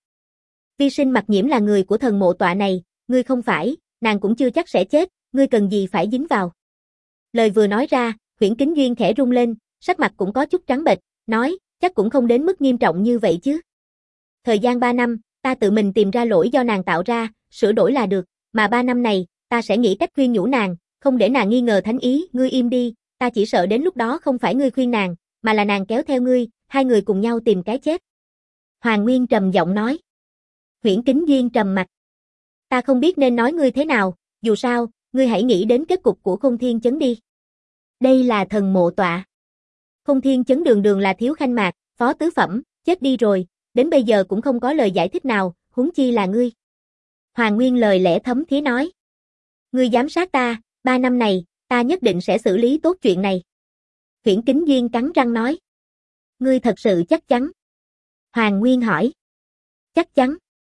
Vi Sinh Mặc Nhiễm là người của thần mộ tọa này, ngươi không phải, nàng cũng chưa chắc sẽ chết, ngươi cần gì phải dính vào. Lời vừa nói ra, Huyễn Kính Duyên khẽ rung lên, sắc mặt cũng có chút trắng bệch, nói, chắc cũng không đến mức nghiêm trọng như vậy chứ. Thời gian 3 năm, ta tự mình tìm ra lỗi do nàng tạo ra, sửa đổi là được, mà 3 năm này, ta sẽ nghĩ cách khuyên nhủ nàng, không để nàng nghi ngờ thánh ý, ngươi im đi, ta chỉ sợ đến lúc đó không phải ngươi khuyên nàng, mà là nàng kéo theo ngươi, hai người cùng nhau tìm cái chết. Hoàng Nguyên trầm giọng nói. Huyễn Kính Duyên trầm mặt. Ta không biết nên nói ngươi thế nào, dù sao, ngươi hãy nghĩ đến kết cục của Khôn Thiên Chấn đi. Đây là thần mộ tọa. Khôn Thiên Chấn đường đường là thiếu khanh mạc, phó tứ phẩm, chết đi rồi, đến bây giờ cũng không có lời giải thích nào, huống chi là ngươi. Hoàng Nguyên lời lẽ thấm thía nói. Ngươi giám sát ta, 3 năm này, ta nhất định sẽ xử lý tốt chuyện này. Huyễn Kính Duyên cắn răng nói. Ngươi thật sự chắc chắn? Hoàng Nguyên hỏi. Chắc chắn.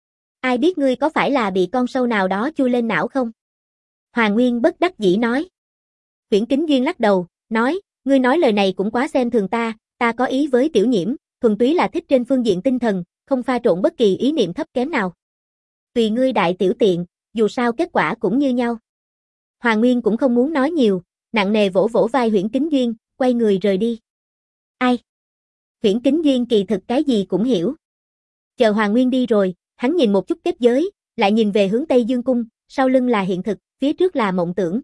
Ai biết ngươi có phải là bị con sâu nào đó chui lên não không? Hoàng Nguyên bất đắc dĩ nói. Huyễn Kính Duyên lắc đầu, nói, ngươi nói lời này cũng quá xem thường ta, ta có ý với Tiểu Nhiễm, thuần túy là thích trên phương diện tinh thần, không pha trộn bất kỳ ý niệm thấp kém nào. Tùy ngươi đại tiểu tiện, dù sao kết quả cũng như nhau. Hoàng Nguyên cũng không muốn nói nhiều, nặng nề vỗ vỗ vai Huyễn Kính Duyên, quay người rời đi. Ai? Huyễn Kính Duyên kỳ thực cái gì cũng hiểu. Chờ Hoàng Nguyên đi rồi, hắn nhìn một chút kết giới, lại nhìn về hướng Tây Dương Cung, sau lưng là hiện thực, phía trước là mộng tưởng.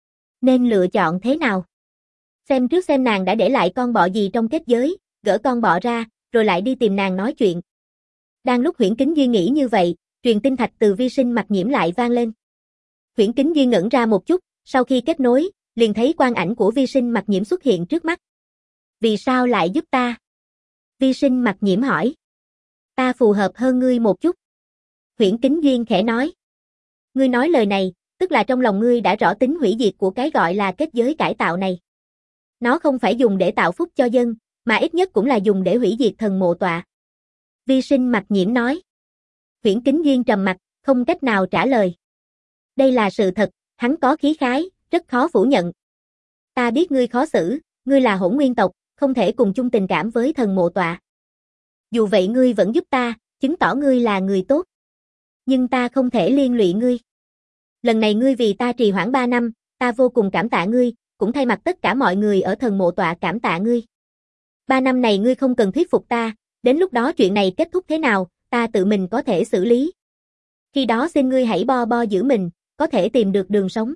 Nên lựa chọn thế nào? Xem trước xem nàng đã để lại con bọ gì trong kết giới, gỡ con bọ ra, rồi lại đi tìm nàng nói chuyện. Đang lúc Huyễn Kính Duyên nghĩ như vậy, truyền tinh thạch từ Vi Sinh Mặc Nhiễm lại vang lên. Huyễn Kính Duyên ngẩn ra một chút, sau khi kết nối, liền thấy quang ảnh của Vi Sinh Mặc Nhiễm xuất hiện trước mắt. Vì sao lại giúp ta? Vi Sinh Mặc Nhiễm hỏi. Ta phù hợp hơn ngươi một chút. Huyễn Kính Duyên khẽ nói. Ngươi nói lời này, tức là trong lòng ngươi đã rõ tính hủy diệt của cái gọi là kết giới cải tạo này. Nó không phải dùng để tạo phúc cho dân, mà ít nhất cũng là dùng để hủy diệt thần mộ tọa. Vi Sinh Mặc Nhiễm nói. Huyễn Kính Duyên trầm mặt, không cách nào trả lời. Đây là sự thật, hắn có khí khái, rất khó phủ nhận. Ta biết ngươi khó xử, ngươi là Hỗn Nguyên tộc, không thể cùng chung tình cảm với thần mộ tọa. Dù vậy ngươi vẫn giúp ta, chứng tỏ ngươi là người tốt. Nhưng ta không thể liên lụy ngươi. Lần này ngươi vì ta trì hoãn 3 năm, ta vô cùng cảm tạ ngươi, cũng thay mặt tất cả mọi người ở thần mộ tọa cảm tạ ngươi. 3 năm này ngươi không cần thuyết phục ta, đến lúc đó chuyện này kết thúc thế nào, ta tự mình có thể xử lý. Khi đó xin ngươi hãy bo bo giữ mình, có thể tìm được đường sống.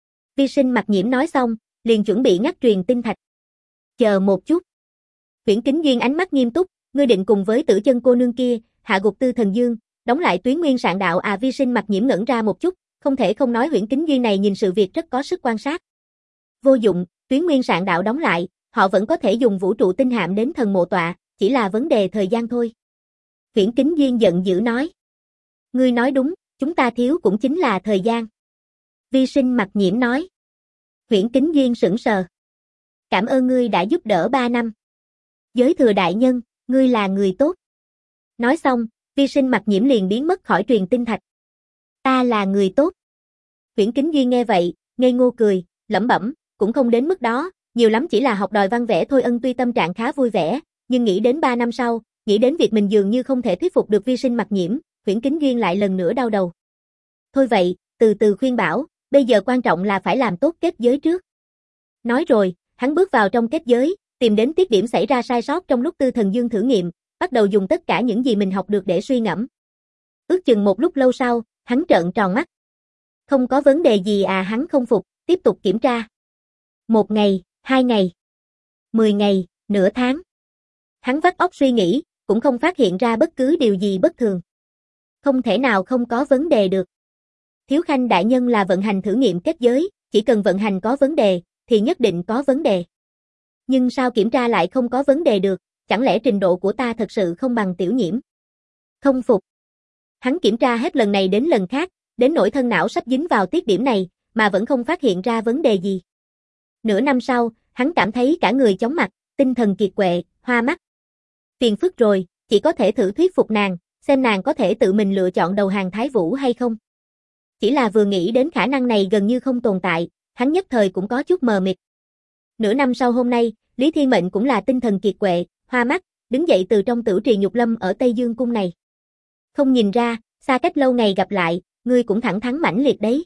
Vi Sinh Mặc Nhiễm nói xong, liền chuẩn bị ngắt truyền tinh thạch. Chờ một chút. Huyễn Kính Duyên ánh mắt nghiêm túc, ngươi định cùng với Tử Chân cô nương kia, hạ gục Tư Thần Dương, đóng lại Tuyến Nguyên Sạn Đạo à? Vi Sinh Mặc Nhiễm ngẩn ra một chút, không thể không nói Huyễn Kính Duyên này nhìn sự việc rất có sức quan sát. Vô dụng, Tuyến Nguyên Sạn Đạo đóng lại, họ vẫn có thể dùng vũ trụ tinh hạm đến thần mộ tọa, chỉ là vấn đề thời gian thôi. Huyễn Kính Duyên giận dữ nói. Ngươi nói đúng, chúng ta thiếu cũng chính là thời gian. Vi Sinh Mặc Nhiễm nói. Huyễn Kính Duyên sững sờ. Cảm ơn ngươi đã giúp đỡ 3 năm. Giới thừa đại nhân, ngươi là người tốt. Nói xong, Vi Sinh Mặc Nhiễm liền biến mất khỏi truyền tinh thạch. Ta là người tốt. Huyễn Kính Duyên nghe vậy, ngây ngô cười, lẩm bẩm, cũng không đến mức đó, nhiều lắm chỉ là học đòi văn vẽ thôi. Tuy tâm trạng khá vui vẻ, nhưng nghĩ đến 3 năm sau, nghĩ đến việc mình dường như không thể thuyết phục được Vi Sinh Mặc Nhiễm, Huyễn Kính Duyên lại lần nữa đau đầu. Thôi vậy, từ từ khuyên bảo, bây giờ quan trọng là phải làm tốt kết giới trước. Nói rồi, hắn bước vào trong kết giới, tìm đến tiết điểm xảy ra sai sót trong lúc Tư Thần Dương thử nghiệm, bắt đầu dùng tất cả những gì mình học được để suy ngẫm. Ước chừng một lúc lâu sau, hắn trợn tròn mắt. Không có vấn đề gì à? Hắn không phục, tiếp tục kiểm tra. 1 ngày, 2 ngày, 10 ngày, nửa tháng. Hắn vắt óc suy nghĩ, cũng không phát hiện ra bất cứ điều gì bất thường. Không thể nào không có vấn đề được. Thiếu Khanh đại nhân là vận hành thử nghiệm kết giới, chỉ cần vận hành có vấn đề, thì nhất định có vấn đề. Nhưng sao kiểm tra lại không có vấn đề được, chẳng lẽ trình độ của ta thật sự không bằng Tiểu Nhiễm? Không phục. Hắn kiểm tra hết lần này đến lần khác, đến nỗi thân não sắp dính vào tiết điểm này, mà vẫn không phát hiện ra vấn đề gì. Nửa năm sau, hắn cảm thấy cả người chóng mặt, tinh thần kiệt quệ, hoa mắt. Phiền phức rồi, chỉ có thể thử thuyết phục nàng, xem nàng có thể tự mình lựa chọn đầu hàng Thái Vũ hay không. Chỉ là vừa nghĩ đến khả năng này gần như không tồn tại, hắn nhất thời cũng có chút mờ mịt. Nửa năm sau hôm nay, Lý Thiên Mệnh cũng là tinh thần kiệt quệ, hoa mắt, đứng dậy từ trong tử trì nhục lâm ở Tây Dương cung này. Không nhìn ra, xa cách lâu ngày gặp lại, ngươi cũng thẳng thắn mãnh liệt đấy.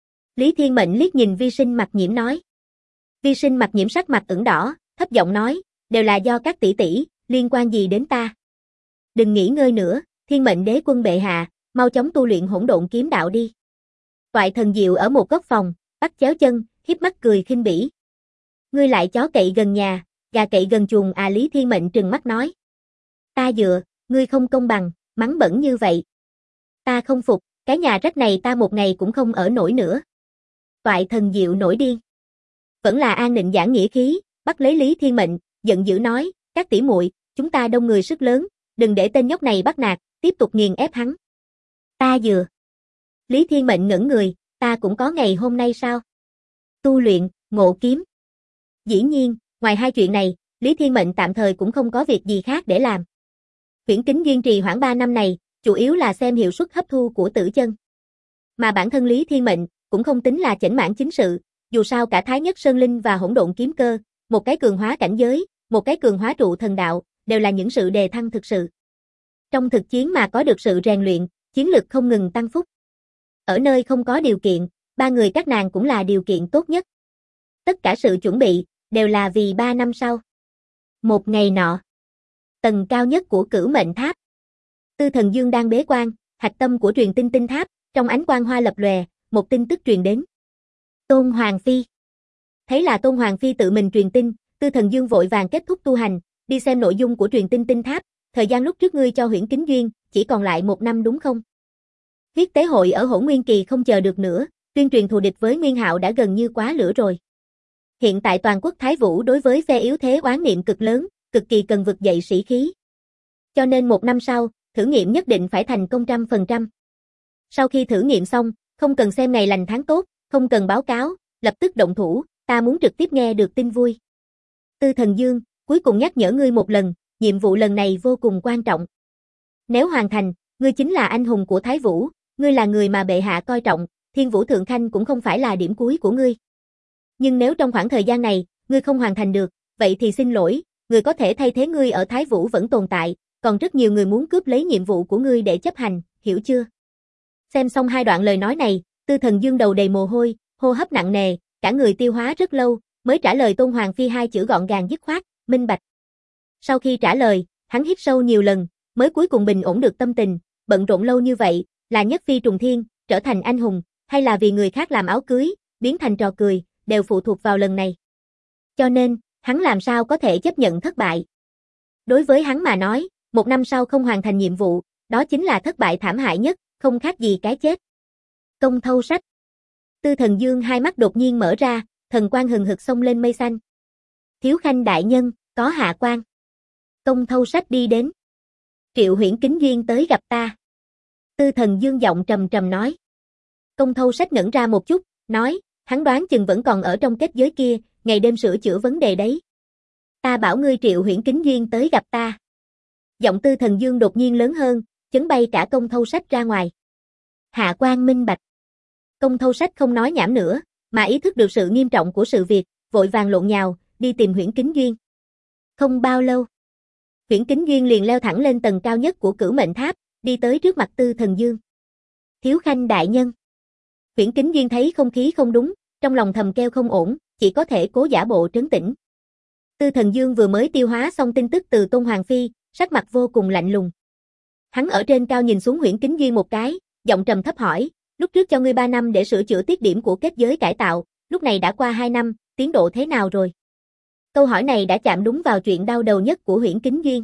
Lý Thiên Mệnh liếc nhìn Vi Sinh Mặc Nhiễm nói. Vi Sinh Mặc Nhiễm sắc mặt ửng đỏ, thấp giọng nói, đều là do các tỷ tỷ, liên quan gì đến ta? Đừng nghỉ ngơi nữa, Thiên Mệnh đế quân bệ hạ, mau chóng tu luyện hỗn độn kiếm đạo đi. Toại Thần Diệu ở một góc phòng, bắt chéo chân, hiếp mắt cười khinh bỉ. Ngươi lại chó cậy gần nhà, gà cậy gần chuồng à? Lý Thiên Mệnh trừng mắt nói. Ta dựa, ngươi không công bằng, mắng bẩn như vậy. Ta không phục, cái nhà rách này ta một ngày cũng không ở nổi nữa. Toại Thần Diệu nổi điên. Vẫn là An Nịnh giảng nghĩa khí, bắt lấy Lý Thiên Mệnh, giận dữ nói, các tỷ muội, chúng ta đông người sức lớn, đừng để tên nhóc này bắt nạt, tiếp tục nghiền ép hắn. Ta dựa. Lý Thiên Mệnh ngẩn người, ta cũng có ngày hôm nay sao? Tu luyện, ngộ kiếm. Dĩ nhiên, ngoài hai chuyện này, Lý Thiên Mệnh tạm thời cũng không có việc gì khác để làm. Huyễn Kính Duyên trì hoãn 3 năm này, chủ yếu là xem hiệu suất hấp thu của Tử Chân. Mà bản thân Lý Thiên Mệnh cũng không tính là chểnh mãn chính sự, dù sao cả Thái Nhất Sơn Linh và Hỗn Độn Kiếm Cơ, một cái cường hóa cảnh giới, một cái cường hóa trụ thần đạo, đều là những sự đề thăng thực sự. Trong thực chiến mà có được sự rèn luyện, chiến lực không ngừng tăng phúc. Ở nơi không có điều kiện, 3 người các nàng cũng là điều kiện tốt nhất. Tất cả sự chuẩn bị, đều là vì 3 năm sau. Một ngày nọ, tầng cao nhất của Cửu Mệnh Tháp. Tư Thần Dương đang bế quan, hạch tâm của truyền tinh tinh tháp, trong ánh quang hoa lập lòe, một tin tức truyền đến. Tôn Hoàng Phi. Thấy là Tôn Hoàng Phi tự mình truyền tin, Tư Thần Dương vội vàng kết thúc tu hành, đi xem nội dung của truyền tinh tinh tháp, thời gian lúc trước ngươi cho Huyễn Kính Duyên, chỉ còn lại 1 năm đúng không? Huyết tế hội ở Hỗn Nguyên Kỳ không chờ được nữa, tuyên truyền thù địch với Nguyên Hạo đã gần như quá lửa rồi. Hiện tại toàn quốc Thái Vũ đối với phe yếu thế oán niệm cực lớn, cực kỳ cần vực dậy sĩ khí. Cho nên 1 năm sau, thử nghiệm nhất định phải thành công 100%. Sau khi thử nghiệm xong, không cần xem ngày lành tháng tốt, không cần báo cáo, lập tức động thủ, ta muốn trực tiếp nghe được tin vui. Tư Thần Dương, cuối cùng nhắc nhở ngươi một lần, nhiệm vụ lần này vô cùng quan trọng. Nếu hoàn thành, ngươi chính là anh hùng của Thái Vũ, ngươi là người mà bệ hạ coi trọng, Thiên Vũ Thượng Khanh cũng không phải là điểm cuối của ngươi. Nhưng nếu trong khoảng thời gian này, ngươi không hoàn thành được, vậy thì xin lỗi, người có thể thay thế ngươi ở Thái Vũ vẫn tồn tại, còn rất nhiều người muốn cướp lấy nhiệm vụ của ngươi để chấp hành, hiểu chưa? Xem xong 2 đoạn lời nói này, Tư Thần Dương đầu đầy mồ hôi, hô hấp nặng nề, cả người tiêu hóa rất lâu, mới trả lời Tôn Hoàng Phi hai chữ gọn gàng dứt khoát, minh bạch. Sau khi trả lời, hắn hít sâu nhiều lần, mới cuối cùng bình ổn được tâm tình, bận rộn lâu như vậy, là nhất phi trùng thiên, trở thành anh hùng, hay là vì người khác làm áo cưới, biến thành trò cười, đều phụ thuộc vào lần này. Cho nên, hắn làm sao có thể chấp nhận thất bại. Đối với hắn mà nói, 1 năm sau không hoàn thành nhiệm vụ, đó chính là thất bại thảm hại nhất, không khác gì cái chết. Công thâu sách. Tư Thần Dương hai mắt đột nhiên mở ra, thần quang hừng hực xông lên mây xanh. Thiếu khanh đại nhân, có hạ quan. Công thâu sách đi đến. Triệu Huyễn Kính Duyên tới gặp ta. Tư Thần Dương giọng trầm trầm nói. Công thâu sách ngẩn ra một chút, nói, hắn đoán chừng vẫn còn ở trong kết giới kia, ngày đêm sửa chữa vấn đề đấy. Ta bảo ngươi Triệu Huyễn Kính Duyên tới gặp ta. Giọng Tư Thần Dương đột nhiên lớn hơn, chấn bay cả công thâu sách ra ngoài. Hạ quan minh bạch. Công thâu sách không nói nhảm nữa, mà ý thức được sự nghiêm trọng của sự việc, vội vàng lộn nhào, đi tìm Huyễn Kính Duyên. Không bao lâu, Huyễn Kính Duyên liền leo thẳng lên tầng cao nhất của Cửu Mệnh Tháp, đi tới trước mặt Tư Thần Dương. Thiếu khanh đại nhân. Huyễn Kính Duyên thấy không khí không đúng, trong lòng thầm kêu không ổn, chỉ có thể cố giả bộ trấn tĩnh. Tư Thần Dương vừa mới tiêu hóa xong tin tức từ Tôn Hoàng Phi, sắc mặt vô cùng lạnh lùng. Hắn ở trên cao nhìn xuống Huyễn Kính Duyên một cái, giọng trầm thấp hỏi, lúc trước cho ngươi 3 năm để sửa chữa tiết điểm của kết giới cải tạo, lúc này đã qua 2 năm, tiến độ thế nào rồi? Câu hỏi này đã chạm đúng vào chuyện đau đầu nhất của Huyễn Kính Duyên.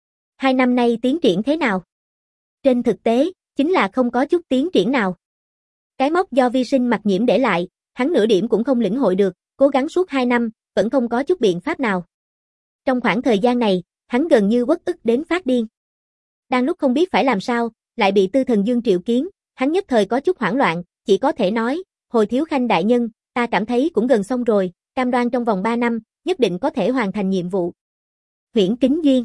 2 năm nay tiến triển thế nào? Trên thực tế, chính là không có chút tiến triển nào. Cái mốc do vi sinh mặc nhiễm để lại, hắn nửa điểm cũng không lĩnh hội được, cố gắng suốt 2 năm, vẫn không có chút biện pháp nào. Trong khoảng thời gian này, hắn gần như uất ức đến phát điên. Đang lúc không biết phải làm sao, lại bị Tư Thần Dương triệu kiến, hắn nhất thời có chút hoảng loạn, chỉ có thể nói, hồi thiếu khanh đại nhân, ta cảm thấy cũng gần xong rồi, cam đoan trong vòng 3 năm, nhất định có thể hoàn thành nhiệm vụ. Huyễn Kính Duyên.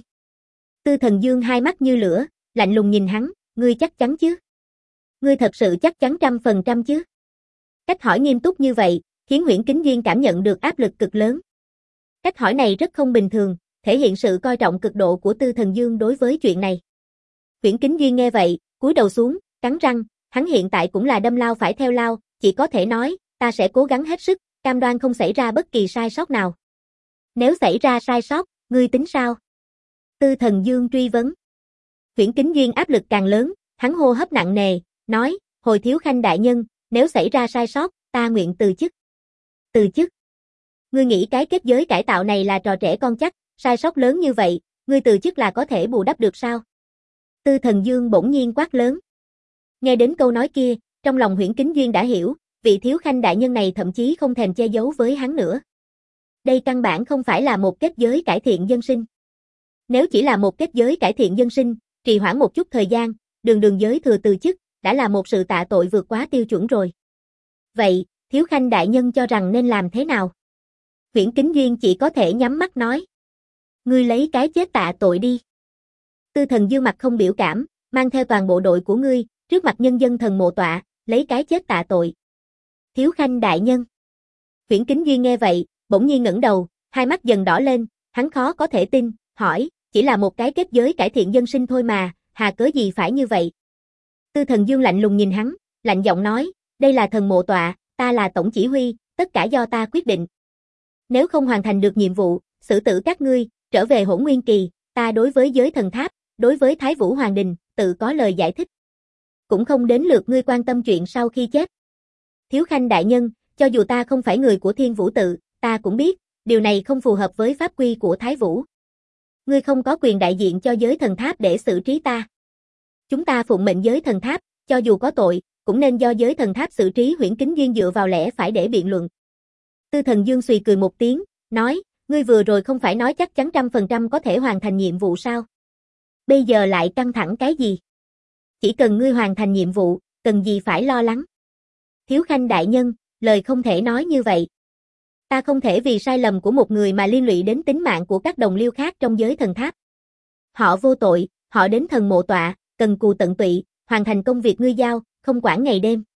Tư Thần Dương hai mắt như lửa, lạnh lùng nhìn hắn, ngươi chắc chắn chứ? Ngươi thật sự chắc chắn 100% chứ? Cách hỏi nghiêm túc như vậy, khiến Huyễn Kính Duyên cảm nhận được áp lực cực lớn. Cách hỏi này rất không bình thường, thể hiện sự coi trọng cực độ của Tư Thần Dương đối với chuyện này. Huyễn Kính Duyên nghe vậy, cúi đầu xuống, cắn răng, hắn hiện tại cũng là đâm lao phải theo lao, chỉ có thể nói, ta sẽ cố gắng hết sức, cam đoan không xảy ra bất kỳ sai sót nào. Nếu xảy ra sai sót, ngươi tính sao? Tư Thần Dương truy vấn. Huyễn Kính Duyên áp lực càng lớn, hắn hô hấp nặng nề, nói, hồi thiếu khanh đại nhân, nếu xảy ra sai sót, ta nguyện từ chức. Từ chức? Ngươi nghĩ cái kết giới cải tạo này là trò trẻ con chắc, sai sót lớn như vậy, ngươi từ chức là có thể bù đắp được sao? Tư Thần Dương bỗng nhiên quát lớn. Nghe đến câu nói kia, trong lòng Huyễn Kính Duyên đã hiểu, vị thiếu khanh đại nhân này thậm chí không thèm che giấu với hắn nữa. Đây căn bản không phải là một kết giới cải thiện dân sinh. Nếu chỉ là một kết giới cải thiện dân sinh, trì hoãn một chút thời gian, đường giới thừa từ chức, đã là một sự tạ tội vượt quá tiêu chuẩn rồi. Vậy, thiếu khanh đại nhân cho rằng nên làm thế nào? Huyễn Kính Duyên chỉ có thể nhắm mắt nói. Ngươi lấy cái chết tạ tội đi. Tư Thần Dương mặt không biểu cảm, mang theo toàn bộ đội của ngươi, trước mặt nhân dân thần mộ tọa, lấy cái chết tạ tội. Thiếu khanh đại nhân. Huyễn Kính Duyên nghe vậy, bỗng nhiên ngẩng đầu, hai mắt dần đỏ lên, hắn khó có thể tin, hỏi, chỉ là một cái kết giới cải thiện dân sinh thôi mà, hà cớ gì phải như vậy? Tư Thần Dương lạnh lùng nhìn hắn, lạnh giọng nói, đây là thần mộ tọa, ta là tổng chỉ huy, tất cả do ta quyết định. Nếu không hoàn thành được nhiệm vụ, xử tử các ngươi, trở về Hỗn Nguyên Kỳ, ta đối với giới thần tháp, đối với Thái Vũ Hoàng Đình, tự có lời giải thích. Cũng không đến lượt ngươi quan tâm chuyện sau khi chết. Thiếu khanh đại nhân, cho dù ta không phải người của Thiên Vũ tự, ta cũng biết, điều này không phù hợp với pháp quy của Thái Vũ. Ngươi không có quyền đại diện cho giới thần tháp để xử trí ta. Chúng ta phụng mệnh giới thần tháp, cho dù có tội, cũng nên do giới thần tháp xử trí. Huyễn Kính Duyên dựa vào lẽ phải để biện luận. Tư Thần Dương xùy cười một tiếng, nói, ngươi vừa rồi không phải nói chắc chắn 100% có thể hoàn thành nhiệm vụ sao? Bây giờ lại căng thẳng cái gì? Chỉ cần ngươi hoàn thành nhiệm vụ, cần gì phải lo lắng? Thiếu khanh đại nhân, lời không thể nói như vậy. Ta không thể vì sai lầm của một người mà liên lụy đến tính mạng của các đồng liêu khác trong giới thần tháp. Họ vô tội, họ đến thần mộ tọa, cần cù tận tụy, hoàn thành công việc ngươi giao, không quản ngày đêm.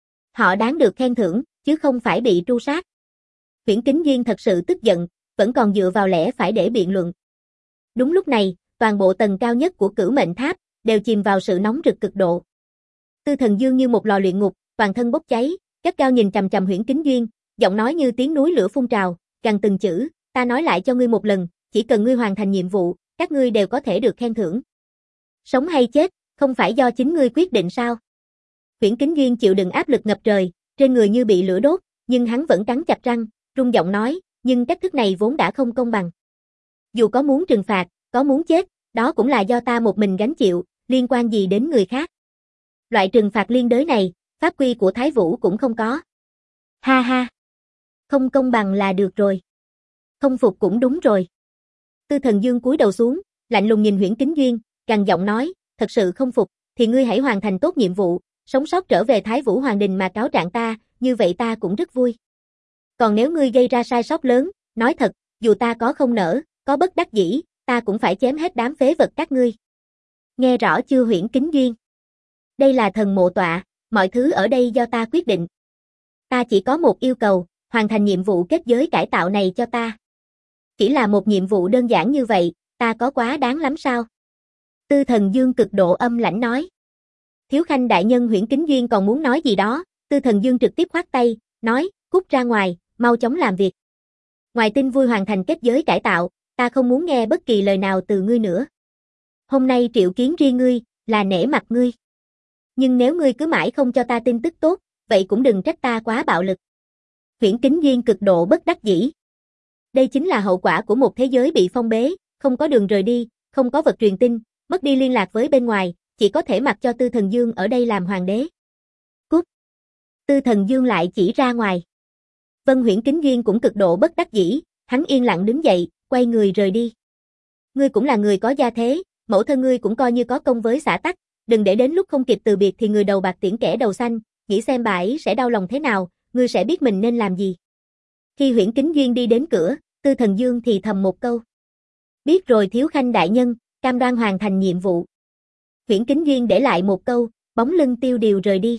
Họ đáng được khen thưởng, chứ không phải bị tru sát. Huyễn Kính Duyên thật sự tức giận, vẫn còn dựa vào lẽ phải để biện luận. Đúng lúc này, toàn bộ tầng cao nhất của Cửu Mệnh Tháp đều chìm vào sự nóng rực cực độ. Tư Thần Dương như một lò luyện ngục, toàn thân bốc cháy, gắt gao nhìn chằm chằm Huyễn Kính Duyên, giọng nói như tiếng núi lửa phun trào, gằn từng chữ, ta nói lại cho ngươi một lần, chỉ cần ngươi hoàn thành nhiệm vụ, các ngươi đều có thể được khen thưởng. Sống hay chết, không phải do chính ngươi quyết định sao? Huyễn Kính Duyên chịu đựng áp lực ngập trời, trên người như bị lửa đốt, nhưng hắn vẫn cắn chặt răng, rung giọng nói, nhưng cách thức này vốn đã không công bằng. Dù có muốn trừng phạt, có muốn chết, đó cũng là do ta một mình gánh chịu, liên quan gì đến người khác. Loại trừng phạt liên đới này, pháp quy của Thái Vũ cũng không có. Ha ha. Không công bằng là được rồi. Không phục cũng đúng rồi. Tư Thần Dương cúi đầu xuống, lạnh lùng nhìn Huyễn Kính Duyên, gằn giọng nói, thật sự không phục, thì ngươi hãy hoàn thành tốt nhiệm vụ, sống sót trở về Thái Vũ Hoàng Đình mà cáo trạng ta, như vậy ta cũng rất vui. Còn nếu ngươi gây ra sai sót lớn, nói thật, dù ta có không nỡ, có bất đắc dĩ, ta cũng phải chém hết đám phế vật các ngươi. Nghe rõ chưa Huyễn Kính Duyên? Đây là thần mộ tọa, mọi thứ ở đây do ta quyết định. Ta chỉ có một yêu cầu, hoàn thành nhiệm vụ kết giới cải tạo này cho ta. Chỉ là một nhiệm vụ đơn giản như vậy, ta có quá đáng lắm sao? Tư Thần Dương cực độ âm lãnh nói. Thiếu khanh đại nhân Huyễn Kính Duyên còn muốn nói gì đó, Tư Thần Dương trực tiếp khoát tay, nói, cút ra ngoài, mau chóng làm việc. Ngoài tin vui hoàn thành kết giới cải tạo, ta không muốn nghe bất kỳ lời nào từ ngươi nữa. Hôm nay triệu kiến riêng ngươi, là nể mặt ngươi. Nhưng nếu ngươi cứ mãi không cho ta tin tức tốt, vậy cũng đừng trách ta quá bạo lực. Huyễn Kính Duyên cực độ bất đắc dĩ. Đây chính là hậu quả của một thế giới bị phong bế, không có đường rời đi, không có vật truyền tin, mất đi liên lạc với bên ngoài, chỉ có thể mặc cho Tư Thần Dương ở đây làm hoàng đế. Cút. Tư Thần Dương lại chỉ ra ngoài. Vân Huyễn Kính Duyên cũng cực độ bất đắc dĩ, hắn yên lặng đứng dậy, quay người rời đi. Ngươi cũng là người có gia thế, mẫu thân ngươi cũng coi như có công với xã tắc, đừng để đến lúc không kịp từ biệt thì người đầu bạc tiễn kẻ đầu xanh, nghĩ xem bà ấy sẽ đau lòng thế nào, ngươi sẽ biết mình nên làm gì. Khi Huyễn Kính Duyên đi đến cửa, Tư Thần Dương thì thầm một câu. Biết rồi thiếu khanh đại nhân, cam đoan hoàn thành nhiệm vụ. Huyễn Kính Duyên để lại một câu, bóng lưng tiêu điều rời đi.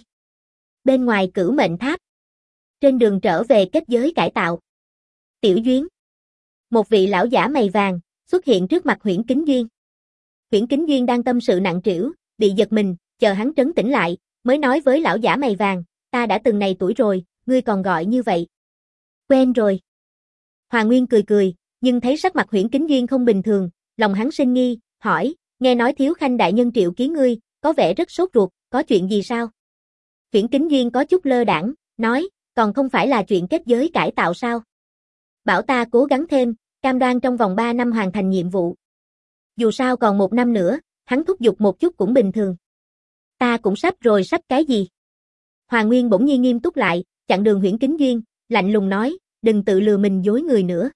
Bên ngoài Cửu Mệnh Tháp. Trên đường trở về kết giới cải tạo. Tiểu Duyến. Một vị lão giả mày vàng, xuất hiện trước mặt Huyễn Kính Duyên. Huyễn Kính Duyên đang tâm sự nặng trĩu, bị giật mình, chờ hắn trấn tĩnh lại, mới nói với lão giả mày vàng, ta đã từng này tuổi rồi, ngươi còn gọi như vậy. Quen rồi. Hoàng Nguyên cười cười, nhưng thấy sắc mặt Huyễn Kính Duyên không bình thường, lòng hắn sinh nghi, hỏi, nghe nói thiếu khanh đại nhân triệu kiến ngươi, có vẻ rất sốt ruột, có chuyện gì sao? Huyễn Kính Duyên có chút lơ đãng, nói, còn không phải là chuyện kết giới cải tạo sao? Bảo ta cố gắng thêm, cam đoan trong vòng 3 năm hoàn thành nhiệm vụ. Dù sao còn 1 năm nữa, hắn thúc giục một chút cũng bình thường. Ta cũng sắp rồi, sắp cái gì? Hoàng Nguyên bỗng nhiên nghiêm túc lại, chặn đường Huyễn Kính Duyên, lạnh lùng nói, đừng tự lừa mình dối người nữa.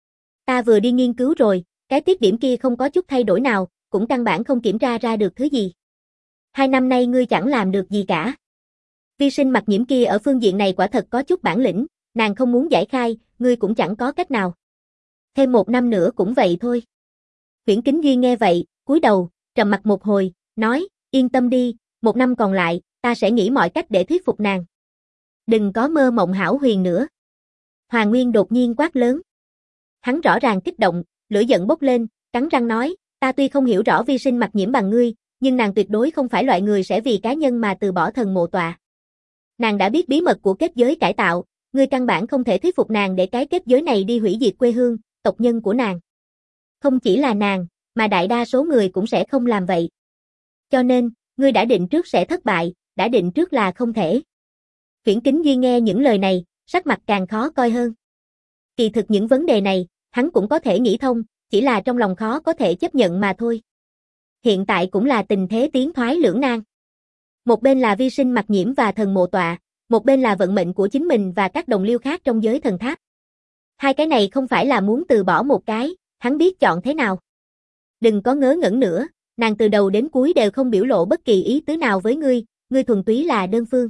Ta vừa đi nghiên cứu rồi, cái tiết điểm kia không có chút thay đổi nào, cũng căn bản không kiểm tra ra được thứ gì. 2 năm nay ngươi chẳng làm được gì cả. Vi sinh Mặc Nhiễm kia ở phương diện này quả thật có chút bản lĩnh, nàng không muốn giải khai, ngươi cũng chẳng có cách nào. Thêm 1 năm nữa cũng vậy thôi. Huyễn Kính Duyên nghe vậy, cúi đầu, trầm mặt một hồi, nói, yên tâm đi, 1 năm còn lại, ta sẽ nghĩ mọi cách để thuyết phục nàng. Đừng có mơ mộng hão huyền nữa. Hoàng Nguyên đột nhiên quát lớn. Hắn rõ ràng kích động, lửa giận bốc lên, cắn răng nói, ta tuy không hiểu rõ Vi sinh Mặc Nhiễm bằng ngươi, nhưng nàng tuyệt đối không phải loại người sẽ vì cá nhân mà từ bỏ thần mộ tọa. Nàng đã biết bí mật của kết giới cải tạo, ngươi căn bản không thể thuyết phục nàng để cái kết giới này đi hủy diệt quê hương, tộc nhân của nàng. Không chỉ là nàng, mà đại đa số người cũng sẽ không làm vậy. Cho nên, ngươi đã định trước sẽ thất bại, đã định trước là không thể. Huyễn Kính Duyên nghe những lời này, sắc mặt càng khó coi hơn. Kỳ thực những vấn đề này, hắn cũng có thể nghĩ thông, chỉ là trong lòng khó có thể chấp nhận mà thôi. Hiện tại cũng là tình thế tiến thoái lưỡng nan. Một bên là Vi sinh Mặc Nhiễm và thần mộ tọa, một bên là vận mệnh của chính mình và các đồng liêu khác trong giới thần tháp. Hai cái này không phải là muốn từ bỏ một cái, hắn biết chọn thế nào. Đừng có ngớ ngẩn nữa, nàng từ đầu đến cuối đều không biểu lộ bất kỳ ý tứ nào với ngươi thuần túy là đơn phương.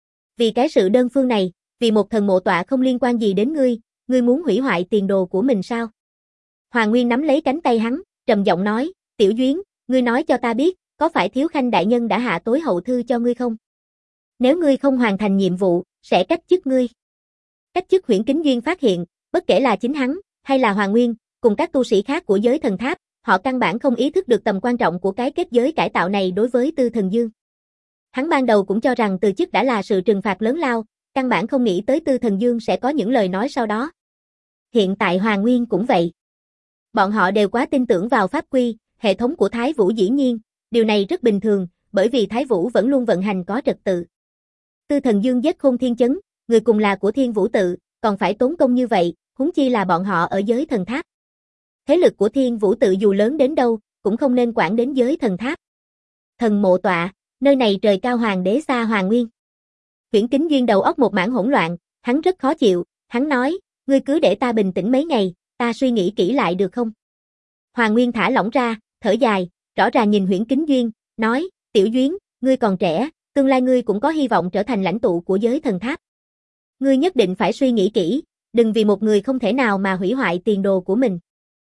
Vì cái sự đơn phương này, vì một thần mộ tọa không liên quan gì đến ngươi muốn hủy hoại tiền đồ của mình sao? Hoàng Nguyên nắm lấy cánh tay hắn, trầm giọng nói, Tiểu Duyến, ngươi nói cho ta biết, có phải thiếu khanh đại nhân đã hạ tối hậu thư cho ngươi không? Nếu ngươi không hoàn thành nhiệm vụ, sẽ cách chức ngươi. Cách chức Huyễn Kính Duyên phát hiện, bất kể là chính hắn, hay là Hoàng Nguyên, cùng các tu sĩ khác của giới thần tháp, họ căn bản không ý thức được tầm quan trọng của cái kết giới cải tạo này đối với Tư Thần Dương. Hắn ban đầu cũng cho rằng từ chức đã là sự trừng phạt lớn lao, căn bản không nghĩ tới Tư Thần Dương sẽ có những lời nói sau đó. Hiện tại Hoàng Nguyên cũng vậy. Bọn họ đều quá tin tưởng vào pháp quy, hệ thống của Thái Vũ dĩ nhiên, điều này rất bình thường, bởi vì Thái Vũ vẫn luôn vận hành có trật tự. Tư Thần Dương giết Khôn Thiên Chấn, người cùng là của Thiên Vũ tự, còn phải tốn công như vậy, huống chi là bọn họ ở giới thần tháp. Thế lực của Thiên Vũ tự dù lớn đến đâu, cũng không nên quản đến giới thần tháp. Thần mộ tọa, nơi này trời cao hoàng đế xa Hoàng Nguyên. Huyễn Kính Duyên đầu óc một mảng hỗn loạn, hắn rất khó chịu, hắn nói, ngươi cứ để ta bình tĩnh mấy ngày, ta suy nghĩ kỹ lại được không? Hoàng Nguyên thả lỏng ra, thở dài, rõ ràng nhìn Huyễn Kính Duyên, nói, Tiểu Duyên, ngươi còn trẻ, tương lai ngươi cũng có hy vọng trở thành lãnh tụ của giới thần tháp. Ngươi nhất định phải suy nghĩ kỹ, đừng vì một người không thể nào mà hủy hoại tiền đồ của mình.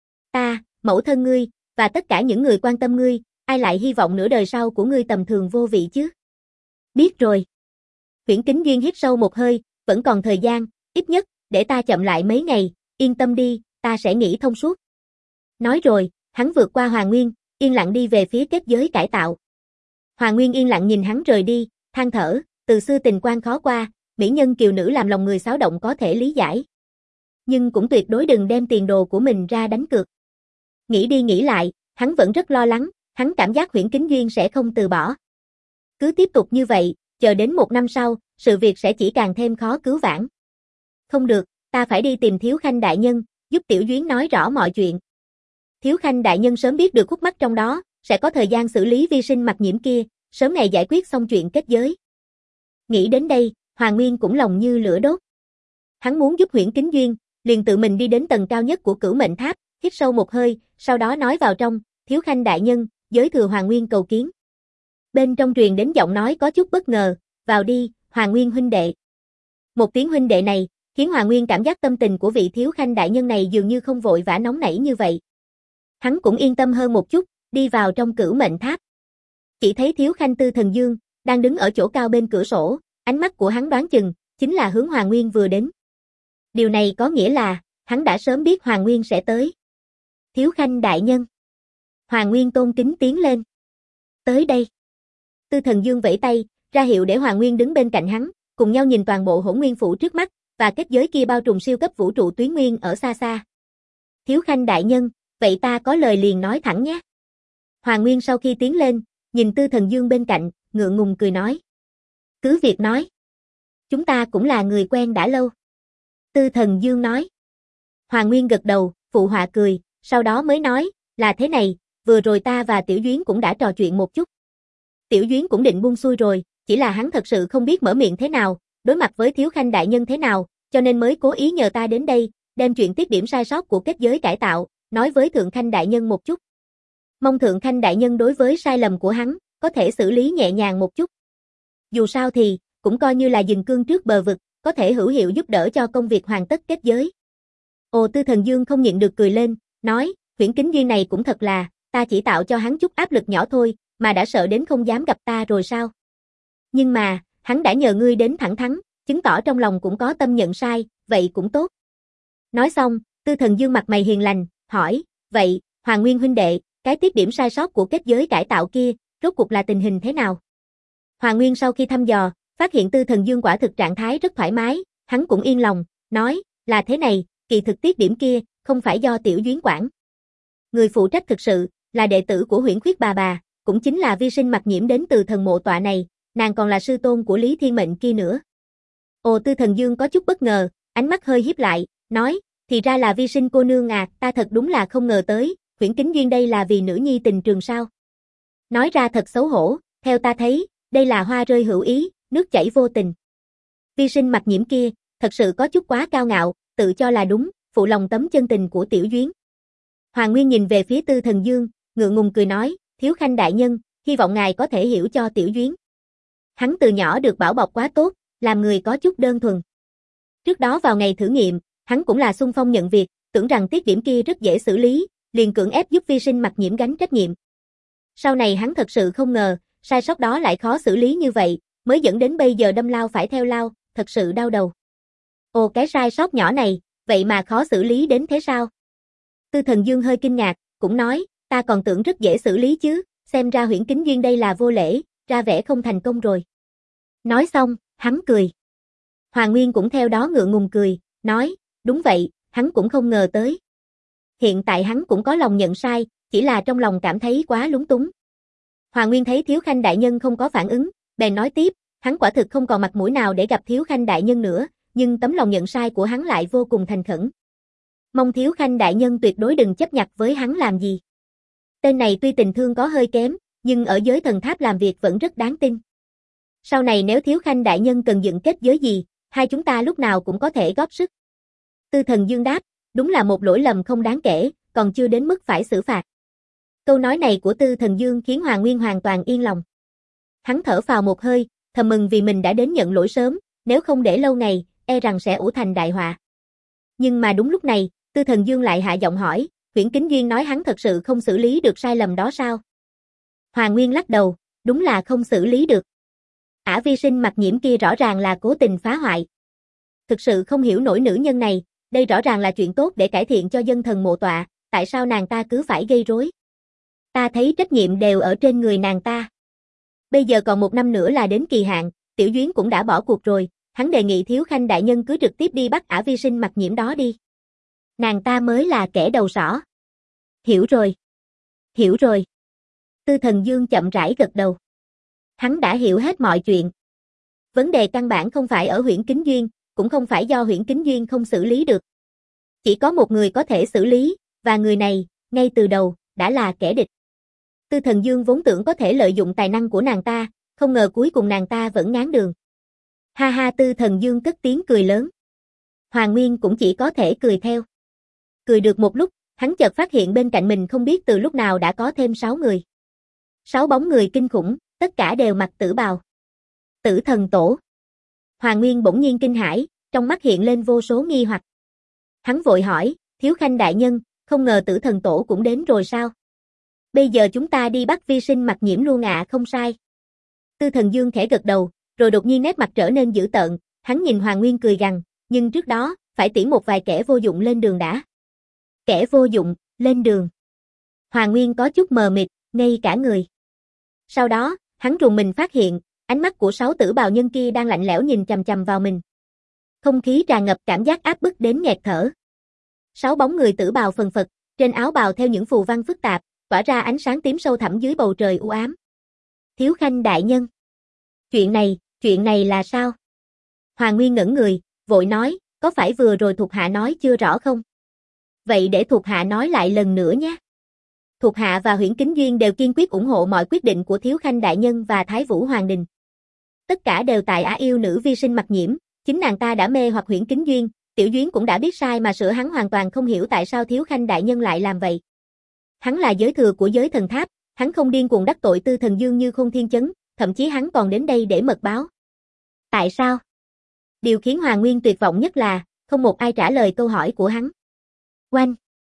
Ta, mẫu thân ngươi, và tất cả những người quan tâm ngươi, ai lại hy vọng nửa đời sau của ngươi tầm thường vô vị chứ? Biết rồi. Huyễn Kính Duyên hít sâu một hơi, vẫn còn thời gian, ít nhất, để ta chậm lại mấy ngày, yên tâm đi, ta sẽ nghĩ thông suốt. Nói rồi, hắn vượt qua Hoàng Nguyên, yên lặng đi về phía kết giới cải tạo. Hoàng Nguyên yên lặng nhìn hắn rời đi, than thở, từ xưa tình quan khó qua, mỹ nhân kiều nữ làm lòng người xáo động có thể lý giải. Nhưng cũng tuyệt đối đừng đem tiền đồ của mình ra đánh cược. Nghĩ đi nghĩ lại, hắn vẫn rất lo lắng, hắn cảm giác Huyễn Kính Duyên sẽ không từ bỏ. Cứ tiếp tục như vậy, chờ đến 1 năm sau, sự việc sẽ chỉ càng thêm khó cứu vãn. Không được, ta phải đi tìm Thiếu Khanh đại nhân, giúp Tiểu Duyến nói rõ mọi chuyện. Thiếu Khanh đại nhân sớm biết được khúc mắc trong đó, sẽ có thời gian xử lý vi sinh mặc nhiễm kia, sớm ngày giải quyết xong chuyện kết giới. Nghĩ đến đây, Hoàng Nguyên cũng lòng như lửa đốt. Hắn muốn giúp Huyễn Kính Duyên, liền tự mình đi đến tầng cao nhất của Cửu Mệnh Tháp, hít sâu một hơi, sau đó nói vào trong, Thiếu Khanh đại nhân, giới thừa Hoàng Nguyên cầu kiến. Bên trong truyền đến giọng nói có chút bất ngờ, vào đi, Hoàng Nguyên huynh đệ. Một tiếng huynh đệ này, khiến Hoàng Nguyên cảm giác tâm tình của vị Thiếu Khanh đại nhân này dường như không vội vã nóng nảy như vậy. Hắn cũng yên tâm hơn một chút, đi vào trong Cửu Mệnh Tháp. Chỉ thấy Thiếu Khanh Tư Thần Dương, đang đứng ở chỗ cao bên cửa sổ, ánh mắt của hắn đoán chừng, chính là hướng Hoàng Nguyên vừa đến. Điều này có nghĩa là, hắn đã sớm biết Hoàng Nguyên sẽ tới. Thiếu Khanh đại nhân. Hoàng Nguyên tôn kính tiến lên. Tới đây. Tư Thần Dương vẫy tay, ra hiệu để Hoàng Nguyên đứng bên cạnh hắn, cùng nhau nhìn toàn bộ Hỗn Nguyên phủ trước mắt, và kết giới kia bao trùm siêu cấp vũ trụ tuyến nguyên ở xa xa. Thiếu Khanh đại nhân, vậy ta có lời liền nói thẳng nhé. Hoàng Nguyên sau khi tiến lên, nhìn Tư Thần Dương bên cạnh, ngượng ngùng cười nói. Cứ việc nói. Chúng ta cũng là người quen đã lâu. Tư Thần Dương nói. Hoàng Nguyên gật đầu, phụ họa cười, sau đó mới nói, là thế này, vừa rồi ta và Tiểu Duyến cũng đã trò chuyện một chút. Tiểu Duyến cũng định buông xuôi rồi, chỉ là hắn thật sự không biết mở miệng thế nào, đối mặt với Thiếu Khanh đại nhân thế nào, cho nên mới cố ý nhờ ta đến đây, đem chuyện tiết điểm sai sót của kết giới cải tạo, nói với Thượng Khanh đại nhân một chút. Mong Thượng Khanh đại nhân đối với sai lầm của hắn, có thể xử lý nhẹ nhàng một chút. Dù sao thì, cũng coi như là dừng cương trước bờ vực, có thể hữu hiệu giúp đỡ cho công việc hoàn tất kết giới. Ồ, Tư Thần Dương không nhịn được cười lên, nói, Huyễn Kính Duyên này cũng thật là, ta chỉ tạo cho hắn chút áp lực nhỏ thôi, mà đã sợ đến không dám gặp ta rồi sao? Nhưng mà, hắn đã nhờ ngươi đến thẳng thắn, chứng tỏ trong lòng cũng có tâm nhận sai, vậy cũng tốt. Nói xong, Tư Thần Dương mặt mày hiền lành, hỏi, vậy, Hoàng Nguyên huynh đệ, cái tiết điểm sai sót của kết giới cải tạo kia, rốt cuộc là tình hình thế nào? Hoàng Nguyên sau khi thăm dò, phát hiện Tư Thần Dương quả thực trạng thái rất thoải mái, hắn cũng yên lòng, nói, là thế này, kỳ thực tiết điểm kia, không phải do Tiểu Duyến quản. Người phụ trách thực sự, là đệ tử của Huyễn Khuyết bà, cũng chính là vi sinh mặc nhiễm đến từ thần mộ tọa này, nàng còn là sư tôn của Lý Thiên Mệnh kia nữa. Ồ, Tư Thần Dương có chút bất ngờ, ánh mắt hơi híp lại, nói, thì ra là vi sinh cô nương à, ta thật đúng là không ngờ tới, Huyễn Kính Duyên đây là vì nữ nhi tình trường sao. Nói ra thật xấu hổ, theo ta thấy, đây là hoa rơi hữu ý, nước chảy vô tình. Vi sinh mặc nhiễm kia, thật sự có chút quá cao ngạo, tự cho là đúng, phụ lòng tấm chân tình của Tiểu Duyến. Hoàng Nguyên nhìn về phía Tư Thần Dương, ngượng ngùng cười nói, Thiếu Khanh đại nhân, hy vọng ngài có thể hiểu cho Tiểu Duyến. Hắn từ nhỏ được bảo bọc quá tốt, làm người có chút đơn thuần. Trước đó vào ngày thử nghiệm, hắn cũng là xung phong nhận việc, tưởng rằng tiết điểm kia rất dễ xử lý, liền cưỡng ép giúp vi sinh mặc nhiễm gánh trách nhiệm. Sau này hắn thật sự không ngờ, sai sót đó lại khó xử lý như vậy, mới dẫn đến bây giờ đâm lao phải theo lao, thật sự đau đầu. Ồ, cái sai sót nhỏ này, vậy mà khó xử lý đến thế sao? Tư Thần Dương hơi kinh ngạc, cũng nói, ta còn tưởng rất dễ xử lý chứ, xem ra Huyễn Kính Duyên đây là vô lễ, ra vẻ không thành công rồi. Nói xong, hắn cười. Hoàng Nguyên cũng theo đó ngượng ngùng cười, nói, đúng vậy, hắn cũng không ngờ tới. Hiện tại hắn cũng có lòng nhận sai, chỉ là trong lòng cảm thấy quá lúng túng. Hoàng Nguyên thấy Thiếu Khanh đại nhân không có phản ứng, bèn nói tiếp, hắn quả thực không còn mặt mũi nào để gặp Thiếu Khanh đại nhân nữa, nhưng tấm lòng nhận sai của hắn lại vô cùng thành khẩn. Mong Thiếu Khanh đại nhân tuyệt đối đừng chấp nhặt với hắn làm gì. Tên này tuy tình thương có hơi kém, nhưng ở giới thần tháp làm việc vẫn rất đáng tin. Sau này nếu Thiếu Khanh đại nhân cần dựng kết giới gì, hai chúng ta lúc nào cũng có thể góp sức. Tư Thần Dương đáp, đúng là một lỗi lầm không đáng kể, còn chưa đến mức phải xử phạt. Câu nói này của Tư Thần Dương khiến Hoàng Nguyên hoàn toàn yên lòng. Hắn thở phào một hơi, thầm mừng vì mình đã đến nhận lỗi sớm, nếu không để lâu ngày, e rằng sẽ ủ thành đại họa. Nhưng mà đúng lúc này, Tư Thần Dương lại hạ giọng hỏi, Huyễn Kính Duyên nói hắn thật sự không xử lý được sai lầm đó sao? Hoàng Nguyên lắc đầu, đúng là không xử lý được. Ả Vi Sinh Mặc Nhiễm kia rõ ràng là cố tình phá hoại. Thực sự không hiểu nổi nữ nhân này, đây rõ ràng là chuyện tốt để cải thiện cho dân thần mộ tọa, tại sao nàng ta cứ phải gây rối? Ta thấy trách nhiệm đều ở trên người nàng ta. Bây giờ còn 1 năm nữa là đến kỳ hạn, Tiểu Duyến cũng đã bỏ cuộc rồi, hắn đề nghị Thiếu Khanh đại nhân cứ trực tiếp đi bắt Ả Vi Sinh Mặc Nhiễm đó đi. Nàng ta mới là kẻ đầu sỏ. Hiểu rồi. Hiểu rồi. Tư Thần Dương chậm rãi gật đầu. Hắn đã hiểu hết mọi chuyện. Vấn đề căn bản không phải ở Huyễn Kính Duyên, cũng không phải do Huyễn Kính Duyên không xử lý được. Chỉ có một người có thể xử lý, và người này, ngay từ đầu, đã là kẻ địch. Tư Thần Dương vốn tưởng có thể lợi dụng tài năng của nàng ta, không ngờ cuối cùng nàng ta vẫn ngáng đường. Ha ha, Tư Thần Dương cất tiếng cười lớn. Hoàng Nguyên cũng chỉ có thể cười theo. Cười được một lúc, hắn chợt phát hiện bên cạnh mình không biết từ lúc nào đã có thêm 6 người. 6 bóng người kinh khủng, tất cả đều mặc tử bào. Tử Thần Tổ. Hoàng Nguyên bỗng nhiên kinh hãi, trong mắt hiện lên vô số nghi hoặc. Hắn vội hỏi, Thiếu Khanh đại nhân, không ngờ Tử Thần Tổ cũng đến rồi sao? Bây giờ chúng ta đi bắt Vi Sinh Mặc Nhiễm luôn ạ, không sai. Tư Thần Dương khẽ gật đầu, rồi đột nhiên nét mặt trở nên dữ tợn, hắn nhìn Hoàng Nguyên cười gằn, nhưng trước đó, phải tiễn một vài kẻ vô dụng lên đường đã. Kẻ vô dụng, lên đường. Hoàng Nguyên có chút mờ mịt, ngây cả người. Sau đó, hắn rùng mình phát hiện, ánh mắt của 6 tử bào nhân kia đang lạnh lẽo nhìn chằm chằm vào mình. Không khí tràn ngập cảm giác áp bức đến nghẹt thở. 6 bóng người tử bào phần phật, trên áo bào theo những phù văn phức tạp, tỏa ra ánh sáng tím sâu thẳm dưới bầu trời u ám. Thiếu Khanh đại nhân. Chuyện này là sao? Hoàng Nguyên ngẩn người, vội nói, có phải vừa rồi thuộc hạ nói chưa rõ không? Vậy để thuộc hạ nói lại lần nữa nhé. Thuộc hạ và Huyễn Kính Duyên đều kiên quyết ủng hộ mọi quyết định của Thiếu Khanh đại nhân và Thái Vũ Hoàng đình. Tất cả đều tại Ả yêu nữ Vi Sinh Mặc Nhiễm, chính nàng ta đã mê hoặc Huyễn Kính Duyên, Tiểu Duyến cũng đã biết sai mà sửa, hắn hoàn toàn không hiểu tại sao Thiếu Khanh đại nhân lại làm vậy. Hắn là giới thừa của giới thần tháp, hắn không điên cuồng đắc tội Tư Thần Dương như Khôn Thiên Chấn, thậm chí hắn còn đến đây để mật báo. Tại sao? Điều khiến Hoàng Nguyên tuyệt vọng nhất là, không một ai trả lời câu hỏi của hắn. Oanh!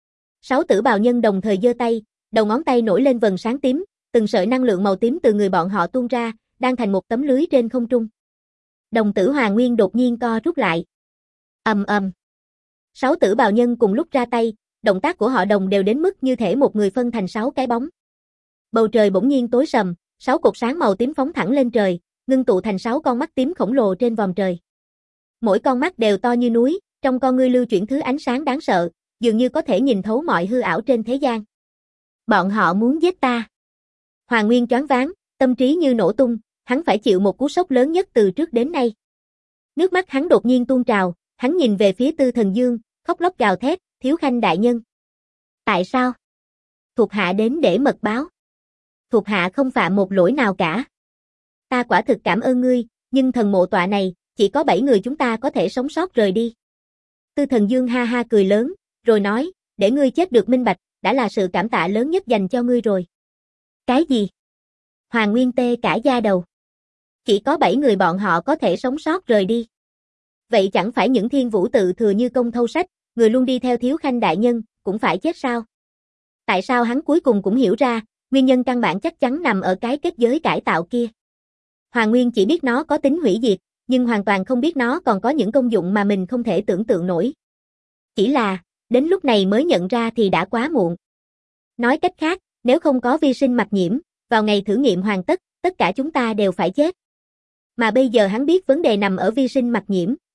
6 tử bào nhân đồng thời giơ tay, đầu ngón tay nổi lên vầng sáng tím, từng sợi năng lượng màu tím từ người bọn họ tuôn ra, đang thành một tấm lưới trên không trung. Đồng tử Hoàng Nguyên đột nhiên co rút lại. Ầm ầm. 6 tử bào nhân cùng lúc ra tay, động tác của họ đồng đều đến mức như thể một người phân thành 6 cái bóng. Bầu trời bỗng nhiên tối sầm, 6 cột sáng màu tím phóng thẳng lên trời, ngưng tụ thành 6 con mắt tím khổng lồ trên vòm trời. Mỗi con mắt đều to như núi, trong con ngươi lưu chuyển thứ ánh sáng đáng sợ, dường như có thể nhìn thấu mọi hư ảo trên thế gian. Bọn họ muốn giết ta. Hoàng Nguyên choáng váng, tâm trí như nổ tung, hắn phải chịu một cú sốc lớn nhất từ trước đến nay. Nước mắt hắn đột nhiên tuôn trào, hắn nhìn về phía Tư Thần Dương, khóc lóc gào thét, Thiếu Khanh đại nhân. Tại sao? Thuộc hạ đến để mật báo. Thuộc hạ không phạm một lỗi nào cả. Ta quả thực cảm ơn ngươi, nhưng thần mộ tọa này, chỉ có 7 người chúng ta có thể sống sót rời đi. Tư Thần Dương ha ha cười lớn, rồi nói, để ngươi chết được minh bạch, đã là sự cảm tạ lớn nhất dành cho ngươi rồi. Cái gì? Hoàng Nguyên tê cả da đầu. Chỉ có 7 người bọn họ có thể sống sót rời đi. Vậy chẳng phải những thiên vũ tự thừa như Công Thâu Sách, người luôn đi theo Thiếu Khanh đại nhân, cũng phải chết sao? Tại sao hắn cuối cùng cũng hiểu ra, nguyên nhân căn bản chắc chắn nằm ở cái kết giới cải tạo kia. Hoàng Nguyên chỉ biết nó có tính hủy diệt, nhưng hoàn toàn không biết nó còn có những công dụng mà mình không thể tưởng tượng nổi. Chỉ là, đến lúc này mới nhận ra thì đã quá muộn. Nói cách khác, nếu không có Vi Sinh Mặc Nhiễm, vào ngày thử nghiệm hoàn tất, tất cả chúng ta đều phải chết. Mà bây giờ hắn biết vấn đề nằm ở Vi Sinh Mặc Nhiễm,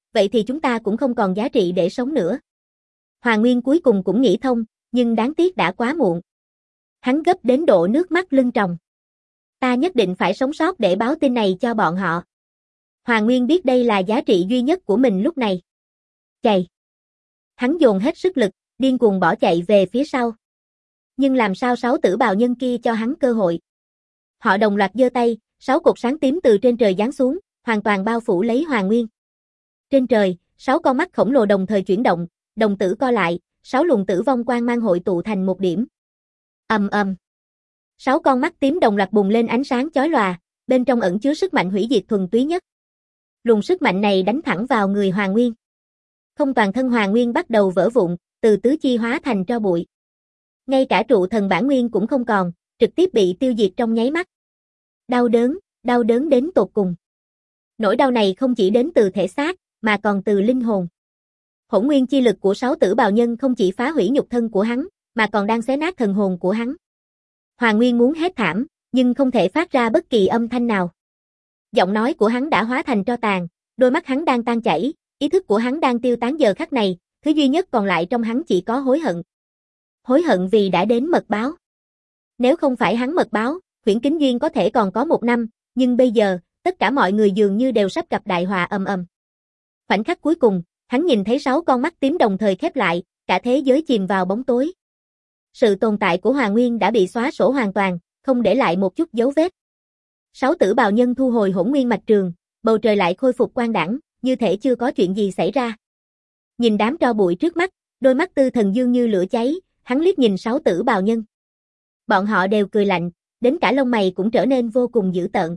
vậy thì chúng ta cũng không còn giá trị để sống nữa. Hoàng Nguyên cuối cùng cũng nghĩ thông, nhưng đáng tiếc đã quá muộn. Hắn gấp đến độ nước mắt lưng tròng. Ta nhất định phải sống sót để báo tin này cho bọn họ. Hoàng Nguyên biết đây là giá trị duy nhất của mình lúc này. Chạy. Hắn dồn hết sức lực, điên cuồng bỏ chạy về phía sau. Nhưng làm sao 6 tử bào nhân kia cho hắn cơ hội? Họ đồng loạt giơ tay, 6 cột sáng tím từ trên trời giáng xuống, hoàn toàn bao phủ lấy Hoàng Nguyên. Trên trời, 6 con mắt khổng lồ đồng thời chuyển động, đồng tử co lại, 6 luồng tử vong quang mang hội tụ thành một điểm. Ầm ầm. 6 con mắt tím đồng loạt bùng lên ánh sáng chói lòa, bên trong ẩn chứa sức mạnh hủy diệt thuần túy nhất. Luồng sức mạnh này đánh thẳng vào người Hoàng Nguyên. Không, toàn thân Hoàng Nguyên bắt đầu vỡ vụn, từ tứ chi hóa thành tro bụi. Ngay cả trụ thần bản nguyên cũng không còn, trực tiếp bị tiêu diệt trong nháy mắt. Đau đớn đến tột cùng. Nỗi đau này không chỉ đến từ thể xác, mà còn từ linh hồn. Hỗn nguyên chi lực của 6 tử bào nhân không chỉ phá hủy nhục thân của hắn, mà còn đang xé nát thần hồn của hắn. Hoàng Nguyên muốn hét thảm, nhưng không thể phát ra bất kỳ âm thanh nào. Giọng nói của hắn đã hóa thành tro tàn, đôi mắt hắn đang tan chảy, ý thức của hắn đang tiêu tán giờ khắc này, thứ duy nhất còn lại trong hắn chỉ có hối hận. Hối hận vì đã đến mật báo. Nếu không phải hắn mật báo, Huyễn Kính Duyên có thể còn có 1 năm, nhưng bây giờ, tất cả mọi người dường như đều sắp gặp đại họa ầm ầm. Khoảnh khắc cuối cùng, hắn nhìn thấy 6 con mắt tím đồng thời khép lại, cả thế giới chìm vào bóng tối. Sự tồn tại của Hoàng Nguyên đã bị xóa sổ hoàn toàn, không để lại một chút dấu vết. 6 tử bào nhân thu hồi hỗn nguyên mạch trường, bầu trời lại khôi phục quang đãng, như thể chưa có chuyện gì xảy ra. Nhìn đám tro bụi trước mắt, đôi mắt Tư Thần Dương như lửa cháy, hắn liếc nhìn 6 tử bào nhân. Bọn họ đều cười lạnh, đến cả lông mày cũng trở nên vô cùng dữ tợn.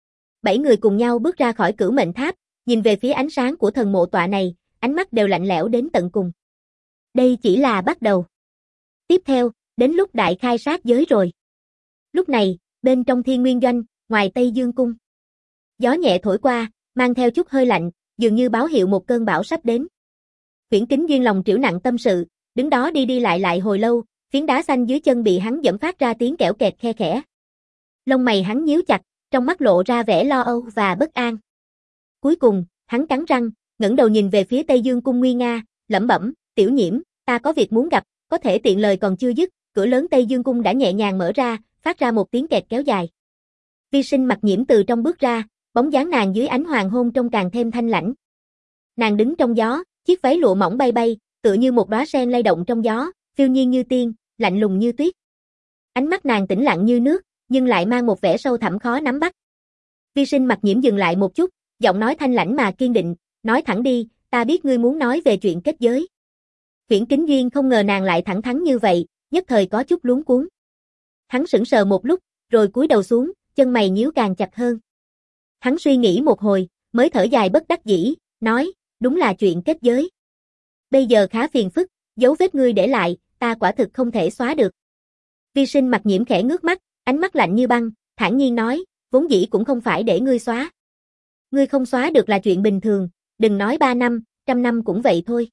7 người cùng nhau bước ra khỏi Cửu Mệnh Tháp, nhìn về phía ánh sáng của thần mộ tọa này, ánh mắt đều lạnh lẽo đến tận cùng. Đây chỉ là bắt đầu. Tiếp theo, đến lúc đại khai sát giới rồi. Lúc này, bên trong Thiên Nguyên Doanh, ngoài Tây Dương Cung. Gió nhẹ thổi qua, mang theo chút hơi lạnh, dường như báo hiệu một cơn bão sắp đến. Huyễn Kính Duyên lòng trĩu nặng tâm sự, đứng đó đi đi lại hồi lâu, phiến đá xanh dưới chân bị hắn giẫm phát ra tiếng kẽo kẹt khe khẽ. Lông mày hắn nhíu chặt, trong mắt lộ ra vẻ lo âu và bất an. Cuối cùng, hắn cắn răng, ngẩng đầu nhìn về phía Tây Dương Cung nguy nga, lẩm bẩm, "Tiểu Nhiễm, ta có việc muốn gặp." Có thể tiện lời còn chưa dứt, cửa lớn Tây Dương Cung đã nhẹ nhàng mở ra, phát ra một tiếng kẹt kéo dài. Vi Sinh Mặc Nhiễm từ trong bước ra, bóng dáng nàng dưới ánh hoàng hôn trông càng thêm thanh lãnh. Nàng đứng trong gió, chiếc váy lụa mỏng bay bay, tựa như một đóa sen lay động trong gió, phiêu nhiên như tiên, lạnh lùng như tuyết. Ánh mắt nàng tĩnh lặng như nước, nhưng lại mang một vẻ sâu thẳm khó nắm bắt. Vi Sinh Mặc Nhiễm dừng lại một chút, giọng nói thanh lãnh mà kiên định, "Nói thẳng đi, ta biết ngươi muốn nói về chuyện kết giới." Huyễn Kính Duyên không ngờ nàng lại thẳng thắn như vậy, nhất thời có chút luống cuống. Hắn sững sờ một lúc, rồi cúi đầu xuống, chân mày nhíu càng chặt hơn. Hắn suy nghĩ một hồi, mới thở dài bất đắc dĩ, nói, "Đúng là chuyện kết giới. Bây giờ khá phiền phức, dấu vết ngươi để lại, ta quả thực không thể xóa được." Vi Sinh Mặc Nhiễm khẽ ngước mắt, ánh mắt lạnh như băng, thản nhiên nói, "Vốn dĩ cũng không phải để ngươi xóa. Ngươi không xóa được là chuyện bình thường, đừng nói 3 năm, 100 năm cũng vậy thôi."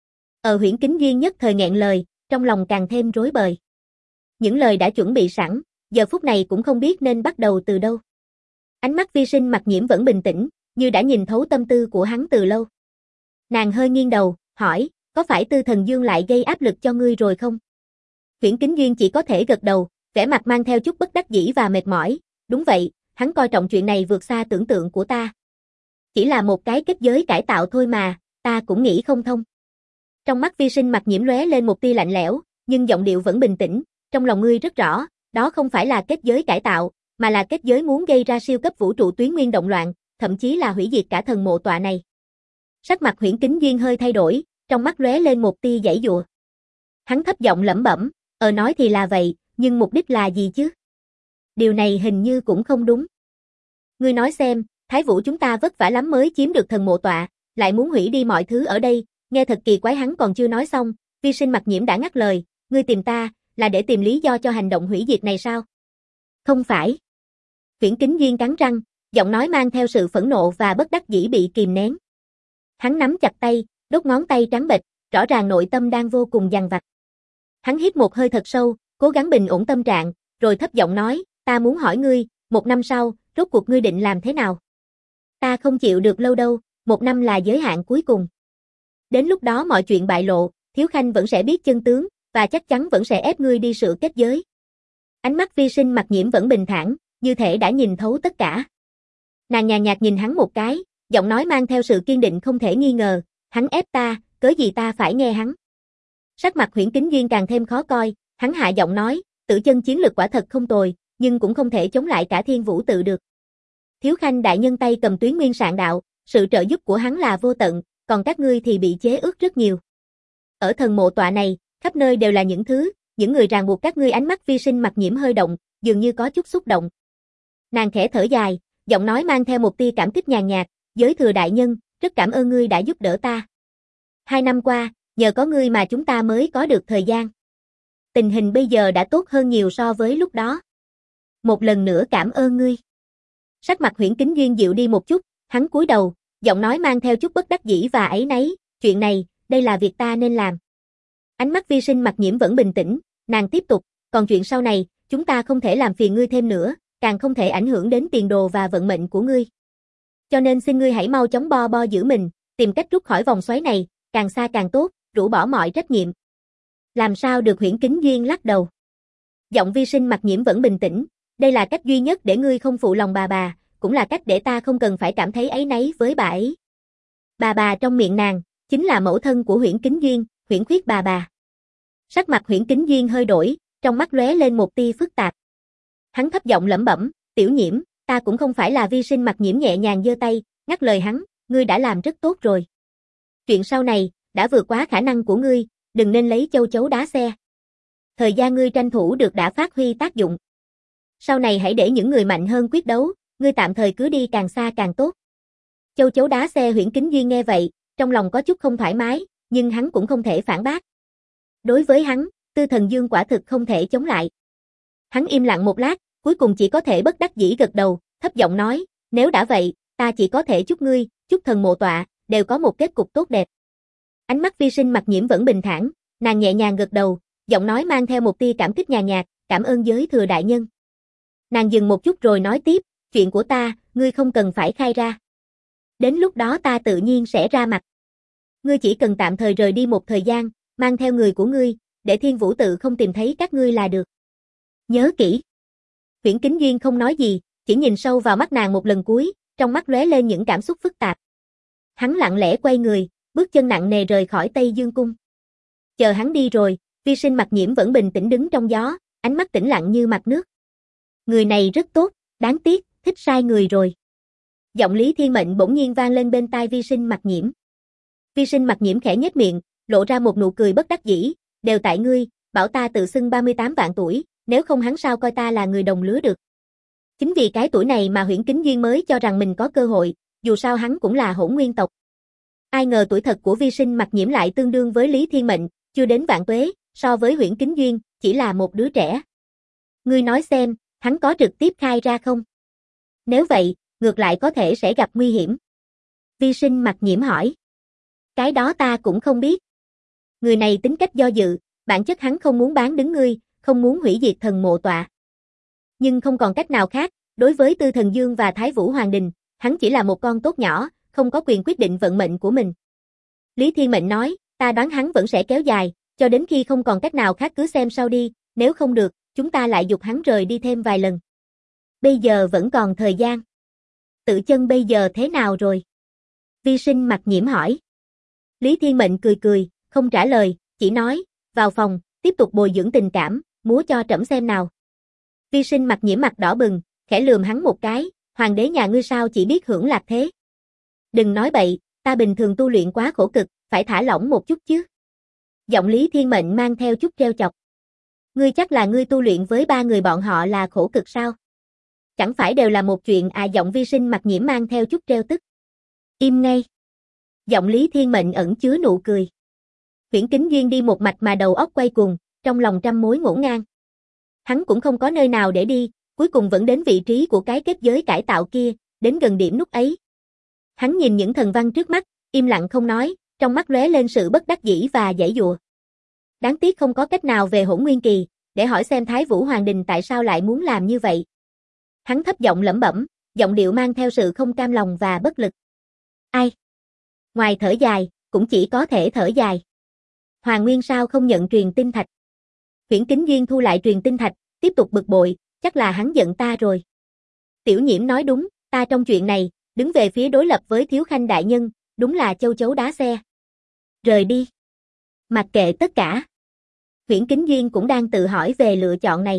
Huyễn Kính Duyên nhất thời nghẹn lời, trong lòng càng thêm rối bời. Những lời đã chuẩn bị sẵn, giờ phút này cũng không biết nên bắt đầu từ đâu. Ánh mắt Vi Sinh Mặc Nhiễm vẫn bình tĩnh, như đã nhìn thấu tâm tư của hắn từ lâu. Nàng hơi nghiêng đầu, hỏi, "Có phải Tư Thần Dương lại gây áp lực cho ngươi rồi không?" Huyễn Kính Duyên chỉ có thể gật đầu, vẻ mặt mang theo chút bất đắc dĩ và mệt mỏi. "Đúng vậy, hắn coi trọng chuyện này vượt xa tưởng tượng của ta. Chỉ là một cái kết giới cải tạo thôi mà, ta cũng nghĩ không thông." Trong mắt Vi Sinh Mặc Nhiễm lóe lên một tia lạnh lẽo, nhưng giọng điệu vẫn bình tĩnh, "Trong lòng ngươi rất rõ, đó không phải là kết giới cải tạo, mà là kết giới muốn gây ra siêu cấp vũ trụ tuyến nguyên động loạn, thậm chí là hủy diệt cả thần mộ tọa này." Sắc mặt Huyễn Kính Duyên hơi thay đổi, trong mắt lóe lên một tia giãy giụa. Hắn thấp giọng lẩm bẩm, nói thì là vậy, nhưng mục đích là gì chứ? Điều này hình như cũng không đúng. Ngươi nói xem, Thái Vũ chúng ta vất vả lắm mới chiếm được thần mộ tọa, lại muốn hủy đi mọi thứ ở đây." Nghe thật kỳ quái, hắn còn chưa nói xong, Vi Sinh Mặc Nhiễm đã ngắt lời, "Ngươi tìm ta, là để tìm lý do cho hành động hủy diệt này sao?" "Không phải." Huyễn Kính Duyên cắn răng, giọng nói mang theo sự phẫn nộ và bất đắc dĩ bị kìm nén. Hắn nắm chặt tay, đốt ngón tay trắng bệch, rõ ràng nội tâm đang vô cùng dằn vặt. Hắn hít một hơi thật sâu, cố gắng bình ổn tâm trạng, rồi thấp giọng nói, "Ta muốn hỏi ngươi, 1 năm sau, rốt cuộc ngươi định làm thế nào?" "Ta không chịu được lâu đâu, 1 năm là giới hạn cuối cùng. Đến lúc đó mọi chuyện bại lộ, Thiếu Khanh vẫn sẽ biết chân tướng, và chắc chắn vẫn sẽ ép ngươi đi sửa kết giới. Ánh mắt Vi Sinh Mặc Nhiễm vẫn bình thản, như thể đã nhìn thấu tất cả. Nàng nhàn nhạt nhìn hắn một cái, giọng nói mang theo sự kiên định không thể nghi ngờ, hắn ép ta, cớ gì ta phải nghe hắn. Sắc mặt Huyễn Kính Duyên càng thêm khó coi, hắn hạ giọng nói, Tử Chân chiến lực quả thật không tồi, nhưng cũng không thể chống lại cả Thiên Vũ tự được. Thiếu Khanh đại nhân tay cầm Tuyến Nguyên Sạn Đạo, sự trợ giúp của hắn là vô tận, còn các ngươi thì bị chế ước rất nhiều. Ở thần mộ tọa này, khắp nơi đều là những người ràng buộc các ngươi. Ánh mắt Vi Sinh Mặc Nhiễm hơi động, dường như có chút xúc động. Nàng khẽ thở dài, giọng nói mang theo một tia cảm kích nhàn nhạt, Giới Thừa đại nhân, rất cảm ơn ngươi đã giúp đỡ ta. 2 năm qua, nhờ có ngươi mà chúng ta mới có được thời gian. Tình hình bây giờ đã tốt hơn nhiều so với lúc đó. Một lần nữa cảm ơn ngươi. Sắc mặt Huyễn Kính Duyên dịu đi một chút, hắn cúi đầu, giọng nói mang theo chút bất đắc dĩ và áy náy, chuyện này, đây là việc ta nên làm. Ánh mắt Vi Sinh Mặc Nhiễm vẫn bình tĩnh, nàng tiếp tục, còn chuyện sau này, chúng ta không thể làm phiền ngươi thêm nữa, càng không thể ảnh hưởng đến tiền đồ và vận mệnh của ngươi. Cho nên xin ngươi hãy mau chóng bo giữ mình, tìm cách rút khỏi vòng xoáy này, càng xa càng tốt, rũ bỏ mọi trách nhiệm. Làm sao được? Huyễn Kính Duyên lắc đầu. Giọng Vi Sinh Mặc Nhiễm vẫn bình tĩnh, đây là cách duy nhất để ngươi không phụ lòng bà, cũng là cách để ta không cần phải cảm thấy áy náy với bà ấy. Bà trong miệng nàng, chính là mẫu thân của Huyễn Kính Duyên, Huyễn Khuyết bà. Sắc mặt Huyễn Kính Duyên hơi đổi, trong mắt lóe lên một tia phức tạp. Hắn thấp giọng lẩm bẩm, Tiểu Nhiễm, ta cũng không phải là Vi Sinh Mặc Nhiễm nhẹ nhàng giơ tay, ngắt lời hắn, ngươi đã làm rất tốt rồi. Chuyện sau này, đã vượt quá khả năng của ngươi, đừng nên lấy châu chấu đá xe. Thời gian ngươi tranh thủ được đã phát huy tác dụng. Sau này hãy để những người mạnh hơn quyết đấu, ngươi tạm thời cứ đi càng xa càng tốt. Châu chấu đá xe. Huyễn Kính Duyên nghe vậy, trong lòng có chút không thoải mái, nhưng hắn cũng không thể phản bác. Đối với hắn, Tư Thần Dương quả thực không thể chống lại. Hắn im lặng một lát, cuối cùng chỉ có thể bất đắc dĩ gật đầu, thấp giọng nói, nếu đã vậy, ta chỉ có thể chúc ngươi, chúc thần mộ tọa, đều có một kết cục tốt đẹp. Ánh mắt Vi Sinh Mặc Nhiễm vẫn bình thản, nàng nhẹ nhàng gật đầu, giọng nói mang theo một tia cảm kích nhàn nhạt, cảm ơn Giới Thừa đại nhân. Nàng dừng một chút rồi nói tiếp, chuyện của ta, ngươi không cần phải khai ra. Đến lúc đó ta tự nhiên sẽ ra mặt. Ngươi chỉ cần tạm thời rời đi một thời gian, mang theo người của ngươi, để Thiên Vũ tự không tìm thấy các ngươi là được. Nhớ kỹ. Huyễn Kính Duyên không nói gì, chỉ nhìn sâu vào mắt nàng một lần cuối, trong mắt lóe lên những cảm xúc phức tạp. Hắn lặng lẽ quay người, bước chân nặng nề rời khỏi Tây Dương Cung. Chờ hắn đi rồi, Vi Sinh Mặc Nhiễm vẫn bình tĩnh đứng trong gió, ánh mắt tĩnh lặng như mặt nước. Người này rất tốt, đáng tiếc, thích sai người rồi. Giọng Lý Thiên Mệnh bỗng nhiên vang lên bên tai Vi Sinh Mặc Nhiễm. Vi Sinh Mặc Nhiễm khẽ nhếch miệng, lộ ra một nụ cười bất đắc dĩ, đều tại ngươi, bảo ta tự xưng 38 vạn tuổi, nếu không hắn sao coi ta là người đồng lứa được. Chính vì cái tuổi này mà Huyễn Kính Duyên mới cho rằng mình có cơ hội, dù sao hắn cũng là Hỗn Nguyên tộc. Ai ngờ tuổi thật của Vi Sinh Mặc Nhiễm lại tương đương với Lý Thiên Mệnh, chưa đến vạn tuế, so với Huyễn Kính Duyên, chỉ là một đứa trẻ. Ngươi nói xem, hắn có trực tiếp khai ra không? Nếu vậy, ngược lại có thể sẽ gặp nguy hiểm. Vi Sinh Mặc Nhiễm hỏi. Cái đó ta cũng không biết. Người này tính cách do dự, bản chất hắn không muốn bán đứng ngươi, không muốn hủy diệt thần mộ tọa. Nhưng không còn cách nào khác, đối với Tư Thần Dương và Thái Vũ Hoàng Đình, hắn chỉ là một con tốt nhỏ, không có quyền quyết định vận mệnh của mình. Lý Thiên Mệnh nói, ta đoán hắn vẫn sẽ kéo dài, cho đến khi không còn cách nào khác cứ xem sau đi, nếu không được, chúng ta lại giục hắn rời đi thêm vài lần. Bây giờ vẫn còn thời gian. Tự Chân bây giờ thế nào rồi? Vi Sinh Mặc Nhiễm hỏi. Lý Thiên Mệnh cười, không trả lời, chỉ nói, vào phòng, tiếp tục bồi dưỡng tình cảm, múa cho trẫm xem nào. Vi Sinh Mặc Nhiễm mặt đỏ bừng, khẽ lườm hắn một cái, hoàng đế nhà ngươi sao chỉ biết hưởng lạc thế. Đừng nói bậy, ta bình thường tu luyện quá khổ cực, phải thả lỏng một chút chứ. Giọng Lý Thiên Mệnh mang theo chút trêu chọc. Ngươi chắc là ngươi tu luyện với 3 người bọn họ là khổ cực sao? Chẳng phải đều là một chuyện à? Giọng Vi Sinh Mặc Nhiễm mang theo chút trêu tức. Im ngay. Giọng Lý Thiên Mệnh ẩn chứa nụ cười. Huyễn Kính Duyên đi một mạch mà đầu óc quay cuồng, trong lòng trăm mối ngổn ngang. Hắn cũng không có nơi nào để đi, cuối cùng vẫn đến vị trí của cái kết giới cải tạo kia, đến gần điểm nút ấy. Hắn nhìn những thần văn trước mắt, im lặng không nói, trong mắt lóe lên sự bất đắc dĩ và giãy giụa. Đáng tiếc không có cách nào về Hỗn Nguyên Kỳ, để hỏi xem Thái Vũ Hoàng Đình tại sao lại muốn làm như vậy. Hắn thấp giọng lẩm bẩm, giọng điệu mang theo sự không cam lòng và bất lực. Ai? Ngoài thở dài, cũng chỉ có thể thở dài. Hoàng Nguyên sao không nhận truyền tinh thạch? Huyễn Kính Duyên thu lại truyền tinh thạch, tiếp tục bực bội, chắc là hắn giận ta rồi. Tiểu Nhiễm nói đúng, ta trong chuyện này, đứng về phía đối lập với Thiếu Khanh đại nhân, đúng là châu chấu đá xe. Rời đi. Mặc kệ tất cả. Huyễn Kính Duyên cũng đang tự hỏi về lựa chọn này.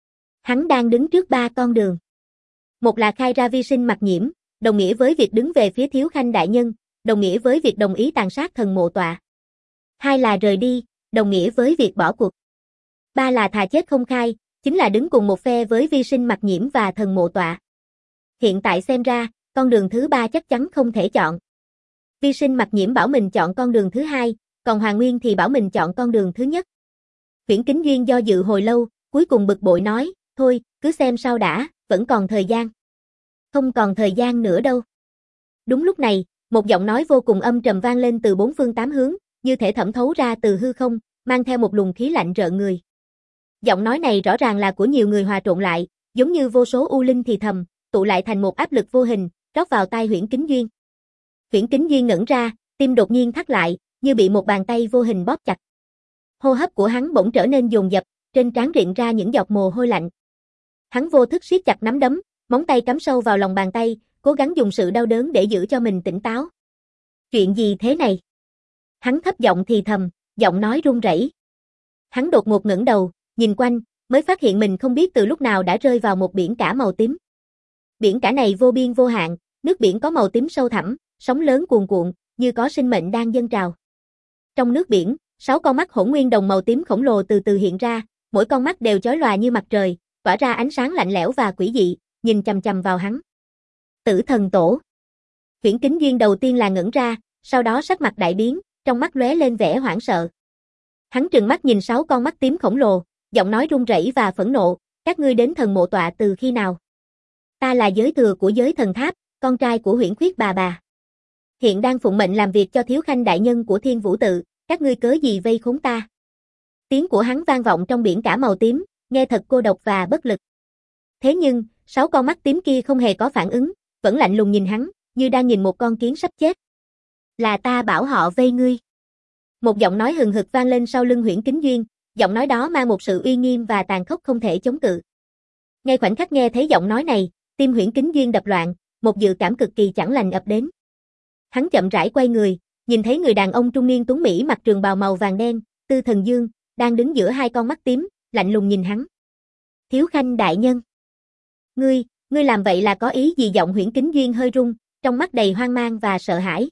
Hắn đang đứng trước 3 con đường. Một là khai ra vi sinh Mặc Nhiễm, đồng nghĩa với việc đứng về phía Thiếu Khanh đại nhân, đồng nghĩa với việc đồng ý tàn sát thần mộ tọa. Hai là rời đi, đồng nghĩa với việc bỏ cuộc. Ba là thà chết không khai, chính là đứng cùng một phe với vi sinh Mặc Nhiễm và thần mộ tọa. Hiện tại xem ra, con đường thứ 3 chắc chắn không thể chọn. Vi sinh Mặc Nhiễm bảo mình chọn con đường thứ 2, còn Hoàng Nguyên thì bảo mình chọn con đường thứ nhất. Huyễn Kính Duyên do dự hồi lâu, cuối cùng bực bội nói, thôi, cứ xem sao đã, vẫn còn thời gian. Không còn thời gian nữa đâu. Đúng lúc này, một giọng nói vô cùng âm trầm vang lên từ 4 phương 8 hướng, như thể thẩm thấu ra từ hư không, mang theo một luồng khí lạnh rợn người. Giọng nói này rõ ràng là của nhiều người hòa trộn lại, giống như vô số u linh thì thầm, tụ lại thành một áp lực vô hình, rót vào tai Huyễn Kính Duyên. Huyễn Kính Duyên ngẩn ra, tim đột nhiên thắt lại, như bị một bàn tay vô hình bóp chặt. Hô hấp của hắn bỗng trở nên dồn dập, trên trán rịn ra những giọt mồ hôi lạnh. Hắn vô thức siết chặt nắm đấm, móng tay cắm sâu vào lòng bàn tay, cố gắng dùng sự đau đớn để giữ cho mình tỉnh táo. Chuyện gì thế này? Hắn thấp giọng thì thầm, giọng nói run rẩy. Hắn đột ngột ngẩng đầu, nhìn quanh, mới phát hiện mình không biết từ lúc nào đã rơi vào một biển cả màu tím. Biển cả này vô biên vô hạn, nước biển có màu tím sâu thẳm, sóng lớn cuồn cuộn, như có sinh mệnh đang dâng trào. Trong nước biển, 6 con mắt hỗn nguyên đồng màu tím khổng lồ từ từ hiện ra, mỗi con mắt đều chói lòa như mặt trời, tỏa ra ánh sáng lạnh lẽo và quỷ dị, nhìn chằm chằm vào hắn. Tử Thần Tổ. Huyễn Kính Duyên đầu tiên là ngẩn ra, sau đó sắc mặt đại biến, trong mắt lóe lên vẻ hoảng sợ. Hắn trừng mắt nhìn 6 con mắt tím khổng lồ, giọng nói run rẩy và phẫn nộ, các ngươi đến thần mộ tọa từ khi nào? Ta là giới thừa của giới thần tháp, con trai của Huyễn Khuyết bà. Hiện đang phụng mệnh làm việc cho Thiếu Khanh đại nhân của Thiên Vũ Tự, các ngươi cớ gì vây khốn ta? Tiếng của hắn vang vọng trong biển cả màu tím, nghe thật cô độc và bất lực. Thế nhưng, 6 con mắt tím kia không hề có phản ứng, vẫn lạnh lùng nhìn hắn, như đang nhìn một con kiến sắp chết. Là ta bảo họ vây ngươi. Một giọng nói hừng hực vang lên sau lưng Huyễn Kính Duyên, giọng nói đó mang một sự uy nghiêm và tàn khốc không thể chống cự. Ngay khoảnh khắc nghe thấy giọng nói này, tim Huyễn Kính Duyên đập loạn, một dự cảm cực kỳ chẳng lành ập đến. Hắn chậm rãi quay người, nhìn thấy người đàn ông trung niên tuấn mỹ mặc trường bào màu vàng đen, Tư Thần Dương, đang đứng giữa 2 con mắt tím, lạnh lùng nhìn hắn. Thiếu Khanh đại nhân. Ngươi làm vậy là có ý gì? Giọng Huyễn Kính Duyên hơi rung, trong mắt đầy hoang mang và sợ hãi.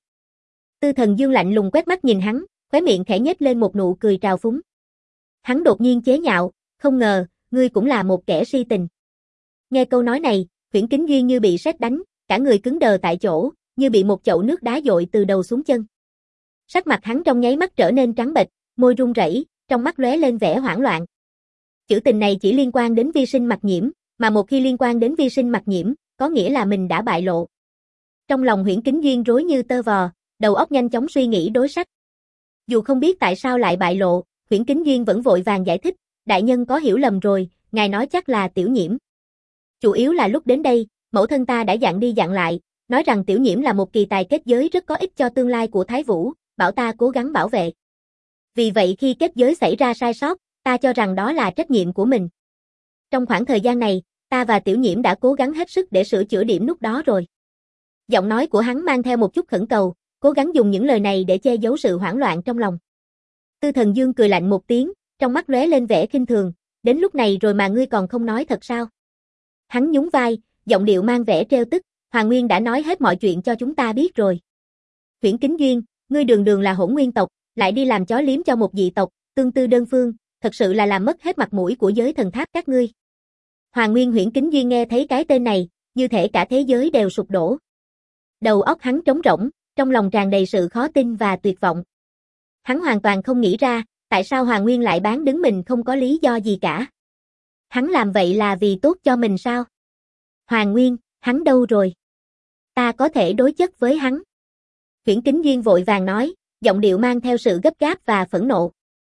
Tư Thần Dương lạnh lùng quét mắt nhìn hắn, khóe miệng khẽ nhếch lên một nụ cười trào phúng. Hắn đột nhiên chế nhạo, không ngờ, ngươi cũng là một kẻ si tình. Nghe câu nói này, Huyễn Kính Duyên như bị sét đánh, cả người cứng đờ tại chỗ, như bị một chậu nước đá dội từ đầu xuống chân. Sắc mặt hắn trong nháy mắt trở nên trắng bệch, môi run rẩy, trong mắt lóe lên vẻ hoảng loạn. Chữ tình này chỉ liên quan đến vi sinh Mặc Nhiễm, mà một khi liên quan đến vi sinh Mặc Nhiễm, có nghĩa là mình đã bại lộ. Trong lòng Huyễn Kính Duyên rối như tơ vò, đầu óc nhanh chóng suy nghĩ đối sách. Dù không biết tại sao lại bại lộ, Huyễn Kính Duyên vẫn vội vàng giải thích, đại nhân có hiểu lầm rồi, ngài nói chắc là Tiểu Nhiễm. Chủ yếu là lúc đến đây, mẫu thân ta đã dặn đi dặn lại, nói rằng Tiểu Nhiễm là một kỳ tài kết giới rất có ích cho tương lai của Thái Vũ, bảo ta cố gắng bảo vệ. Vì vậy khi kết giới xảy ra sai sót, ta cho rằng đó là trách nhiệm của mình. Trong khoảng thời gian này, ta và Tiểu Nhiễm đã cố gắng hết sức để sửa chữa điểm nút đó rồi. Giọng nói của hắn mang theo một chút khẩn cầu, cố gắng dùng những lời này để che giấu sự hoảng loạn trong lòng. Tư Thần Dương cười lạnh một tiếng, trong mắt lóe lên vẻ khinh thường, đến lúc này rồi mà ngươi còn không nói thật sao? Hắn nhún vai, giọng điệu mang vẻ trêu tức, Hoàng Nguyên đã nói hết mọi chuyện cho chúng ta biết rồi. Huyễn Kính Duyên, ngươi đường đường là Hỗn Nguyên tộc, lại đi làm chó liếm cho một dị tộc, tương tư đơn phương, thật sự là làm mất hết mặt mũi của giới thần tháp các ngươi. Hoàng Nguyên Huyễn Kính Duyên nghe thấy cái tên này, như thể cả thế giới đều sụp đổ. Đầu óc hắn trống rỗng, trong lòng tràn đầy sự khó tin và tuyệt vọng. Hắn hoàn toàn không nghĩ ra, tại sao Hoàng Nguyên lại bán đứng mình không có lý do gì cả. Hắn làm vậy là vì tốt cho mình sao? Hoàng Nguyên, hắn đâu rồi? Ta có thể đối chất với hắn. Huyễn Kính Duyên vội vàng nói, giọng điệu mang theo sự gấp gáp và phẫn nộ.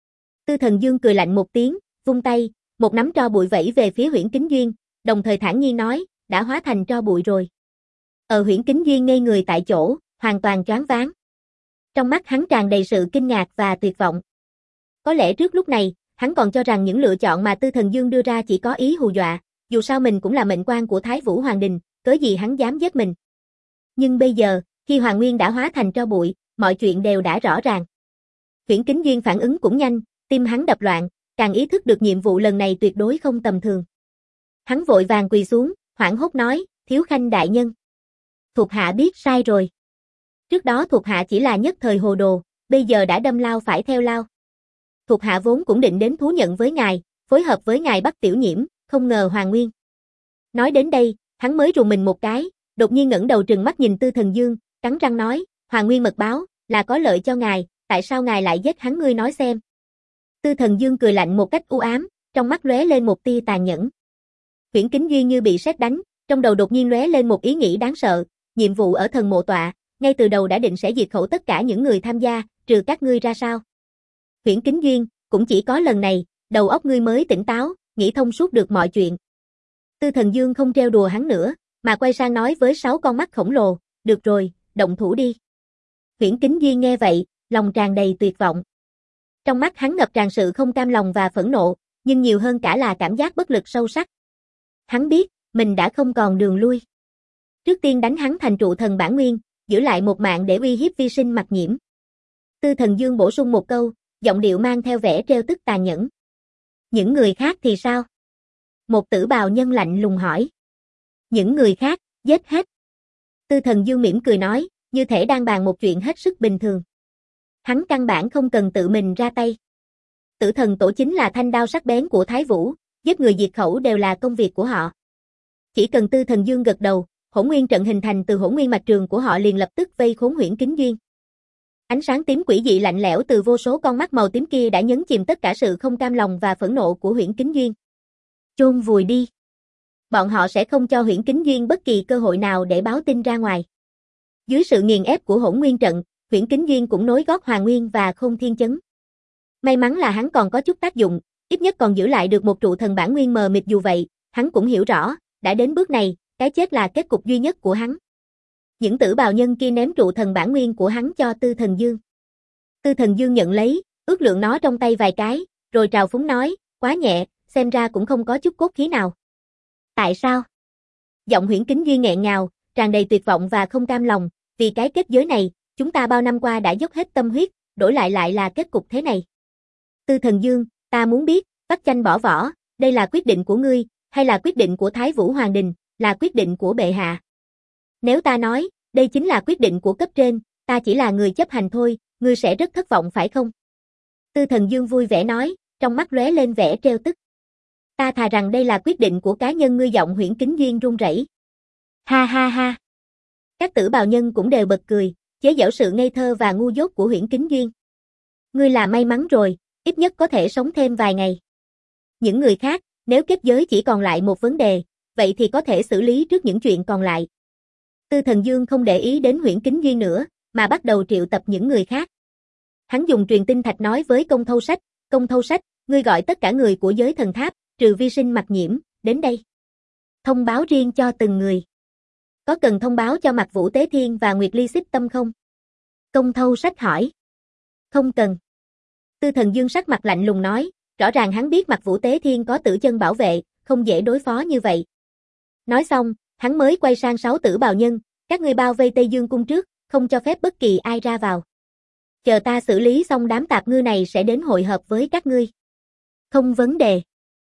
Tư Thần Dương cười lạnh một tiếng, vung tay, một nắm tro bụi vẩy về phía Huyễn Kính Duyên, đồng thời thản nhiên nói, đã hóa thành tro bụi rồi. Huyễn Kính Duyên ngây người tại chỗ, hoàn toàn choáng váng. Trong mắt hắn tràn đầy sự kinh ngạc và tuyệt vọng. Có lẽ trước lúc này, hắn còn cho rằng những lựa chọn mà Tư Thần Dương đưa ra chỉ có ý hù dọa, dù sao mình cũng là mệnh quan của Thái Vũ Hoàng Đình, cớ gì hắn dám giết mình. Nhưng bây giờ, khi Hoàng Nguyên đã hóa thành tro bụi, mọi chuyện đều đã rõ ràng. Huyễn Kính Duyên phản ứng cũng nhanh, tim hắn đập loạn, càng ý thức được nhiệm vụ lần này tuyệt đối không tầm thường. Hắn vội vàng quỳ xuống, hoảng hốt nói, Thiếu Khanh đại nhân. Thuộc hạ biết sai rồi. Trước đó thuộc hạ chỉ là nhất thời hồ đồ, bây giờ đã đâm lao phải theo lao. Thuộc hạ vốn cũng định đến thú nhận với ngài, phối hợp với ngài bắt Tiểu Nhiễm, không ngờ Hoàng Nguyên. Nói đến đây, hắn mới rùng mình một cái, đột nhiên ngẩng đầu trừng mắt nhìn Tư Thần Dương, cắn răng nói, Hoàng Nguyên mật báo, là có lợi cho ngài, tại sao ngài lại giết hắn, ngươi nói xem. Tư Thần Dương cười lạnh một cách u ám, trong mắt lóe lên một tia tàn nhẫn. Huyễn Kính Duyên như bị sét đánh, trong đầu đột nhiên lóe lên một ý nghĩ đáng sợ, nhiệm vụ ở thần mộ tọa, ngay từ đầu đã định sẽ diệt khẩu tất cả những người tham gia, trừ các ngươi ra sao. Huyễn Kính Duyên, cũng chỉ có lần này, đầu óc ngươi mới tỉnh táo, nghĩ thông suốt được mọi chuyện. Tư Thần Dương không trêu đùa hắn nữa, mà quay sang nói với 6 con mắt khổng lồ, được rồi, động thủ đi. Huyễn Kính Duyên nghe vậy, lòng tràn đầy tuyệt vọng. Trong mắt hắn ngập tràn sự không cam lòng và phẫn nộ, nhưng nhiều hơn cả là cảm giác bất lực sâu sắc. Hắn biết, mình đã không còn đường lui. Trước tiên đánh hắn thành trụ thần bản nguyên, giữ lại một mạng để uy hiếp vi sinh Mặc Nhiễm. Tư Thần Dương bổ sung một câu, giọng điệu mang theo vẻ trêu tức tàn nhẫn. Những người khác thì sao? Một tử bào nhân lạnh lùng hỏi. Những người khác, giết hết. Tư Thần Dương mỉm cười nói, như thể đang bàn một chuyện hết sức bình thường. Hắn căn bản không cần tự mình ra tay. Tử thần tổ chính là thanh đao sắc bén của Thái Vũ, giết người diệt khẩu đều là công việc của họ. Chỉ cần Tư Thần Dương gật đầu, hỗn nguyên trận hình thành từ hỗn nguyên mạch trường của họ liền lập tức vây khốn Huyễn Kính Duyên. Ánh sáng tím quỷ dị lạnh lẽo từ vô số con mắt màu tím kia đã nhấn chìm tất cả sự không cam lòng và phẫn nộ của Huyễn Kính Duyên. Chôn vùi đi. Bọn họ sẽ không cho Huyễn Kính Duyên bất kỳ cơ hội nào để báo tin ra ngoài. Dưới sự nghiền ép của hỗn nguyên trận, Huyễn Kính Duyên cũng nối gót Hoàng Nguyên và Khôn Thiên Chấn. May mắn là hắn còn có chút tác dụng, ít nhất còn giữ lại được một trụ thần bản nguyên mờ mịt, dù vậy, hắn cũng hiểu rõ, đã đến bước này, cái chết là kết cục duy nhất của hắn. Những tử bào nhân kia ném trụ thần bản nguyên của hắn cho Tư Thần Dương. Tư Thần Dương nhận lấy, ước lượng nó trong tay vài cái, rồi trào phúng nói, quá nhẹ, xem ra cũng không có chút cốt khí nào. Tại sao? Giọng Huyễn Kính Duyên nghẹn ngào, tràn đầy tuyệt vọng và không cam lòng, vì cái kết giới này, chúng ta bao năm qua đã dốc hết tâm huyết, đổi lại là kết cục thế này. Tư Thần Dương, ta muốn biết, vắt chanh bỏ vỏ, đây là quyết định của ngươi, hay là quyết định của Thái Vũ Hoàng Đình, là quyết định của bệ hạ? Nếu ta nói, đây chính là quyết định của cấp trên, ta chỉ là người chấp hành thôi, ngươi sẽ rất thất vọng phải không? Tư Thần Dương vui vẻ nói, trong mắt lóe lên vẻ trêu tức. Ta thà rằng đây là quyết định của cá nhân ngươi, giọng Huyễn Kính Duyên run rẩy. Ha ha ha. Các tử bào nhân cũng đều bật cười, chế giễu sự ngây thơ và ngu dốt của Huyễn Kính Duyên. Ngươi là may mắn rồi, ít nhất có thể sống thêm vài ngày. Những người khác, nếu kết giới chỉ còn lại một vấn đề, vậy thì có thể xử lý trước những chuyện còn lại. Tư Thần Dương không để ý đến Huyễn Kính Duyên nữa, mà bắt đầu triệu tập những người khác. Hắn dùng truyền tin thạch nói với Công Thâu Sách, ngươi gọi tất cả người của giới thần tháp, trừ vi sinh Mặc Nhiễm, đến đây. Thông báo riêng cho từng người. Có cần thông báo cho Mạc Vũ Tế Thiên và Nguyệt Ly Xích Tâm không? Công Thâu Sách hỏi. Không cần. Tư Thần Dương sắc mặt lạnh lùng nói, rõ ràng hắn biết Mạc Vũ Tế Thiên có tử chân bảo vệ, không dễ đối phó như vậy. Nói xong, hắn mới quay sang 6 tử bào nhân, các ngươi bao vây Tây Dương cung trước, không cho phép bất kỳ ai ra vào. Chờ ta xử lý xong đám tạp ngư này sẽ đến hội hợp với các ngươi. Không vấn đề.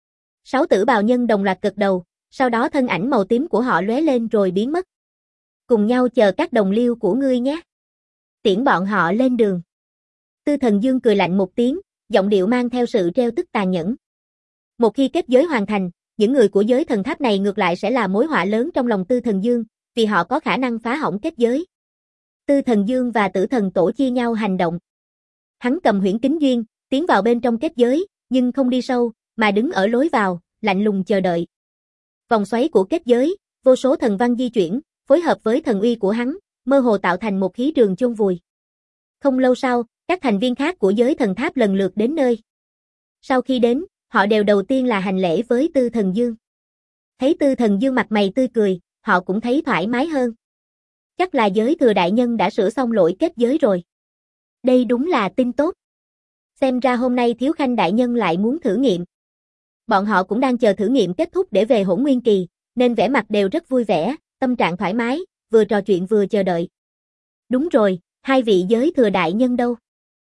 6 tử bào nhân đồng loạt gật đầu, sau đó thân ảnh màu tím của họ lóe lên rồi biến mất. Cùng nhau chờ các đồng liêu của ngươi nhé. Tiễn bọn họ lên đường. Tư Thần Dương cười lạnh một tiếng, giọng điệu mang theo sự trêu tức tàn nhẫn. Một khi kết giới hoàn thành, những người của giới thần tháp này ngược lại sẽ là mối họa lớn trong lòng Tư Thần Dương, vì họ có khả năng phá hỏng kết giới. Tư Thần Dương và Tử Thần Tổ chia nhau hành động. Hắn cầm Huyễn Kính Duyên, tiến vào bên trong kết giới, nhưng không đi sâu, mà đứng ở lối vào, lạnh lùng chờ đợi. Vòng xoáy của kết giới, vô số thần văn di chuyển, phối hợp với thần uy của hắn, mơ hồ tạo thành một khí trường chôn vùi. Không lâu sau, các thành viên khác của giới thần tháp lần lượt đến nơi. Sau khi đến, họ đều đầu tiên là hành lễ với Tư Thần Dương. Thấy Tư Thần Dương mặt mày tươi cười, họ cũng thấy thoải mái hơn. Chắc là giới thừa đại nhân đã sửa xong lỗi kết giới rồi. Đây đúng là tin tốt. Xem ra hôm nay Thiếu Khanh đại nhân lại muốn thử nghiệm. Bọn họ cũng đang chờ thử nghiệm kết thúc để về Hỗn Nguyên Kỳ, nên vẻ mặt đều rất vui vẻ, tâm trạng thoải mái, vừa trò chuyện vừa chờ đợi. Đúng rồi, hai vị giới thừa đại nhân đâu?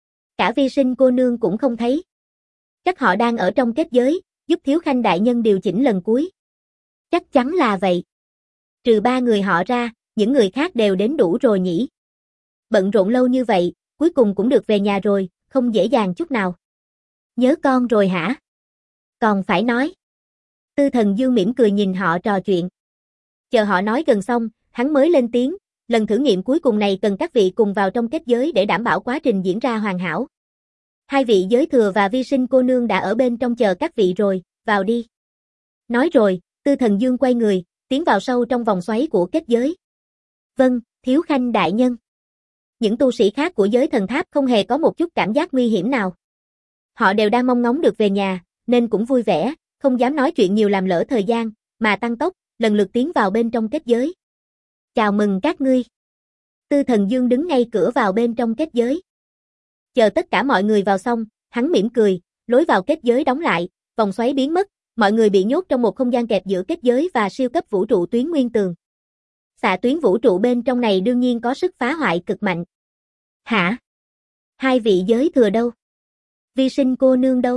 Cả Vi Sinh cô nương cũng không thấy. Chắc họ đang ở trong kết giới, giúp Thiếu Khanh đại nhân điều chỉnh lần cuối. Chắc chắn là vậy. Trừ ba người họ ra, những người khác đều đến đủ rồi nhỉ. Bận rộn lâu như vậy, cuối cùng cũng được về nhà rồi, không dễ dàng chút nào. Nhớ con rồi hả? Còn phải nói. Tư Thần Dương mỉm cười nhìn họ trò chuyện. Chờ họ nói gần xong, hắn mới lên tiếng, lần thử nghiệm cuối cùng này cần các vị cùng vào trong kết giới để đảm bảo quá trình diễn ra hoàn hảo. Hai vị giới thừa và Vi Sinh cô nương đã ở bên trong chờ các vị rồi, vào đi. Nói rồi, Tư Thần Dương quay người, tiến vào sâu trong vòng xoáy của kết giới. Vâng, Thiếu Khanh đại nhân. Những tu sĩ khác của giới thần tháp không hề có một chút cảm giác nguy hiểm nào. Họ đều đang mong ngóng được về nhà, nên cũng vui vẻ, không dám nói chuyện nhiều làm lỡ thời gian, mà tăng tốc, lần lượt tiến vào bên trong kết giới. Chào mừng các ngươi. Tư Thần Dương đứng ngay cửa vào bên trong kết giới. Chờ tất cả mọi người vào xong, hắn mỉm cười, lối vào kết giới đóng lại, vòng xoáy biến mất, mọi người bị nhốt trong một không gian kẹp giữa kết giới và siêu cấp vũ trụ tuyến nguyên tường. Xạ tuyến vũ trụ bên trong này đương nhiên có sức phá hoại cực mạnh. Hả? Hai vị giới thừa đâu? Vi Sinh cô nương đâu?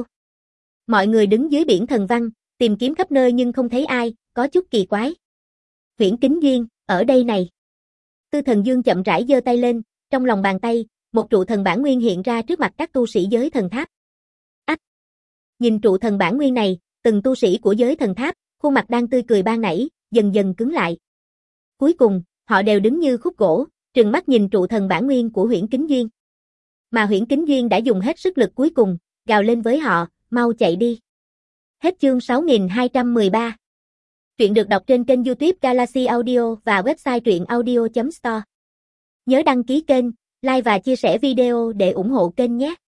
Mọi người đứng dưới biển thần văn, tìm kiếm khắp nơi nhưng không thấy ai, có chút kỳ quái. Huyễn Kính Duyên, ở đây này. Tư Thần Dương chậm rãi giơ tay lên, trong lòng bàn tay, một trụ thần bản nguyên hiện ra trước mặt các tu sĩ giới thần tháp. Ách! Nhìn trụ thần bản nguyên này, từng tu sĩ của giới thần tháp, khuôn mặt đang tươi cười ban nãy, dần dần cứng lại. Cuối cùng, họ đều đứng như khúc gỗ, trừng mắt nhìn trụ thần bản nguyên của Huyễn Kính Duyên. Mà Huyễn Kính Duyên đã dùng hết sức lực cuối cùng, gào lên với họ, mau chạy đi. Hết chương 6213. Truyện được đọc trên kênh YouTube Galaxy Audio và website truyệnaudio.store. Nhớ đăng ký kênh, like và chia sẻ video để ủng hộ kênh nhé.